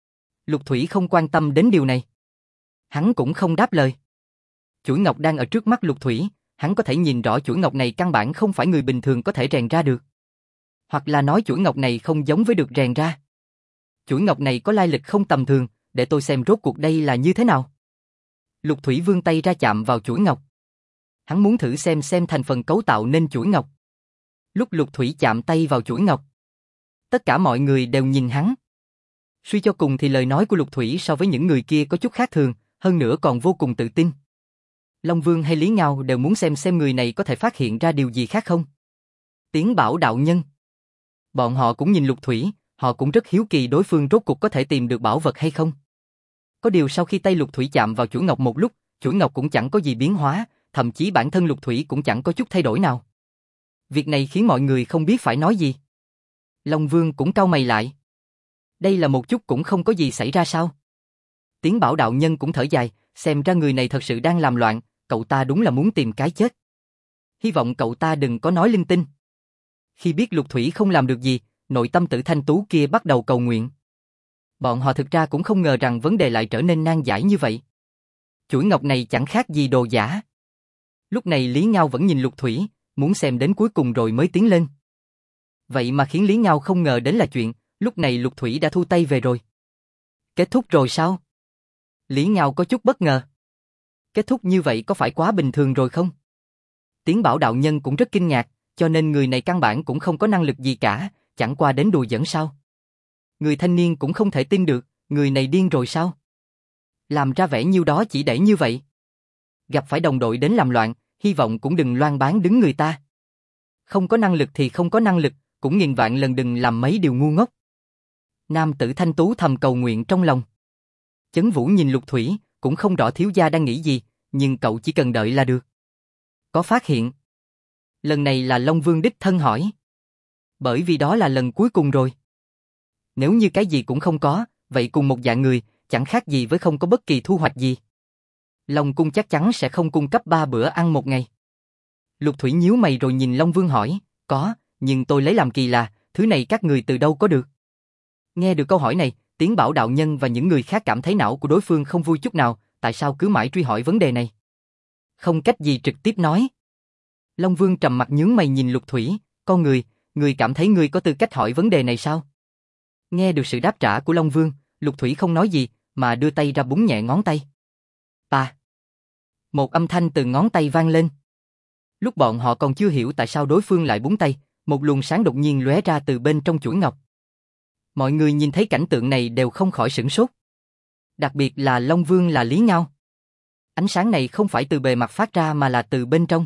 Lục Thủy không quan tâm đến điều này. Hắn cũng không đáp lời. Chuỗi ngọc đang ở trước mắt Lục Thủy, hắn có thể nhìn rõ chuỗi ngọc này căn bản không phải người bình thường có thể rèn ra được. Hoặc là nói chuỗi ngọc này không giống với được rèn ra. Chuỗi ngọc này có lai lịch không tầm thường, để tôi xem rốt cuộc đây là như thế nào. Lục Thủy vươn tay ra chạm vào chuỗi ngọc. Hắn muốn thử xem thành phần cấu tạo nên chuỗi ngọc. Lúc Lục Thủy chạm tay vào chuỗi ngọc, tất cả mọi người đều nhìn hắn. Suy cho cùng thì lời nói của Lục Thủy so với những người kia có chút khác thường, hơn nữa còn vô cùng tự tin. Long Vương hay Lý Ngao đều muốn xem người này có thể phát hiện ra điều gì khác không. Tiến Bảo đạo nhân. Bọn họ cũng nhìn Lục Thủy, họ cũng rất hiếu kỳ đối phương rốt cuộc có thể tìm được bảo vật hay không. Có điều sau khi tay Lục Thủy chạm vào chuỗi ngọc một lúc, chuỗi ngọc cũng chẳng có gì biến hóa, thậm chí bản thân Lục Thủy cũng chẳng có chút thay đổi nào. Việc này khiến mọi người không biết phải nói gì. Long Vương cũng cau mày lại. Đây là một chút cũng không có gì xảy ra sao? Tiến Bảo đạo nhân cũng thở dài, xem ra người này thật sự đang làm loạn, cậu ta đúng là muốn tìm cái chết. Hy vọng cậu ta đừng có nói linh tinh. Khi biết Lục Thủy không làm được gì, nội tâm Tử Thanh Tú kia bắt đầu cầu nguyện. Bọn họ thực ra cũng không ngờ rằng vấn đề lại trở nên nan giải như vậy. Chuỗi ngọc này chẳng khác gì đồ giả. Lúc này Lý Ngao vẫn nhìn Lục Thủy, muốn xem đến cuối cùng rồi mới tiến lên. Vậy mà khiến Lý Ngao không ngờ đến là chuyện, lúc này Lục Thủy đã thu tay về rồi. Kết thúc rồi sao? Lý Ngao có chút bất ngờ. Kết thúc như vậy có phải quá bình thường rồi không? Tiến Bảo đạo nhân cũng rất kinh ngạc, cho nên người này căn bản cũng không có năng lực gì cả, chẳng qua đến đùa giỡn sao? Người thanh niên cũng không thể tin được, người này điên rồi sao? Làm ra vẻ nhiêu đó chỉ để như vậy. Gặp phải đồng đội đến làm loạn, hy vọng cũng đừng loan bán đứng người ta. Không có năng lực thì không có năng lực, cũng nghìn vạn lần đừng làm mấy điều ngu ngốc. Nam tử Thanh Tú thầm cầu nguyện trong lòng. Chấn Vũ nhìn Lục Thủy, cũng không rõ thiếu gia đang nghĩ gì, nhưng cậu chỉ cần đợi là được. Có phát hiện. Lần này là Long Vương đích thân hỏi. Bởi vì đó là lần cuối cùng rồi. Nếu như cái gì cũng không có, vậy cùng một dạng người, chẳng khác gì với không có bất kỳ thu hoạch gì. Long cung chắc chắn sẽ không cung cấp 3 bữa ăn một ngày. Lục Thủy nhíu mày rồi nhìn Long Vương hỏi, có, nhưng tôi lấy làm kỳ là, thứ này các người từ đâu có được? Nghe được câu hỏi này, Tiến Bảo đạo nhân và những người khác cảm thấy não của đối phương không vui chút nào, tại sao cứ mãi truy hỏi vấn đề này? Không cách gì trực tiếp nói. Long Vương trầm mặt nhướng mày nhìn Lục Thủy, con người cảm thấy người có tư cách hỏi vấn đề này sao? Nghe được sự đáp trả của Long Vương, Lục Thủy không nói gì, mà đưa tay ra búng nhẹ ngón tay. Ta. Một âm thanh từ ngón tay vang lên. Lúc bọn họ còn chưa hiểu tại sao đối phương lại búng tay, một luồng sáng đột nhiên lóe ra từ bên trong chuỗi ngọc. Mọi người nhìn thấy cảnh tượng này đều không khỏi sửng sốt. Đặc biệt là Long Vương là Lý Ngao. Ánh sáng này không phải từ bề mặt phát ra mà là từ bên trong.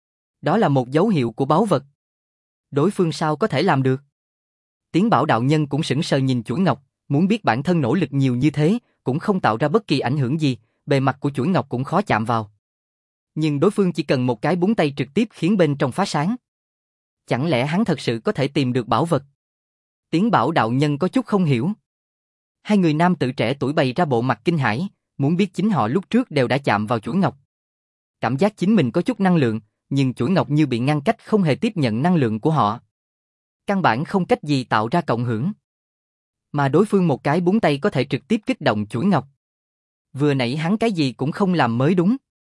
Đó là một dấu hiệu của báu vật. Đối phương sao có thể làm được? Tiến Bảo đạo nhân cũng sững sờ nhìn chuỗi ngọc, muốn biết bản thân nỗ lực nhiều như thế, cũng không tạo ra bất kỳ ảnh hưởng gì, bề mặt của chuỗi ngọc cũng khó chạm vào. Nhưng đối phương chỉ cần một cái búng tay trực tiếp khiến bên trong phá sáng. Chẳng lẽ hắn thật sự có thể tìm được bảo vật? Tiến Bảo đạo nhân có chút không hiểu. Hai người nam tử trẻ tuổi bày ra bộ mặt kinh hãi, muốn biết chính họ lúc trước đều đã chạm vào chuỗi ngọc. Cảm giác chính mình có chút năng lượng, nhưng chuỗi ngọc như bị ngăn cách không hề tiếp nhận năng lượng của họ. Căn bản không cách gì tạo ra cộng hưởng. Mà đối phương một cái búng tay có thể trực tiếp kích động chuỗi ngọc. Vừa nãy hắn cái gì cũng không làm mới đúng.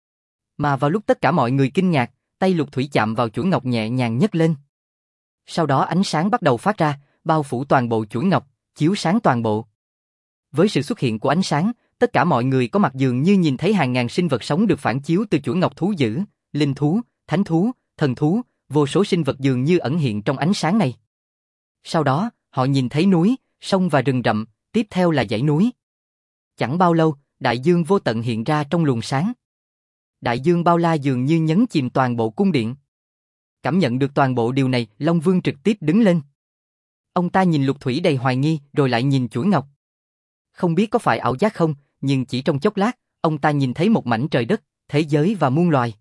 Mà vào lúc tất cả mọi người kinh ngạc, tay Lục Thủy chạm vào chuỗi ngọc nhẹ nhàng nhấc lên. Sau đó ánh sáng bắt đầu phát ra, bao phủ toàn bộ chuỗi ngọc, chiếu sáng toàn bộ. Với sự xuất hiện của ánh sáng, tất cả mọi người có mặt dường như nhìn thấy hàng ngàn sinh vật sống được phản chiếu từ chuỗi ngọc thú dữ, linh thú, thánh thú, thần thú, vô số sinh vật dường như ẩn hiện trong ánh sáng này. Sau đó, họ nhìn thấy núi, sông và rừng rậm, tiếp theo là dãy núi. Chẳng bao lâu, đại dương vô tận hiện ra trong luồng sáng. Đại dương bao la dường như nhấn chìm toàn bộ cung điện. Cảm nhận được toàn bộ điều này, Long Vương trực tiếp đứng lên. Ông ta nhìn Lục Thủy đầy hoài nghi, rồi lại nhìn chuỗi ngọc. Không biết có phải ảo giác không, nhưng chỉ trong chốc lát, ông ta nhìn thấy một mảnh trời đất, thế giới và muôn loài.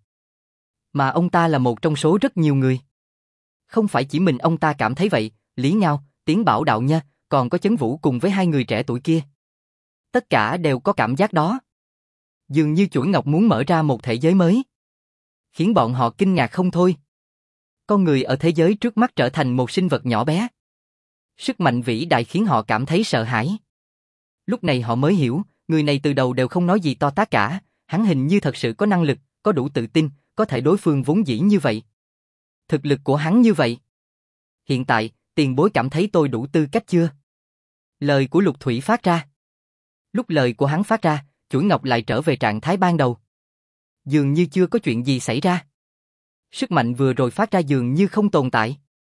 Mà ông ta là một trong số rất nhiều người. Không phải chỉ mình ông ta cảm thấy vậy, Lý Ngao, Tiến Bảo đạo nha, còn có Chấn Vũ cùng với hai người trẻ tuổi kia. Tất cả đều có cảm giác đó. Dường như chuỗi ngọc muốn mở ra một thế giới mới. Khiến bọn họ kinh ngạc không thôi. Con người ở thế giới trước mắt trở thành một sinh vật nhỏ bé. Sức mạnh vĩ đại khiến họ cảm thấy sợ hãi. Lúc này họ mới hiểu, người này từ đầu đều không nói gì to tát cả, hắn hình như thật sự có năng lực, có đủ tự tin, có thể đối phương vốn dĩ như vậy. Thực lực của hắn như vậy. Hiện tại, tiền bối cảm thấy tôi đủ tư cách chưa? Lời của Lục Thủy phát ra. Lúc lời của hắn phát ra, chuỗi ngọc lại trở về trạng thái ban đầu. Dường như chưa có chuyện gì xảy ra. Sức mạnh vừa rồi phát ra dường như không tồn tại.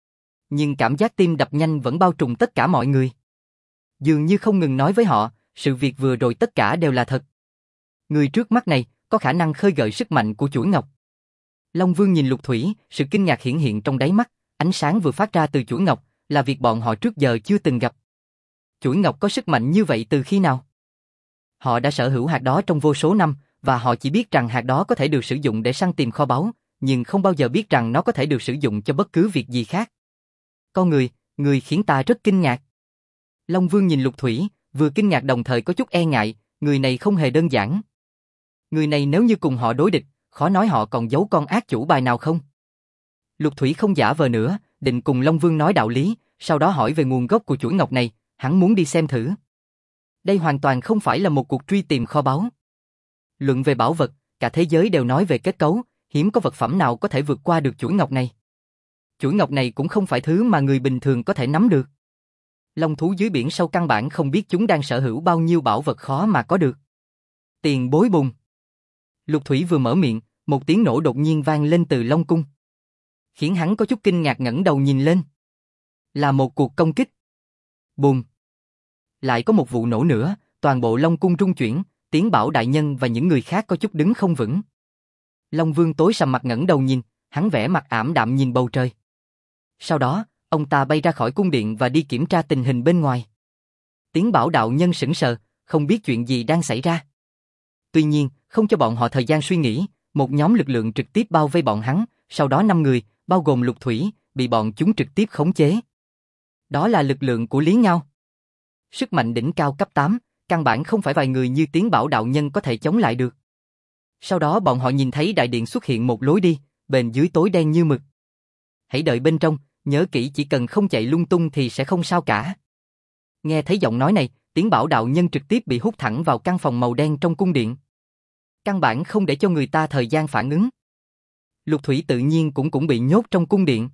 Nhưng cảm giác tim đập nhanh vẫn bao trùm tất cả mọi người. Dường như không ngừng nói với họ, sự việc vừa rồi tất cả đều là thật. Người trước mắt này có khả năng khơi gợi sức mạnh của chuỗi ngọc. Long Vương nhìn Lục Thủy, sự kinh ngạc hiển hiện trong đáy mắt, ánh sáng vừa phát ra từ chuỗi ngọc, là việc bọn họ trước giờ chưa từng gặp. Chuỗi ngọc có sức mạnh như vậy từ khi nào? Họ đã sở hữu hạt đó trong vô số năm, và họ chỉ biết rằng hạt đó có thể được sử dụng để săn tìm kho báu, nhưng không bao giờ biết rằng nó có thể được sử dụng cho bất cứ việc gì khác. Con người khiến ta rất kinh ngạc. Long Vương nhìn Lục Thủy, vừa kinh ngạc đồng thời có chút e ngại, người này không hề đơn giản. Người này nếu như cùng họ đối địch, khó nói họ còn giấu con ác chủ bài nào không. Lục Thủy không giả vờ nữa, định cùng Long Vương nói đạo lý, sau đó hỏi về nguồn gốc của chuỗi ngọc này, hắn muốn đi xem thử. Đây hoàn toàn không phải là một cuộc truy tìm kho báu. Luận về bảo vật, cả thế giới đều nói về kết cấu, hiếm có vật phẩm nào có thể vượt qua được chuỗi ngọc này. Chuỗi ngọc này cũng không phải thứ mà người bình thường có thể nắm được. Long thú dưới biển sâu căn bản không biết chúng đang sở hữu bao nhiêu bảo vật khó mà có được. Tiền bối bùng. Lục Thủy vừa mở miệng, một tiếng nổ đột nhiên vang lên từ Long cung. Khiến hắn có chút kinh ngạc ngẩng đầu nhìn lên. Là một cuộc công kích. Bùng. Lại có một vụ nổ nữa, toàn bộ Long cung rung chuyển, Tiến Bảo đại nhân và những người khác có chút đứng không vững. Long Vương tối sầm mặt ngẩng đầu nhìn, hắn vẻ mặt ảm đạm nhìn bầu trời. Sau đó, ông ta bay ra khỏi cung điện và đi kiểm tra tình hình bên ngoài. Tiến Bảo đạo nhân sững sờ, không biết chuyện gì đang xảy ra. Tuy nhiên, không cho bọn họ thời gian suy nghĩ, một nhóm lực lượng trực tiếp bao vây bọn hắn, sau đó 5 người, bao gồm Lục Thủy, bị bọn chúng trực tiếp khống chế. Đó là lực lượng của Lý Ngao. Sức mạnh đỉnh cao cấp 8, căn bản không phải vài người như Tiến Bảo đạo nhân có thể chống lại được. Sau đó bọn họ nhìn thấy đại điện xuất hiện một lối đi, bên dưới tối đen như mực. Hãy đợi bên trong, nhớ kỹ chỉ cần không chạy lung tung thì sẽ không sao cả. Nghe thấy giọng nói này, Tiến Bảo đạo nhân trực tiếp bị hút thẳng vào căn phòng màu đen trong cung điện. Căn bản không để cho người ta thời gian phản ứng. Lục Thủy tự nhiên cũng bị nhốt trong cung điện.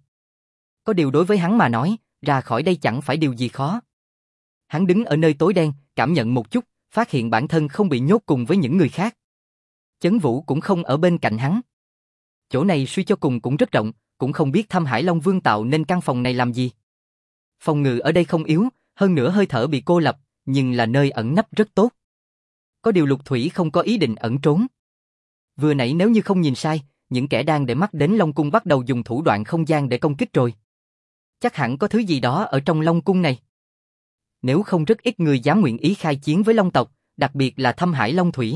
Có điều đối với hắn mà nói, ra khỏi đây chẳng phải điều gì khó. Hắn đứng ở nơi tối đen, cảm nhận một chút, phát hiện bản thân không bị nhốt cùng với những người khác. Chấn Vũ cũng không ở bên cạnh hắn. Chỗ này suy cho cùng cũng rất rộng, cũng không biết Thâm Hải Long Vương tạo nên căn phòng này làm gì. Phòng ngự ở đây không yếu, hơn nữa hơi thở bị cô lập, nhưng là nơi ẩn nấp rất tốt. Có điều Lục Thủy không có ý định ẩn trốn. Vừa nãy nếu như không nhìn sai, những kẻ đang để mắt đến Long Cung bắt đầu dùng thủ đoạn không gian để công kích rồi. Chắc hẳn có thứ gì đó ở trong Long Cung này. Nếu không rất ít người dám nguyện ý khai chiến với Long tộc, đặc biệt là Thâm Hải Long Thủy.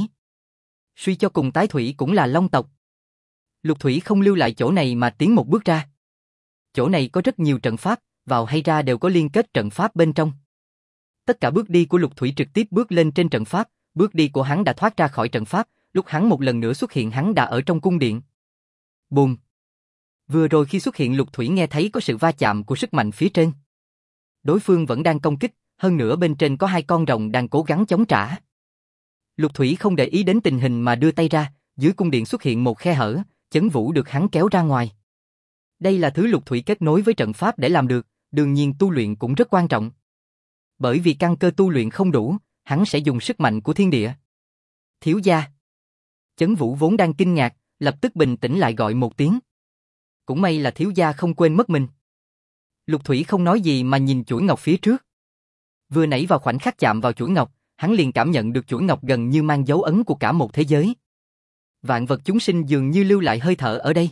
Suy cho cùng Tái Thủy cũng là Long tộc. Lục Thủy không lưu lại chỗ này mà tiến một bước ra. Chỗ này có rất nhiều trận pháp, vào hay ra đều có liên kết trận pháp bên trong. Tất cả bước đi của Lục Thủy trực tiếp bước lên trên trận pháp, bước đi của hắn đã thoát ra khỏi trận pháp, lúc hắn một lần nữa xuất hiện hắn đã ở trong cung điện. Bùm! Vừa rồi khi xuất hiện Lục Thủy nghe thấy có sự va chạm của sức mạnh phía trên. Đối phương vẫn đang công kích, hơn nữa bên trên có hai con rồng đang cố gắng chống trả. Lục Thủy không để ý đến tình hình mà đưa tay ra, dưới cung điện xuất hiện một khe hở, Chấn Vũ được hắn kéo ra ngoài. Đây là thứ Lục Thủy kết nối với trận pháp để làm được, đương nhiên tu luyện cũng rất quan trọng. Bởi vì căn cơ tu luyện không đủ, hắn sẽ dùng sức mạnh của thiên địa. Thiếu gia. Chấn Vũ vốn đang kinh ngạc, lập tức bình tĩnh lại gọi một tiếng. Cũng may là thiếu gia không quên mất mình. Lục Thủy không nói gì mà nhìn chuỗi ngọc phía trước. Vừa nãy vào khoảnh khắc chạm vào chuỗi ngọc, hắn liền cảm nhận được chuỗi ngọc gần như mang dấu ấn của cả một thế giới. Vạn vật chúng sinh dường như lưu lại hơi thở ở đây.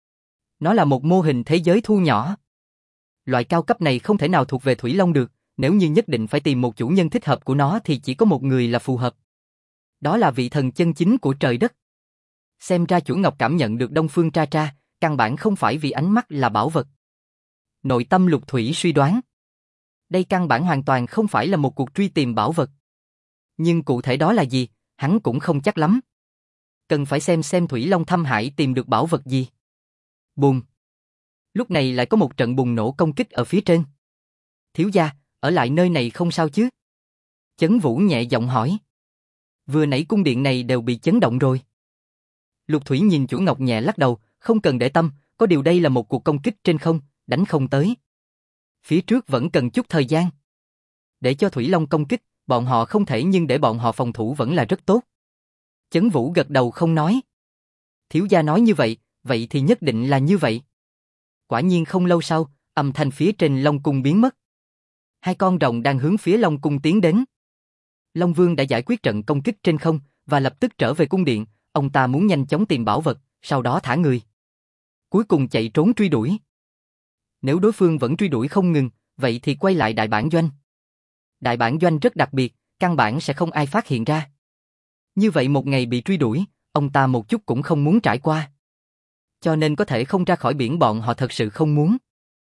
Nó là một mô hình thế giới thu nhỏ. Loại cao cấp này không thể nào thuộc về Thủy Long được, nếu như nhất định phải tìm một chủ nhân thích hợp của nó thì chỉ có một người là phù hợp. Đó là vị thần chân chính của trời đất. Xem ra chuỗi ngọc cảm nhận được Đông Phương Tra Tra, căn bản không phải vì ánh mắt là bảo vật. Nội tâm Lục Thủy suy đoán. Đây căn bản hoàn toàn không phải là một cuộc truy tìm bảo vật. Nhưng cụ thể đó là gì, hắn cũng không chắc lắm. Cần phải xem Thủy Long Thâm Hải tìm được bảo vật gì. Bùm. Lúc này lại có một trận bùng nổ công kích ở phía trên. Thiếu gia, ở lại nơi này không sao chứ? Chấn Vũ nhẹ giọng hỏi. Vừa nãy cung điện này đều bị chấn động rồi. Lục Thủy nhìn chuỗi ngọc nhẹ lắc đầu, không cần để tâm, có điều đây là một cuộc công kích trên không, đánh không tới. Phía trước vẫn cần chút thời gian. Để cho Thủy Long công kích, bọn họ không thể nhưng để bọn họ phòng thủ vẫn là rất tốt. Chấn Vũ gật đầu không nói. Thiếu gia nói như vậy, vậy thì nhất định là như vậy. Quả nhiên không lâu sau, âm thanh phía trên Long Cung biến mất. Hai con rồng đang hướng phía Long Cung tiến đến. Long Vương đã giải quyết trận công kích trên không và lập tức trở về cung điện, ông ta muốn nhanh chóng tìm bảo vật, sau đó thả người. Cuối cùng chạy trốn truy đuổi. Nếu đối phương vẫn truy đuổi không ngừng, vậy thì quay lại đại bản doanh. Đại bản doanh rất đặc biệt, căn bản sẽ không ai phát hiện ra. Như vậy một ngày bị truy đuổi, ông ta một chút cũng không muốn trải qua. Cho nên có thể không ra khỏi biển bọn họ thật sự không muốn.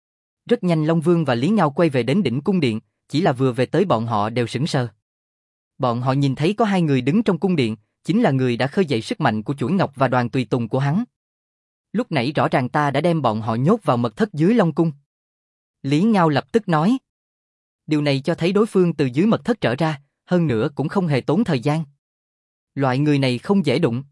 Rất nhanh Long Vương và Lý Ngao quay về đến đỉnh cung điện, chỉ là vừa về tới bọn họ đều sững sờ. Bọn họ nhìn thấy có hai người đứng trong cung điện, chính là người đã khơi dậy sức mạnh của chuỗi ngọc và đoàn tùy tùng của hắn. Lúc nãy rõ ràng ta đã đem bọn họ nhốt vào mật thất dưới Long Cung. Lý Ngao lập tức nói. Điều này cho thấy đối phương từ dưới mật thất trở ra, hơn nữa cũng không hề tốn thời gian. Loại người này không dễ đụng.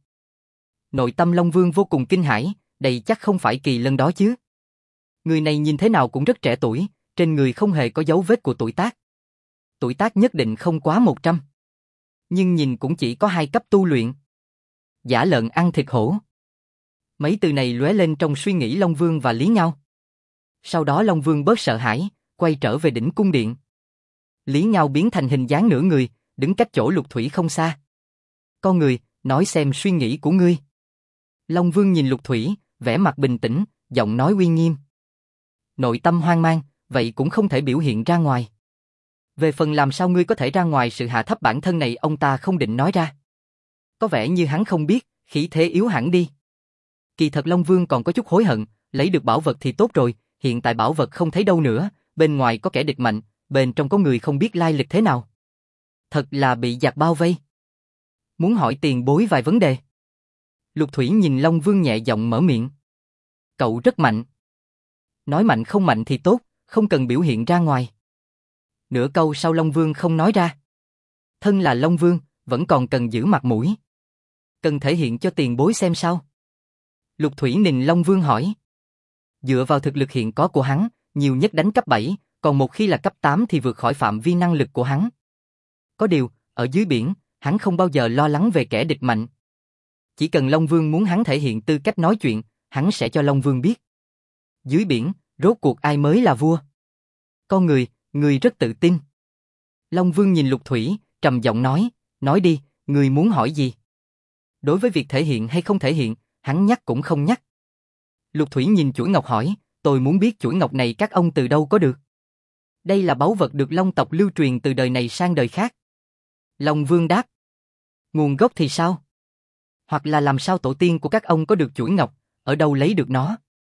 Nội tâm Long Vương vô cùng kinh hãi, đây chắc không phải Kỳ Lân đó chứ. Người này nhìn thế nào cũng rất trẻ tuổi, trên người không hề có dấu vết của tuổi tác. Tuổi tác nhất định không quá 100. Nhưng nhìn cũng chỉ có 2 cấp tu luyện. Giả lợn ăn thịt hổ. Mấy từ này lóe lên trong suy nghĩ Long Vương và Lý Ngao. Sau đó Long Vương bớt sợ hãi, quay trở về đỉnh cung điện. Lý Ngao biến thành hình dáng nửa người, đứng cách chỗ Lục Thủy không xa. Con người, nói xem suy nghĩ của ngươi. Long Vương nhìn Lục Thủy, vẻ mặt bình tĩnh, giọng nói uy nghiêm. Nội tâm hoang mang, vậy cũng không thể biểu hiện ra ngoài. Về phần làm sao ngươi có thể ra ngoài sự hạ thấp bản thân này ông ta không định nói ra. Có vẻ như hắn không biết, khí thế yếu hẳn đi. Kỳ thật Long Vương còn có chút hối hận, lấy được bảo vật thì tốt rồi, hiện tại bảo vật không thấy đâu nữa, bên ngoài có kẻ địch mạnh, bên trong có người không biết lai lịch thế nào. Thật là bị giặc bao vây. Muốn hỏi tiền bối vài vấn đề. Lục Thủy nhìn Long Vương nhẹ giọng mở miệng. Cậu rất mạnh. Nói mạnh không mạnh thì tốt, không cần biểu hiện ra ngoài. Nửa câu sau Long Vương không nói ra. Thân là Long Vương, vẫn còn cần giữ mặt mũi. Cần thể hiện cho tiền bối xem sao. Lục Thủy nhìn Long Vương hỏi. Dựa vào thực lực hiện có của hắn, nhiều nhất đánh cấp 7, còn một khi là cấp 8 thì vượt khỏi phạm vi năng lực của hắn. Có điều, ở dưới biển, hắn không bao giờ lo lắng về kẻ địch mạnh. Chỉ cần Long Vương muốn hắn thể hiện tư cách nói chuyện, hắn sẽ cho Long Vương biết. Dưới biển, rốt cuộc ai mới là vua? Con người rất tự tin. Long Vương nhìn Lục Thủy, trầm giọng nói đi, người muốn hỏi gì? Đối với việc thể hiện hay không thể hiện, hắn nhắc cũng không nhắc. Lục Thủy nhìn chuỗi ngọc hỏi, tôi muốn biết chuỗi ngọc này các ông từ đâu có được. Đây là báu vật được Long tộc lưu truyền từ đời này sang đời khác. Long Vương đáp. Nguồn gốc thì sao? Hoặc là làm sao tổ tiên của các ông có được chuỗi ngọc, ở đâu lấy được nó?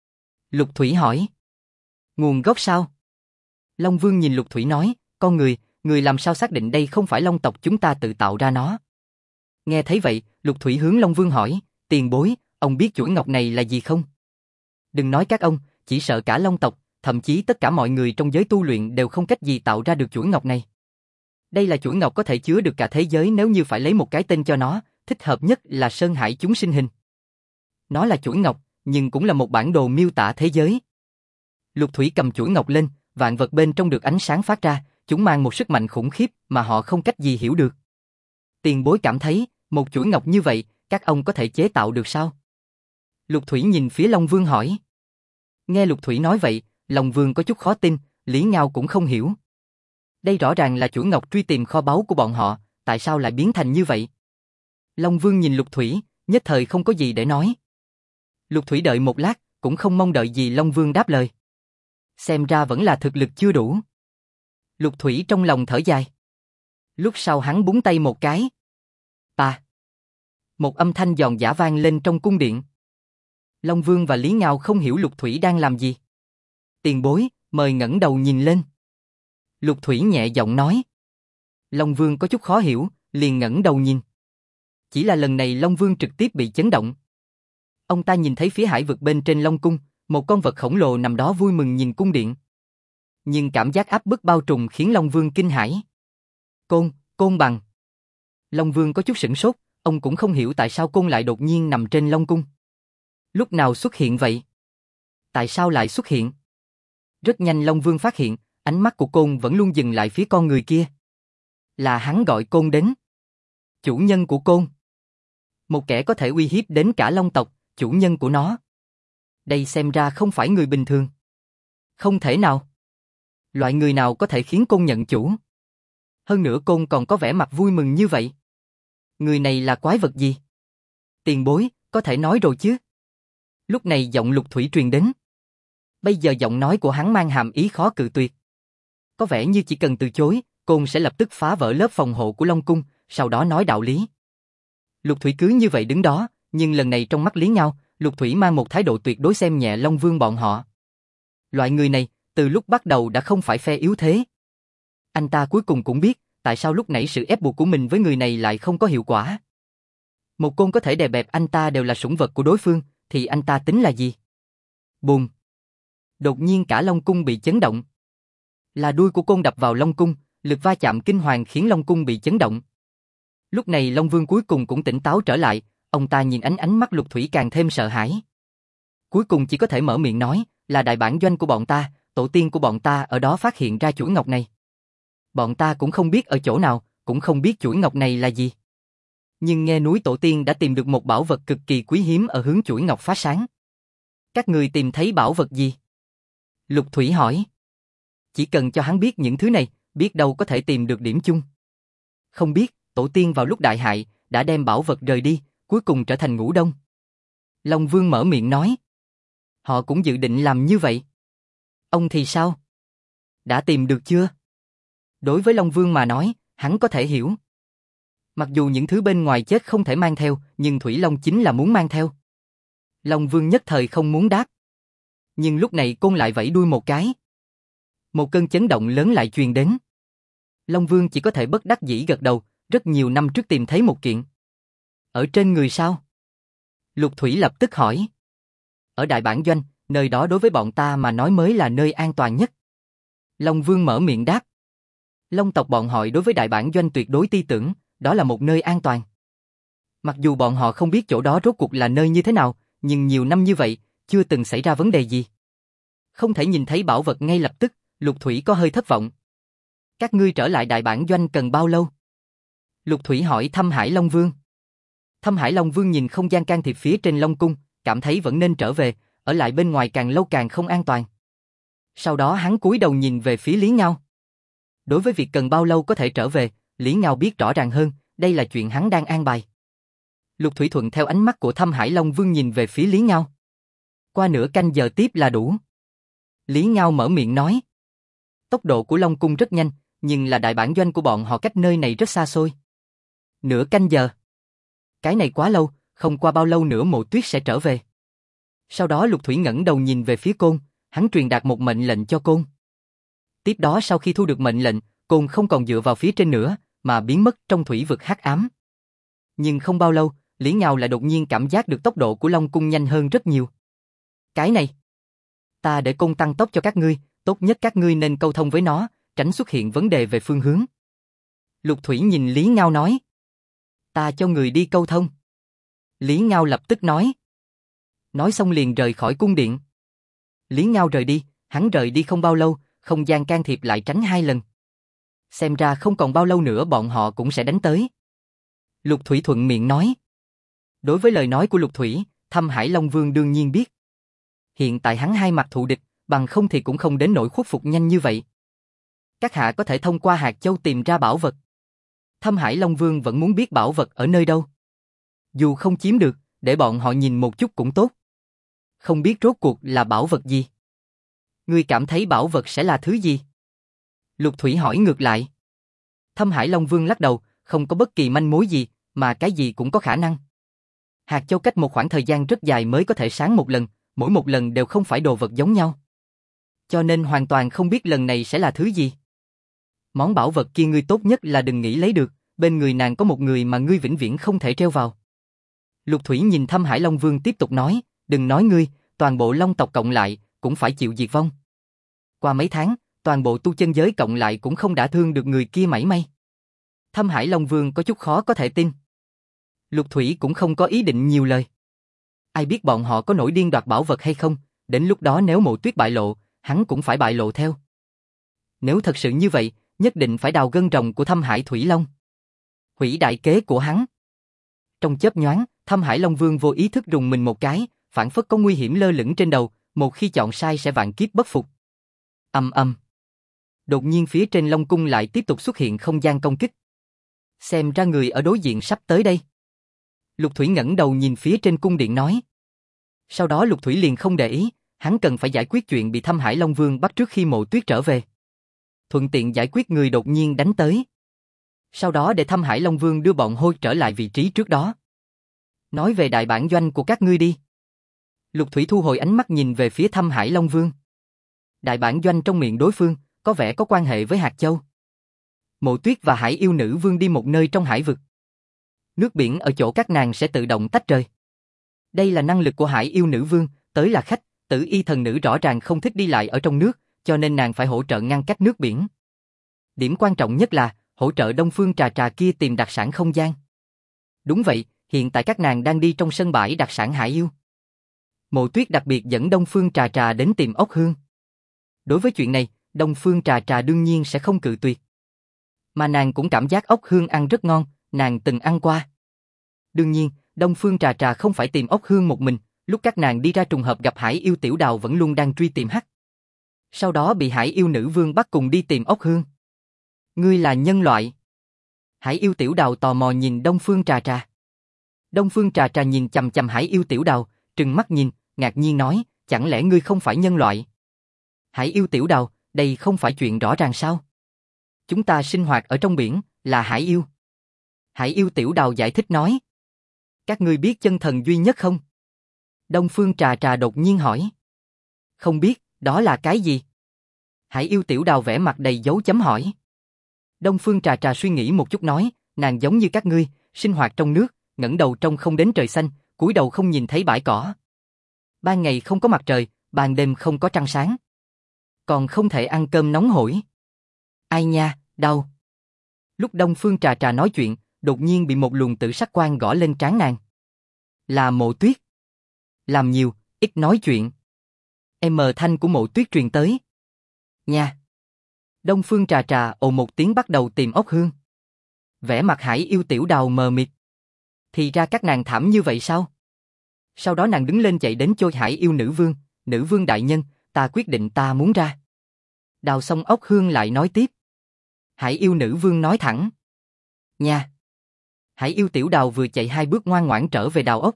Lục Thủy hỏi. Nguồn gốc sao? Long Vương nhìn Lục Thủy nói, con người, người làm sao xác định đây không phải Long tộc chúng ta tự tạo ra nó? Nghe thấy vậy, Lục Thủy hướng Long Vương hỏi, tiền bối, ông biết chuỗi ngọc này là gì không? Đừng nói các ông, chỉ sợ cả Long tộc, thậm chí tất cả mọi người trong giới tu luyện đều không cách gì tạo ra được chuỗi ngọc này. Đây là chuỗi ngọc có thể chứa được cả thế giới, nếu như phải lấy một cái tên cho nó, thích hợp nhất là Sơn Hải chúng sinh hình. Nó là chuỗi ngọc, nhưng cũng là một bản đồ miêu tả thế giới. Lục Thủy cầm chuỗi ngọc lên, vạn vật bên trong được ánh sáng phát ra, chúng mang một sức mạnh khủng khiếp mà họ không cách gì hiểu được. Tiền bối cảm thấy, một chuỗi ngọc như vậy, các ông có thể chế tạo được sao? Lục Thủy nhìn phía Long Vương hỏi. Nghe Lục Thủy nói vậy, Long Vương có chút khó tin, Lý Ngao cũng không hiểu. Đây rõ ràng là chuỗi ngọc truy tìm kho báu của bọn họ, tại sao lại biến thành như vậy? Long Vương nhìn Lục Thủy, nhất thời không có gì để nói. Lục Thủy đợi một lát, cũng không mong đợi gì Long Vương đáp lời. Xem ra vẫn là thực lực chưa đủ. Lục Thủy trong lòng thở dài. Lúc sau hắn búng tay một cái. Pa! Một âm thanh giòn giã vang lên trong cung điện. Long Vương và Lý Ngao không hiểu Lục Thủy đang làm gì. Tiền bối, mời ngẩng đầu nhìn lên. Lục Thủy nhẹ giọng nói. Long Vương có chút khó hiểu, liền ngẩng đầu nhìn. Chỉ là lần này Long Vương trực tiếp bị chấn động. Ông ta nhìn thấy phía hải vực bên trên Long Cung, một con vật khổng lồ nằm đó vui mừng nhìn cung điện. Nhưng cảm giác áp bức bao trùm khiến Long Vương kinh hãi. Côn bằng. Long Vương có chút sửng sốt, ông cũng không hiểu tại sao côn lại đột nhiên nằm trên Long Cung. Lúc nào xuất hiện vậy? Tại sao lại xuất hiện? Rất nhanh Long Vương phát hiện, ánh mắt của côn vẫn luôn dừng lại phía con người kia. Là hắn gọi côn đến. Chủ nhân của côn. Một kẻ có thể uy hiếp đến cả Long tộc, chủ nhân của nó. Đây xem ra không phải người bình thường. Không thể nào. Loại người nào có thể khiến côn nhận chủ? Hơn nữa côn còn có vẻ mặt vui mừng như vậy. Người này là quái vật gì? Tiền bối, có thể nói rồi chứ? Lúc này giọng Lục Thủy truyền đến. Bây giờ giọng nói của hắn mang hàm ý khó cự tuyệt. Có vẻ như chỉ cần từ chối, côn sẽ lập tức phá vỡ lớp phòng hộ của Long Cung, sau đó nói đạo lý. Lục Thủy cứ như vậy đứng đó, nhưng lần này trong mắt Lý Ngao, Lục Thủy mang một thái độ tuyệt đối xem nhẹ Long Vương bọn họ. Loại người này, từ lúc bắt đầu đã không phải phe yếu thế. Anh ta cuối cùng cũng biết, tại sao lúc nãy sự ép buộc của mình với người này lại không có hiệu quả. Một côn có thể đè bẹp anh ta đều là sủng vật của đối phương, thì anh ta tính là gì? Bùm! Đột nhiên cả Long Cung bị chấn động. Là đuôi của côn đập vào Long Cung, lực va chạm kinh hoàng khiến Long Cung bị chấn động. Lúc này Long Vương cuối cùng cũng tỉnh táo trở lại, ông ta nhìn ánh mắt Lục Thủy càng thêm sợ hãi. Cuối cùng chỉ có thể mở miệng nói, là đại bản doanh của bọn ta, tổ tiên của bọn ta ở đó phát hiện ra chuỗi ngọc này. Bọn ta cũng không biết ở chỗ nào, cũng không biết chuỗi ngọc này là gì. Nhưng nghe núi tổ tiên đã tìm được một bảo vật cực kỳ quý hiếm ở hướng chuỗi ngọc phát sáng. Các người tìm thấy bảo vật gì? Lục Thủy hỏi. Chỉ cần cho hắn biết những thứ này, biết đâu có thể tìm được điểm chung. Không biết, tổ tiên vào lúc đại hại, đã đem bảo vật rời đi, cuối cùng trở thành ngũ đông. Long Vương mở miệng nói. Họ cũng dự định làm như vậy. Ông thì sao? Đã tìm được chưa? Đối với Long Vương mà nói, hắn có thể hiểu. Mặc dù những thứ bên ngoài chết không thể mang theo, nhưng Thủy Long chính là muốn mang theo. Long Vương nhất thời không muốn đáp. Nhưng lúc này côn lại vẫy đuôi một cái. Một cơn chấn động lớn lại truyền đến. Long Vương chỉ có thể bất đắc dĩ gật đầu, rất nhiều năm trước tìm thấy một kiện. Ở trên người sao? Lục Thủy lập tức hỏi. Ở Đại Bản Doanh, nơi đó đối với bọn ta mà nói mới là nơi an toàn nhất. Long Vương mở miệng đáp. Long tộc bọn họ đối với Đại Bản Doanh tuyệt đối tin tưởng, đó là một nơi an toàn. Mặc dù bọn họ không biết chỗ đó rốt cuộc là nơi như thế nào, nhưng nhiều năm như vậy, chưa từng xảy ra vấn đề gì. Không thể nhìn thấy bảo vật ngay lập tức, Lục Thủy có hơi thất vọng. Các ngươi trở lại Đại Bản Doanh cần bao lâu? Lục Thủy hỏi thăm Hải Long Vương. Thăm Hải Long Vương nhìn không gian can thiệp phía trên Long Cung, cảm thấy vẫn nên trở về, ở lại bên ngoài càng lâu càng không an toàn. Sau đó hắn cúi đầu nhìn về phía Lý Ngao. Đối với việc cần bao lâu có thể trở về, Lý Ngao biết rõ ràng hơn, đây là chuyện hắn đang an bài. Lục Thủy thuận theo ánh mắt của Thăm Hải Long Vương nhìn về phía Lý Ngao. Qua nửa canh giờ tiếp là đủ. Lý Ngao mở miệng nói. Tốc độ của Long Cung rất nhanh, nhưng là đại bản doanh của bọn họ cách nơi này rất xa xôi. Nửa canh giờ. Cái này quá lâu, không qua bao lâu nữa Mộ Tuyết sẽ trở về. Sau đó Lục Thủy ngẩng đầu nhìn về phía Côn, hắn truyền đạt một mệnh lệnh cho Côn. Tiếp đó sau khi thu được mệnh lệnh, côn không còn dựa vào phía trên nữa, mà biến mất trong thủy vực hắc ám. Nhưng không bao lâu, Lý Ngao lại đột nhiên cảm giác được tốc độ của Long Cung nhanh hơn rất nhiều. Cái này, ta để côn tăng tốc cho các ngươi, tốt nhất các ngươi nên câu thông với nó, tránh xuất hiện vấn đề về phương hướng. Lục Thủy nhìn Lý Ngao nói. Ta cho người đi câu thông. Lý Ngao lập tức nói. Nói xong liền rời khỏi cung điện. Lý Ngao rời đi, hắn rời đi không bao lâu, không gian can thiệp lại tránh 2 lần. Xem ra không còn bao lâu nữa bọn họ cũng sẽ đánh tới. Lục Thủy thuận miệng nói. Đối với lời nói của Lục Thủy, Thâm Hải Long Vương đương nhiên biết. Hiện tại hắn hai mặt thù địch, bằng không thì cũng không đến nỗi khuất phục nhanh như vậy. Các hạ có thể thông qua hạt châu tìm ra bảo vật. Thâm Hải Long Vương vẫn muốn biết bảo vật ở nơi đâu. Dù không chiếm được, để bọn họ nhìn một chút cũng tốt. Không biết rốt cuộc là bảo vật gì. Ngươi cảm thấy bảo vật sẽ là thứ gì? Lục Thủy hỏi ngược lại. Thâm Hải Long Vương lắc đầu, không có bất kỳ manh mối gì, mà cái gì cũng có khả năng. Hạt châu cách một khoảng thời gian rất dài mới có thể sáng một lần, mỗi một lần đều không phải đồ vật giống nhau. Cho nên hoàn toàn không biết lần này sẽ là thứ gì. Món bảo vật kia ngươi tốt nhất là đừng nghĩ lấy được, bên người nàng có một người mà ngươi vĩnh viễn không thể treo vào. Lục Thủy nhìn Thâm Hải Long Vương tiếp tục nói, đừng nói ngươi, toàn bộ Long tộc cộng lại, cũng phải chịu diệt vong. Qua mấy tháng, toàn bộ tu chân giới cộng lại cũng không đả thương được người kia mảy may. Thâm Hải Long Vương có chút khó có thể tin. Lục Thủy cũng không có ý định nhiều lời. Ai biết bọn họ có nổi điên đoạt bảo vật hay không, đến lúc đó nếu Mộ Tuyết bại lộ, hắn cũng phải bại lộ theo. Nếu thật sự như vậy, nhất định phải đào gân rồng của Thâm Hải Thủy Long. Hủy đại kế của hắn. Trong chớp nhoáng, Thâm Hải Long Vương vô ý thức rùng mình một cái, phảng phất có nguy hiểm lơ lửng trên đầu, một khi chọn sai sẽ vạn kiếp bất phục. Ầm ầm. Đột nhiên phía trên Long Cung lại tiếp tục xuất hiện không gian công kích. Xem ra người ở đối diện sắp tới đây. Lục Thủy ngẩng đầu nhìn phía trên cung điện nói. Sau đó Lục Thủy liền không để ý, hắn cần phải giải quyết chuyện bị Thâm Hải Long Vương bắt trước khi Mộ Tuyết trở về. Thuận tiện giải quyết người đột nhiên đánh tới. Sau đó để Thâm Hải Long Vương đưa bọn hôi trở lại vị trí trước đó. Nói về đại bản doanh của các ngươi đi. Lục Thủy thu hồi ánh mắt nhìn về phía Thâm Hải Long Vương. Đại bản doanh trong miệng đối phương, có vẻ có quan hệ với hạt châu. Mộ Tuyết và Hải Yêu Nữ Vương đi một nơi trong hải vực. Nước biển ở chỗ các nàng sẽ tự động tách rời. Đây là năng lực của Hải Yêu Nữ Vương, tới là khách, Tử Y thần nữ rõ ràng không thích đi lại ở trong nước, cho nên nàng phải hỗ trợ ngăn cách nước biển. Điểm quan trọng nhất là, hỗ trợ Đông Phương Trà Trà kia tìm đặc sản không gian. Đúng vậy, hiện tại các nàng đang đi trong sân bãi đặc sản Hải Yêu. Mộ Tuyết đặc biệt dẫn Đông Phương Trà Trà đến tìm ốc hương. Đối với chuyện này, Đông Phương Trà Trà đương nhiên sẽ không cự tuyệt. Mà nàng cũng cảm giác ốc hương ăn rất ngon, nàng từng ăn qua. Đương nhiên, Đông Phương Trà Trà không phải tìm ốc hương một mình, lúc các nàng đi ra trùng hợp gặp Hải Yêu Tiểu Đào vẫn luôn đang truy tìm hắc. Sau đó bị Hải Yêu Nữ Vương bắt cùng đi tìm ốc hương. Ngươi là nhân loại. Hải Yêu Tiểu Đào tò mò nhìn Đông Phương Trà Trà. Đông Phương Trà Trà nhìn chằm chằm Hải Yêu Tiểu Đào, trừng mắt nhìn, ngạc nhiên nói, chẳng lẽ ngươi không phải nhân loại? Hải Yêu Tiểu Đào, đây không phải chuyện rõ ràng sao? Chúng ta sinh hoạt ở trong biển, là Hải Yêu. Hải Yêu Tiểu Đào giải thích nói. Các ngươi biết chân thần duy nhất không? Đông Phương Trà Trà đột nhiên hỏi. Không biết, đó là cái gì? Hải Yêu Tiểu Đào vẽ mặt đầy dấu chấm hỏi. Đông Phương Trà Trà suy nghĩ một chút nói, nàng giống như các ngươi, sinh hoạt trong nước, ngẩng đầu trông không đến trời xanh, cúi đầu không nhìn thấy bãi cỏ. Ban ngày không có mặt trời, ban đêm không có trăng sáng. Còn không thể ăn cơm nóng hổi. Ai nha, đau. Lúc Đông Phương Trà Trà nói chuyện, đột nhiên bị một luồng tử sắc quang gõ lên trán nàng. Là Mộ Tuyết. Làm nhiều, ít nói chuyện. Thanh của Mộ Tuyết truyền tới. Nha. Đông Phương Trà Trà ồ một tiếng bắt đầu tìm ốc hương. Vẻ mặt Hải Yêu Tiểu Đào mờ mịt. Thì ra các nàng thảm như vậy sao? Sau đó nàng đứng lên chạy đến chôi Hải Yêu Nữ Vương đại nhân, ta quyết định ta muốn ra. Đào xong ốc hương lại nói tiếp. Hải Yêu Nữ Vương nói thẳng. Nha. Hải Yêu Tiểu Đào vừa chạy 2 bước ngoan ngoãn trở về đào ốc.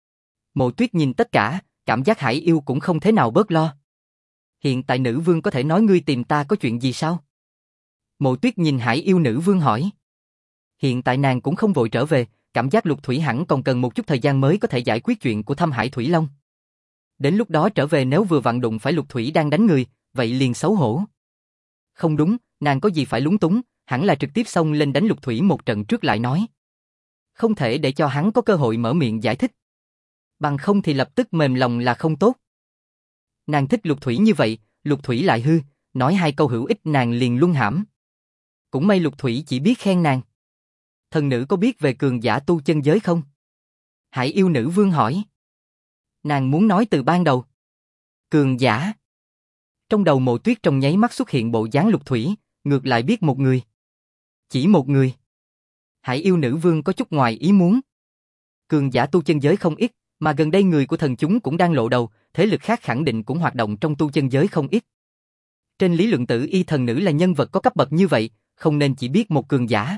Mộ Tuyết nhìn tất cả, cảm giác Hải Yêu cũng không thế nào bớt lo. Hiện tại Nữ Vương có thể nói ngươi tìm ta có chuyện gì sao? Mộ Tuyết nhìn Hải Yêu Nữ Vương hỏi. Hiện tại nàng cũng không vội trở về, cảm giác Lục Thủy hẳn còn cần một chút thời gian mới có thể giải quyết chuyện của Thâm Hải Thủy Long. Đến lúc đó trở về nếu vừa vặn đụng phải Lục Thủy đang đánh người, vậy liền xấu hổ. Không đúng, nàng có gì phải lúng túng, hẳn là trực tiếp xông lên đánh Lục Thủy một trận trước lại nói. Không thể để cho hắn có cơ hội mở miệng giải thích. Bằng không thì lập tức mềm lòng là không tốt. Nàng thích Lục Thủy như vậy, Lục Thủy lại hư, nói hai câu hữu ích nàng liền luân hãm. Cũng may Lục Thủy chỉ biết khen nàng. Thần nữ có biết về cường giả tu chân giới không? Hải yêu nữ vương hỏi. Nàng muốn nói từ ban đầu. Cường giả. Trong đầu Mộ Tuyết trong nháy mắt xuất hiện bộ dáng Lục Thủy, ngược lại biết một người. Chỉ một người. Hải yêu nữ vương có chút ngoài ý muốn. Cường giả tu chân giới không ít, mà gần đây người của thần chúng cũng đang lộ đầu, thế lực khác khẳng định cũng hoạt động trong tu chân giới không ít. Trên lý luận Tử Y thần nữ là nhân vật có cấp bậc như vậy, không nên chỉ biết một cường giả.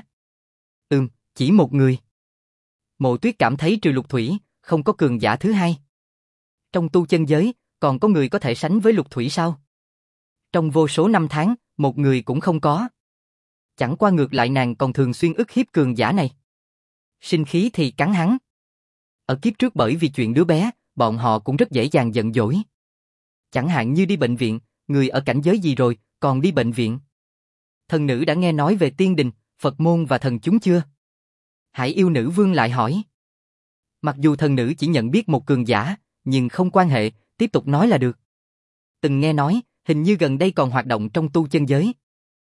Chỉ một người. Mộ Tuyết cảm thấy trừ Lục Thủy, không có cường giả thứ hai. Trong tu chân giới, còn có người có thể sánh với Lục Thủy sao? Trong vô số năm tháng, một người cũng không có. Chẳng qua ngược lại nàng còn thường xuyên ức hiếp cường giả này. Sinh khí thì cắn hắn. Ở kiếp trước bởi vì chuyện đứa bé, bọn họ cũng rất dễ dàng giận dỗi. Chẳng hạn như đi bệnh viện, người ở cảnh giới gì rồi, còn đi bệnh viện. Thần nữ đã nghe nói về tiên đình, Phật môn và thần chúng chưa? Hải yêu nữ vương lại hỏi. Mặc dù thần nữ chỉ nhận biết một cường giả, nhưng không quan hệ, tiếp tục nói là được. Từng nghe nói, hình như gần đây còn hoạt động trong tu chân giới.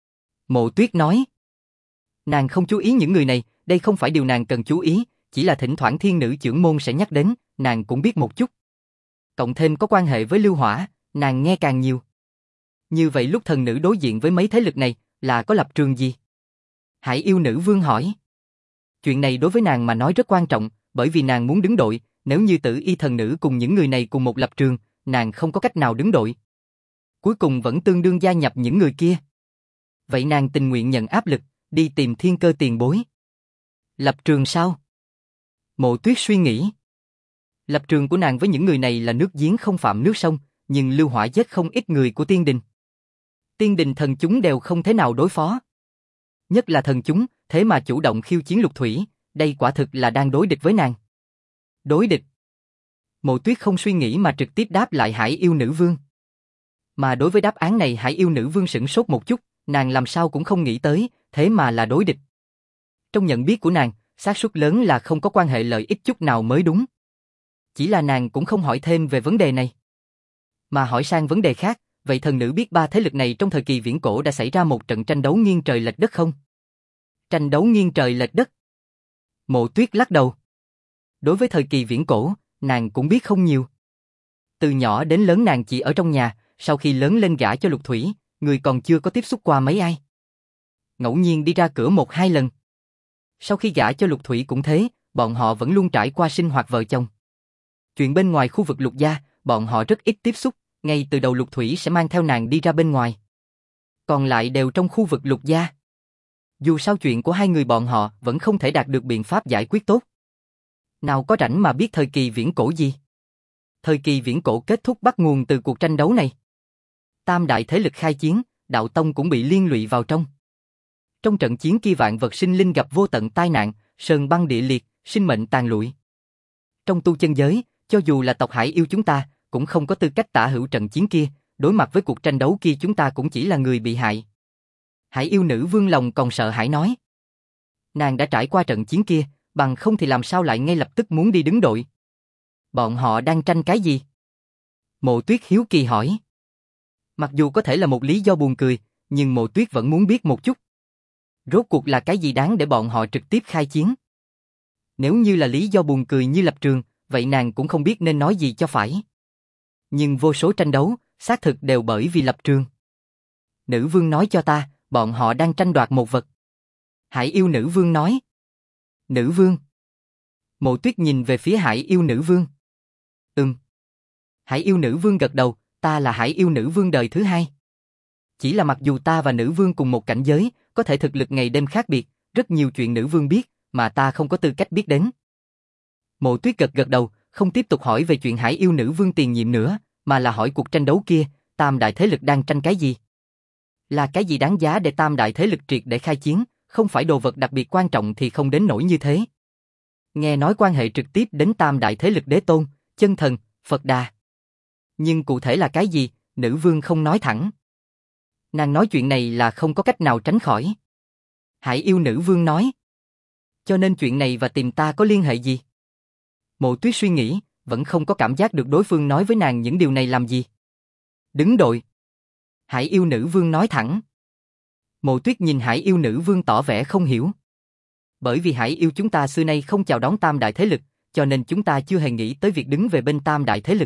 Mộ Tuyết nói. Nàng không chú ý những người này, đây không phải điều nàng cần chú ý, chỉ là thỉnh thoảng thiên nữ chưởng môn sẽ nhắc đến, nàng cũng biết một chút. Cộng thêm có quan hệ với lưu hỏa, nàng nghe càng nhiều. Như vậy lúc thần nữ đối diện với mấy thế lực này, là có lập trường gì? Hải yêu nữ vương hỏi. Chuyện này đối với nàng mà nói rất quan trọng, bởi vì nàng muốn đứng đội, nếu như Tử Y thần nữ cùng những người này cùng một lập trường, nàng không có cách nào đứng đội. Cuối cùng vẫn tương đương gia nhập những người kia. Vậy nàng tình nguyện nhận áp lực, đi tìm thiên cơ tiền bối. Lập trường sao? Mộ Tuyết suy nghĩ. Lập trường của nàng với những người này là nước giếng không phạm nước sông, nhưng lưu hỏa giết không ít người của tiên đình. Tiên đình thần chúng đều không thế nào đối phó. Nhất là thần chúng, thế mà chủ động khiêu chiến Lục Thủy, đây quả thực là đang đối địch với nàng. Đối địch. Mộ Tuyết không suy nghĩ mà trực tiếp đáp lại Hải yêu nữ vương. Mà đối với đáp án này Hải yêu nữ vương sửng sốt một chút, nàng làm sao cũng không nghĩ tới, thế mà là đối địch. Trong nhận biết của nàng, xác suất lớn là không có quan hệ lợi ích chút nào mới đúng. Chỉ là nàng cũng không hỏi thêm về vấn đề này. Mà hỏi sang vấn đề khác, vậy thần nữ biết ba thế lực này trong thời kỳ viễn cổ đã xảy ra một trận tranh đấu nghiêng trời lệch đất không? Tranh đấu nghiêng trời lệch đất. Mộ Tuyết lắc đầu. Đối với thời kỳ viễn cổ, nàng cũng biết không nhiều. Từ nhỏ đến lớn nàng chỉ ở trong nhà, sau khi lớn lên gả cho Lục Thủy, người còn chưa có tiếp xúc qua mấy ai. Ngẫu nhiên đi ra cửa một hai lần. Sau khi gả cho Lục Thủy cũng thế, bọn họ vẫn luôn trải qua sinh hoạt vợ chồng. Chuyện bên ngoài khu vực Lục gia, bọn họ rất ít tiếp xúc, ngay từ đầu Lục Thủy sẽ mang theo nàng đi ra bên ngoài. Còn lại đều trong khu vực Lục gia. Dù sao chuyện của hai người bọn họ vẫn không thể đạt được biện pháp giải quyết tốt. Nào có rảnh mà biết thời kỳ viễn cổ gì. Thời kỳ viễn cổ kết thúc bắt nguồn từ cuộc tranh đấu này. Tam đại thế lực khai chiến, đạo tông cũng bị liên lụy vào trong. Trong trận chiến kia vạn vật sinh linh gặp vô tận tai nạn, sơn băng địa liệt, sinh mệnh tàn lụi. Trong tu chân giới, cho dù là tộc Hải yêu chúng ta, cũng không có tư cách tả hữu trận chiến kia, đối mặt với cuộc tranh đấu kia chúng ta cũng chỉ là người bị hại. Hải yêu nữ vương lòng còn sợ hãi nói. Nàng đã trải qua trận chiến kia, bằng không thì làm sao lại ngay lập tức muốn đi đứng đội. Bọn họ đang tranh cái gì? Mộ Tuyết hiếu kỳ hỏi. Mặc dù có thể là một lý do buồn cười, nhưng Mộ Tuyết vẫn muốn biết một chút. Rốt cuộc là cái gì đáng để bọn họ trực tiếp khai chiến? Nếu như là lý do buồn cười như lập trường, vậy nàng cũng không biết nên nói gì cho phải. Nhưng vô số tranh đấu, xác thực đều bởi vì lập trường. Nữ vương nói cho ta, bọn họ đang tranh đoạt một vật. Hải yêu nữ vương nói. Nữ vương. Mộ Tuyết nhìn về phía Hải yêu nữ vương. Hải yêu nữ vương gật đầu, ta là Hải yêu nữ vương đời thứ hai. Chỉ là mặc dù ta và nữ vương cùng một cảnh giới, có thể thực lực ngày đêm khác biệt, rất nhiều chuyện nữ vương biết, mà ta không có tư cách biết đến. Mộ Tuyết gật đầu, không tiếp tục hỏi về chuyện Hải yêu nữ vương tiền nhiệm nữa, mà là hỏi cuộc tranh đấu kia, tam đại thế lực đang tranh cái gì? Là cái gì đáng giá để tam đại thế lực triệt để khai chiến, không phải đồ vật đặc biệt quan trọng thì không đến nỗi như thế. Nghe nói quan hệ trực tiếp đến tam đại thế lực đế tôn, chân thần, Phật Đà. Nhưng cụ thể là cái gì, nữ vương không nói thẳng. Nàng nói chuyện này là không có cách nào tránh khỏi. Hải yêu nữ vương nói. Cho nên chuyện này và tìm ta có liên hệ gì? Mộ Tuyết suy nghĩ, vẫn không có cảm giác được đối phương nói với nàng những điều này làm gì. Đứng đội. Hải yêu nữ vương nói thẳng. Mộ Tuyết nhìn Hải yêu nữ vương tỏ vẻ không hiểu. Bởi vì Hải yêu chúng ta xưa nay không chào đón tam đại thế lực, cho nên chúng ta chưa hề nghĩ tới việc đứng về bên tam đại thế lực.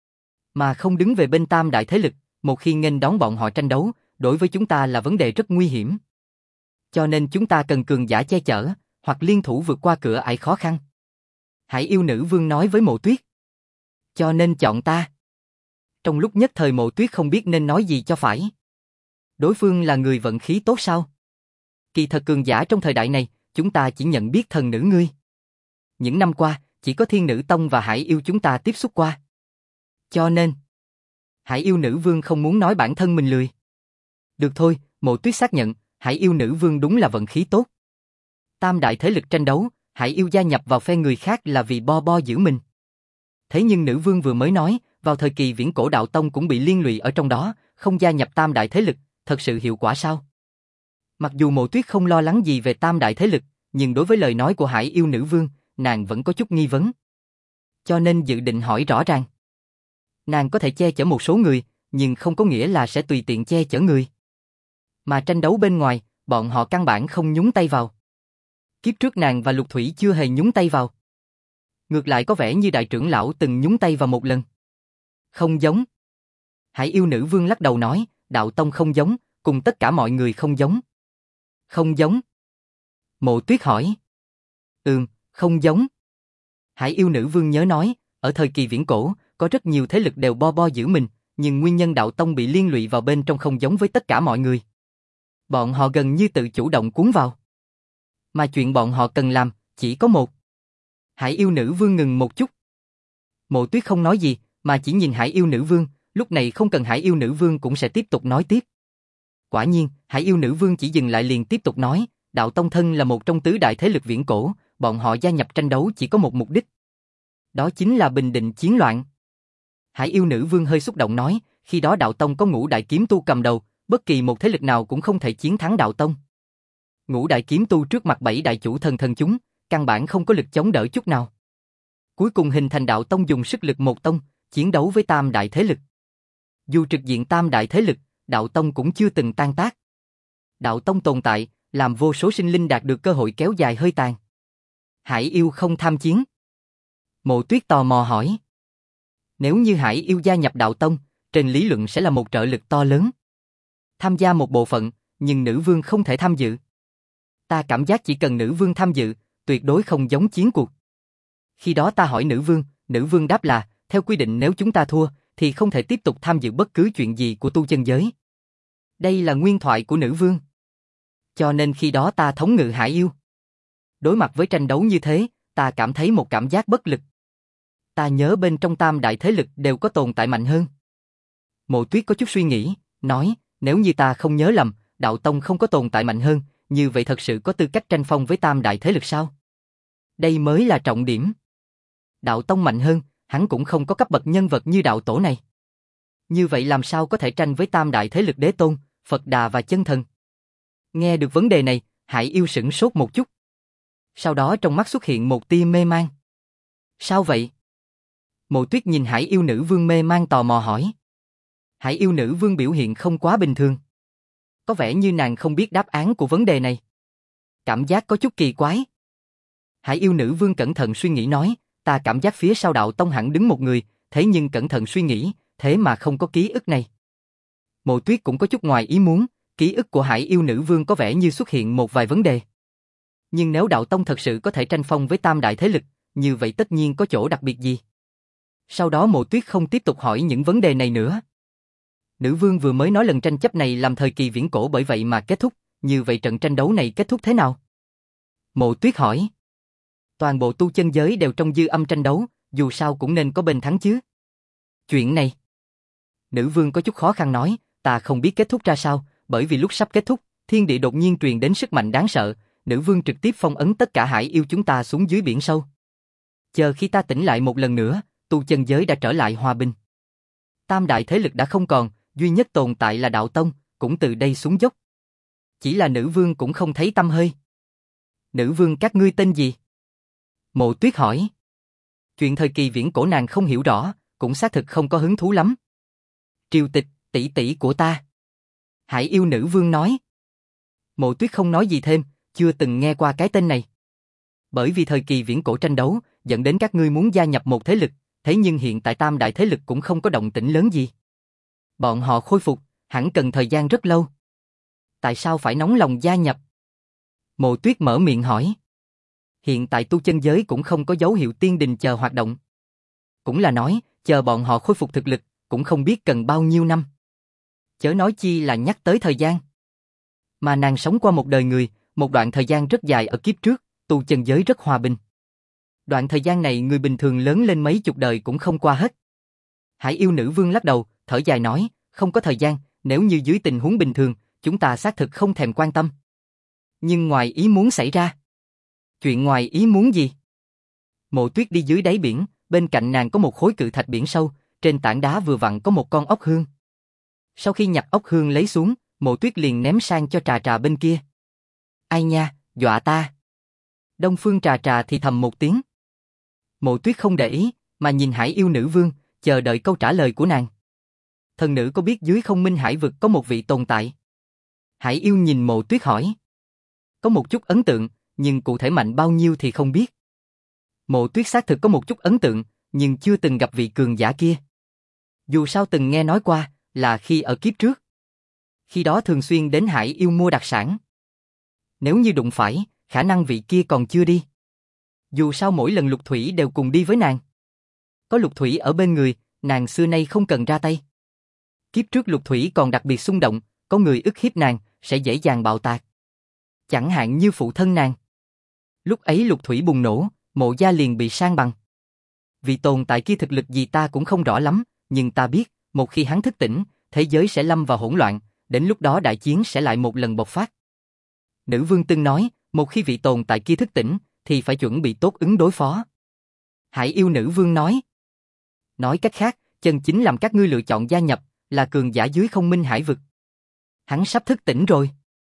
Mà không đứng về bên tam đại thế lực, một khi nghênh đón bọn họ tranh đấu, đối với chúng ta là vấn đề rất nguy hiểm. Cho nên chúng ta cần cường giả che chở, hoặc liên thủ vượt qua cửa ải khó khăn. Hải yêu nữ vương nói với Mộ Tuyết. Cho nên chọn ta. Trong lúc nhất thời Mộ Tuyết không biết nên nói gì cho phải. Đối phương là người vận khí tốt sao? Kỳ thật cường giả trong thời đại này, chúng ta chỉ nhận biết thần nữ ngươi. Những năm qua, chỉ có Thiên Nữ Tông và Hải yêu chúng ta tiếp xúc qua. Cho nên, Hải yêu nữ vương không muốn nói bản thân mình lười. Được thôi, Mộ Tuyết xác nhận, Hải yêu nữ vương đúng là vận khí tốt. Tam đại thế lực tranh đấu, Hải yêu gia nhập vào phe người khác là vì bo giữ mình. Thế nhưng nữ vương vừa mới nói, vào thời kỳ viễn cổ đạo tông cũng bị liên lụy ở trong đó, không gia nhập tam đại thế lực, thật sự hiệu quả sao? Mặc dù Mộ Tuyết không lo lắng gì về tam đại thế lực, nhưng đối với lời nói của Hải yêu nữ vương, nàng vẫn có chút nghi vấn. Cho nên dự định hỏi rõ ràng. Nàng có thể che chở một số người, nhưng không có nghĩa là sẽ tùy tiện che chở người. Mà tranh đấu bên ngoài, bọn họ căn bản không nhúng tay vào. Kiếp trước nàng và Lục Thủy chưa hề nhúng tay vào. Ngược lại có vẻ như đại trưởng lão từng nhúng tay vào một lần. Không giống. Hải yêu nữ vương lắc đầu nói, đạo tông không giống, cùng tất cả mọi người không giống. Không giống. Mộ Tuyết hỏi. Không giống. Hải yêu nữ vương nhớ nói, ở thời kỳ viễn cổ, có rất nhiều thế lực đều bo giữ mình, nhưng nguyên nhân đạo tông bị liên lụy vào bên trong không giống với tất cả mọi người. Bọn họ gần như tự chủ động cuốn vào. Mà chuyện bọn họ cần làm, chỉ có một. Hải yêu nữ vương ngừng một chút. Mộ Tuyết không nói gì, mà chỉ nhìn Hải yêu nữ vương, lúc này không cần Hải yêu nữ vương cũng sẽ tiếp tục nói tiếp. Quả nhiên, Hải yêu nữ vương chỉ dừng lại liền tiếp tục nói, đạo tông thân là một trong tứ đại thế lực viễn cổ, bọn họ gia nhập tranh đấu chỉ có một mục đích. Đó chính là bình định chiến loạn. Hải yêu nữ vương hơi xúc động nói, khi đó đạo tông có ngũ đại kiếm tu cầm đầu, bất kỳ một thế lực nào cũng không thể chiến thắng đạo tông. Ngũ đại kiếm tu trước mặt bảy đại chủ thần chúng, căn bản không có lực chống đỡ chút nào. Cuối cùng hình thành đạo tông dùng sức lực một tông, chiến đấu với tam đại thế lực. Dù trực diện tam đại thế lực, đạo tông cũng chưa từng tan tác. Đạo tông tồn tại, làm vô số sinh linh đạt được cơ hội kéo dài hơi tàn. Hải yêu không tham chiến. Mộ Tuyết tò mò hỏi. Nếu như Hải yêu gia nhập đạo tông, trên lý luận sẽ là một trợ lực to lớn. Tham gia một bộ phận, nhưng nữ vương không thể tham dự. Ta cảm giác chỉ cần nữ vương tham dự, tuyệt đối không giống chiến cuộc. Khi đó ta hỏi nữ vương đáp là, theo quy định nếu chúng ta thua, thì không thể tiếp tục tham dự bất cứ chuyện gì của tu chân giới. Đây là nguyên thoại của nữ vương. Cho nên khi đó ta thống ngự Hải yêu. Đối mặt với tranh đấu như thế, ta cảm thấy một cảm giác bất lực. Ta nhớ bên trong tam đại thế lực đều có tồn tại mạnh hơn. Mộ Tuyết có chút suy nghĩ, nói, nếu như ta không nhớ lầm, đạo tông không có tồn tại mạnh hơn, như vậy thật sự có tư cách tranh phong với tam đại thế lực sao? Đây mới là trọng điểm. Đạo tông mạnh hơn, hắn cũng không có cấp bậc nhân vật như đạo tổ này. Như vậy làm sao có thể tranh với tam đại thế lực đế tôn, Phật Đà và chân thần? Nghe được vấn đề này, Hải yêu sửng sốt một chút. Sau đó trong mắt xuất hiện một tia mê man. Sao vậy? Mộ Tuyết nhìn Hải yêu nữ vương mê man tò mò hỏi. Hải yêu nữ vương biểu hiện không quá bình thường. Có vẻ như nàng không biết đáp án của vấn đề này. Cảm giác có chút kỳ quái. Hải yêu nữ vương cẩn thận suy nghĩ nói, ta cảm giác phía sau đạo tông hẳn đứng một người, thế nhưng cẩn thận suy nghĩ, thế mà không có ký ức này. Mộ Tuyết cũng có chút ngoài ý muốn, ký ức của Hải yêu nữ vương có vẻ như xuất hiện một vài vấn đề. Nhưng nếu đạo tông thật sự có thể tranh phong với tam đại thế lực, như vậy tất nhiên có chỗ đặc biệt gì. Sau đó Mộ Tuyết không tiếp tục hỏi những vấn đề này nữa. Nữ vương vừa mới nói lần tranh chấp này làm thời kỳ viễn cổ bởi vậy mà kết thúc, như vậy trận tranh đấu này kết thúc thế nào? Mộ Tuyết hỏi. Toàn bộ tu chân giới đều trong dư âm tranh đấu, dù sao cũng nên có bên thắng chứ. Chuyện này. Nữ vương có chút khó khăn nói, ta không biết kết thúc ra sao, bởi vì lúc sắp kết thúc, thiên địa đột nhiên truyền đến sức mạnh đáng sợ, nữ vương trực tiếp phong ấn tất cả Hải yêu chúng ta xuống dưới biển sâu. Chờ khi ta tỉnh lại một lần nữa, tu chân giới đã trở lại hòa bình. Tam đại thế lực đã không còn, duy nhất tồn tại là đạo tông, cũng từ đây xuống dốc. Chỉ là nữ vương cũng không thấy tăm hơi. Nữ vương các ngươi tên gì? Mộ Tuyết hỏi. Chuyện thời kỳ viễn cổ nàng không hiểu rõ, cũng xác thực không có hứng thú lắm. Triều Tịch, tỷ tỷ của ta. Hải yêu nữ vương nói. Mộ Tuyết không nói gì thêm, chưa từng nghe qua cái tên này. Bởi vì thời kỳ viễn cổ tranh đấu, dẫn đến các ngươi muốn gia nhập một thế lực, thế nhưng hiện tại tam đại thế lực cũng không có động tĩnh lớn gì. Bọn họ khôi phục, hẳn cần thời gian rất lâu. Tại sao phải nóng lòng gia nhập? Mộ Tuyết mở miệng hỏi. Hiện tại tu chân giới cũng không có dấu hiệu tiên đình chờ hoạt động. Cũng là nói, chờ bọn họ khôi phục thực lực, cũng không biết cần bao nhiêu năm. Chớ nói chi là nhắc tới thời gian. Mà nàng sống qua một đời người, một đoạn thời gian rất dài ở kiếp trước, tu chân giới rất hòa bình. Đoạn thời gian này người bình thường lớn lên mấy chục đời cũng không qua hết. Hải yêu nữ vương lắc đầu, thở dài nói, không có thời gian, nếu như dưới tình huống bình thường, chúng ta xác thực không thèm quan tâm. Nhưng ngoài ý muốn xảy ra. Chuyện ngoài ý muốn gì? Mộ Tuyết đi dưới đáy biển, bên cạnh nàng có một khối cự thạch biển sâu, trên tảng đá vừa vặn có một con ốc hương. Sau khi nhặt ốc hương lấy xuống, Mộ Tuyết liền ném sang cho Trà Trà bên kia. Ai nha, dọa ta. Đông Phương Trà Trà thì thầm một tiếng. Mộ Tuyết không để ý, mà nhìn Hải yêu nữ vương, chờ đợi câu trả lời của nàng. Thần nữ có biết dưới Không Minh Hải vực có một vị tồn tại? Hải yêu nhìn Mộ Tuyết hỏi. Có một chút ấn tượng, nhưng cụ thể mạnh bao nhiêu thì không biết. Mộ Tuyết xác thực có một chút ấn tượng, nhưng chưa từng gặp vị cường giả kia. Dù sao từng nghe nói qua, là khi ở kiếp trước. Khi đó thường xuyên đến Hải yêu mua đặc sản. Nếu như đụng phải, khả năng vị kia còn chưa đi. Dù sao mỗi lần Lục Thủy đều cùng đi với nàng. Có Lục Thủy ở bên người, nàng xưa nay không cần ra tay. Kiếp trước Lục Thủy còn đặc biệt xung động, có người ức hiếp nàng, sẽ dễ dàng bạo tạc. Chẳng hạn như phụ thân nàng. Lúc ấy Lục Thủy bùng nổ, Mộ gia liền bị san bằng. Vì tồn tại kia thực lực gì ta cũng không rõ lắm, nhưng ta biết, một khi hắn thức tỉnh, thế giới sẽ lâm vào hỗn loạn, đến lúc đó đại chiến sẽ lại một lần bộc phát. Nữ vương từng nói, một khi vị tồn tại kia thức tỉnh, thì phải chuẩn bị tốt ứng đối phó. Hải yêu nữ vương nói. Nói cách khác, chân chính làm các ngươi lựa chọn gia nhập, là cường giả dưới Không Minh Hải vực. Hắn sắp thức tỉnh rồi.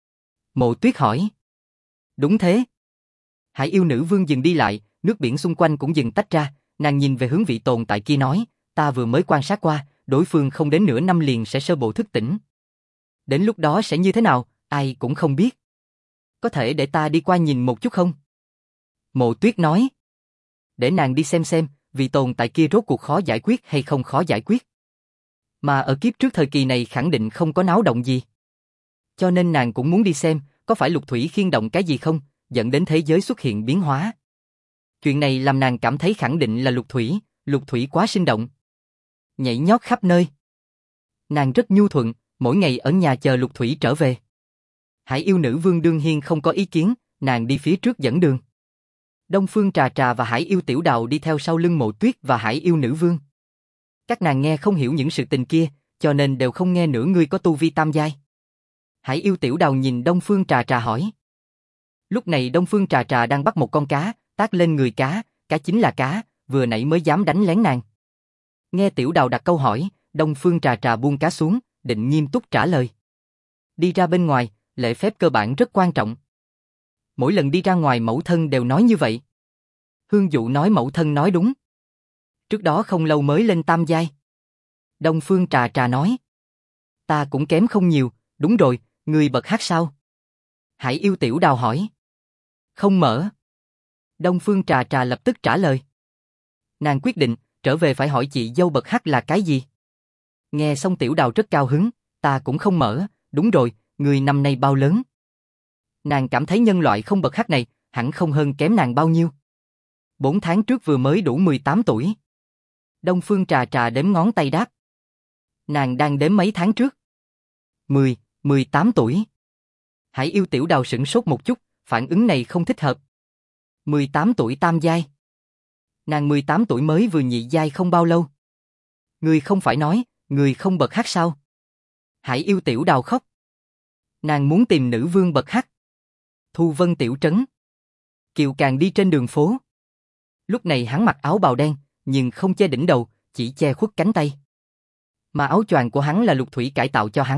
Mộ Tuyết hỏi. Đúng thế. Hải yêu nữ vương dừng đi lại, nước biển xung quanh cũng dừng tách ra, nàng nhìn về hướng vị tồn tại kia nói, ta vừa mới quan sát qua, đối phương không đến nửa năm liền sẽ sơ bộ thức tỉnh. Đến lúc đó sẽ như thế nào, ai cũng không biết. Có thể để ta đi qua nhìn một chút không? Mộ Tuyết nói. Để nàng đi xem, vị tồn tại kia rốt cuộc khó giải quyết hay không khó giải quyết. Mà ở kiếp trước thời kỳ này khẳng định không có náo động gì. Cho nên nàng cũng muốn đi xem, có phải Lục Thủy khiên động cái gì không, dẫn đến thế giới xuất hiện biến hóa. Chuyện này làm nàng cảm thấy khẳng định là Lục Thủy quá sinh động. Nhảy nhót khắp nơi. Nàng rất nhu thuận, mỗi ngày ở nhà chờ Lục Thủy trở về. Hải yêu nữ vương đương nhiên không có ý kiến, nàng đi phía trước dẫn đường. Đông Phương Trà Trà và Hải yêu Tiểu Đào đi theo sau lưng Mộ Tuyết và Hải yêu nữ vương. Các nàng nghe không hiểu những sự tình kia, cho nên đều không nghe nửa người có tu vi tam giai. Hải yêu Tiểu Đào nhìn Đông Phương Trà Trà hỏi. Lúc này Đông Phương Trà Trà đang bắt một con cá, tát lên người cá chính là cá, vừa nãy mới dám đánh lén nàng. Nghe Tiểu Đào đặt câu hỏi, Đông Phương Trà Trà buông cá xuống, định nghiêm túc trả lời. Đi ra bên ngoài, lễ phép cơ bản rất quan trọng. Mỗi lần đi ra ngoài mẫu thân đều nói như vậy. Hương Dụ nói mẫu thân nói đúng. Trước đó không lâu mới lên tam giai. Đông Phương Trà Trà nói. Ta cũng kém không nhiều, đúng rồi, người bậc hát sao? Hải yêu Tiểu Đào hỏi. Không mở. Đông Phương Trà Trà lập tức trả lời. Nàng quyết định, trở về phải hỏi chị dâu bậc hắc là cái gì. Nghe xong Tiểu Đào rất cao hứng, ta cũng không mở, đúng rồi, người năm nay bao lớn? Nàng cảm thấy nhân loại không bậc hắc này, hẳn không hơn kém nàng bao nhiêu. 4 tháng trước vừa mới đủ 18 tuổi. Đông Phương Trà Trà đếm ngón tay đáp. Nàng đang đếm mấy tháng trước? 18 tuổi. Hải yêu Tiểu Đào sửng sốt một chút, phản ứng này không thích hợp. 18 tuổi tam giai. Nàng 18 tuổi mới vừa nhị giai không bao lâu. Người không phải nói, người không bậc hắc sao? Hải yêu Tiểu Đào khóc. Nàng muốn tìm nữ vương bậc hắc. Thu Vân tiểu trấn. Kiều Càng đi trên đường phố. Lúc này hắn mặc áo bào đen, nhưng không che đỉnh đầu, chỉ che khuất cánh tay. Mà áo choàng của hắn là Lục Thủy cải tạo cho hắn,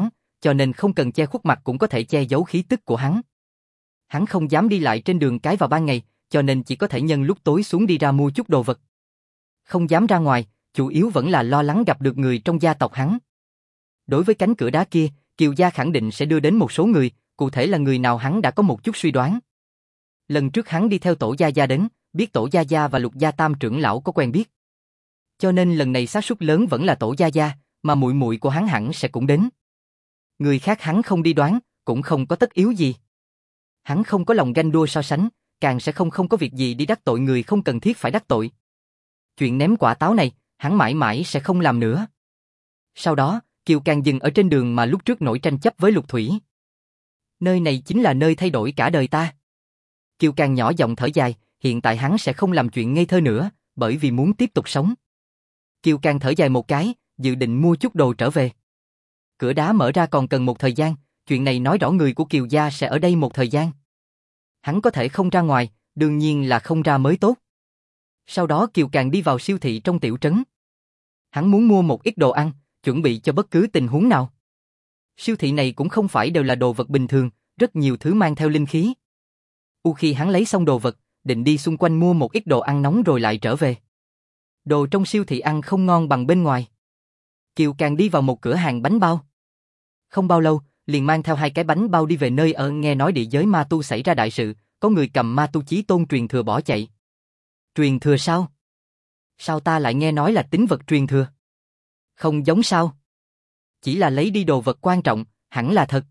cho nên không cần che khuất mặt cũng có thể che giấu khí tức của hắn. Hắn không dám đi lại trên đường cái vào ban ngày, cho nên chỉ có thể nhân lúc tối xuống đi ra mua chút đồ vật. Không dám ra ngoài, chủ yếu vẫn là lo lắng gặp được người trong gia tộc hắn. Đối với cánh cửa đá kia, Kiều gia khẳng định sẽ đưa đến một số người, cụ thể là người nào hắn đã có một chút suy đoán. Lần trước hắn đi theo Tổ Gia Gia đến, biết Tổ Gia Gia và Lục Gia Tam trưởng lão có quen biết. Cho nên lần này xác suất lớn vẫn là Tổ Gia Gia, mà muội muội của hắn hẳn sẽ cũng đến. Người khác hắn không đi đoán, cũng không có tất yếu gì. Hắn không có lòng ganh đua so sánh, càng sẽ không có việc gì đi đắc tội người không cần thiết phải đắc tội. Chuyện ném quả táo này, hắn mãi mãi sẽ không làm nữa. Sau đó, Kiều Càng dừng ở trên đường mà lúc trước nổi tranh chấp với Lục Thủy. Nơi này chính là nơi thay đổi cả đời ta. Kiều Càng nhỏ giọng thở dài, hiện tại hắn sẽ không làm chuyện ngây thơ nữa, bởi vì muốn tiếp tục sống. Kiều Càng thở dài một cái, dự định mua chút đồ trở về. Cửa đá mở ra còn cần một thời gian, chuyện này nói rõ người của Kiều gia sẽ ở đây một thời gian. Hắn có thể không ra ngoài, đương nhiên là không ra mới tốt. Sau đó Kiều Càng đi vào siêu thị trong tiểu trấn. Hắn muốn mua một ít đồ ăn, chuẩn bị cho bất cứ tình huống nào. Siêu thị này cũng không phải đều là đồ vật bình thường, rất nhiều thứ mang theo linh khí. Khi hắn lấy xong đồ vật, định đi xung quanh mua một ít đồ ăn nóng rồi lại trở về. Đồ trong siêu thị ăn không ngon bằng bên ngoài. Kiều Càng đi vào một cửa hàng bánh bao. Không bao lâu, liền mang theo 2 cái bánh bao đi về nơi ở. Nghe nói địa giới ma tu xảy ra đại sự, có người cầm ma tu chí tôn truyền thừa bỏ chạy. Truyền thừa sao? Sao ta lại nghe nói là tín vật truyền thừa? Không giống sao? Chỉ là lấy đi đồ vật quan trọng, hẳn là thật.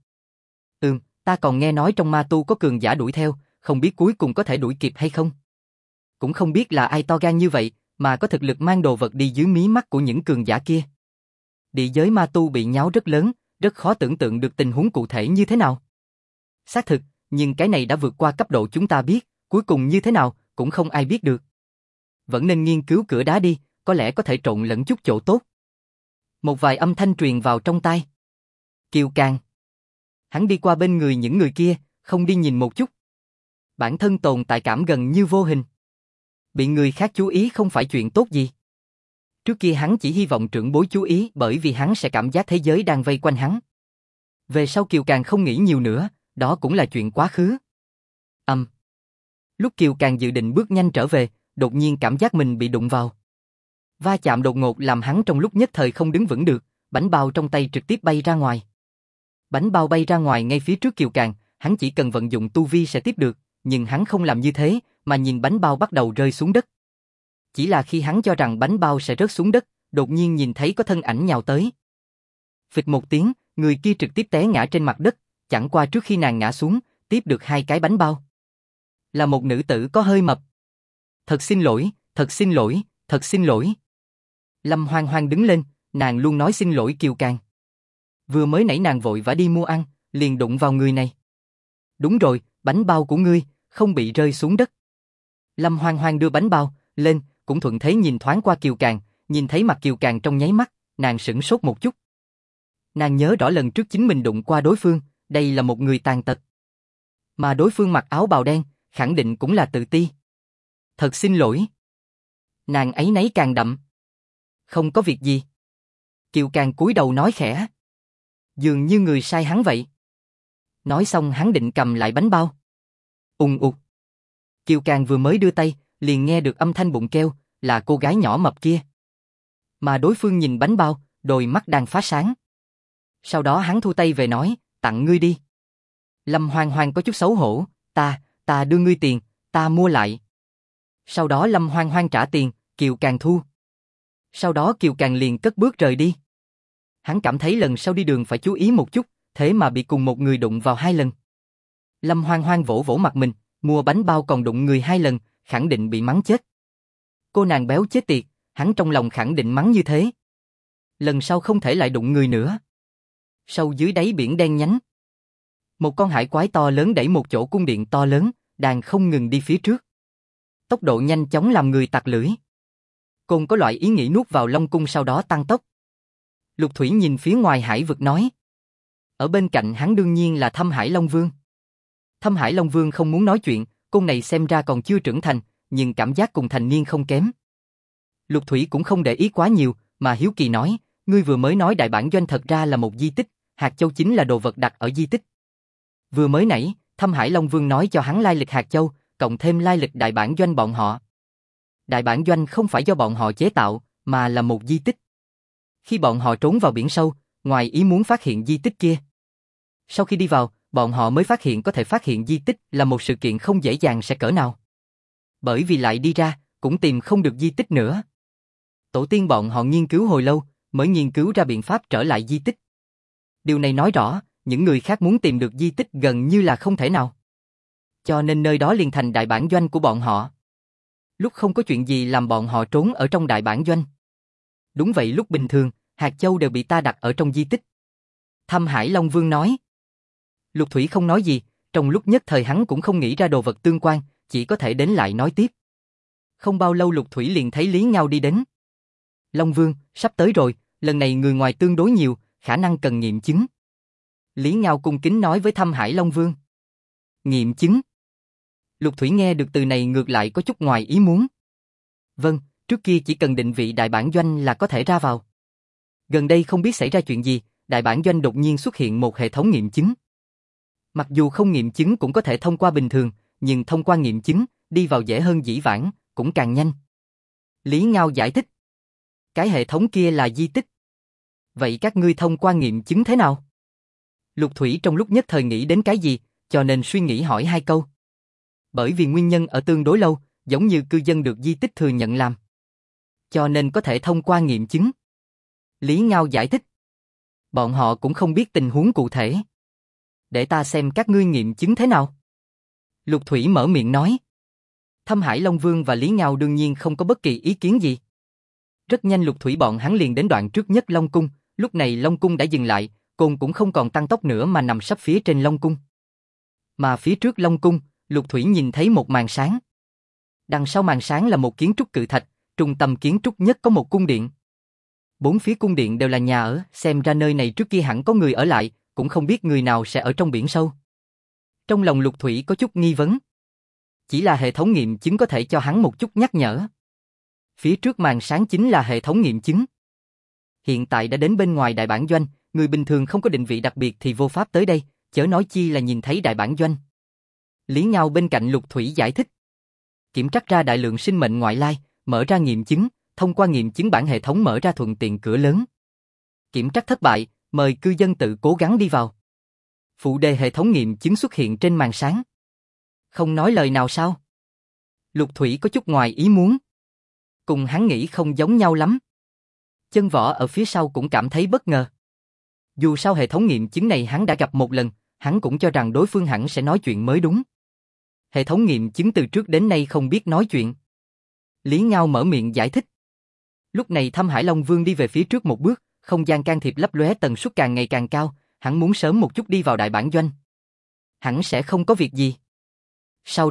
Ta còn nghe nói trong ma tu có cường giả đuổi theo, không biết cuối cùng có thể đuổi kịp hay không. Cũng không biết là ai to gan như vậy, mà có thực lực mang đồ vật đi dưới mí mắt của những cường giả kia. Địa giới ma tu bị nháo rất lớn, rất khó tưởng tượng được tình huống cụ thể như thế nào. Xác thực, nhưng cái này đã vượt qua cấp độ chúng ta biết, cuối cùng như thế nào, cũng không ai biết được. Vẫn nên nghiên cứu cửa đá đi, có lẽ có thể trộn lẫn chút chỗ tốt. Một vài âm thanh truyền vào trong tai. Kiều Càng. Hắn đi qua bên người những người kia, không đi nhìn một chút. Bản thân tồn tại cảm gần như vô hình. Bị người khác chú ý không phải chuyện tốt gì. Trước kia hắn chỉ hy vọng trưởng bối chú ý bởi vì hắn sẽ cảm giác thế giới đang vây quanh hắn. Về sau Kiều Càng không nghĩ nhiều nữa, đó cũng là chuyện quá khứ. Lúc Kiều Càng dự định bước nhanh trở về, đột nhiên cảm giác mình bị đụng vào. Va chạm đột ngột làm hắn trong lúc nhất thời không đứng vững được, bánh bao trong tay trực tiếp bay ra ngoài. Bánh bao bay ra ngoài ngay phía trước Kiều Càng, hắn chỉ cần vận dụng tu vi sẽ tiếp được, nhưng hắn không làm như thế, mà nhìn bánh bao bắt đầu rơi xuống đất. Chỉ là khi hắn cho rằng bánh bao sẽ rớt xuống đất, đột nhiên nhìn thấy có thân ảnh nhào tới. Phịch một tiếng, người kia trực tiếp té ngã trên mặt đất, chẳng qua trước khi nàng ngã xuống, tiếp được 2 cái bánh bao. Là một nữ tử có hơi mập. Thật xin lỗi, thật xin lỗi, thật xin lỗi. Lâm Hoang Hoang đứng lên, nàng luôn nói xin lỗi Kiều Càng. Vừa mới nãy nàng vội vã đi mua ăn, liền đụng vào người này. Đúng rồi, bánh bao của ngươi, không bị rơi xuống đất. Lâm Hoang Hoang đưa bánh bao lên, cũng thuận thế nhìn thoáng qua Kiều Càng, nhìn thấy mặt Kiều Càng trong nháy mắt, nàng sửng sốt một chút. Nàng nhớ rõ lần trước chính mình đụng qua đối phương, đây là một người tàn tật. Mà đối phương mặc áo bào đen, khẳng định cũng là tự ti. Thật xin lỗi. Nàng áy náy càng đậm. Không có việc gì. Kiều Càng cúi đầu nói khẽ. Dường như người sai hắn vậy. Nói xong hắn định cầm lại bánh bao. Ùng ục. Kiều Càng vừa mới đưa tay, liền nghe được âm thanh bụng kêu, là cô gái nhỏ mập kia. Mà đối phương nhìn bánh bao, đôi mắt đang phá sáng. Sau đó hắn thu tay về nói, tặng ngươi đi. Lâm Hoang Hoang có chút xấu hổ, ta đưa ngươi tiền, ta mua lại. Sau đó Lâm Hoang Hoang trả tiền, Kiều Càng thu. Sau đó Kiều Càng liền cất bước rời đi. Hắn cảm thấy lần sau đi đường phải chú ý một chút, thế mà bị cùng một người đụng vào 2 lần. Lâm Hoang Hoang vỗ vỗ mặt mình, mua bánh bao còn đụng người 2 lần, khẳng định bị mắng chết. Cô nàng béo chết tiệt, hắn trong lòng khẳng định mắng như thế. Lần sau không thể lại đụng người nữa. Sâu dưới đáy biển đen nhánh. Một con hải quái to lớn đẩy một chỗ cung điện to lớn, đang không ngừng đi phía trước. Tốc độ nhanh chóng làm người tặc lưỡi. Côn có loại ý nghĩ nuốt vào Long cung sau đó tăng tốc. Lục Thủy nhìn phía ngoài hải vực nói. Ở bên cạnh hắn đương nhiên là Thâm Hải Long Vương. Thâm Hải Long Vương không muốn nói chuyện, côn này xem ra còn chưa trưởng thành, nhưng cảm giác cùng thành niên không kém. Lục Thủy cũng không để ý quá nhiều, mà hiếu kỳ nói, ngươi vừa mới nói đại bản doanh thật ra là một di tích, hạt châu chính là đồ vật đặt ở di tích. Vừa mới nãy, Thâm Hải Long Vương nói cho hắn lai lịch hạt châu, cộng thêm lai lịch đại bản doanh bọn họ. Đại bản doanh không phải do bọn họ chế tạo, mà là một di tích. Khi bọn họ trốn vào biển sâu, ngoài ý muốn phát hiện di tích kia. Sau khi đi vào, bọn họ mới phát hiện có thể phát hiện di tích là một sự kiện không dễ dàng sẽ cỡ nào. Bởi vì lại đi ra, cũng tìm không được di tích nữa. Tổ tiên bọn họ nghiên cứu hồi lâu, mới nghiên cứu ra biện pháp trở lại di tích. Điều này nói rõ, những người khác muốn tìm được di tích gần như là không thể nào. Cho nên nơi đó liền thành đại bản doanh của bọn họ. Lúc không có chuyện gì làm bọn họ trốn ở trong đại bản doanh. Đúng vậy, lúc bình thường, hạt châu đều bị ta đặt ở trong di tích. Thâm Hải Long Vương nói. Lục Thủy không nói gì, trong lúc nhất thời hắn cũng không nghĩ ra đồ vật tương quan, chỉ có thể đến lại nói tiếp. Không bao lâu Lục Thủy liền thấy Lý Ngao đi đến. Long Vương, sắp tới rồi, lần này người ngoài tương đối nhiều, khả năng cần nghiệm chứng. Lý Ngao cung kính nói với Thâm Hải Long Vương. Nghiệm chứng. Lục Thủy nghe được từ này ngược lại có chút ngoài ý muốn. Vâng, trước kia chỉ cần định vị đại bản doanh là có thể ra vào. Gần đây không biết xảy ra chuyện gì, đại bản doanh đột nhiên xuất hiện một hệ thống nghiệm chứng. Mặc dù không nghiệm chứng cũng có thể thông qua bình thường, nhưng thông qua nghiệm chứng, đi vào dễ hơn dĩ vãng, cũng càng nhanh. Lý Ngao giải thích. Cái hệ thống kia là di tích. Vậy các ngươi thông qua nghiệm chứng thế nào? Lục Thủy trong lúc nhất thời nghĩ đến cái gì, cho nên suy nghĩ hỏi hai câu. Bởi vì nguyên nhân ở tương đối lâu, giống như cư dân được di tích thừa nhận làm. Cho nên có thể thông qua nghiệm chứng. Lý Ngao giải thích. Bọn họ cũng không biết tình huống cụ thể. Để ta xem các ngươi nghiệm chứng thế nào. Lục Thủy mở miệng nói. Thâm Hải Long Vương và Lý Ngao đương nhiên không có bất kỳ ý kiến gì. Rất nhanh Lục Thủy bọn hắn liền đến đoạn trước nhất Long Cung, lúc này Long Cung đã dừng lại, côn cũng không còn tăng tốc nữa mà nằm sắp phía trên Long Cung. Mà phía trước Long Cung, Lục Thủy nhìn thấy một màn sáng. Đằng sau màn sáng là một kiến trúc cự thạch, trung tâm kiến trúc nhất có một cung điện. Bốn phía cung điện đều là nhà ở, xem ra nơi này trước kia hẳn có người ở lại, cũng không biết người nào sẽ ở trong biển sâu. Trong lòng Lục Thủy có chút nghi vấn. Chỉ là hệ thống nghiệm chứng có thể cho hắn một chút nhắc nhở. Phía trước màn sáng chính là hệ thống nghiệm chứng. Hiện tại đã đến bên ngoài đại bản doanh, người bình thường không có định vị đặc biệt thì vô pháp tới đây, chớ nói chi là nhìn thấy đại bản doanh. Lý Ngao bên cạnh Lục Thủy giải thích. Kiểm trắc ra đại lượng sinh mệnh ngoại lai, mở ra nghiệm chứng, thông qua nghiệm chứng bản hệ thống mở ra thuận tiện cửa lớn. Kiểm trắc thất bại, mời cư dân tự cố gắng đi vào. Phụ đề hệ thống nghiệm chứng xuất hiện trên màn sáng. Không nói lời nào sao? Lục Thủy có chút ngoài ý muốn. Cùng hắn nghĩ không giống nhau lắm. Chân Võ ở phía sau cũng cảm thấy bất ngờ. Dù sao hệ thống nghiệm chứng này hắn đã gặp một lần, hắn cũng cho rằng đối phương hẳn sẽ nói chuyện mới đúng. Hệ thống nghiệm chứng từ trước đến nay không biết nói chuyện. Lý Ngao mở miệng giải thích. Lúc này Thâm Hải Long Vương đi về phía trước một bước, không gian can thiệp lấp lóe tần suất càng ngày càng cao, hắn muốn sớm một chút đi vào đại bản doanh. Hắn sẽ không có việc gì. Sau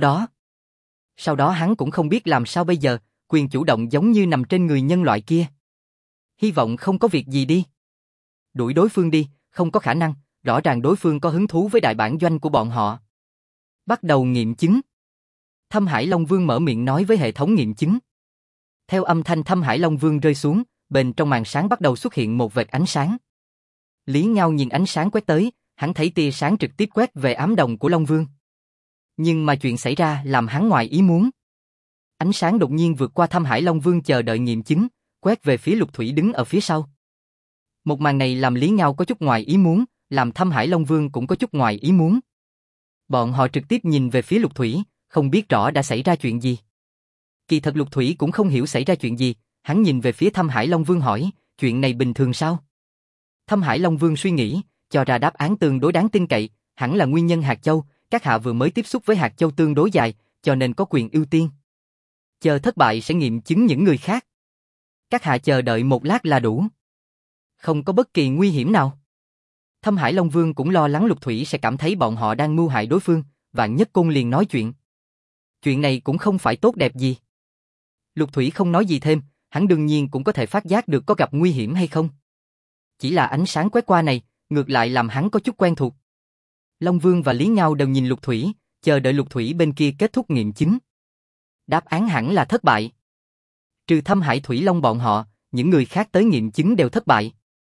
đó hắn cũng không biết làm sao bây giờ, quyền chủ động giống như nằm trên người nhân loại kia. Hy vọng không có việc gì đi. Đuổi đối phương đi, không có khả năng, rõ ràng đối phương có hứng thú với đại bản doanh của bọn họ. Bắt đầu nghiệm chứng. Thâm Hải Long Vương mở miệng nói với hệ thống nghiệm chứng. Theo âm thanh Thâm Hải Long Vương rơi xuống, bên trong màn sáng bắt đầu xuất hiện một vệt ánh sáng. Lý Ngao nhìn ánh sáng quét tới, hắn thấy tia sáng trực tiếp quét về ám đồng của Long Vương. Nhưng mà chuyện xảy ra làm hắn ngoài ý muốn. Ánh sáng đột nhiên vượt qua Thâm Hải Long Vương chờ đợi nghiệm chứng, quét về phía Lục Thủy đứng ở phía sau. Một màn này làm Lý Ngao có chút ngoài ý muốn, làm Thâm Hải Long Vương cũng có chút ngoài ý muốn. Bọn họ trực tiếp nhìn về phía Lục Thủy, không biết rõ đã xảy ra chuyện gì. Kỳ thật Lục Thủy cũng không hiểu xảy ra chuyện gì, hắn nhìn về phía Thâm Hải Long Vương hỏi, chuyện này bình thường sao? Thâm Hải Long Vương suy nghĩ, cho ra đáp án tương đối đáng tin cậy, hẳn là nguyên nhân hạt châu, các hạ vừa mới tiếp xúc với hạt châu tương đối dài, cho nên có quyền ưu tiên. Chờ thất bại sẽ nghiệm chứng những người khác. Các hạ chờ đợi một lát là đủ. Không có bất kỳ nguy hiểm nào. Thâm Hải Long Vương cũng lo lắng Lục Thủy sẽ cảm thấy bọn họ đang mưu hại đối phương, Vạn Nhất Côn liền nói chuyện. Chuyện này cũng không phải tốt đẹp gì. Lục Thủy không nói gì thêm, hắn đương nhiên cũng có thể phát giác được có gặp nguy hiểm hay không. Chỉ là ánh sáng quét qua này, ngược lại làm hắn có chút quen thuộc. Long Vương và Lý Ngao đều nhìn Lục Thủy, chờ đợi Lục Thủy bên kia kết thúc nghiệm chứng. Đáp án hẳn là thất bại. Trừ Thâm Hải Thủy Long bọn họ, những người khác tới nghiệm chứng đều thất bại.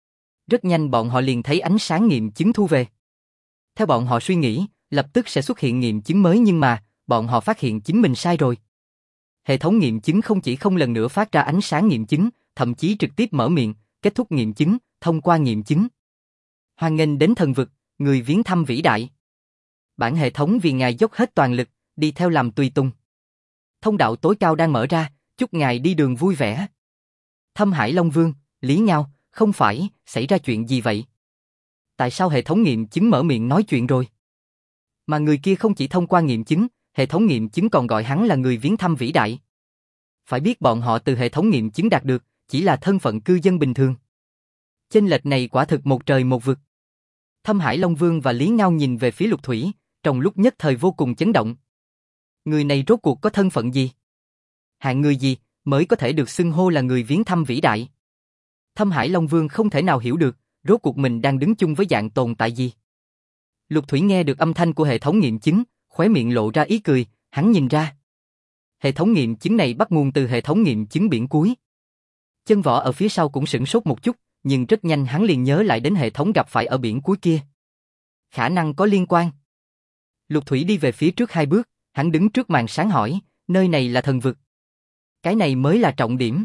Rất nhanh bọn họ liền thấy ánh sáng nghiệm chứng thu về. Theo bọn họ suy nghĩ, lập tức sẽ xuất hiện nghiệm chứng mới nhưng mà, bọn họ phát hiện chính mình sai rồi. Hệ thống nghiệm chứng không chỉ không lần nữa phát ra ánh sáng nghiệm chứng, thậm chí trực tiếp mở miệng, kết thúc nghiệm chứng, thông qua nghiệm chứng. Hoan nghênh đến thần vực, người viếng thăm vĩ đại. Bản hệ thống vì ngài dốc hết toàn lực, đi theo làm tùy tùng. Thông đạo tối cao đang mở ra, chúc ngài đi đường vui vẻ. Thâm Hải Long Vương, Lý Ngao, không phải, xảy ra chuyện gì vậy? Tại sao hệ thống nghiệm chứng mở miệng nói chuyện rồi? Mà người kia không chỉ thông qua nghiệm chứng, hệ thống nghiệm chứng còn gọi hắn là người viếng thăm vĩ đại. Phải biết bọn họ từ hệ thống nghiệm chứng đạt được, chỉ là thân phận cư dân bình thường. Chênh lệch này quả thực một trời một vực. Thâm Hải Long Vương và Lý Ngao nhìn về phía Lục Thủy, trong lúc nhất thời vô cùng chấn động. Người này rốt cuộc có thân phận gì? Hạng người gì mới có thể được xưng hô là người viếng thăm vĩ đại? Thâm Hải Long Vương không thể nào hiểu được, rốt cuộc mình đang đứng chung với dạng tồn tại gì. Lục Thủy nghe được âm thanh của hệ thống nghiệm chứng, khóe miệng lộ ra ý cười, hắn nhìn ra. Hệ thống nghiệm chứng này bắt nguồn từ hệ thống nghiệm chứng biển cuối. Chân Võ ở phía sau cũng sửng sốt một chút, nhưng rất nhanh hắn liền nhớ lại đến hệ thống gặp phải ở biển cuối kia. Khả năng có liên quan. Lục Thủy đi về phía trước 2 bước, hắn đứng trước màn sáng hỏi, nơi này là thần vực. Cái này mới là trọng điểm.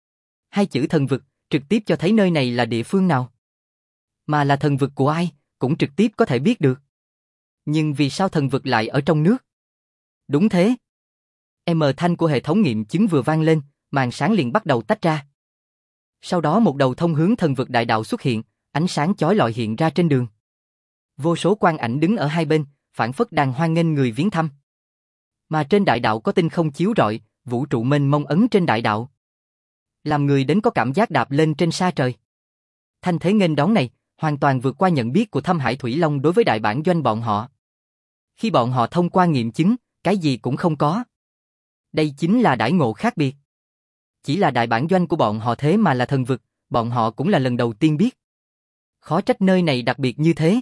2 chữ thần vực, trực tiếp cho thấy nơi này là địa phương nào. Mà là thần vực của ai, cũng trực tiếp có thể biết được. Nhưng vì sao thần vực lại ở trong nước? Đúng thế. Thanh của hệ thống nghiệm chứng vừa vang lên, màn sáng liền bắt đầu tách ra. Sau đó một đầu thông hướng thần vực đại đạo xuất hiện, ánh sáng chói lọi hiện ra trên đường. Vô số quang ảnh đứng ở hai bên, phảng phất đang hoan nghênh người viếng thăm. Mà trên đại đạo có tinh không chiếu rọi, vũ trụ mênh mông ấn trên đại đạo. Làm người đến có cảm giác đạp lên trên sa trời. Thanh thế nghênh đón này, hoàn toàn vượt qua nhận biết của Thâm Hải Thủy Long đối với đại bản doanh bọn họ. Khi bọn họ thông qua nghiệm chứng, cái gì cũng không có. Đây chính là đãi ngộ khác biệt. Chỉ là đại bản doanh của bọn họ thế mà là thần vực, bọn họ cũng là lần đầu tiên biết. Khó trách nơi này đặc biệt như thế.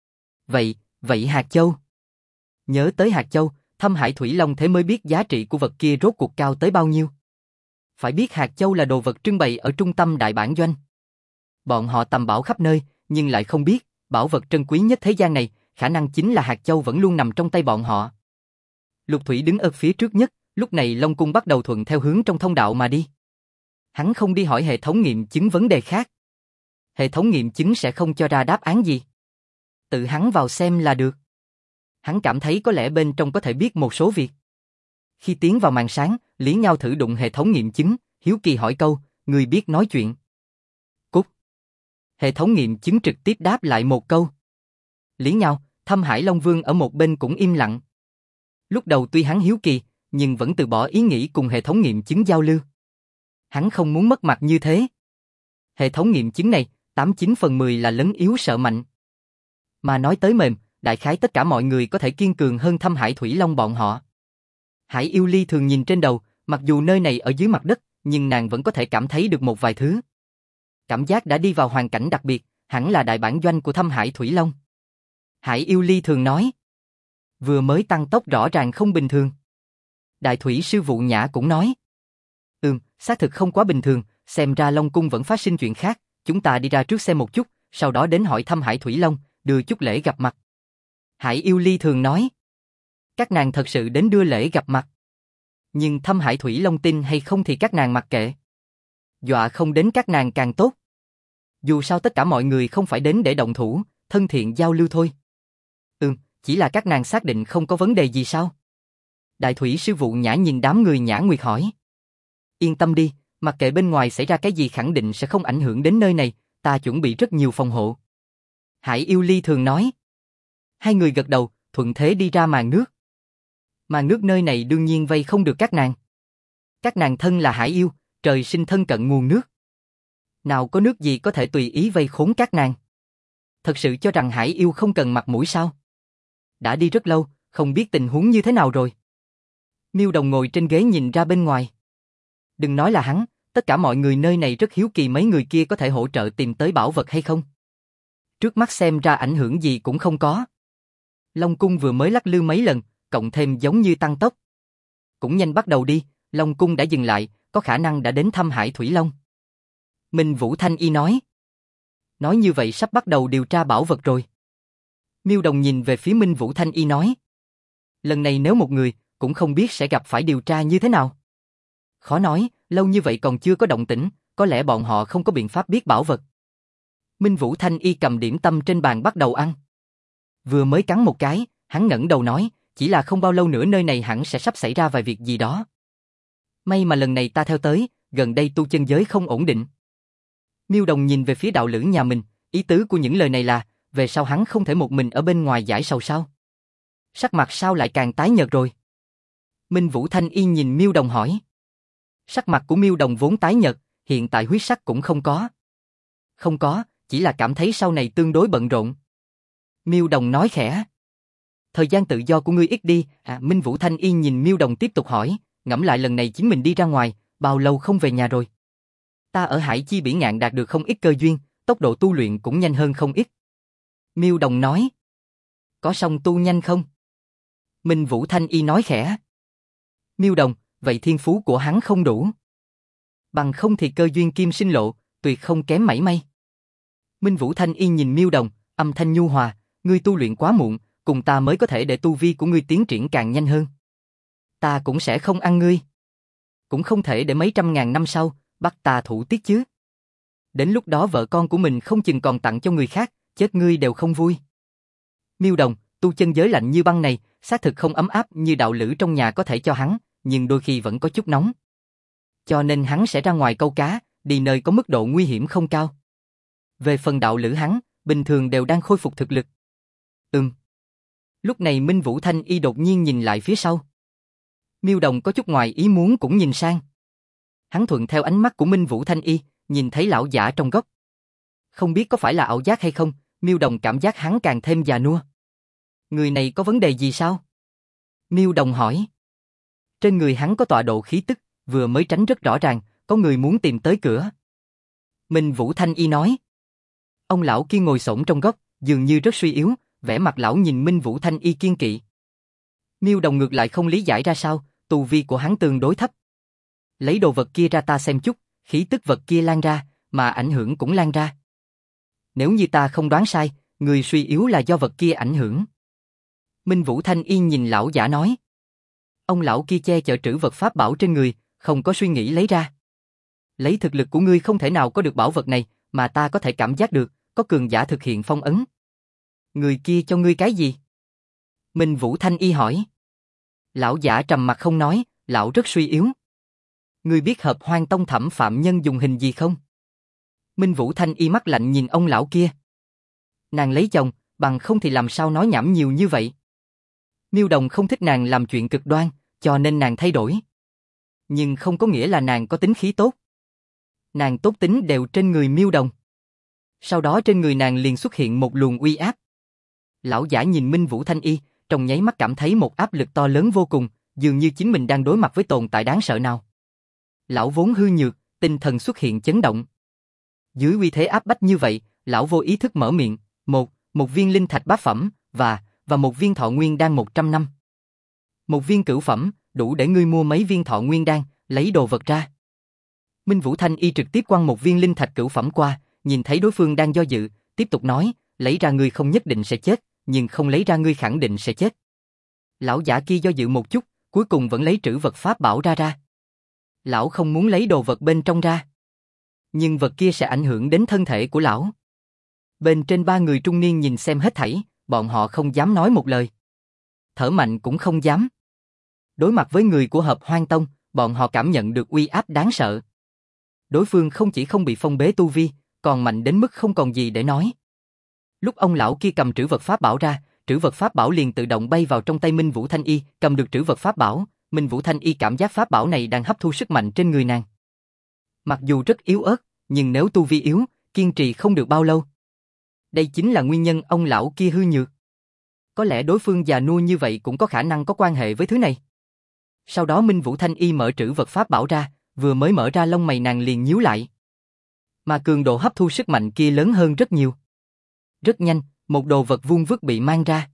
Vậy hạt châu. Nhớ tới hạt châu, Thâm Hải Thủy Long thế mới biết giá trị của vật kia rốt cuộc cao tới bao nhiêu. Phải biết hạt châu là đồ vật trưng bày ở trung tâm đại bản doanh. Bọn họ tầm bảo khắp nơi, nhưng lại không biết, bảo vật trân quý nhất thế gian này, khả năng chính là hạt châu vẫn luôn nằm trong tay bọn họ. Lục Thủy đứng ở phía trước nhất, lúc này Long Cung bắt đầu thuận theo hướng trong thông đạo mà đi. Hắn không đi hỏi hệ thống nghiệm chứng vấn đề khác. Hệ thống nghiệm chứng sẽ không cho ra đáp án gì. Tự hắn vào xem là được. Hắn cảm thấy có lẽ bên trong có thể biết một số việc. Khi tiến vào màn sáng, Lý Ngao thử đụng hệ thống nghiệm chứng, hiếu kỳ hỏi câu, người biết nói chuyện. Cút. Hệ thống nghiệm chứng trực tiếp đáp lại một câu. Lý Ngao, Thâm Hải Long Vương ở một bên cũng im lặng. Lúc đầu tuy hắn hiếu kỳ, nhưng vẫn từ bỏ ý nghĩ cùng hệ thống nghiệm chứng giao lưu. Hắn không muốn mất mặt như thế. Hệ thống nghiệm chứng này, 89 phần 10 là lấn yếu sợ mạnh. Mà nói tới mềm, đại khái tất cả mọi người có thể kiên cường hơn Thâm Hải Thủy Long bọn họ. Hải Yêu Ly thường nhìn trên đầu, mặc dù nơi này ở dưới mặt đất, nhưng nàng vẫn có thể cảm thấy được một vài thứ. Cảm giác đã đi vào hoàn cảnh đặc biệt, hẳn là đại bản doanh của Thâm Hải Thủy Long. Hải Yêu Ly thường nói. Vừa mới tăng tốc rõ ràng không bình thường. Đại Thủy Sư Vụ Nhã cũng nói. Xác thực không quá bình thường, xem ra Long Cung vẫn phát sinh chuyện khác, chúng ta đi ra trước xem một chút, sau đó đến hỏi thăm Hải Thủy Long, đưa chút lễ gặp mặt. Hải Yêu Ly thường nói. Các nàng thật sự đến đưa lễ gặp mặt. Nhưng Thâm Hải Thủy Long tin hay không thì các nàng mặc kệ. Dọa không đến các nàng càng tốt. Dù sao tất cả mọi người không phải đến để động thủ, thân thiện giao lưu thôi. Chỉ là các nàng xác định không có vấn đề gì sao? Đại Thủy Sư Vụ Nhã nhìn đám người Nhã Nguyệt hỏi. Yên tâm đi, mặc kệ bên ngoài xảy ra cái gì khẳng định sẽ không ảnh hưởng đến nơi này, ta chuẩn bị rất nhiều phòng hộ. Hải Yêu Ly thường nói. Hai người gật đầu, thuận thế đi ra màn nước. Màn nước nơi này đương nhiên vây không được các nàng. Các nàng thân là hải yêu, trời sinh thân cận nguồn nước. Nào có nước gì có thể tùy ý vây khốn các nàng. Thật sự cho rằng hải yêu không cần mặt mũi sao? Đã đi rất lâu, không biết tình huống như thế nào rồi. Miêu Đồng ngồi trên ghế nhìn ra bên ngoài. Đừng nói là hắn, tất cả mọi người nơi này rất hiếu kỳ mấy người kia có thể hỗ trợ tìm tới bảo vật hay không. Trước mắt xem ra ảnh hưởng gì cũng không có. Long Cung vừa mới lắc lư mấy lần, cộng thêm giống như tăng tốc. Cũng nhanh bắt đầu đi, Long Cung đã dừng lại, có khả năng đã đến thăm Hải Thủy Long. Minh Vũ Thanh Y nói. Nói như vậy sắp bắt đầu điều tra bảo vật rồi. Miêu Đồng nhìn về phía Minh Vũ Thanh Y nói. Lần này nếu một người, cũng không biết sẽ gặp phải điều tra như thế nào. Khó nói, lâu như vậy còn chưa có động tĩnh, có lẽ bọn họ không có biện pháp biết bảo vật. Minh Vũ Thanh Y cầm điểm tâm trên bàn bắt đầu ăn. Vừa mới cắn một cái, hắn ngẩng đầu nói, chỉ là không bao lâu nữa nơi này hẳn sẽ sắp xảy ra vài việc gì đó. May mà lần này ta theo tới, gần đây tu chân giới không ổn định. Miêu Đồng nhìn về phía đạo lữ nhà mình, ý tứ của những lời này là, về sau hắn không thể một mình ở bên ngoài giải sầu sao? Sắc mặt sao lại càng tái nhợt rồi? Minh Vũ Thanh Y nhìn Miêu Đồng hỏi. Sắc mặt của Miêu Đồng vốn tái nhợt, hiện tại huyết sắc cũng không có. Không có, chỉ là cảm thấy sau này tương đối bận rộn. Miêu Đồng nói khẽ. Thời gian tự do của ngươi ít đi, Minh Vũ Thanh Y nhìn Miêu Đồng tiếp tục hỏi, ngẫm lại lần này chính mình đi ra ngoài, bao lâu không về nhà rồi? Ta ở Hải Chi Bỉ Ngạn đạt được không ít cơ duyên, tốc độ tu luyện cũng nhanh hơn không ít. Miêu Đồng nói. Có song tu nhanh không? Minh Vũ Thanh Y nói khẽ. Miêu Đồng, vậy thiên phú của hắn không đủ. Bằng không thì cơ duyên kim sinh lộ, tuyệt không kém mảy may. Minh Vũ Thanh Y nhìn Miêu Đồng, âm thanh nhu hòa, ngươi tu luyện quá muộn, cùng ta mới có thể để tu vi của ngươi tiến triển càng nhanh hơn. Ta cũng sẽ không ăn ngươi. Cũng không thể để mấy trăm ngàn năm sau, bắt ta thủ tiết chứ. Đến lúc đó vợ con của mình không chừng còn tặng cho người khác, chết ngươi đều không vui. Miêu Đồng, tu chân giới lạnh như băng này, xác thực không ấm áp như đạo lữ trong nhà có thể cho hắn, nhưng đôi khi vẫn có chút nóng. Cho nên hắn sẽ ra ngoài câu cá, đi nơi có mức độ nguy hiểm không cao. Về phần đạo lữ hắn, bình thường đều đang khôi phục thực lực. Lúc này Minh Vũ Thanh Y đột nhiên nhìn lại phía sau. Miêu Đồng có chút ngoài ý muốn cũng nhìn sang. Hắn thuận theo ánh mắt của Minh Vũ Thanh Y, nhìn thấy lão giả trong góc. Không biết có phải là ảo giác hay không, Miêu Đồng cảm giác hắn càng thêm già nua. Người này có vấn đề gì sao? Miêu Đồng hỏi. Trên người hắn có tọa độ khí tức, vừa mới tránh rất rõ ràng, có người muốn tìm tới cửa. Minh Vũ Thanh Y nói. Ông lão kia ngồi xổm trong góc, dường như rất suy yếu, vẻ mặt lão nhìn Minh Vũ Thanh Y kiên kỵ. Miêu Đồng ngược lại không lý giải ra sao, tu vi của hắn tương đối thấp. Lấy đồ vật kia ra ta xem chút, khí tức vật kia lan ra, mà ảnh hưởng cũng lan ra. Nếu như ta không đoán sai, người suy yếu là do vật kia ảnh hưởng. Minh Vũ Thanh Y nhìn lão giả nói. Ông lão kia che chở trữ vật pháp bảo trên người, không có suy nghĩ lấy ra. Lấy thực lực của ngươi không thể nào có được bảo vật này, mà ta có thể cảm giác được, có cường giả thực hiện phong ấn. Người kia cho ngươi cái gì? Minh Vũ Thanh Y hỏi. Lão giả trầm mặt không nói, lão rất suy yếu. Ngươi biết Hợp Hoan Tông Thẩm phạm nhân dùng hình gì không? Minh Vũ Thanh Y mắt lạnh nhìn ông lão kia. Nàng lấy chồng, bằng không thì làm sao nói nhảm nhiều như vậy? Miêu Đồng không thích nàng làm chuyện cực đoan, cho nên nàng thay đổi. Nhưng không có nghĩa là nàng có tính khí tốt. Nàng tốt tính đều trên người Miêu Đồng. Sau đó trên người nàng liền xuất hiện một luồng uy áp. Lão giả nhìn Minh Vũ Thanh Y, trong nháy mắt cảm thấy một áp lực to lớn vô cùng, dường như chính mình đang đối mặt với tồn tại đáng sợ nào. Lão vốn hư nhược, tinh thần xuất hiện chấn động. Dưới uy thế áp bách như vậy, lão vô ý thức mở miệng, một viên linh thạch bát phẩm, và một viên thọ nguyên đan 100 năm. Một viên cửu phẩm, đủ để ngươi mua mấy viên thọ nguyên đan, lấy đồ vật ra. Minh Vũ Thanh Y trực tiếp quăng một viên linh thạch cửu phẩm qua, nhìn thấy đối phương đang do dự, tiếp tục nói, lấy ra ngươi không nhất định sẽ chết, nhưng không lấy ra ngươi khẳng định sẽ chết. Lão giả kia do dự một chút, cuối cùng vẫn lấy trữ vật pháp bảo ra. Lão không muốn lấy đồ vật bên trong ra. Nhưng vật kia sẽ ảnh hưởng đến thân thể của lão. Bên trên ba người trung niên nhìn xem hết thảy, bọn họ không dám nói một lời. Thở mạnh cũng không dám. Đối mặt với người của Hợp Hoan Tông, bọn họ cảm nhận được uy áp đáng sợ. Đối phương không chỉ không bị phong bế tu vi, còn mạnh đến mức không còn gì để nói. Lúc ông lão kia cầm trữ vật pháp bảo ra, trữ vật pháp bảo liền tự động bay vào trong tay Minh Vũ Thanh Y, cầm được trữ vật pháp bảo, Minh Vũ Thanh Y cảm giác pháp bảo này đang hấp thu sức mạnh trên người nàng. Mặc dù rất yếu ớt, nhưng nếu tu vi yếu, kiên trì không được bao lâu. Đây chính là nguyên nhân ông lão kia hư nhược. Có lẽ đối phương già nua như vậy cũng có khả năng có quan hệ với thứ này. Sau đó Minh Vũ Thanh Y mở trữ vật pháp bảo ra, vừa mới mở ra lông mày nàng liền nhíu lại. Mà cường độ hấp thu sức mạnh kia lớn hơn rất nhiều. Rất nhanh, một đồ vật vuông vức bị mang ra.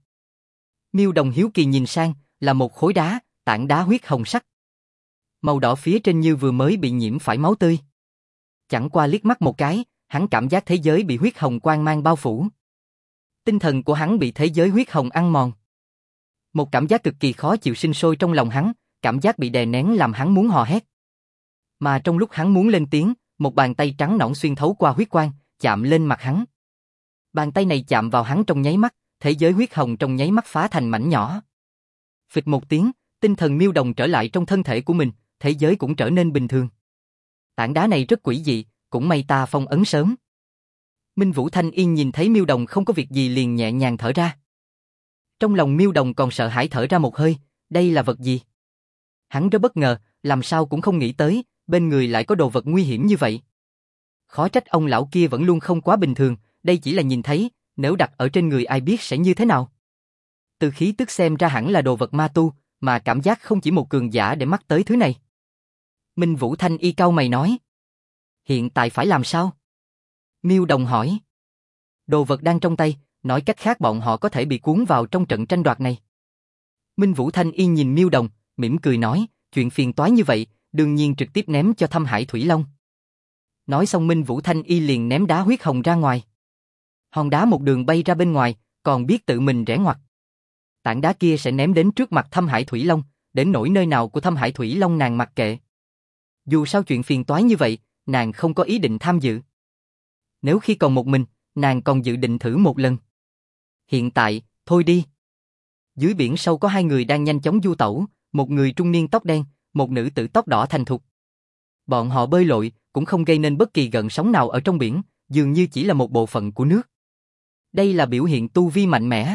Miêu Đồng hiếu kỳ nhìn sang, là một khối đá, tảng đá huyết hồng sắc. Màu đỏ phía trên như vừa mới bị nhiễm phải máu tươi. Chẳng qua liếc mắt một cái, hắn cảm giác thế giới bị huyết hồng quang mang bao phủ. Tinh thần của hắn bị thế giới huyết hồng ăn mòn. Một cảm giác cực kỳ khó chịu sinh sôi trong lòng hắn, cảm giác bị đè nén làm hắn muốn hò hét. Mà trong lúc hắn muốn lên tiếng, một bàn tay trắng nõn xuyên thấu qua huyết quang, chạm lên mặt hắn. Bàn tay này chạm vào hắn trong nháy mắt, thế giới huyết hồng trong nháy mắt phá thành mảnh nhỏ. Phịch một tiếng, tinh thần Miêu Đồng trở lại trong thân thể của mình, thế giới cũng trở nên bình thường. Tảng đá này rất quỷ dị, cũng may ta phong ấn sớm. Minh Vũ Thanh Yên nhìn thấy Miêu Đồng không có việc gì liền nhẹ nhàng thở ra. Trong lòng Miêu Đồng còn sợ hãi thở ra một hơi, đây là vật gì? Hắn rất bất ngờ, làm sao cũng không nghĩ tới, bên người lại có đồ vật nguy hiểm như vậy. Khó trách ông lão kia vẫn luôn không quá bình thường, đây chỉ là nhìn thấy, nếu đặt ở trên người ai biết sẽ như thế nào. Từ khí tức xem ra hẳn là đồ vật ma tu, mà cảm giác không chỉ một cường giả để mắc tới thứ này. Minh Vũ Thanh Y cau mày nói. Hiện tại phải làm sao? Miêu Đồng hỏi. Đồ vật đang trong tay, nói cách khác bọn họ có thể bị cuốn vào trong trận tranh đoạt này. Minh Vũ Thanh Y nhìn Miêu Đồng, mỉm cười nói, chuyện phiền toái như vậy, đương nhiên trực tiếp ném cho Thâm Hải Thủy Long. Nói xong Minh Vũ Thanh Y liền ném đá huyết hồng ra ngoài. Hòn đá một đường bay ra bên ngoài, còn biết tự mình rẽ ngoặt. Tảng đá kia sẽ ném đến trước mặt Thâm Hải Thủy Long, đến nỗi nơi nào của Thâm Hải Thủy Long nàng mặc kệ. Dù sao chuyện phiền toái như vậy, nàng không có ý định tham dự. Nếu khi còn một mình, nàng còn dự định thử một lần. Hiện tại, thôi đi. Dưới biển sâu có hai người đang nhanh chóng du tẩu, một người trung niên tóc đen, một nữ tử tóc đỏ thành thục. Bọn họ bơi lội, cũng không gây nên bất kỳ gợn sóng nào ở trong biển, dường như chỉ là một bộ phận của nước. Đây là biểu hiện tu vi mạnh mẽ.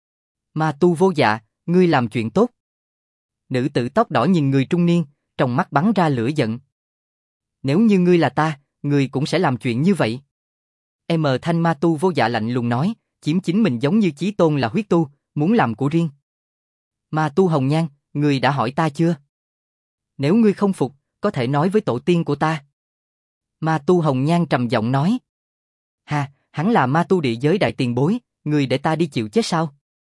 Ma tu Vô Dạ, ngươi làm chuyện tốt. Nữ tử tóc đỏ nhìn người trung niên, trong mắt bắn ra lửa giận. Nếu như ngươi là ta, ngươi cũng sẽ làm chuyện như vậy. Thanh ma tu Vô Dạ lạnh lùng nói, chiếm chính mình giống như Chí Tôn là huyết tu, muốn làm của riêng. Ma tu Hồng Nhan, ngươi đã hỏi ta chưa? Nếu ngươi không phục, có thể nói với tổ tiên của ta. Ma tu Hồng Nhan trầm giọng nói. Ha, hắn là ma tu địa giới đại tiền bối, ngươi để ta đi chịu chết sao?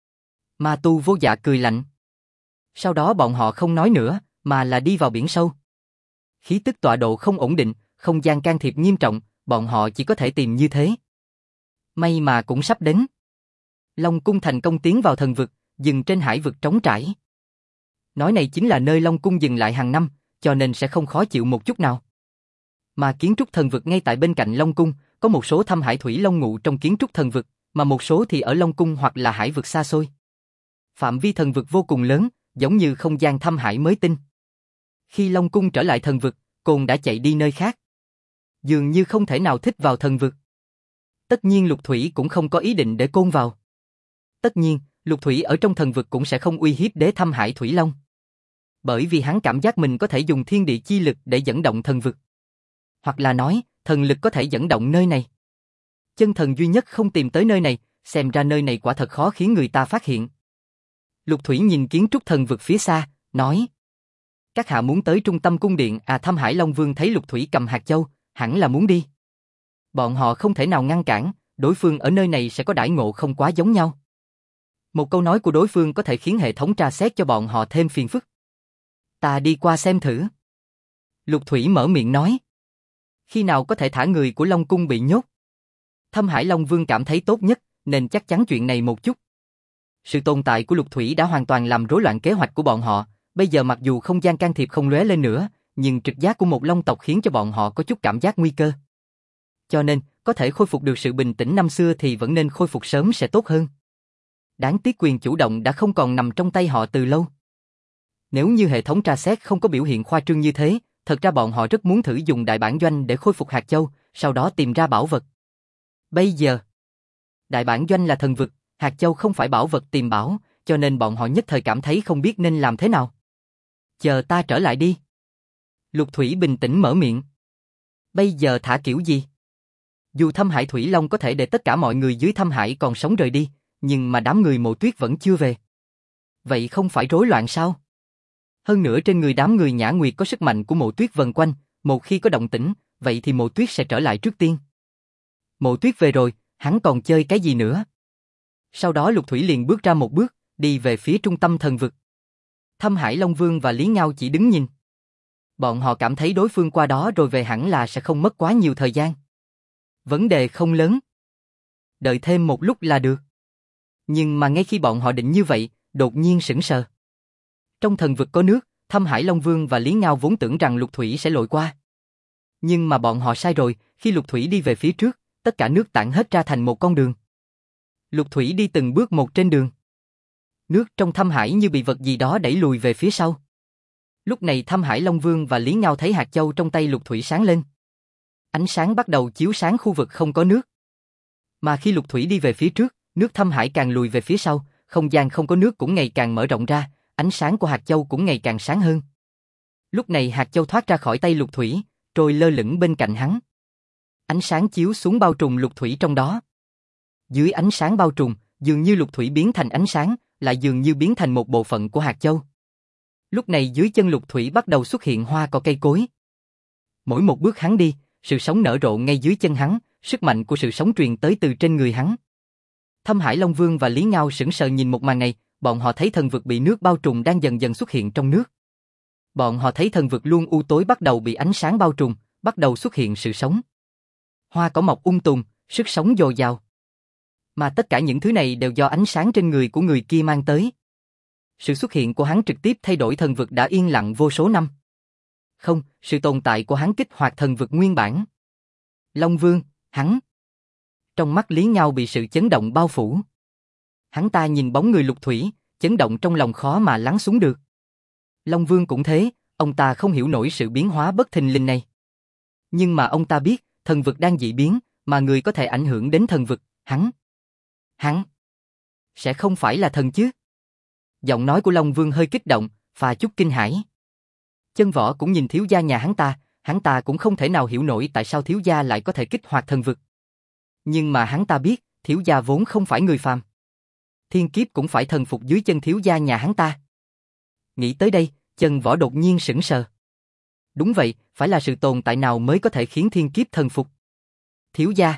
Ma tu Vô Dạ cười lạnh. Sau đó bọn họ không nói nữa, mà là đi vào biển sâu. Khí tức tọa độ không ổn định, không gian can thiệp nghiêm trọng, bọn họ chỉ có thể tìm như thế. May mà cũng sắp đến. Long Cung thành công tiến vào thần vực, dừng trên hải vực trống trải. Nói này chính là nơi Long Cung dừng lại hàng năm, cho nên sẽ không khó chịu một chút nào. Mà kiến trúc thần vực ngay tại bên cạnh Long Cung, có một số Thâm Hải Thủy Long ngụ trong kiến trúc thần vực, mà một số thì ở Long Cung hoặc là hải vực xa xôi. Phạm vi thần vực vô cùng lớn, giống như không gian Thâm Hải mới tinh. Khi Long Cung trở lại thần vực, Côn đã chạy đi nơi khác. Dường như không thể nào thích vào thần vực. Tất nhiên Lục Thủy cũng không có ý định để Côn vào. Tất nhiên, Lục Thủy ở trong thần vực cũng sẽ không uy hiếp đế Thâm Hải Thủy Long. Bởi vì hắn cảm giác mình có thể dùng thiên địa chi lực để dẫn động thần vực. Hoặc là nói, thần lực có thể dẫn động nơi này. Chân thần duy nhất không tìm tới nơi này, xem ra nơi này quả thật khó khiến người ta phát hiện. Lục Thủy nhìn kiến trúc thần vực phía xa, nói. Các hạ muốn tới trung tâm cung điện, Thâm Hải Long Vương thấy Lục Thủy cầm hạt châu, hẳn là muốn đi. Bọn họ không thể nào ngăn cản, đối phương ở nơi này sẽ có đãi ngộ không quá giống nhau. Một câu nói của đối phương có thể khiến hệ thống tra xét cho bọn họ thêm phiền phức. Ta đi qua xem thử. Lục Thủy mở miệng nói. Khi nào có thể thả người của Long Cung bị nhốt? Thâm Hải Long Vương cảm thấy tốt nhất, nên chắc chắn chuyện này một chút. Sự tồn tại của Lục Thủy đã hoàn toàn làm rối loạn kế hoạch của bọn họ, bây giờ mặc dù không gian can thiệp không lóe lên nữa, nhưng trực giác của một Long tộc khiến cho bọn họ có chút cảm giác nguy cơ. Cho nên, có thể khôi phục được sự bình tĩnh năm xưa thì vẫn nên khôi phục sớm sẽ tốt hơn. Đáng tiếc quyền chủ động đã không còn nằm trong tay họ từ lâu. Nếu như hệ thống tra xét không có biểu hiện khoa trương như thế, thật ra bọn họ rất muốn thử dùng đại bản doanh để khôi phục hạt châu, sau đó tìm ra bảo vật. Bây giờ, đại bản doanh là thần vực, hạt châu không phải bảo vật tìm bảo, cho nên bọn họ nhất thời cảm thấy không biết nên làm thế nào. Chờ ta trở lại đi. Lục Thủy bình tĩnh mở miệng. Bây giờ thả kiểu gì? Dù Thâm Hải Thủy Long có thể để tất cả mọi người dưới Thâm Hải còn sống rời đi, nhưng mà đám người Mộ Tuyết vẫn chưa về. Vậy không phải rối loạn sao? Hơn nữa trên người đám người Nhã Nguyệt có sức mạnh của Mộ Tuyết vần quanh, một khi có động tĩnh, vậy thì Mộ Tuyết sẽ trở lại trước tiên. Mộ Tuyết về rồi, hắn còn chơi cái gì nữa? Sau đó Lục Thủy liền bước ra một bước, đi về phía trung tâm thần vực. Thâm Hải Long Vương và Lý Ngao chỉ đứng nhìn. Bọn họ cảm thấy đối phương qua đó rồi về hẳn là sẽ không mất quá nhiều thời gian. Vấn đề không lớn. Đợi thêm một lúc là được. Nhưng mà ngay khi bọn họ định như vậy, đột nhiên sững sờ. Trong thần vực có nước, Thâm Hải Long Vương và Lý Ngao vốn tưởng rằng Lục Thủy sẽ lội qua. Nhưng mà bọn họ sai rồi, khi Lục Thủy đi về phía trước, tất cả nước tản hết ra thành một con đường. Lục Thủy đi từng bước một trên đường. Nước trong Thâm Hải như bị vật gì đó đẩy lùi về phía sau. Lúc này Thâm Hải Long Vương và Lý Ngao thấy hạt châu trong tay Lục Thủy sáng lên. Ánh sáng bắt đầu chiếu sáng khu vực không có nước. Mà khi Lục Thủy đi về phía trước, nước Thâm Hải càng lùi về phía sau, không gian không có nước cũng ngày càng mở rộng ra, ánh sáng của hạt châu cũng ngày càng sáng hơn. Lúc này hạt châu thoát ra khỏi tay Lục Thủy, trôi lơ lửng bên cạnh hắn. Ánh sáng chiếu xuống bao trùm Lục Thủy trong đó. Dưới ánh sáng bao trùm, dường như Lục Thủy biến thành ánh sáng, lại dường như biến thành một bộ phận của hạt châu. Lúc này dưới chân Lục Thủy bắt đầu xuất hiện hoa cỏ cây cối. Mỗi một bước hắn đi, sự sống nở rộ ngay dưới chân hắn, sức mạnh của sự sống truyền tới từ trên người hắn. Thâm Hải Long Vương và Lý Ngao sững sờ nhìn một màn này, bọn họ thấy thần vực bị nước bao trùm đang dần dần xuất hiện trong nước. Bọn họ thấy thần vực luôn u tối bắt đầu bị ánh sáng bao trùm, bắt đầu xuất hiện sự sống. Hoa cỏ mọc tùm, sức sống dồi dào. Mà tất cả những thứ này đều do ánh sáng trên người của người kia mang tới. Sự xuất hiện của hắn trực tiếp thay đổi thần vực đã yên lặng vô số năm. Không, sự tồn tại của hắn kích hoạt thần vực nguyên bản. Long Vương, hắn. Trong mắt Lý Ngao bị sự chấn động bao phủ. Hắn ta nhìn bóng người Lục Thủy, chấn động trong lòng khó mà lắng xuống được. Long Vương cũng thế, ông ta không hiểu nổi sự biến hóa bất thình lình này. Nhưng mà ông ta biết, thần vực đang dị biến, mà người có thể ảnh hưởng đến thần vực, hắn. Sẽ không phải là thần chứ? Giọng nói của Long Vương hơi kích động, pha chút kinh hãi. Chân Võ cũng nhìn thiếu gia nhà hắn ta cũng không thể nào hiểu nổi tại sao thiếu gia lại có thể kích hoạt thần vực. Nhưng mà hắn ta biết, thiếu gia vốn không phải người phàm. Thiên kiếp cũng phải thần phục dưới chân thiếu gia nhà hắn ta. Nghĩ tới đây, Chân Võ đột nhiên sững sờ. Đúng vậy, phải là sự tồn tại nào mới có thể khiến thiên kiếp thần phục? Thiếu gia.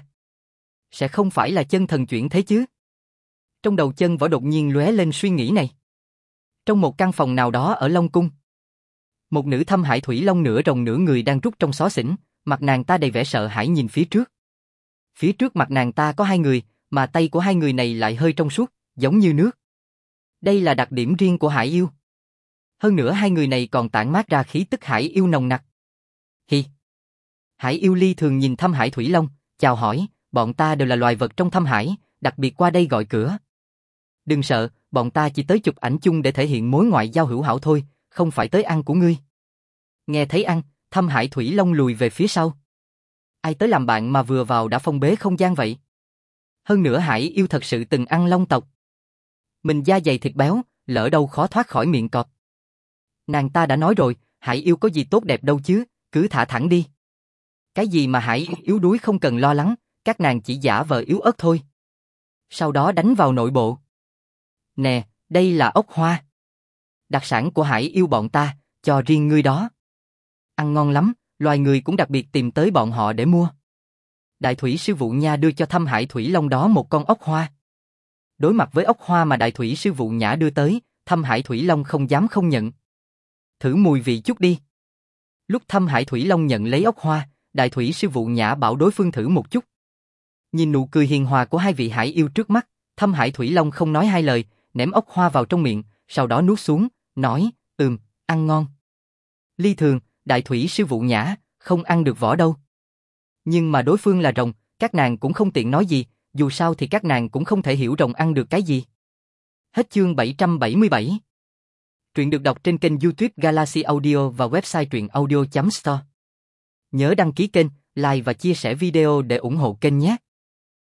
Sẽ không phải là chân thần chuyển thế chứ? Trong đầu Chân Võ đột nhiên lóe lên suy nghĩ này. Trong một căn phòng nào đó ở Long Cung, một nữ Thâm Hải Thủy Long nửa rồng nửa người đang rút trong xó xỉnh, mặt nàng ta đầy vẻ sợ hãi nhìn phía trước. Phía trước mặt nàng ta có hai người, mà tay của hai người này lại hơi trong suốt, giống như nước. Đây là đặc điểm riêng của hải yêu. Hơn nữa hai người này còn tản mát ra khí tức hải yêu nồng nặc. Hi. Hải yêu Ly thường nhìn Thâm Hải Thủy Long, chào hỏi, bọn ta đều là loài vật trong Thâm Hải, đặc biệt qua đây gọi cửa. Đừng sợ, bọn ta chỉ tới chụp ảnh chung để thể hiện mối ngoại giao hữu hảo thôi, không phải tới ăn của ngươi. Nghe thấy ăn, Thâm Hải Thủy Long lùi về phía sau. Ai tới làm bạn mà vừa vào đã phong bế không gian vậy? Hơn nữa hải yêu thật sự từng ăn long tộc. Mình da dày thịt béo, lỡ đâu khó thoát khỏi miệng cọp. Nàng ta đã nói rồi, hải yêu có gì tốt đẹp đâu chứ, cứ thả thẳng đi. Cái gì mà hải yếu đuối không cần lo lắng, các nàng chỉ giả vờ yếu ớt thôi. Sau đó đánh vào nội bộ. Nè, đây là ốc hoa. Đặc sản của hải yêu bọn ta, cho riêng ngươi đó. Ăn ngon lắm, loài người cũng đặc biệt tìm tới bọn họ để mua. Đại thủy sư phụ nha đưa cho Thâm Hải Thủy Long đó một con ốc hoa. Đối mặt với ốc hoa mà đại thủy sư phụ nhã đưa tới, Thâm Hải Thủy Long không dám không nhận. Thử mùi vị chút đi. Lúc Thâm Hải Thủy Long nhận lấy ốc hoa, đại thủy sư phụ nhã bảo đối phương thử một chút. Nhìn nụ cười hiền hòa của hai vị hải yêu trước mắt, Thâm Hải Thủy Long không nói hai lời, ném ốc hoa vào trong miệng, sau đó nuốt xuống, nói, ăn ngon. Ly thường, đại thủy sư phụ nhã, không ăn được vỏ đâu. Nhưng mà đối phương là rồng, các nàng cũng không tiện nói gì, dù sao thì các nàng cũng không thể hiểu rồng ăn được cái gì. Hết chương 777. Truyện được đọc trên kênh YouTube Galaxy Audio và website truyệnaudio.store. Nhớ đăng ký kênh, like và chia sẻ video để ủng hộ kênh nhé.